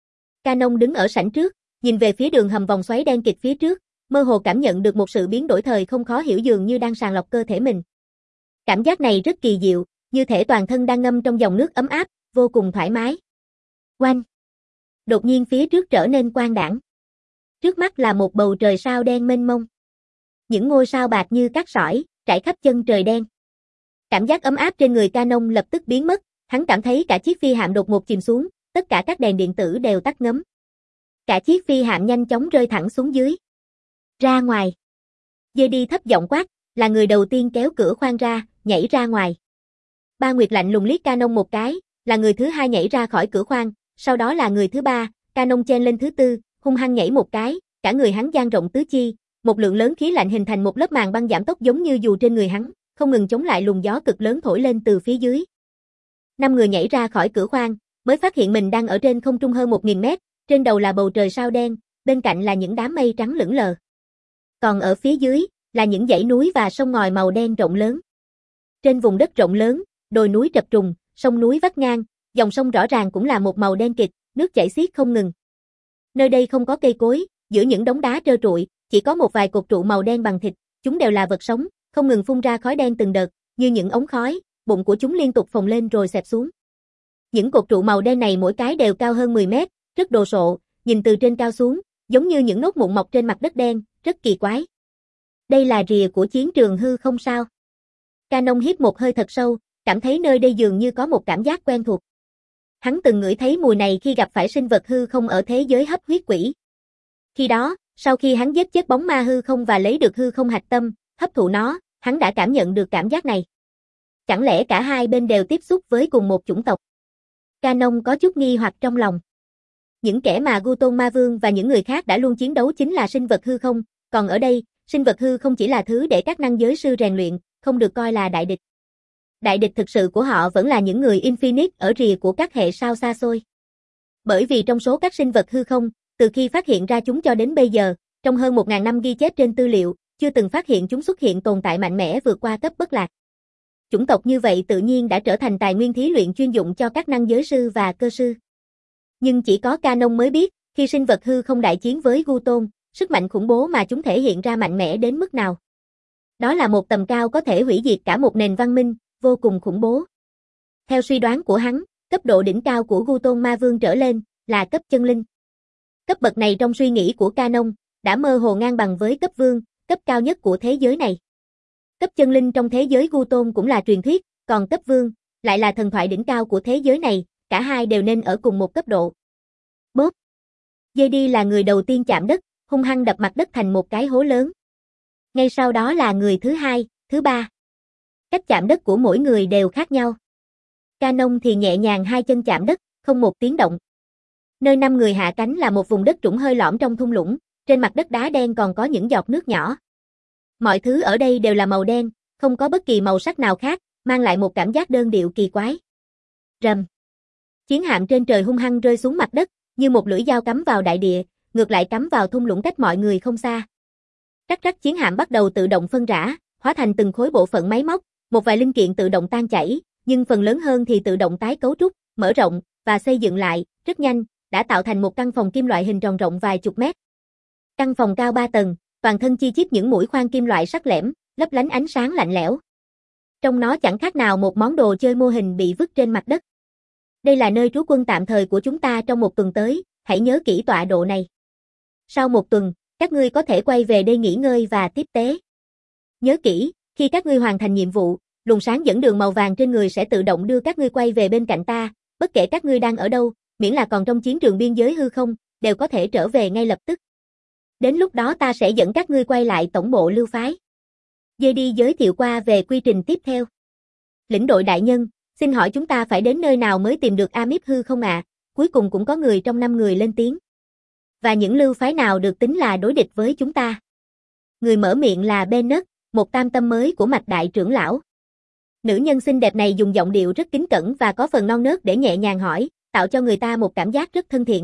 Canon đứng ở sảnh trước, nhìn về phía đường hầm vòng xoáy đen kịt phía trước, mơ hồ cảm nhận được một sự biến đổi thời không khó hiểu dường như đang sàng lọc cơ thể mình. Cảm giác này rất kỳ diệu, như thể toàn thân đang ngâm trong dòng nước ấm áp, vô cùng thoải mái. Oanh! Đột nhiên phía trước trở nên quang đãng. Trước mắt là một bầu trời sao đen mênh mông. Những ngôi sao bạc như cát sỏi, trải khắp chân trời đen. Cảm giác ấm áp trên người Canon lập tức biến mất, hắn cảm thấy cả chiếc phi hạm đột ngột chìm xuống, tất cả các đèn điện tử đều tắt ngấm. Cả chiếc phi hạm nhanh chóng rơi thẳng xuống dưới. Ra ngoài. Jedi thấp giọng quát, là người đầu tiên kéo cửa khoang ra, nhảy ra ngoài. Ba Nguyệt lạnh lùng liếc Canon một cái, là người thứ hai nhảy ra khỏi cửa khoang, sau đó là người thứ ba, Canon chen lên thứ tư, hung hăng nhảy một cái, cả người hắn dang rộng tứ chi, một lượng lớn khí lạnh hình thành một lớp màn băng giảm tốc giống như dù trên người hắn, không ngừng chống lại luồng gió cực lớn thổi lên từ phía dưới. Năm người nhảy ra khỏi cửa khoang, mới phát hiện mình đang ở trên không trung hơn một nghìn mét, trên đầu là bầu trời sao đen, bên cạnh là những đám mây trắng lững lờ. Còn ở phía dưới, là những dãy núi và sông ngòi màu đen rộng lớn. Trên vùng đất rộng lớn, đồi núi trập trùng, sông núi vắt ngang, dòng sông rõ ràng cũng là một màu đen kịt, nước chảy xiết không ngừng. Nơi đây không có cây cối, giữa những đống đá trơ trụi, chỉ có một vài cột trụ màu đen bằng thịt, chúng đều là vật sống, không ngừng phun ra khói đen từng đợt, như những ống khói, bụng của chúng liên tục phồng lên rồi xẹp xuống. Những cột trụ màu đen này mỗi cái đều cao hơn mười mét, rất đồ sộ, nhìn từ trên cao xuống, giống như những nốt mụn mọc trên mặt đất đen, rất kỳ quái. Đây là rìa của chiến trường hư không sao? Canon hít một hơi thật sâu, cảm thấy nơi đây dường như có một cảm giác quen thuộc. Hắn từng ngửi thấy mùi này khi gặp phải sinh vật hư không ở thế giới hấp huyết quỷ. Khi đó, sau khi hắn giết chết bóng ma hư không và lấy được hư không hạch tâm, hấp thụ nó, hắn đã cảm nhận được cảm giác này. Chẳng lẽ cả hai bên đều tiếp xúc với cùng một chủng tộc? Canon có chút nghi hoặc trong lòng. Những kẻ mà Guton Ma Vương và những người khác đã luôn chiến đấu chính là sinh vật hư không, còn ở đây, sinh vật hư không chỉ là thứ để các năng giới sư rèn luyện, không được coi là đại địch. Đại địch thực sự của họ vẫn là những người Infinite ở rìa của các hệ sao xa xôi. Bởi vì trong số các sinh vật hư không, từ khi phát hiện ra chúng cho đến bây giờ, trong hơn một nghìn năm ghi chép trên tư liệu, chưa từng phát hiện chúng xuất hiện tồn tại mạnh mẽ vượt qua cấp bất lạc. Chủng tộc như vậy tự nhiên đã trở thành tài nguyên thí luyện chuyên dụng cho các năng giới sư và cơ sư. Nhưng chỉ có Canon mới biết, khi sinh vật hư không đại chiến với Guton, sức mạnh khủng bố mà chúng thể hiện ra mạnh mẽ đến mức nào. Đó là một tầm cao có thể hủy diệt cả một nền văn minh, vô cùng khủng bố. Theo suy đoán của hắn, cấp độ đỉnh cao của Guton Ma Vương trở lên, là cấp chân linh. Cấp bậc này trong suy nghĩ của Canon, đã mơ hồ ngang bằng với cấp vương, cấp cao nhất của thế giới này. Cấp chân linh trong thế giới Guton cũng là truyền thuyết, còn cấp vương, lại là thần thoại đỉnh cao của thế giới này, cả hai đều nên ở cùng một cấp độ. Bốp! Jedi là người đầu tiên chạm đất, hung hăng đập mặt đất thành một cái hố lớn. Ngay sau đó là người thứ hai, thứ ba. Cách chạm đất của mỗi người đều khác nhau. Canon thì nhẹ nhàng hai chân chạm đất, không một tiếng động. Nơi năm người hạ cánh là một vùng đất trũng hơi lõm trong thung lũng, trên mặt đất đá đen còn có những giọt nước nhỏ. Mọi thứ ở đây đều là màu đen, không có bất kỳ màu sắc nào khác, mang lại một cảm giác đơn điệu kỳ quái. Rầm. Chiến hạm trên trời hung hăng rơi xuống mặt đất, như một lưỡi dao cắm vào đại địa, ngược lại cắm vào thung lũng cách mọi người không xa. Rắc rắc chiến hạm bắt đầu tự động phân rã, hóa thành từng khối bộ phận máy móc, một vài linh kiện tự động tan chảy, nhưng phần lớn hơn thì tự động tái cấu trúc, mở rộng và xây dựng lại, rất nhanh, đã tạo thành một căn phòng kim loại hình tròn rộng vài chục mét. Căn phòng cao ba tầng, toàn thân chi chít những mũi khoan kim loại sắc lẻm, lấp lánh ánh sáng lạnh lẽo. Trong nó chẳng khác nào một món đồ chơi mô hình bị vứt trên mặt đất. Đây là nơi trú quân tạm thời của chúng ta trong một tuần tới, hãy nhớ kỹ tọa độ này. Sau một tuần, các ngươi có thể quay về đây nghỉ ngơi và tiếp tế. Nhớ kỹ, khi các ngươi hoàn thành nhiệm vụ, luồng sáng dẫn đường màu vàng trên người sẽ tự động đưa các ngươi quay về bên cạnh ta, bất kể các ngươi đang ở đâu, miễn là còn trong chiến trường biên giới hư không, đều có thể trở về ngay lập tức. Đến lúc đó ta sẽ dẫn các ngươi quay lại tổng bộ lưu phái. Jedi giới thiệu qua về quy trình tiếp theo. Lĩnh đội đại nhân, xin hỏi chúng ta phải đến nơi nào mới tìm được Amip hư không ạ? À? Cuối cùng cũng có người trong năm người lên tiếng. Và những lưu phái nào được tính là đối địch với chúng ta? Người mở miệng là Bennett, một tam tâm mới của mạch đại trưởng lão. Nữ nhân xinh đẹp này dùng giọng điệu rất kính cẩn và có phần non nớt để nhẹ nhàng hỏi, tạo cho người ta một cảm giác rất thân thiện.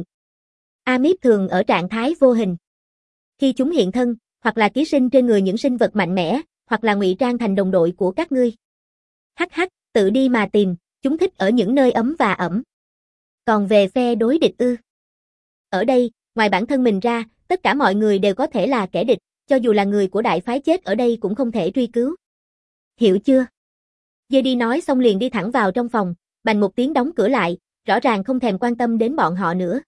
Amip thường ở trạng thái vô hình. Khi chúng hiện thân, hoặc là ký sinh trên người những sinh vật mạnh mẽ, hoặc là ngụy trang thành đồng đội của các ngươi. Hắc hắc, tự đi mà tìm, chúng thích ở những nơi ấm và ẩm. Còn về phe đối địch ư? Ở đây, ngoài bản thân mình ra, tất cả mọi người đều có thể là kẻ địch, cho dù là người của đại phái chết ở đây cũng không thể truy cứu. Hiểu chưa? Jedi nói xong liền đi thẳng vào trong phòng, bành một tiếng đóng cửa lại, rõ ràng không thèm quan tâm đến bọn họ nữa.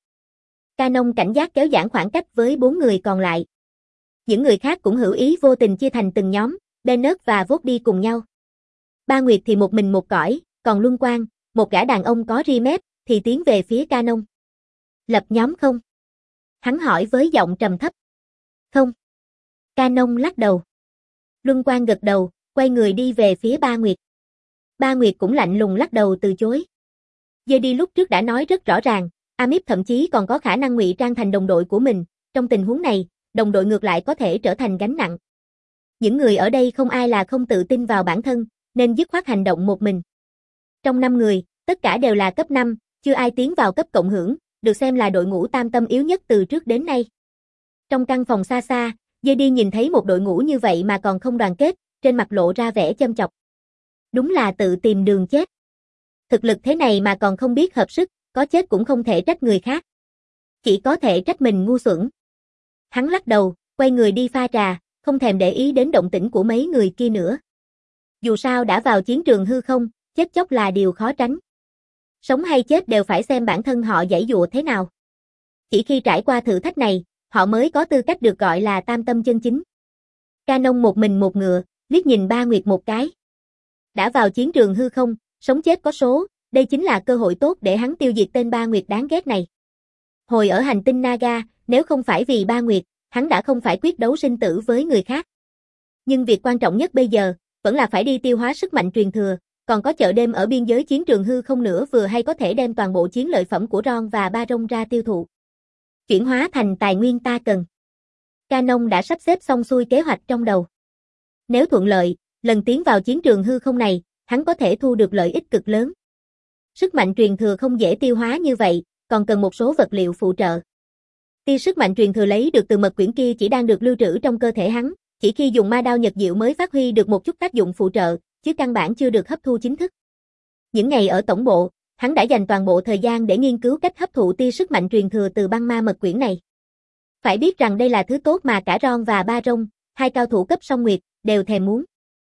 Canon cảnh giác kéo giãn khoảng cách với bốn người còn lại. Những người khác cũng hữu ý vô tình chia thành từng nhóm, Bennett và Vốt đi cùng nhau. Ba Nguyệt thì một mình một cõi, còn Luân Quang, một gã đàn ông có ri mép, thì tiến về phía Canon. Lập nhóm không? Hắn hỏi với giọng trầm thấp. Không. Canon lắc đầu. Luân Quang gật đầu, quay người đi về phía Ba Nguyệt. Ba Nguyệt cũng lạnh lùng lắc đầu từ chối. Jedi lúc trước đã nói rất rõ ràng, Amip thậm chí còn có khả năng ngụy trang thành đồng đội của mình, trong tình huống này, đồng đội ngược lại có thể trở thành gánh nặng. Những người ở đây không ai là không tự tin vào bản thân, nên dứt khoát hành động một mình. Trong năm người, tất cả đều là cấp năm, chưa ai tiến vào cấp cộng hưởng, được xem là đội ngũ tam tâm yếu nhất từ trước đến nay. Trong căn phòng xa xa, Jedi nhìn thấy một đội ngũ như vậy mà còn không đoàn kết, trên mặt lộ ra vẻ châm chọc. Đúng là tự tìm đường chết. Thực lực thế này mà còn không biết hợp sức, có chết cũng không thể trách người khác. Chỉ có thể trách mình ngu xuẩn. Hắn lắc đầu, quay người đi pha trà, không thèm để ý đến động tĩnh của mấy người kia nữa. Dù sao đã vào chiến trường hư không, chết chóc là điều khó tránh. Sống hay chết đều phải xem bản thân họ giãy giụa thế nào. Chỉ khi trải qua thử thách này, họ mới có tư cách được gọi là tam tâm chân chính. Canon một mình một ngựa, liếc nhìn Ba Nguyệt một cái. Đã vào chiến trường hư không, sống chết có số, đây chính là cơ hội tốt để hắn tiêu diệt tên Ba Nguyệt đáng ghét này. Hồi ở hành tinh Naga, nếu không phải vì Ba Nguyệt, hắn đã không phải quyết đấu sinh tử với người khác. Nhưng việc quan trọng nhất bây giờ, vẫn là phải đi tiêu hóa sức mạnh truyền thừa, còn có chợ đêm ở biên giới chiến trường hư không nữa vừa hay có thể đem toàn bộ chiến lợi phẩm của Ron và Baron ra tiêu thụ. Chuyển hóa thành tài nguyên ta cần. Canon đã sắp xếp xong xuôi kế hoạch trong đầu. Nếu thuận lợi, lần tiến vào chiến trường hư không này, hắn có thể thu được lợi ích cực lớn. Sức mạnh truyền thừa không dễ tiêu hóa như vậy, còn cần một số vật liệu phụ trợ. Tia sức mạnh truyền thừa lấy được từ mật quyển kia chỉ đang được lưu trữ trong cơ thể hắn, chỉ khi dùng ma đao nhật diệu mới phát huy được một chút tác dụng phụ trợ, chứ căn bản chưa được hấp thu chính thức. Những ngày ở tổng bộ, hắn đã dành toàn bộ thời gian để nghiên cứu cách hấp thụ tia sức mạnh truyền thừa từ băng ma mật quyển này. Phải biết rằng đây là thứ tốt mà cả Ron và Baron, hai cao thủ cấp song nguyệt, đều thèm muốn.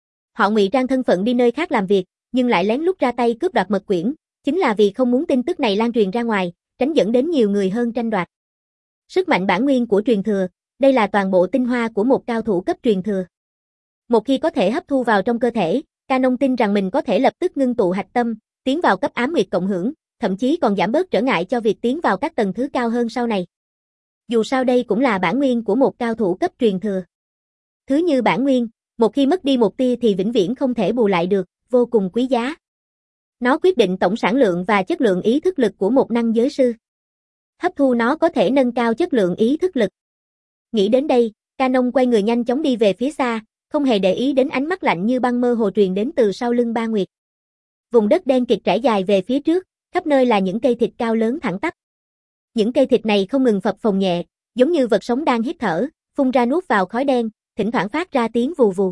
Họ ngụy trang thân phận đi nơi khác làm việc, nhưng lại lén lút ra tay cướp đoạt mật quyển, chính là vì không muốn tin tức này lan truyền ra ngoài, tránh dẫn đến nhiều người hơn tranh đoạt. Sức mạnh bản nguyên của truyền thừa, đây là toàn bộ tinh hoa của một cao thủ cấp truyền thừa. Một khi có thể hấp thu vào trong cơ thể, Canon tin rằng mình có thể lập tức ngưng tụ hạch tâm, tiến vào cấp ám nguyệt cộng hưởng, thậm chí còn giảm bớt trở ngại cho việc tiến vào các tầng thứ cao hơn sau này. Dù sao đây cũng là bản nguyên của một cao thủ cấp truyền thừa. Thứ như bản nguyên, một khi mất đi một tia thì vĩnh viễn không thể bù lại được, vô cùng quý giá. Nó quyết định tổng sản lượng và chất lượng ý thức lực của một năng giới sư. Hấp thu nó có thể nâng cao chất lượng ý thức lực. Nghĩ đến đây, Canon quay người nhanh chóng đi về phía xa, không hề để ý đến ánh mắt lạnh như băng mơ hồ truyền đến từ sau lưng Ba Nguyệt. Vùng đất đen kịt trải dài về phía trước, khắp nơi là những cây thịt cao lớn thẳng tắp. Những cây thịt này không ngừng phập phồng nhẹ, giống như vật sống đang hít thở, phun ra nuốt vào khói đen, thỉnh thoảng phát ra tiếng vù vù.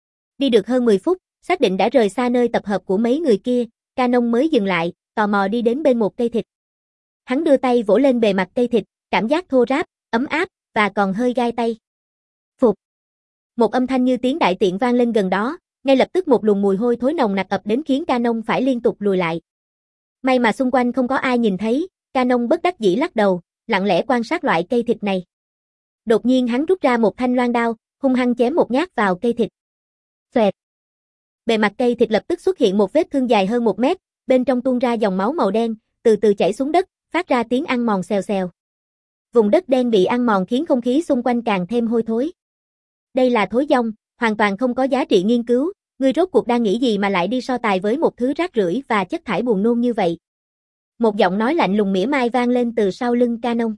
Đi được hơn mười phút, xác định đã rời xa nơi tập hợp của mấy người kia, Canon mới dừng lại, tò mò đi đến bên một cây thịt. Hắn đưa tay vỗ lên bề mặt cây thịt, cảm giác thô ráp, ấm áp, và còn hơi gai tay. Phụt. Một âm thanh như tiếng đại tiện vang lên gần đó, ngay lập tức một luồng mùi hôi thối nồng nặc ập đến khiến Canon phải liên tục lùi lại. May mà xung quanh không có ai nhìn thấy, Canon bất đắc dĩ lắc đầu, lặng lẽ quan sát loại cây thịt này. Đột nhiên hắn rút ra một thanh loan đao, hung hăng chém một nhát vào cây thịt. Xoẹt. Bề mặt cây thịt lập tức xuất hiện một vết thương dài hơn một mét, bên trong tuôn ra dòng máu màu đen, từ từ chảy xuống đất, phát ra tiếng ăn mòn xèo xèo. Vùng đất đen bị ăn mòn khiến không khí xung quanh càng thêm hôi thối. Đây là thối dong, hoàn toàn không có giá trị nghiên cứu, Ngươi rốt cuộc đang nghĩ gì mà lại đi so tài với một thứ rác rưởi và chất thải buồn nôn như vậy? Một giọng nói lạnh lùng mỉa mai vang lên từ sau lưng Canon.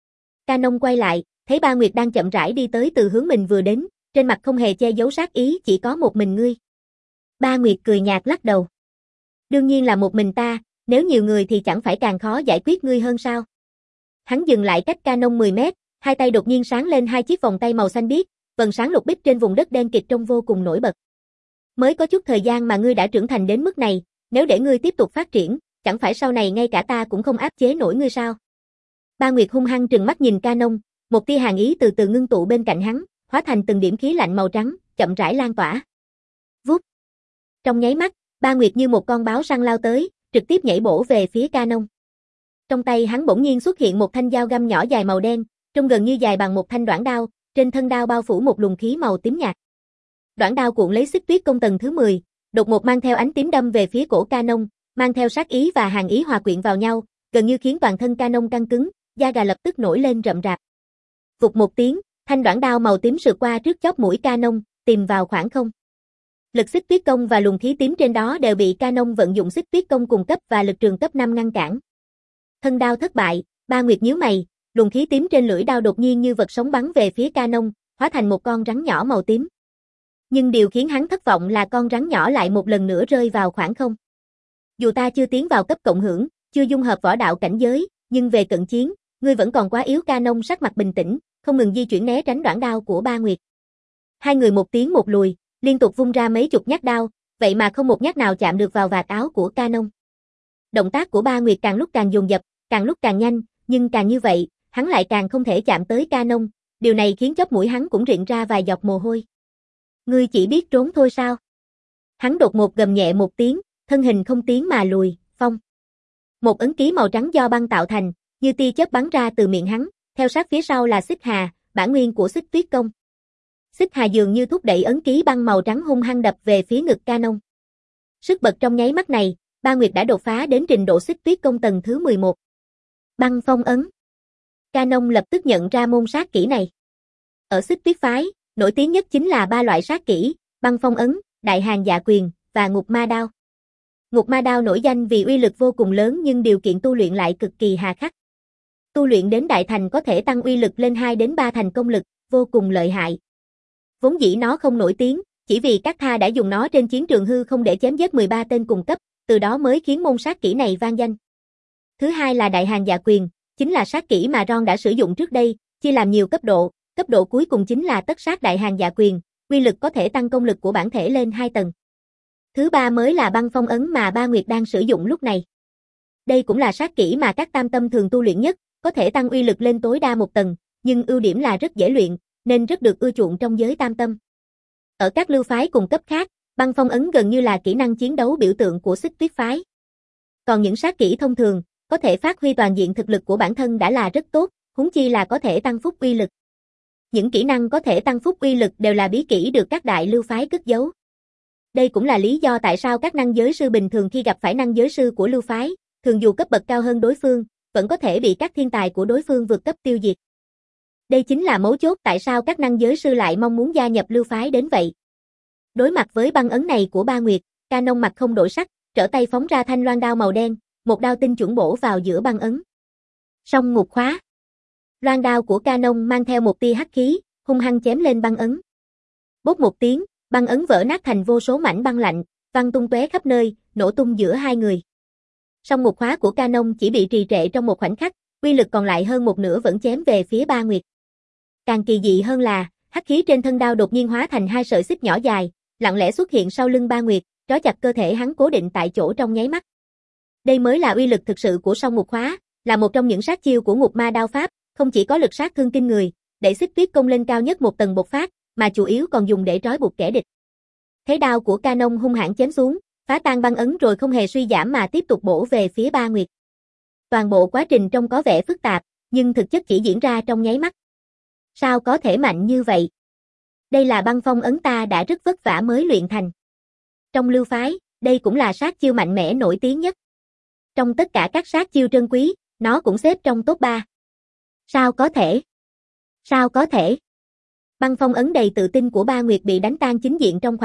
Canon quay lại, thấy Ba Nguyệt đang chậm rãi đi tới từ hướng mình vừa đến, trên mặt không hề che giấu sát ý, chỉ có một mình ngươi. Ba Nguyệt cười nhạt lắc đầu. Đương nhiên là một mình ta, nếu nhiều người thì chẳng phải càng khó giải quyết ngươi hơn sao? Hắn dừng lại cách Canon mười mét, hai tay đột nhiên sáng lên hai chiếc vòng tay màu xanh biếc, vầng sáng lục bích trên vùng đất đen kịt trông vô cùng nổi bật. Mới có chút thời gian mà ngươi đã trưởng thành đến mức này, nếu để ngươi tiếp tục phát triển, chẳng phải sau này ngay cả ta cũng không áp chế nổi ngươi sao? Ba Nguyệt hung hăng trừng mắt nhìn Canon, một tia hàn ý từ từ ngưng tụ bên cạnh hắn, hóa thành từng điểm khí lạnh màu trắng, chậm rãi lan tỏa. Vút. Trong nháy mắt, Ba Nguyệt như một con báo săn lao tới, trực tiếp nhảy bổ về phía Canon. Trong tay hắn bỗng nhiên xuất hiện một thanh dao găm nhỏ dài màu đen, trông gần như dài bằng một thanh đoản đao, trên thân đao bao phủ một luồng khí màu tím nhạt. Đoản đao cuộn lấy xích tuyết công tầng thứ mười, đột ngột mang theo ánh tím đâm về phía cổ Canon, mang theo sát ý và hàn ý hòa quyện vào nhau, gần như khiến toàn thân Canon căng cứng, da gà lập tức nổi lên rậm rạp. Vụt một tiếng, thanh đoản đao màu tím sượt qua trước chóp mũi Canon, tìm vào khoảng không. Lực xích tuyết công và luồng khí tím trên đó đều bị Canon vận dụng xích tuyết công cùng cấp và lực trường cấp năm ngăn cản. Thân đao thất bại, Ba Nguyệt nhíu mày, luồng khí tím trên lưỡi đao đột nhiên như vật sống bắn về phía Canon, hóa thành một con rắn nhỏ màu tím. Nhưng điều khiến hắn thất vọng là con rắn nhỏ lại một lần nữa rơi vào khoảng không. Dù ta chưa tiến vào cấp cộng hưởng, chưa dung hợp võ đạo cảnh giới, nhưng về cận chiến, ngươi vẫn còn quá yếu. Canon sắc mặt bình tĩnh, không ngừng di chuyển né tránh đoản đao của Ba Nguyệt. Hai người một tiến một lùi, liên tục vung ra mấy chục nhát đao, vậy mà không một nhát nào chạm được vào vạt áo của Canon. Động tác của Ba Nguyệt càng lúc càng dồn dập, càng lúc càng nhanh, nhưng càng như vậy, hắn lại càng không thể chạm tới Canon, điều này khiến chóp mũi hắn cũng rịn ra vài giọt mồ hôi. Ngươi chỉ biết trốn thôi sao? Hắn đột ngột gầm nhẹ một tiếng, thân hình không tiến mà lùi, phong. Một ấn ký màu trắng do băng tạo thành, như tia chớp bắn ra từ miệng hắn, theo sát phía sau là xích hà, bản nguyên của xích tuyết công. Xích hà dường như thúc đẩy ấn ký băng màu trắng hung hăng đập về phía ngực Canon. Sức bật trong nháy mắt này, Ba Nguyệt đã đột phá đến trình độ xích tuyết công tầng thứ mười một. Băng phong ấn. Canon lập tức nhận ra môn sát kỹ này. Ở xích tuyết phái, nổi tiếng nhất chính là ba loại sát kỹ, băng phong ấn, đại hàn dạ quyền, và ngục ma đao. Ngục ma đao nổi danh vì uy lực vô cùng lớn nhưng điều kiện tu luyện lại cực kỳ hà khắc. Tu luyện đến đại thành có thể tăng uy lực lên hai đến ba thành công lực, vô cùng lợi hại. Vốn dĩ nó không nổi tiếng, chỉ vì các tha đã dùng nó trên chiến trường hư không để chém giết mười ba tên cùng cấp, từ đó mới khiến môn sát kỹ này vang danh. Thứ hai là đại hàn dạ quyền, chính là sát kỹ mà Ron đã sử dụng trước đây, chia làm nhiều cấp độ, cấp độ cuối cùng chính là tất sát đại hàn dạ quyền, uy lực có thể tăng công lực của bản thể lên hai tầng. Thứ ba mới là băng phong ấn mà Ba Nguyệt đang sử dụng lúc này. Đây cũng là sát kỹ mà các tam tâm thường tu luyện nhất, có thể tăng uy lực lên tối đa một tầng, nhưng ưu điểm là rất dễ luyện, nên rất được ưa chuộng trong giới tam tâm. Ở các lưu phái cùng cấp khác, băng phong ấn gần như là kỹ năng chiến đấu biểu tượng của xích tuyết phái. Còn những sát kỹ thông thường, có thể phát huy toàn diện thực lực của bản thân đã là rất tốt, huống chi là có thể tăng phúc uy lực. Những kỹ năng có thể tăng phúc uy lực đều là bí kỹ được các đại lưu phái cất giấu. Đây cũng là lý do tại sao các năng giới sư bình thường khi gặp phải năng giới sư của lưu phái, thường dù cấp bậc cao hơn đối phương, vẫn có thể bị các thiên tài của đối phương vượt cấp tiêu diệt. Đây chính là mấu chốt tại sao các năng giới sư lại mong muốn gia nhập lưu phái đến vậy. Đối mặt với băng ấn này của Ba Nguyệt, Canon mặt không đổi sắc, trở tay phóng ra thanh loan đao màu đen, một đao tinh chuẩn bổ vào giữa băng ấn. Song ngục khóa. Loan đao của Canon mang theo một tia hắc khí, hung hăng chém lên băng ấn. Bốp một tiếng, băng ấn vỡ nát thành vô số mảnh băng lạnh, văng tung tóe khắp nơi, nổ tung giữa hai người. Song ngục khóa của Canon chỉ bị trì trệ trong một khoảnh khắc, uy lực còn lại hơn một nửa vẫn chém về phía Ba Nguyệt. Càng kỳ dị hơn là, hắc khí trên thân đao đột nhiên hóa thành hai sợi xích nhỏ dài, lặng lẽ xuất hiện sau lưng Ba Nguyệt, trói chặt cơ thể hắn cố định tại chỗ trong nháy mắt. Đây mới là uy lực thực sự của song ngục khóa, là một trong những sát chiêu của ngục ma đao pháp, không chỉ có lực sát thương kinh người, đẩy xích tuyết công lên cao nhất một tầng bộc phát, mà chủ yếu còn dùng để trói buộc kẻ địch. Thế đao của Canon hung hãn chém xuống, phá tan băng ấn rồi không hề suy giảm mà tiếp tục bổ về phía Ba Nguyệt. Toàn bộ quá trình trông có vẻ phức tạp, nhưng thực chất chỉ diễn ra trong nháy mắt. Sao có thể mạnh như vậy? Đây là băng phong ấn ta đã rất vất vả mới luyện thành. Trong lưu phái, đây cũng là sát chiêu mạnh mẽ nổi tiếng nhất. Trong tất cả các sát chiêu trân quý, nó cũng xếp trong top ba. Sao có thể? Sao có thể? Băng phong ấn đầy tự tin của Ba Nguyệt bị đánh tan chính diện trong khoảnh khắc,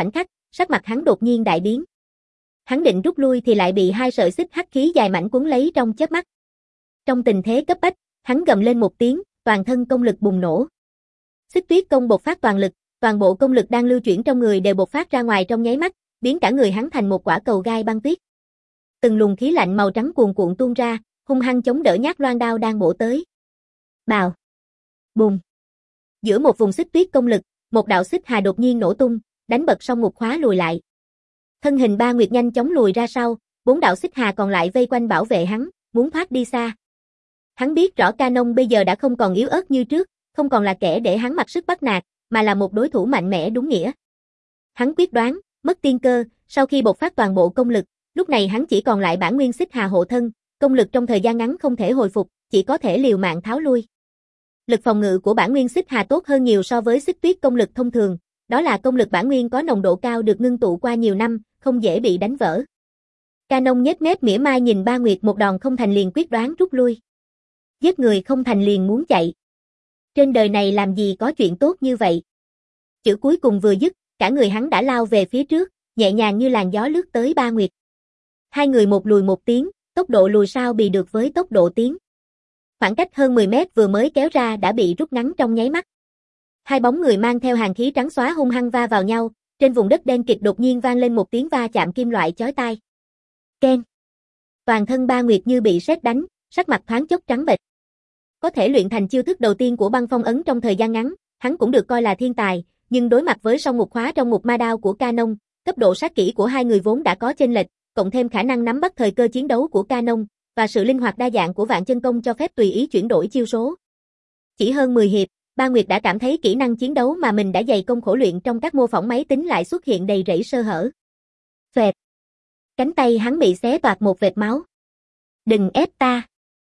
sắc mặt hắn đột nhiên đại biến. Hắn định rút lui thì lại bị hai sợi xích hắc khí dài mảnh cuốn lấy trong chớp mắt. Trong tình thế cấp bách, hắn gầm lên một tiếng, toàn thân công lực bùng nổ. Xích tuyết công bộc phát toàn lực, toàn bộ công lực đang lưu chuyển trong người đều bộc phát ra ngoài trong nháy mắt, biến cả người hắn thành một quả cầu gai băng tuyết. Từng luồng khí lạnh màu trắng cuồn cuộn tuôn ra, hung hăng chống đỡ nhát loan đao đang bổ tới. Bào, bùng. Giữa một vùng xích tuyết công lực, một đạo xích hà đột nhiên nổ tung, đánh bật song ngục khóa lùi lại. Thân hình Ba Nguyệt nhanh chóng lùi ra sau, bốn đạo xích hà còn lại vây quanh bảo vệ hắn, muốn thoát đi xa. Hắn biết rõ Canon bây giờ đã không còn yếu ớt như trước, không còn là kẻ để hắn mặc sức bắt nạt, mà là một đối thủ mạnh mẽ đúng nghĩa. Hắn quyết đoán, mất tiên cơ, sau khi bộc phát toàn bộ công lực, lúc này hắn chỉ còn lại bản nguyên xích hà hộ thân, công lực trong thời gian ngắn không thể hồi phục, chỉ có thể liều mạng tháo lui. Lực phòng ngự của bản nguyên xích hà tốt hơn nhiều so với xích tuyết công lực thông thường, đó là công lực bản nguyên có nồng độ cao được ngưng tụ qua nhiều năm, không dễ bị đánh vỡ. Canon nhếch mép mỉa mai nhìn Ba Nguyệt một đòn không thành liền quyết đoán rút lui. Giết người không thành liền muốn chạy. Trên đời này làm gì có chuyện tốt như vậy. Chữ cuối cùng vừa dứt, cả người hắn đã lao về phía trước, nhẹ nhàng như làn gió lướt tới Ba Nguyệt. Hai người một lùi một tiến, tốc độ lùi sao bì được với tốc độ tiến. Khoảng cách hơn mười mét vừa mới kéo ra đã bị rút ngắn trong nháy mắt. Hai bóng người mang theo hàn khí trắng xóa hung hăng va vào nhau, trên vùng đất đen kịt đột nhiên vang lên một tiếng va chạm kim loại chói tai. Keng. Toàn thân Ba Nguyệt như bị sét đánh, sắc mặt thoáng chốc trắng bệch. Có thể luyện thành chiêu thức đầu tiên của băng phong ấn trong thời gian ngắn, hắn cũng được coi là thiên tài, nhưng đối mặt với song ngục khóa trong ngục ma đao của Canon, cấp độ sát kỹ của hai người vốn đã có chênh lệch, cộng thêm khả năng nắm bắt thời cơ chiến đấu của Canon và sự linh hoạt đa dạng của Vạn Chân Công cho phép tùy ý chuyển đổi chiêu số. Chỉ hơn mười hiệp, Ba Nguyệt đã cảm thấy kỹ năng chiến đấu mà mình đã dày công khổ luyện trong các mô phỏng máy tính lại xuất hiện đầy rẫy sơ hở. Phệt. Cánh tay hắn bị xé toạc một vệt máu. Đừng ép ta.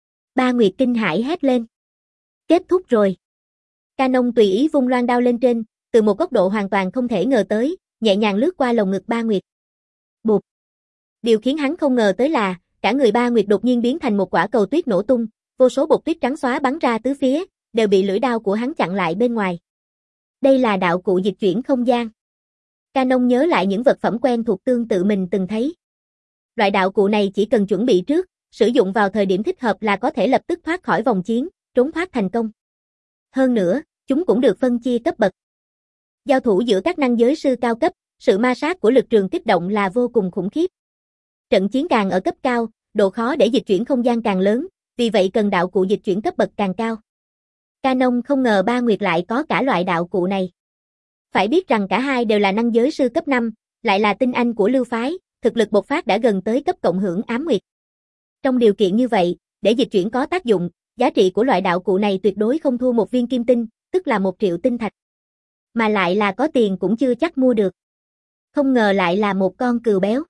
Ba Nguyệt kinh hãi hét lên. Kết thúc rồi. Canon tùy ý vung loan đao lên trên, từ một góc độ hoàn toàn không thể ngờ tới, nhẹ nhàng lướt qua lồng ngực Ba Nguyệt. Bụp. Điều khiến hắn không ngờ tới là, cả người Ba Nguyệt đột nhiên biến thành một quả cầu tuyết nổ tung, vô số bột tuyết trắng xóa bắn ra tứ phía, đều bị lưỡi đao của hắn chặn lại bên ngoài. Đây là đạo cụ dịch chuyển không gian. Canon nhớ lại những vật phẩm quen thuộc tương tự mình từng thấy. Loại đạo cụ này chỉ cần chuẩn bị trước, sử dụng vào thời điểm thích hợp là có thể lập tức thoát khỏi vòng chiến, trốn thoát thành công. Hơn nữa, chúng cũng được phân chia cấp bậc. Giao thủ giữa các năng giới sư cao cấp, sự ma sát của lực trường kích động là vô cùng khủng khiếp. Trận chiến càng ở cấp cao, độ khó để dịch chuyển không gian càng lớn, vì vậy cần đạo cụ dịch chuyển cấp bậc càng cao. Canon không ngờ Ba Nguyệt lại có cả loại đạo cụ này. Phải biết rằng cả hai đều là năng giới sư cấp năm, lại là tinh anh của lưu phái, thực lực bộc phát đã gần tới cấp cộng hưởng ám nguyệt. Trong điều kiện như vậy, để dịch chuyển có tác dụng, giá trị của loại đạo cụ này tuyệt đối không thua một viên kim tinh, tức là một triệu tinh thạch. Mà lại là có tiền cũng chưa chắc mua được. Không ngờ lại là một con cừu béo.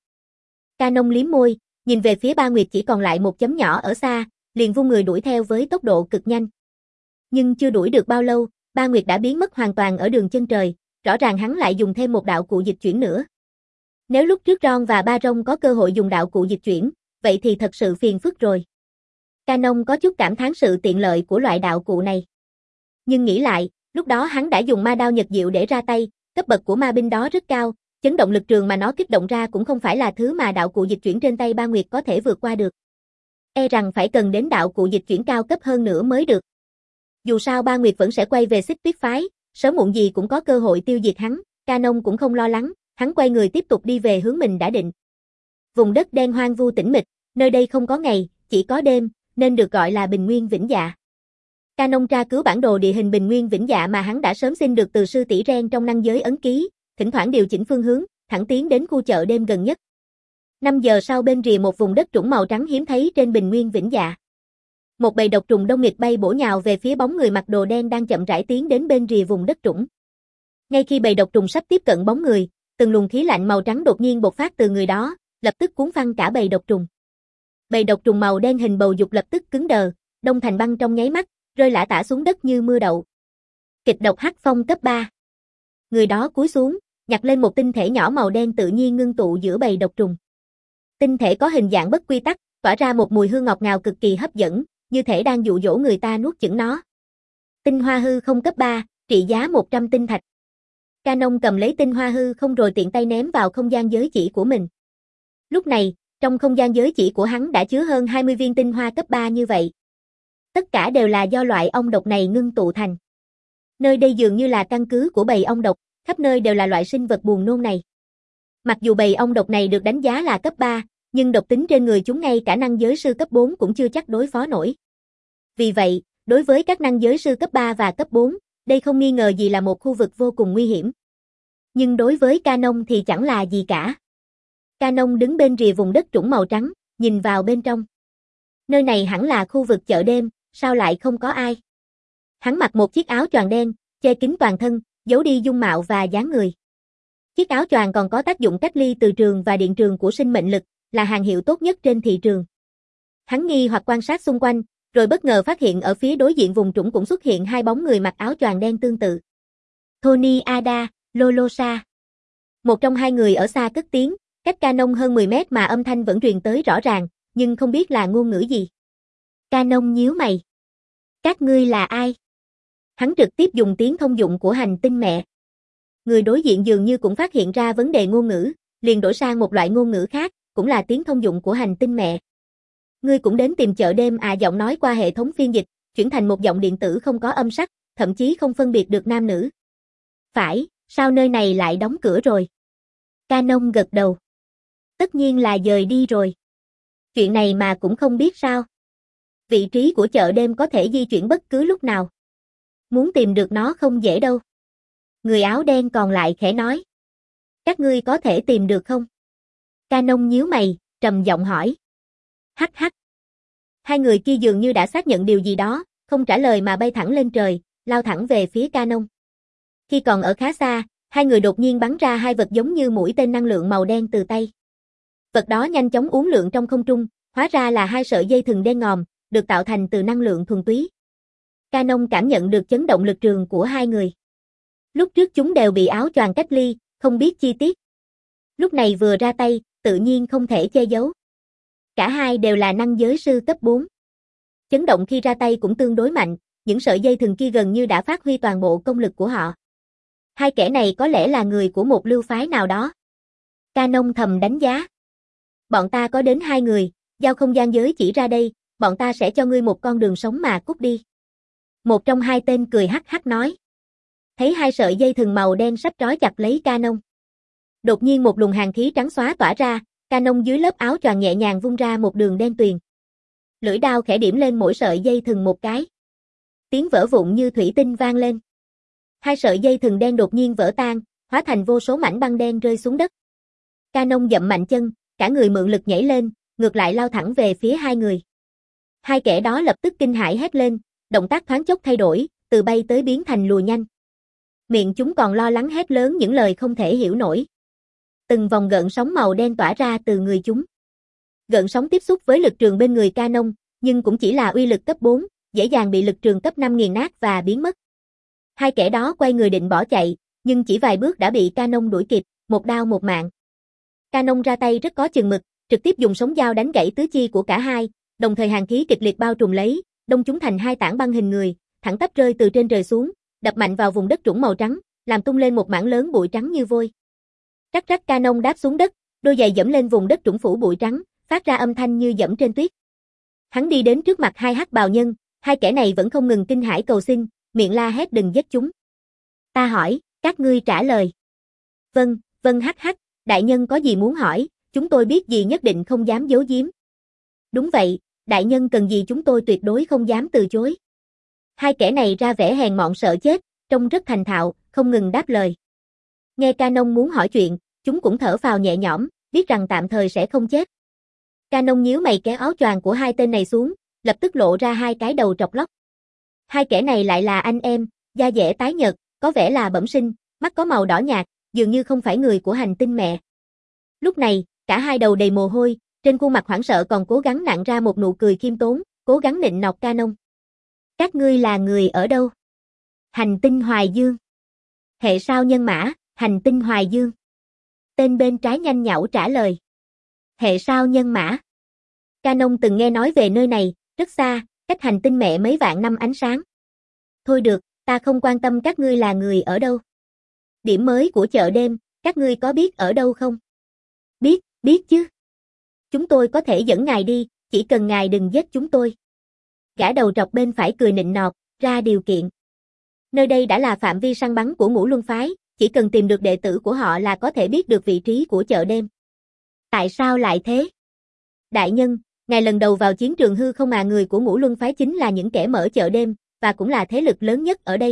Canon liếm môi, nhìn về phía Ba Nguyệt chỉ còn lại một chấm nhỏ ở xa, liền vung người đuổi theo với tốc độ cực nhanh. Nhưng chưa đuổi được bao lâu, Ba Nguyệt đã biến mất hoàn toàn ở đường chân trời, rõ ràng hắn lại dùng thêm một đạo cụ dịch chuyển nữa. Nếu lúc trước Ron và Ba Rong có cơ hội dùng đạo cụ dịch chuyển, vậy thì thật sự phiền phức rồi. Canon có chút cảm thán sự tiện lợi của loại đạo cụ này. Nhưng nghĩ lại, lúc đó hắn đã dùng ma đao nhật diệu để ra tay, cấp bậc của ma binh đó rất cao, chấn động lực trường mà nó kích động ra cũng không phải là thứ mà đạo cụ dịch chuyển trên tay Ba Nguyệt có thể vượt qua được. E rằng phải cần đến đạo cụ dịch chuyển cao cấp hơn nữa mới được. Dù sao Ba Nguyệt vẫn sẽ quay về Xích Tuyết phái, sớm muộn gì cũng có cơ hội tiêu diệt hắn, Canon cũng không lo lắng, hắn quay người tiếp tục đi về hướng mình đã định. Vùng đất đen hoang vu tĩnh mịch, nơi đây không có ngày, chỉ có đêm, nên được gọi là Bình Nguyên Vĩnh Dạ. Canon tra cứu bản đồ địa hình Bình Nguyên Vĩnh Dạ mà hắn đã sớm xin được từ sư tỷ Ren trong năng giới ấn ký, thỉnh thoảng điều chỉnh phương hướng, thẳng tiến đến khu chợ đêm gần nhất. năm giờ sau bên rìa một vùng đất trũng màu trắng hiếm thấy trên Bình Nguyên Vĩnh Dạ. Một bầy độc trùng đông nghịt bay bổ nhào về phía bóng người mặc đồ đen đang chậm rãi tiến đến bên rìa vùng đất trũng. Ngay khi bầy độc trùng sắp tiếp cận bóng người, từng luồng khí lạnh màu trắng đột nhiên bộc phát từ người đó, lập tức cuốn phăng cả bầy độc trùng. Bầy độc trùng màu đen hình bầu dục lập tức cứng đờ, đông thành băng trong nháy mắt, rơi lả tả xuống đất như mưa đậu. Kịch độc hắc phong cấp ba. Người đó cúi xuống, nhặt lên một tinh thể nhỏ màu đen tự nhiên ngưng tụ giữa bầy độc trùng. Tinh thể có hình dạng bất quy tắc, tỏa ra một mùi hương ngọt ngào cực kỳ hấp dẫn, như thể đang dụ dỗ người ta nuốt chửng nó. Tinh hoa hư không cấp ba, trị giá một trăm tinh thạch. Canon cầm lấy tinh hoa hư không rồi tiện tay ném vào không gian giới chỉ của mình. Lúc này, trong không gian giới chỉ của hắn đã chứa hơn hai mươi viên tinh hoa cấp ba như vậy. Tất cả đều là do loại ong độc này ngưng tụ thành. Nơi đây dường như là căn cứ của bầy ong độc, khắp nơi đều là loại sinh vật buồn nôn này. Mặc dù bầy ong độc này được đánh giá là cấp ba, nhưng độc tính trên người chúng ngay cả năng giới sư cấp bốn cũng chưa chắc đối phó nổi. Vì vậy, đối với các năng giới sư cấp ba và cấp bốn, đây không nghi ngờ gì là một khu vực vô cùng nguy hiểm. Nhưng đối với Canon thì chẳng là gì cả. Canon đứng bên rìa vùng đất trũng màu trắng, nhìn vào bên trong. Nơi này hẳn là khu vực chợ đêm, sao lại không có ai? Hắn mặc một chiếc áo choàng đen, che kín toàn thân, giấu đi dung mạo và dáng người. Chiếc áo choàng còn có tác dụng cách ly từ trường và điện trường của sinh mệnh lực, là hàng hiệu tốt nhất trên thị trường. Hắn nghi hoặc quan sát xung quanh, rồi bất ngờ phát hiện ở phía đối diện vùng trũng cũng xuất hiện hai bóng người mặc áo choàng đen tương tự. Tony Ada, Lolosa. Một trong hai người ở xa cất tiếng, cách Canon hơn mười mét mà âm thanh vẫn truyền tới rõ ràng, nhưng không biết là ngôn ngữ gì. Canon nhíu mày. Các ngươi là ai? Hắn trực tiếp dùng tiếng thông dụng của hành tinh mẹ. Người đối diện dường như cũng phát hiện ra vấn đề ngôn ngữ, liền đổi sang một loại ngôn ngữ khác, cũng là tiếng thông dụng của hành tinh mẹ. Ngươi cũng đến tìm chợ đêm à? Giọng nói qua hệ thống phiên dịch, chuyển thành một giọng điện tử không có âm sắc, thậm chí không phân biệt được nam nữ. Phải, sao nơi này lại đóng cửa rồi? Canon gật đầu. Tất nhiên là dời đi rồi. Chuyện này mà cũng không biết sao? Vị trí của chợ đêm có thể di chuyển bất cứ lúc nào. Muốn tìm được nó không dễ đâu. Người áo đen còn lại khẽ nói. Các ngươi có thể tìm được không? Canon nhíu mày, trầm giọng hỏi. Hắc hắc. Hai người kia dường như đã xác nhận điều gì đó, không trả lời mà bay thẳng lên trời, lao thẳng về phía Canon. Khi còn ở khá xa, hai người đột nhiên bắn ra hai vật giống như mũi tên năng lượng màu đen từ tay. Vật đó nhanh chóng uốn lượn trong không trung, hóa ra là hai sợi dây thừng đen ngòm, được tạo thành từ năng lượng thuần túy. Canon cảm nhận được chấn động lực trường của hai người. Lúc trước chúng đều bị áo choàng cách ly, không biết chi tiết. Lúc này vừa ra tay, tự nhiên không thể che giấu. Cả hai đều là năng giới sư cấp bốn. Chấn động khi ra tay cũng tương đối mạnh, những sợi dây thừng kia gần như đã phát huy toàn bộ công lực của họ. Hai kẻ này có lẽ là người của một lưu phái nào đó. Canon thầm đánh giá. Bọn ta có đến hai người, giao không gian giới chỉ ra đây, bọn ta sẽ cho ngươi một con đường sống mà cút đi. Một trong hai tên cười hắc hắc nói. Thấy hai sợi dây thừng màu đen sắp trói chặt lấy Canon. Đột nhiên một luồng hàn khí trắng xóa tỏa ra, Canon dưới lớp áo choàng nhẹ nhàng vung ra một đường đen tuyền. Lưỡi đao khẽ điểm lên mỗi sợi dây thừng một cái. Tiếng vỡ vụn như thủy tinh vang lên. Hai sợi dây thừng đen đột nhiên vỡ tan, hóa thành vô số mảnh băng đen rơi xuống đất. Canon dậm mạnh chân, cả người mượn lực nhảy lên, ngược lại lao thẳng về phía hai người. Hai kẻ đó lập tức kinh hãi hét lên, động tác thoáng chốc thay đổi, từ bay tới biến thành lùa nhanh. Miệng chúng còn lo lắng hét lớn những lời không thể hiểu nổi. Từng vòng gợn sóng màu đen tỏa ra từ người chúng. Gợn sóng tiếp xúc với lực trường bên người Canon, nhưng cũng chỉ là uy lực cấp bốn, dễ dàng bị lực trường cấp năm nghiền nát và biến mất. Hai kẻ đó quay người định bỏ chạy, nhưng chỉ vài bước đã bị Canon đuổi kịp, một đao một mạng. Canon ra tay rất có chừng mực, trực tiếp dùng sống dao đánh gãy tứ chi của cả hai, đồng thời hàn khí kịch liệt bao trùm lấy, đông chúng thành hai tảng băng hình người, thẳng tắp rơi từ trên trời xuống, đập mạnh vào vùng đất trũng màu trắng, làm tung lên một mảng lớn bụi trắng như vôi. Rắc rắc. Canon đáp xuống đất, đôi giày dẫm lên vùng đất trũng phủ bụi trắng, phát ra âm thanh như dẫm trên tuyết. Hắn đi đến trước mặt hai hắc bào nhân, hai kẻ này vẫn không ngừng kinh hãi cầu xin, miệng la hét đừng giết chúng. Ta hỏi, các ngươi trả lời. Vâng, vâng hắc hắc, đại nhân có gì muốn hỏi, chúng tôi biết gì nhất định không dám giấu giếm. Đúng vậy, đại nhân cần gì chúng tôi tuyệt đối không dám từ chối. Hai kẻ này ra vẻ hèn mọn sợ chết, trông rất thành thạo, không ngừng đáp lời. Nghe Canon muốn hỏi chuyện, chúng cũng thở phào nhẹ nhõm, biết rằng tạm thời sẽ không chết. Canon nhíu mày kéo áo choàng của hai tên này xuống, lập tức lộ ra hai cái đầu trọc lóc. Hai kẻ này lại là anh em, da dẻ tái nhợt, có vẻ là bẩm sinh, mắt có màu đỏ nhạt, dường như không phải người của hành tinh mẹ. Lúc này, cả hai đầu đầy mồ hôi, trên khuôn mặt hoảng sợ còn cố gắng nặn ra một nụ cười khiêm tốn, cố gắng nịnh nọt Canon. Các ngươi là người ở đâu? Hành tinh Hoài Dương. Hệ sao nhân mã, hành tinh Hoài Dương. Tên bên trái nhanh nhảu trả lời. Hệ sao nhân mã. Canon từng nghe nói về nơi này, rất xa, cách hành tinh mẹ mấy vạn năm ánh sáng. Thôi được, ta không quan tâm các ngươi là người ở đâu. Điểm mới của chợ đêm, các ngươi có biết ở đâu không? Biết, biết chứ. Chúng tôi có thể dẫn ngài đi, chỉ cần ngài đừng giết chúng tôi. Gã đầu trọc bên phải cười nịnh nọt, ra điều kiện. Nơi đây đã là phạm vi săn bắn của Ngũ Luân Phái, chỉ cần tìm được đệ tử của họ là có thể biết được vị trí của chợ đêm. Tại sao lại thế? Đại nhân, ngài lần đầu vào chiến trường hư không à, người của Ngũ Luân Phái chính là những kẻ mở chợ đêm, và cũng là thế lực lớn nhất ở đây.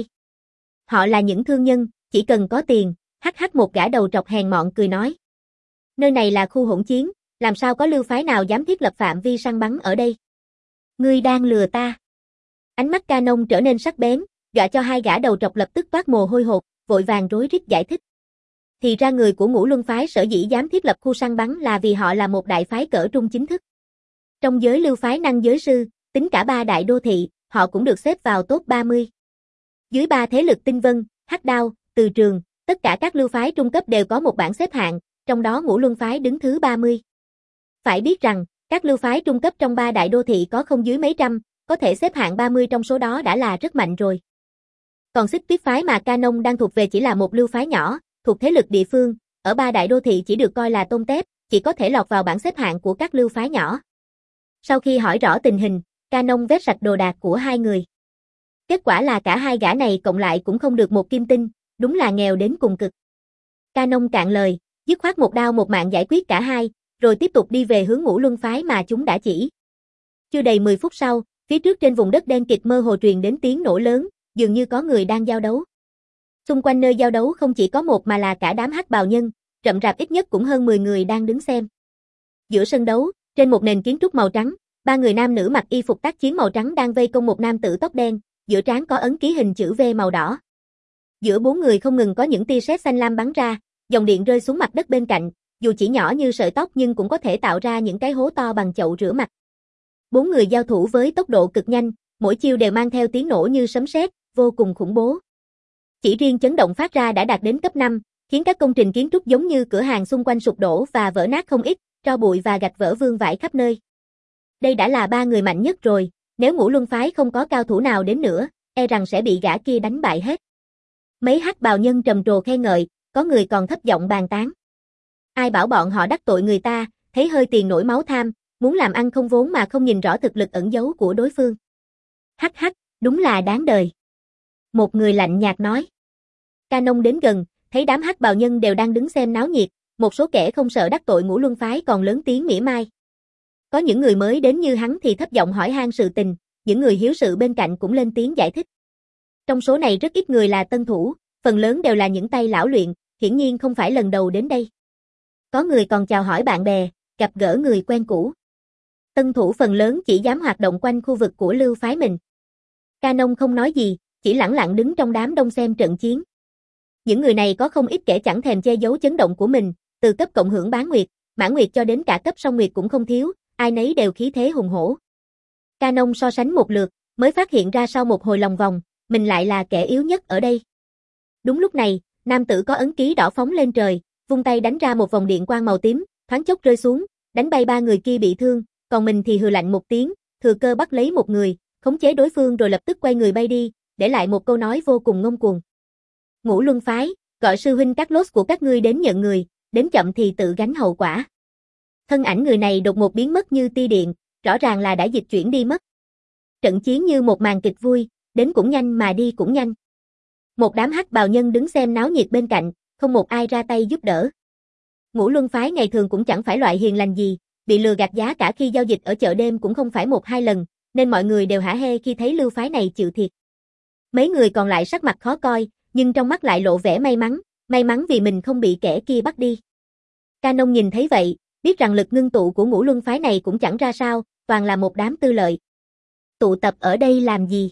Họ là những thương nhân, chỉ cần có tiền, hắc hắc một gã đầu trọc hèn mọn cười nói. Nơi này là khu hỗn chiến, làm sao có lưu phái nào dám thiết lập phạm vi săn bắn ở đây? Ngươi đang lừa ta. Ánh mắt Canon trở nên sắc bén, dọa cho hai gã đầu trọc lập tức toát mồ hôi hột, vội vàng rối rít giải thích. Thì ra người của Ngũ Luân Phái sở dĩ dám thiết lập khu săn bắn là vì họ là một đại phái cỡ trung chính thức. Trong giới lưu phái năng giới sư, tính cả ba đại đô thị, họ cũng được xếp vào top ba mươi. Dưới ba thế lực Tinh Vân, Hắc Đao, Từ Trường, tất cả các lưu phái trung cấp đều có một bảng xếp hạng, trong đó Ngũ Luân Phái đứng thứ ba mươi. Phải biết rằng, các lưu phái trung cấp trong ba đại đô thị có không dưới mấy trăm, có thể xếp hạng ba mươi trong số đó đã là rất mạnh rồi. Còn Xích Tuyết Phái mà Canon đang thuộc về chỉ là một lưu phái nhỏ, thuộc thế lực địa phương, ở ba đại đô thị chỉ được coi là tôm tép, chỉ có thể lọt vào bảng xếp hạng của các lưu phái nhỏ. Sau khi hỏi rõ tình hình, Canon vét sạch đồ đạc của hai người. Kết quả là cả hai gã này cộng lại cũng không được một kim tinh, đúng là nghèo đến cùng cực. Canon cạn lời, dứt khoát một đao một mạng giải quyết cả hai, rồi tiếp tục đi về hướng Ngũ Luân Phái mà chúng đã chỉ. Chưa đầy mười phút sau, phía trước trên vùng đất đen kịt mơ hồ truyền đến tiếng nổ lớn, dường như có người đang giao đấu. Xung quanh nơi giao đấu không chỉ có một mà là cả đám hắc bào nhân, rậm rạp ít nhất cũng hơn mười người đang đứng xem. Giữa sân đấu, trên một nền kiến trúc màu trắng, ba người nam nữ mặc y phục tác chiến màu trắng đang vây công một nam tử tóc đen, giữa trán có ấn ký hình chữ V màu đỏ. Giữa bốn người không ngừng có những tia sét xanh lam bắn ra, dòng điện rơi xuống mặt đất bên cạnh, dù chỉ nhỏ như sợi tóc nhưng cũng có thể tạo ra những cái hố to bằng chậu rửa mặt. Bốn người giao thủ với tốc độ cực nhanh, mỗi chiêu đều mang theo tiếng nổ như sấm sét, vô cùng khủng bố. Chỉ riêng chấn động phát ra đã đạt đến cấp năm, khiến các công trình kiến trúc giống như cửa hàng xung quanh sụp đổ và vỡ nát không ít, tro bụi và gạch vỡ vương vãi khắp nơi. Đây đã là ba người mạnh nhất rồi, nếu Ngũ Luân Phái không có cao thủ nào đến nữa, e rằng sẽ bị gã kia đánh bại hết. Mấy hắc bào nhân trầm trồ khen ngợi, có người còn thấp giọng bàn tán. Ai bảo bọn họ đắc tội người ta, thấy hơi tiền nổi máu tham, muốn làm ăn không vốn mà không nhìn rõ thực lực ẩn giấu của đối phương. Hắc hắc, đúng là đáng đời. Một người lạnh nhạt nói. Canon đến gần, thấy đám hắc bào nhân đều đang đứng xem náo nhiệt, một số kẻ không sợ đắc tội Ngũ Luân Phái còn lớn tiếng mỉa mai. Có những người mới đến như hắn thì thấp giọng hỏi han sự tình, những người hiếu sự bên cạnh cũng lên tiếng giải thích. Trong số này rất ít người là tân thủ, phần lớn đều là những tay lão luyện, hiển nhiên không phải lần đầu đến đây. Có người còn chào hỏi bạn bè, gặp gỡ người quen cũ. Tân thủ phần lớn chỉ dám hoạt động quanh khu vực của lưu phái mình. Canon không nói gì, chỉ lẳng lặng đứng trong đám đông xem trận chiến. Những người này có không ít kẻ chẳng thèm che giấu chấn động của mình, từ cấp cộng hưởng bán nguyệt, mãn nguyệt cho đến cả cấp song nguyệt cũng không thiếu, ai nấy đều khí thế hùng hổ. Canon so sánh một lượt, mới phát hiện ra sau một hồi lòng vòng, mình lại là kẻ yếu nhất ở đây. Đúng lúc này, nam tử có ấn ký đỏ phóng lên trời, vung tay đánh ra một vòng điện quang màu tím, thoáng chốc rơi xuống, đánh bay ba người kia bị thương, còn mình thì hừ lạnh một tiếng, thừa cơ bắt lấy một người, khống chế đối phương rồi lập tức quay người bay đi, để lại một câu nói vô cùng ngông cuồng. Ngũ Luân Phái, gọi sư huynh Carlos của các ngươi đến nhận người, đến chậm thì tự gánh hậu quả. Thân ảnh người này đột ngột biến mất như tia điện, rõ ràng là đã dịch chuyển đi mất. Trận chiến như một màn kịch vui, đến cũng nhanh mà đi cũng nhanh. Một đám hắc bào nhân đứng xem náo nhiệt bên cạnh, không một ai ra tay giúp đỡ. Ngũ Luân Phái ngày thường cũng chẳng phải loại hiền lành gì, bị lừa gạt giá cả khi giao dịch ở chợ đêm cũng không phải một hai lần, nên mọi người đều hả hê khi thấy lưu phái này chịu thiệt. Mấy người còn lại sắc mặt khó coi, nhưng trong mắt lại lộ vẻ may mắn, may mắn vì mình không bị kẻ kia bắt đi. Canon nhìn thấy vậy, biết rằng lực ngưng tụ của Ngũ Luân Phái này cũng chẳng ra sao, toàn là một đám tư lợi. Tụ tập ở đây làm gì?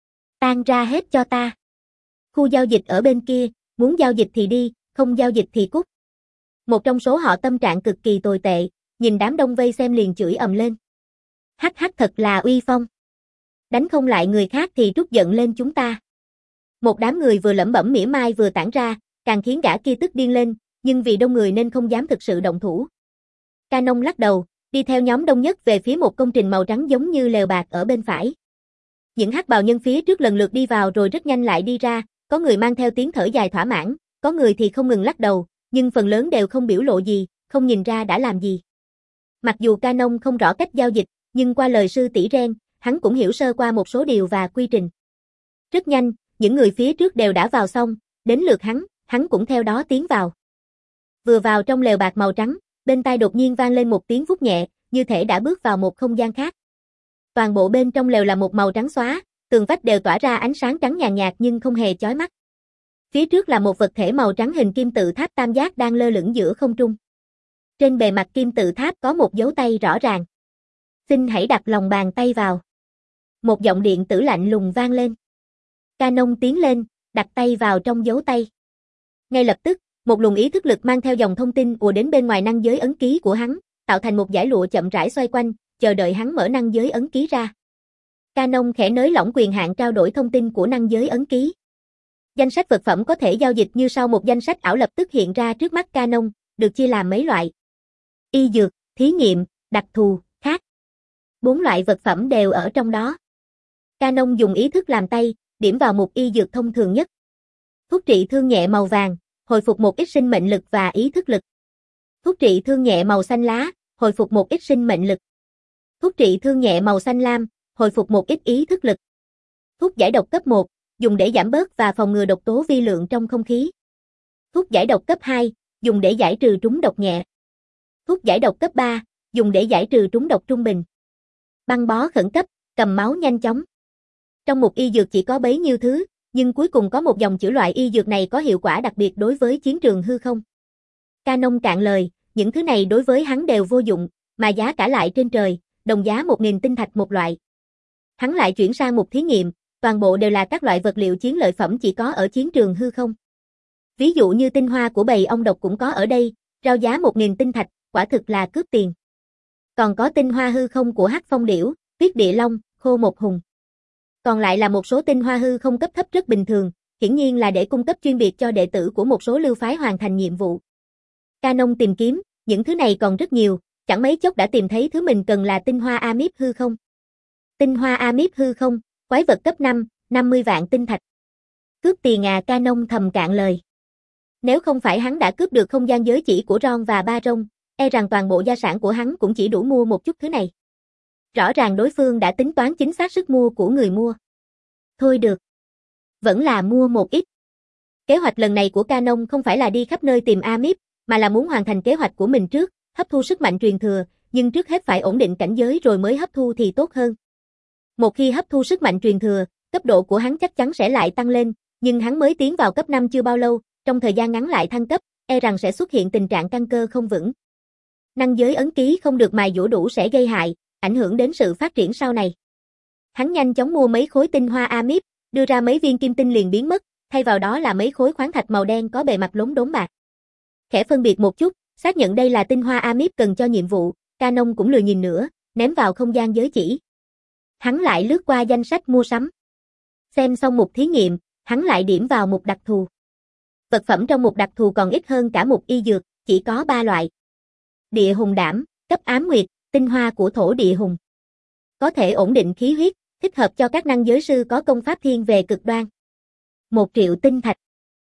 Tan ra hết cho ta. Khu giao dịch ở bên kia, muốn giao dịch thì đi, không giao dịch thì cút. Một trong số họ tâm trạng cực kỳ tồi tệ, nhìn đám đông vây xem liền chửi ầm lên. Hắc hắc thật là uy phong. Đánh không lại người khác thì trút giận lên chúng ta. Một đám người vừa lẩm bẩm mỉa mai vừa tản ra, càng khiến gã kia tức điên lên, nhưng vì đông người nên không dám thực sự động thủ. Canon lắc đầu, đi theo nhóm đông nhất về phía một công trình màu trắng giống như lều bạc ở bên phải. Những hắc bào nhân phía trước lần lượt đi vào rồi rất nhanh lại đi ra, có người mang theo tiếng thở dài thỏa mãn, Có người thì không ngừng lắc đầu, nhưng phần lớn đều không biểu lộ gì, không nhìn ra đã làm gì. Mặc dù Canon không rõ cách giao dịch, nhưng qua lời sư tỷ Ren, hắn cũng hiểu sơ qua một số điều và quy trình. Rất nhanh, những người phía trước đều đã vào xong, đến lượt hắn, hắn cũng theo đó tiến vào. Vừa vào trong lều bạc màu trắng, bên tai đột nhiên vang lên một tiếng vút nhẹ, như thể đã bước vào một không gian khác. Toàn bộ bên trong lều là một màu trắng xóa, tường vách đều tỏa ra ánh sáng trắng nhàn nhạt nhưng không hề chói mắt. Phía trước là một vật thể màu trắng hình kim tự tháp tam giác đang lơ lửng giữa không trung. Trên bề mặt kim tự tháp có một dấu tay rõ ràng. Xin hãy đặt lòng bàn tay vào. Một giọng điện tử lạnh lùng vang lên. Canon tiến lên, đặt tay vào trong dấu tay. Ngay lập tức, một luồng ý thức lực mang theo dòng thông tin ùa đến bên ngoài năng giới ấn ký của hắn, tạo thành một dải lụa chậm rãi xoay quanh, chờ đợi hắn mở năng giới ấn ký ra. Canon khẽ nới lỏng quyền hạn trao đổi thông tin của năng giới ấn ký. Danh sách vật phẩm có thể giao dịch như sau, một danh sách ảo lập tức hiện ra trước mắt Canon, được chia làm mấy loại. Y dược, thí nghiệm, đặc thù, khác. Bốn loại vật phẩm đều ở trong đó. Canon dùng ý thức làm tay, điểm vào một y dược thông thường nhất. Thuốc trị thương nhẹ màu vàng, hồi phục một ít sinh mệnh lực và ý thức lực. Thuốc trị thương nhẹ màu xanh lá, hồi phục một ít sinh mệnh lực. Thuốc trị thương nhẹ màu xanh lam, hồi phục một ít ý thức lực. Thuốc giải độc cấp một, dùng để giảm bớt và phòng ngừa độc tố vi lượng trong không khí. Thuốc giải độc cấp hai, dùng để giải trừ trúng độc nhẹ. Thuốc giải độc cấp ba, dùng để giải trừ trúng độc trung bình. Băng bó khẩn cấp, cầm máu nhanh chóng. Trong một y dược chỉ có bấy nhiêu thứ, nhưng cuối cùng có một dòng chữ loại y dược này có hiệu quả đặc biệt đối với chiến trường hư không. Canon cạn lời, những thứ này đối với hắn đều vô dụng, mà giá cả lại trên trời, đồng giá một nghìn tinh thạch một loại. Hắn lại chuyển sang một thí nghiệm, toàn bộ đều là các loại vật liệu chiến lợi phẩm chỉ có ở chiến trường hư không. Ví dụ như tinh hoa của bầy ong độc cũng có ở đây, rao giá một nghìn tinh thạch, quả thực là cướp tiền. Còn có tinh hoa hư không của Hắc Phong Điểu, Tuyết Địa Long, Khô Một Hùng. Còn lại là một số tinh hoa hư không cấp thấp rất bình thường, hiển nhiên là để cung cấp chuyên biệt cho đệ tử của một số lưu phái hoàn thành nhiệm vụ. Canon tìm kiếm, những thứ này còn rất nhiều, chẳng mấy chốc đã tìm thấy thứ mình cần là tinh hoa Amip hư không. Tinh hoa Amip hư không, quái vật cấp năm, năm mươi vạn tinh thạch. Cướp tiền à, Canon thầm cạn lời. Nếu không phải hắn đã cướp được không gian giới chỉ của Ron và Baron, e rằng toàn bộ gia sản của hắn cũng chỉ đủ mua một chút thứ này. Rõ ràng đối phương đã tính toán chính xác sức mua của người mua. Thôi được. Vẫn là mua một ít. Kế hoạch lần này của Canon không phải là đi khắp nơi tìm Amip, mà là muốn hoàn thành kế hoạch của mình trước, hấp thu sức mạnh truyền thừa, nhưng trước hết phải ổn định cảnh giới rồi mới hấp thu thì tốt hơn. Một khi hấp thu sức mạnh truyền thừa, cấp độ của hắn chắc chắn sẽ lại tăng lên, nhưng hắn mới tiến vào cấp năm chưa bao lâu, trong thời gian ngắn lại thăng cấp, e rằng sẽ xuất hiện tình trạng căn cơ không vững. Năng giới ấn ký không được mài dũa đủ sẽ gây hại, ảnh hưởng đến sự phát triển sau này. Hắn nhanh chóng mua mấy khối tinh hoa Amip, đưa ra mấy viên kim tinh liền biến mất, thay vào đó là mấy khối khoáng thạch màu đen có bề mặt lốm đốm bạc. Khẽ phân biệt một chút, xác nhận đây là tinh hoa Amip cần cho nhiệm vụ, Canon cũng lười nhìn nữa, ném vào không gian giới chỉ. Hắn lại lướt qua danh sách mua sắm. Xem xong một thí nghiệm, hắn lại điểm vào một đặc thù. Vật phẩm trong một đặc thù còn ít hơn cả một y dược, chỉ có ba loại. Địa hùng đảm, cấp ám nguyệt, tinh hoa của thổ địa hùng. Có thể ổn định khí huyết, thích hợp cho các năng giới sư có công pháp thiên về cực đoan. Một triệu tinh thạch.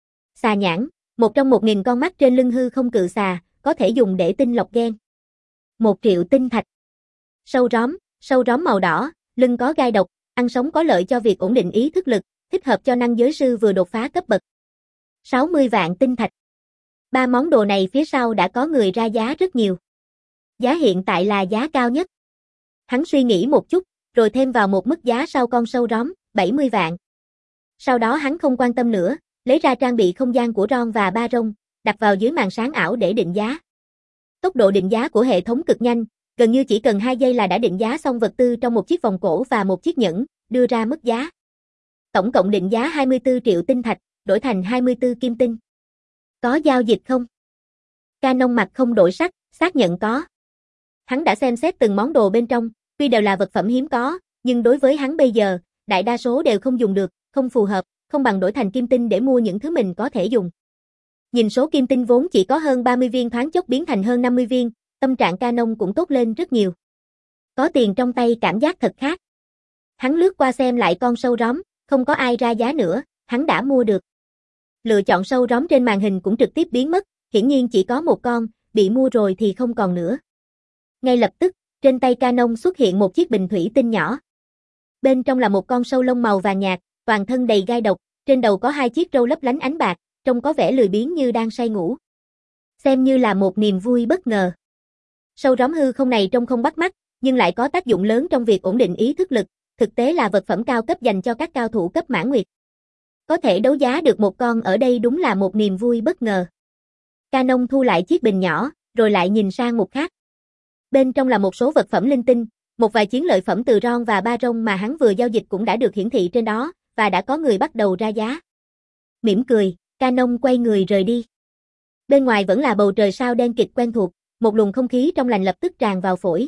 Xà nhãn, một trong một nghìn con mắt trên lưng hư không cự xà, có thể dùng để tinh lọc gen. Một triệu tinh thạch. Sâu róm, sâu róm màu đỏ, lưng có gai độc, ăn sống có lợi cho việc ổn định ý thức lực, thích hợp cho năng giới sư vừa đột phá cấp bậc. sáu mươi vạn tinh thạch. Ba món đồ này phía sau đã có người ra giá rất nhiều. Giá hiện tại là giá cao nhất. Hắn suy nghĩ một chút, rồi thêm vào một mức giá sau con sâu róm, bảy mươi vạn. Sau đó hắn không quan tâm nữa, lấy ra trang bị không gian của Ron và Baron, đặt vào dưới màn sáng ảo để định giá. Tốc độ định giá của hệ thống cực nhanh, gần như chỉ cần hai giây là đã định giá xong vật tư trong một chiếc vòng cổ và một chiếc nhẫn, đưa ra mức giá. Tổng cộng định giá hai mươi tư triệu tinh thạch, đổi thành hai mươi tư kim tinh. Có giao dịch không? Canon mặt không đổi sắc, xác nhận có. Hắn đã xem xét từng món đồ bên trong, tuy đều là vật phẩm hiếm có, nhưng đối với hắn bây giờ, đại đa số đều không dùng được, không phù hợp, không bằng đổi thành kim tinh để mua những thứ mình có thể dùng. Nhìn số kim tinh vốn chỉ có hơn ba mươi viên thoáng chốc biến thành hơn năm mươi viên, tâm trạng Canon cũng tốt lên rất nhiều. Có tiền trong tay cảm giác thật khác. Hắn lướt qua xem lại con sâu róm, không có ai ra giá nữa, hắn đã mua được. Lựa chọn sâu róm trên màn hình cũng trực tiếp biến mất, hiển nhiên chỉ có một con, bị mua rồi thì không còn nữa. Ngay lập tức, trên tay Canon xuất hiện một chiếc bình thủy tinh nhỏ. Bên trong là một con sâu lông màu vàng nhạt, toàn thân đầy gai độc, trên đầu có hai chiếc râu lấp lánh ánh bạc, trông có vẻ lười biếng như đang say ngủ. Xem như là một niềm vui bất ngờ. Sâu róm hư không này trông không bắt mắt, nhưng lại có tác dụng lớn trong việc ổn định ý thức lực, thực tế là vật phẩm cao cấp dành cho các cao thủ cấp mãn nguyệt. Có thể đấu giá được một con ở đây đúng là một niềm vui bất ngờ. Canon thu lại chiếc bình nhỏ, rồi lại nhìn sang một khác. Bên trong là một số vật phẩm linh tinh, một vài chiến lợi phẩm từ Ron và Baron mà hắn vừa giao dịch cũng đã được hiển thị trên đó, và đã có người bắt đầu ra giá. Mỉm cười, Canon quay người rời đi. Bên ngoài vẫn là bầu trời sao đen kịt quen thuộc, một luồng không khí trong lành lập tức tràn vào phổi.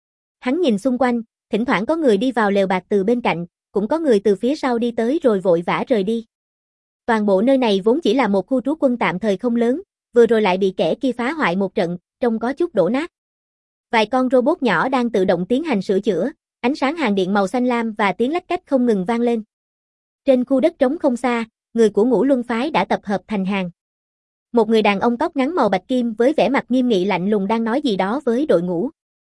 Hắn nhìn xung quanh, thỉnh thoảng có người đi vào lều bạt từ bên cạnh, cũng có người từ phía sau đi tới rồi vội vã rời đi. Toàn bộ nơi này vốn chỉ là một khu trú quân tạm thời không lớn, vừa rồi lại bị kẻ kia phá hoại một trận, trông có chút đổ nát. Vài con robot nhỏ đang tự động tiến hành sửa chữa, ánh sáng hàng điện màu xanh lam và tiếng lách cách không ngừng vang lên. Trên khu đất trống không xa, người của Ngũ Luân phái đã tập hợp thành hàng. Một người đàn ông tóc ngắn màu bạch kim với vẻ mặt nghiêm nghị lạnh lùng đang nói gì đó với đội ngũ.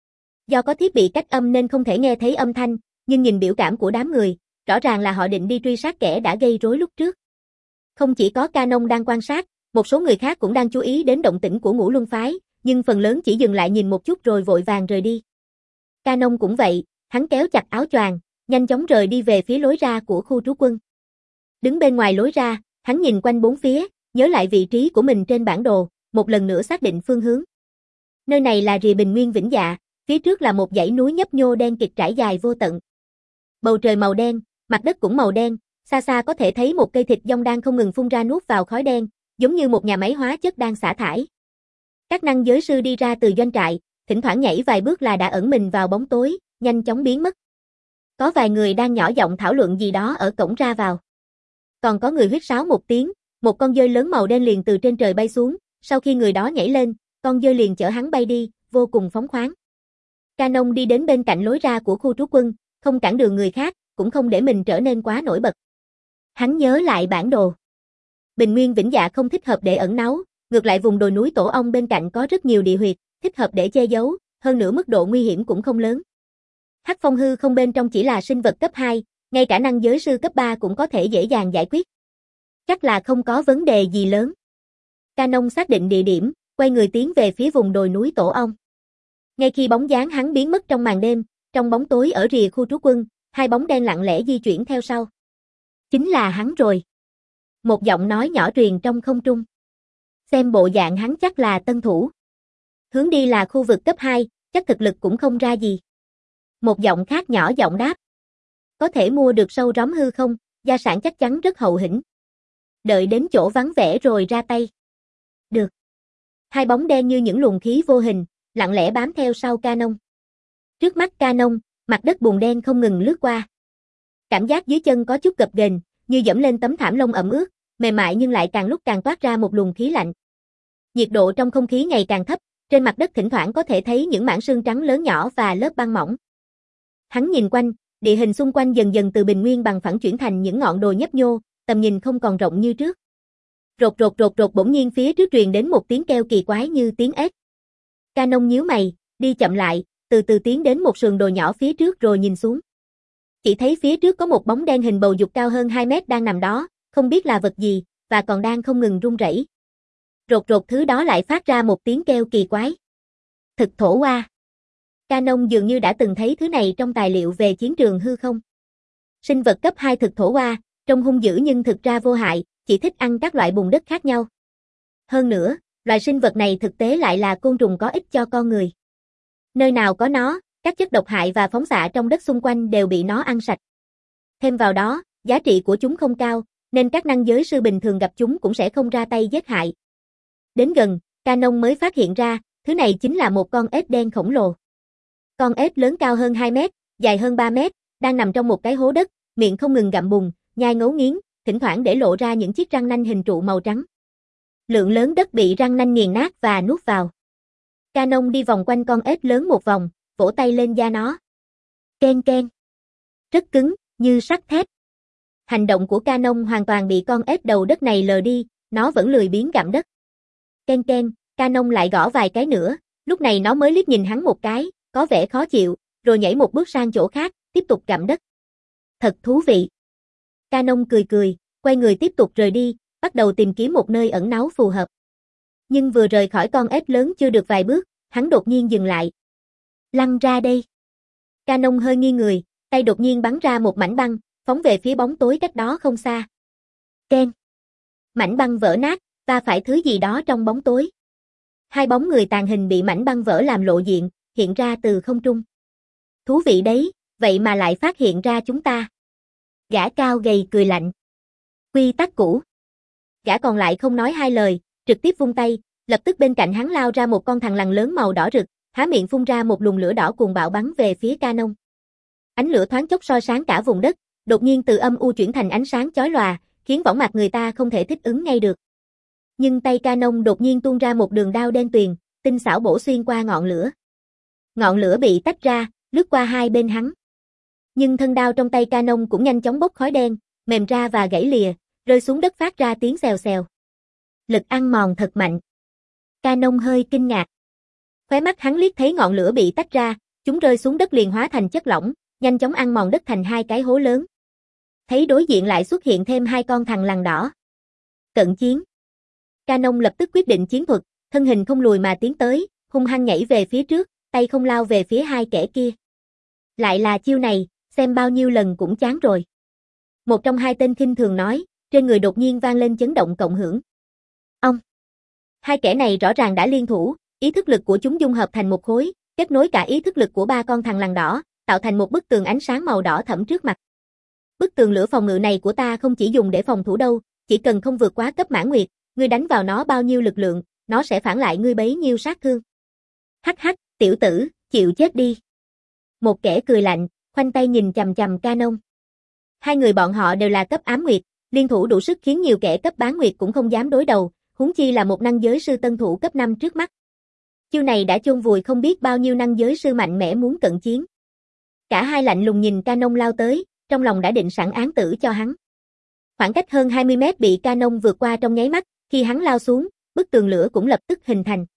Do có thiết bị cách âm nên không thể nghe thấy âm thanh, nhưng nhìn biểu cảm của đám người, rõ ràng là họ định đi truy sát kẻ đã gây rối lúc trước. Không chỉ có Canon đang quan sát, một số người khác cũng đang chú ý đến động tĩnh của Ngũ Luân phái, nhưng phần lớn chỉ dừng lại nhìn một chút rồi vội vàng rời đi. Canon cũng vậy, hắn kéo chặt áo choàng, nhanh chóng rời đi về phía lối ra của khu trú quân. Đứng bên ngoài lối ra, hắn nhìn quanh bốn phía, nhớ lại vị trí của mình trên bản đồ, một lần nữa xác định phương hướng. Nơi này là rìa bình nguyên Vĩnh Dạ, phía trước là một dãy núi nhấp nhô đen kịt trải dài vô tận. Bầu trời màu đen, mặt đất cũng màu đen, xa xa có thể thấy một cây thịt dong đang không ngừng phun ra nuốt vào khói đen, giống như một nhà máy hóa chất đang xả thải. Các năng giới sư đi ra từ doanh trại, thỉnh thoảng nhảy vài bước là đã ẩn mình vào bóng tối, nhanh chóng biến mất. Có vài người đang nhỏ giọng thảo luận gì đó ở cổng ra vào. Còn có người huýt sáo một tiếng, một con dơi lớn màu đen liền từ trên trời bay xuống, sau khi người đó nhảy lên, con dơi liền chở hắn bay đi, vô cùng phóng khoáng. Canon đi đến bên cạnh lối ra của khu trú quân, không cản đường người khác, cũng không để mình trở nên quá nổi bật. Hắn nhớ lại bản đồ. Bình nguyên Vĩnh Dạ không thích hợp để ẩn náu, ngược lại vùng đồi núi Tổ Ong bên cạnh có rất nhiều địa huyệt, thích hợp để che giấu, hơn nữa mức độ nguy hiểm cũng không lớn. Hắc phong hư không bên trong chỉ là sinh vật cấp hai, ngay cả năng giới sư cấp ba cũng có thể dễ dàng giải quyết. Chắc là không có vấn đề gì lớn. Canon xác định địa điểm, quay người tiến về phía vùng đồi núi Tổ Ong. Ngay khi bóng dáng hắn biến mất trong màn đêm, trong bóng tối ở rìa khu trú quân, hai bóng đen lặng lẽ di chuyển theo sau. Chính là hắn rồi. Một giọng nói nhỏ truyền trong không trung. Xem bộ dạng hắn chắc là tân thủ. Hướng đi là khu vực cấp hai, chắc thực lực cũng không ra gì. Một giọng khác nhỏ giọng đáp. Có thể mua được sâu róm hư không, gia sản chắc chắn rất hậu hĩnh. Đợi đến chỗ vắng vẻ rồi ra tay. Được. Hai bóng đen như những luồng khí vô hình, lặng lẽ bám theo sau Canon. Trước mắt Canon, mặt đất bùn đen không ngừng lướt qua. Cảm giác dưới chân có chút gập ghềnh, như dẫm lên tấm thảm lông ẩm ướt, mềm mại nhưng lại càng lúc càng toát ra một luồng khí lạnh. Nhiệt độ trong không khí ngày càng thấp, trên mặt đất thỉnh thoảng có thể thấy những mảng sương trắng lớn nhỏ và lớp băng mỏng. Hắn nhìn quanh, địa hình xung quanh dần dần từ bình nguyên bằng phẳng chuyển thành những ngọn đồi nhấp nhô, tầm nhìn không còn rộng như trước. Rột rột rột rột bỗng nhiên phía trước truyền đến một tiếng kêu kỳ quái như tiếng ếch. Canon nhíu mày, đi chậm lại, từ từ tiến đến một sườn đồi nhỏ phía trước rồi nhìn xuống. Chỉ thấy phía trước có một bóng đen hình bầu dục cao hơn hai mét đang nằm đó, không biết là vật gì, và còn đang không ngừng run rẩy. Rột rột thứ đó lại phát ra một tiếng kêu kỳ quái. Thực thổ oa. Canon dường như đã từng thấy thứ này trong tài liệu về chiến trường hư không. Sinh vật cấp hai thực thổ oa, trông hung dữ nhưng thực ra vô hại, chỉ thích ăn các loại bùn đất khác nhau. Hơn nữa, loài sinh vật này thực tế lại là côn trùng có ích cho con người. Nơi nào có nó, các chất độc hại và phóng xạ trong đất xung quanh đều bị nó ăn sạch. Thêm vào đó, giá trị của chúng không cao, nên các năng giới sư bình thường gặp chúng cũng sẽ không ra tay giết hại. Đến gần, Canon mới phát hiện ra, thứ này chính là một con ếch đen khổng lồ. Con ếch lớn cao hơn hai mét, dài hơn ba mét, đang nằm trong một cái hố đất, miệng không ngừng gặm bùn, nhai ngấu nghiến, thỉnh thoảng để lộ ra những chiếc răng nanh hình trụ màu trắng. Lượng lớn đất bị răng nanh nghiền nát và nuốt vào. Canon đi vòng quanh con ếch lớn một vòng, vỗ tay lên da nó. Ken ken. Rất cứng, như sắt thép. Hành động của Canon hoàn toàn bị con ếch đầu đất này lờ đi, nó vẫn lười biếng gặm đất. Ken ken, Canon lại gõ vài cái nữa, lúc này nó mới liếc nhìn hắn một cái, có vẻ khó chịu, rồi nhảy một bước sang chỗ khác, tiếp tục gặm đất. Thật thú vị. Canon cười cười, quay người tiếp tục rời đi, bắt đầu tìm kiếm một nơi ẩn náu phù hợp. Nhưng vừa rời khỏi con ếch lớn chưa được vài bước, hắn đột nhiên dừng lại. Lăn ra đây. Canon hơi nghiêng người, tay đột nhiên bắn ra một mảnh băng, phóng về phía bóng tối cách đó không xa. Ken. Mảnh băng vỡ nát, va phải thứ gì đó trong bóng tối. Hai bóng người tàn hình bị mảnh băng vỡ làm lộ diện, hiện ra từ không trung. Thú vị đấy, vậy mà lại phát hiện ra chúng ta. Gã cao gầy cười lạnh. Quy tắc cũ. Gã còn lại không nói hai lời, trực tiếp vung tay, lập tức bên cạnh hắn lao ra một con thằn lằn lớn màu đỏ rực, há miệng phun ra một luồng lửa đỏ cuồng bạo bắn về phía Canon. Ánh lửa thoáng chốc soi sáng cả vùng đất, đột nhiên từ âm u chuyển thành ánh sáng chói lòa, khiến võng mạc người ta không thể thích ứng ngay được. Nhưng tay Canon đột nhiên tuôn ra một đường đao đen tuyền, tinh xảo bổ xuyên qua ngọn lửa. Ngọn lửa bị tách ra, lướt qua hai bên hắn. Nhưng thân đao trong tay Canon cũng nhanh chóng bốc khói đen, mềm ra và gãy lìa, rơi xuống đất phát ra tiếng xèo xèo. Lực ăn mòn thật mạnh. Canon hơi kinh ngạc. Khóe mắt hắn liếc thấy ngọn lửa bị tách ra, chúng rơi xuống đất liền hóa thành chất lỏng, nhanh chóng ăn mòn đất thành hai cái hố lớn. Thấy đối diện lại xuất hiện thêm hai con thằn lằn đỏ. Cận chiến. Canon lập tức quyết định chiến thuật, thân hình không lùi mà tiến tới, hung hăng nhảy về phía trước, tay không lao về phía hai kẻ kia. Lại là chiêu này, xem bao nhiêu lần cũng chán rồi. Một trong hai tên khinh thường nói, trên người đột nhiên vang lên chấn động cộng hưởng. Ông. Hai kẻ này rõ ràng đã liên thủ, ý thức lực của chúng dung hợp thành một khối, kết nối cả ý thức lực của ba con thằn lằn đỏ, tạo thành một bức tường ánh sáng màu đỏ thẫm trước mặt. Bức tường lửa phòng ngự này của ta không chỉ dùng để phòng thủ đâu, chỉ cần không vượt quá cấp mãn nguyệt, ngươi đánh vào nó bao nhiêu lực lượng, nó sẽ phản lại ngươi bấy nhiêu sát thương. Hắc hắc, tiểu tử, chịu chết đi. Một kẻ cười lạnh, khoanh tay nhìn chằm chằm Canon. Hai người bọn họ đều là cấp ám nguyệt, liên thủ đủ sức khiến nhiều kẻ cấp bán nguyệt cũng không dám đối đầu, huống chi là một năng giới sư tân thủ cấp năm trước mắt. Chiêu này đã chôn vùi không biết bao nhiêu năng giới sư mạnh mẽ muốn cận chiến. Cả hai lạnh lùng nhìn Canon lao tới, trong lòng đã định sẵn án tử cho hắn. Khoảng cách hơn hai mươi mét bị Canon vượt qua trong nháy mắt, khi hắn lao xuống, bức tường lửa cũng lập tức hình thành.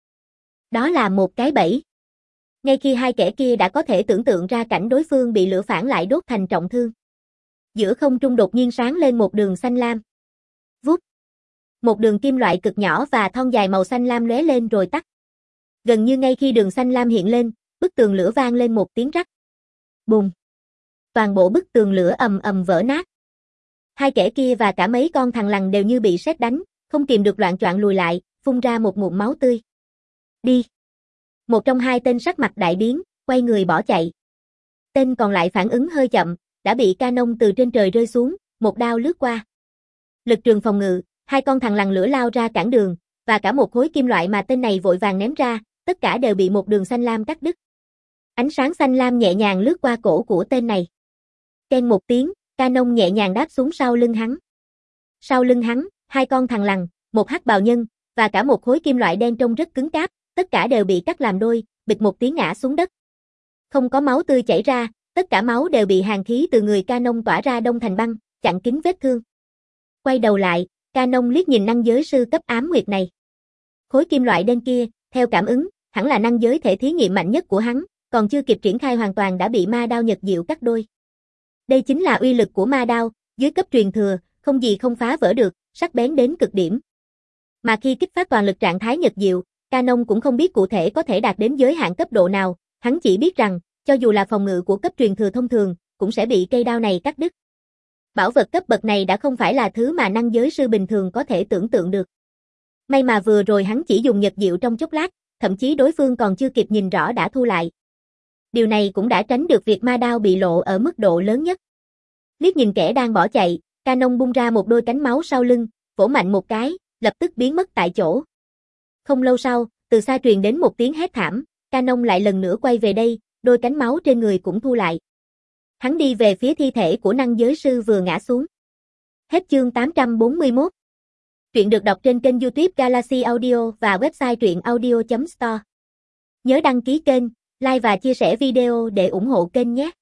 Đó là một cái bẫy. Ngay khi hai kẻ kia đã có thể tưởng tượng ra cảnh đối phương bị lửa phản lại đốt thành trọng thương. Giữa không trung đột nhiên sáng lên một đường xanh lam. Vút. Một đường kim loại cực nhỏ và thon dài màu xanh lam lóe lên rồi tắt. Gần như ngay khi đường xanh lam hiện lên, bức tường lửa vang lên một tiếng rắc. Bùng. Toàn bộ bức tường lửa ầm ầm vỡ nát. Hai kẻ kia và cả mấy con thằn lằn đều như bị sét đánh, không kìm được loạng choạng lùi lại, phun ra một ngụm máu tươi. Đi. Một trong hai tên sắc mặt đại biến, quay người bỏ chạy. Tên còn lại phản ứng hơi chậm, đã bị Canon từ trên trời rơi xuống, một đao lướt qua. Lực trường phòng ngự, hai con thằn lằn lửa lao ra cản đường, và cả một khối kim loại mà tên này vội vàng ném ra, tất cả đều bị một đường xanh lam cắt đứt. Ánh sáng xanh lam nhẹ nhàng lướt qua cổ của tên này. Keng một tiếng, Canon nhẹ nhàng đáp xuống sau lưng hắn. Sau lưng hắn, hai con thằn lằn, một hắc bào nhân, và cả một khối kim loại đen trông rất cứng cáp, tất cả đều bị cắt làm đôi, bịch một tiếng ngã xuống đất. Không có máu tươi chảy ra, tất cả máu đều bị hàn khí từ người Canon tỏa ra đông thành băng, chặn kín vết thương. Quay đầu lại, Canon liếc nhìn năng giới sư cấp ám nguyệt này. Khối kim loại đen kia, theo cảm ứng, hẳn là năng giới thể thí nghiệm mạnh nhất của hắn, còn chưa kịp triển khai hoàn toàn đã bị ma đao nhật diệu cắt đôi. Đây chính là uy lực của ma đao, dưới cấp truyền thừa, không gì không phá vỡ được, sắc bén đến cực điểm. Mà khi kích phát toàn lực trạng thái nhật diệu, Canon cũng không biết cụ thể có thể đạt đến giới hạn cấp độ nào, hắn chỉ biết rằng, cho dù là phòng ngự của cấp truyền thừa thông thường, cũng sẽ bị cây đao này cắt đứt. Bảo vật cấp bậc này đã không phải là thứ mà năng giới sư bình thường có thể tưởng tượng được. May mà vừa rồi hắn chỉ dùng nhật diệu trong chốc lát, thậm chí đối phương còn chưa kịp nhìn rõ đã thu lại. Điều này cũng đã tránh được việc ma đao bị lộ ở mức độ lớn nhất. Liếc nhìn kẻ đang bỏ chạy, Canon bung ra một đôi cánh máu sau lưng, vỗ mạnh một cái, lập tức biến mất tại chỗ. Không lâu sau, từ xa truyền đến một tiếng hét thảm, Canon lại lần nữa quay về đây, đôi cánh máu trên người cũng thu lại. Hắn đi về phía thi thể của năng giới sư vừa ngã xuống. Hết chương tám trăm bốn mươi mốt. Truyện được đọc trên kênh YouTube Galaxy Audio và website truyện audio chấm store. Nhớ đăng ký kênh, like và chia sẻ video để ủng hộ kênh nhé.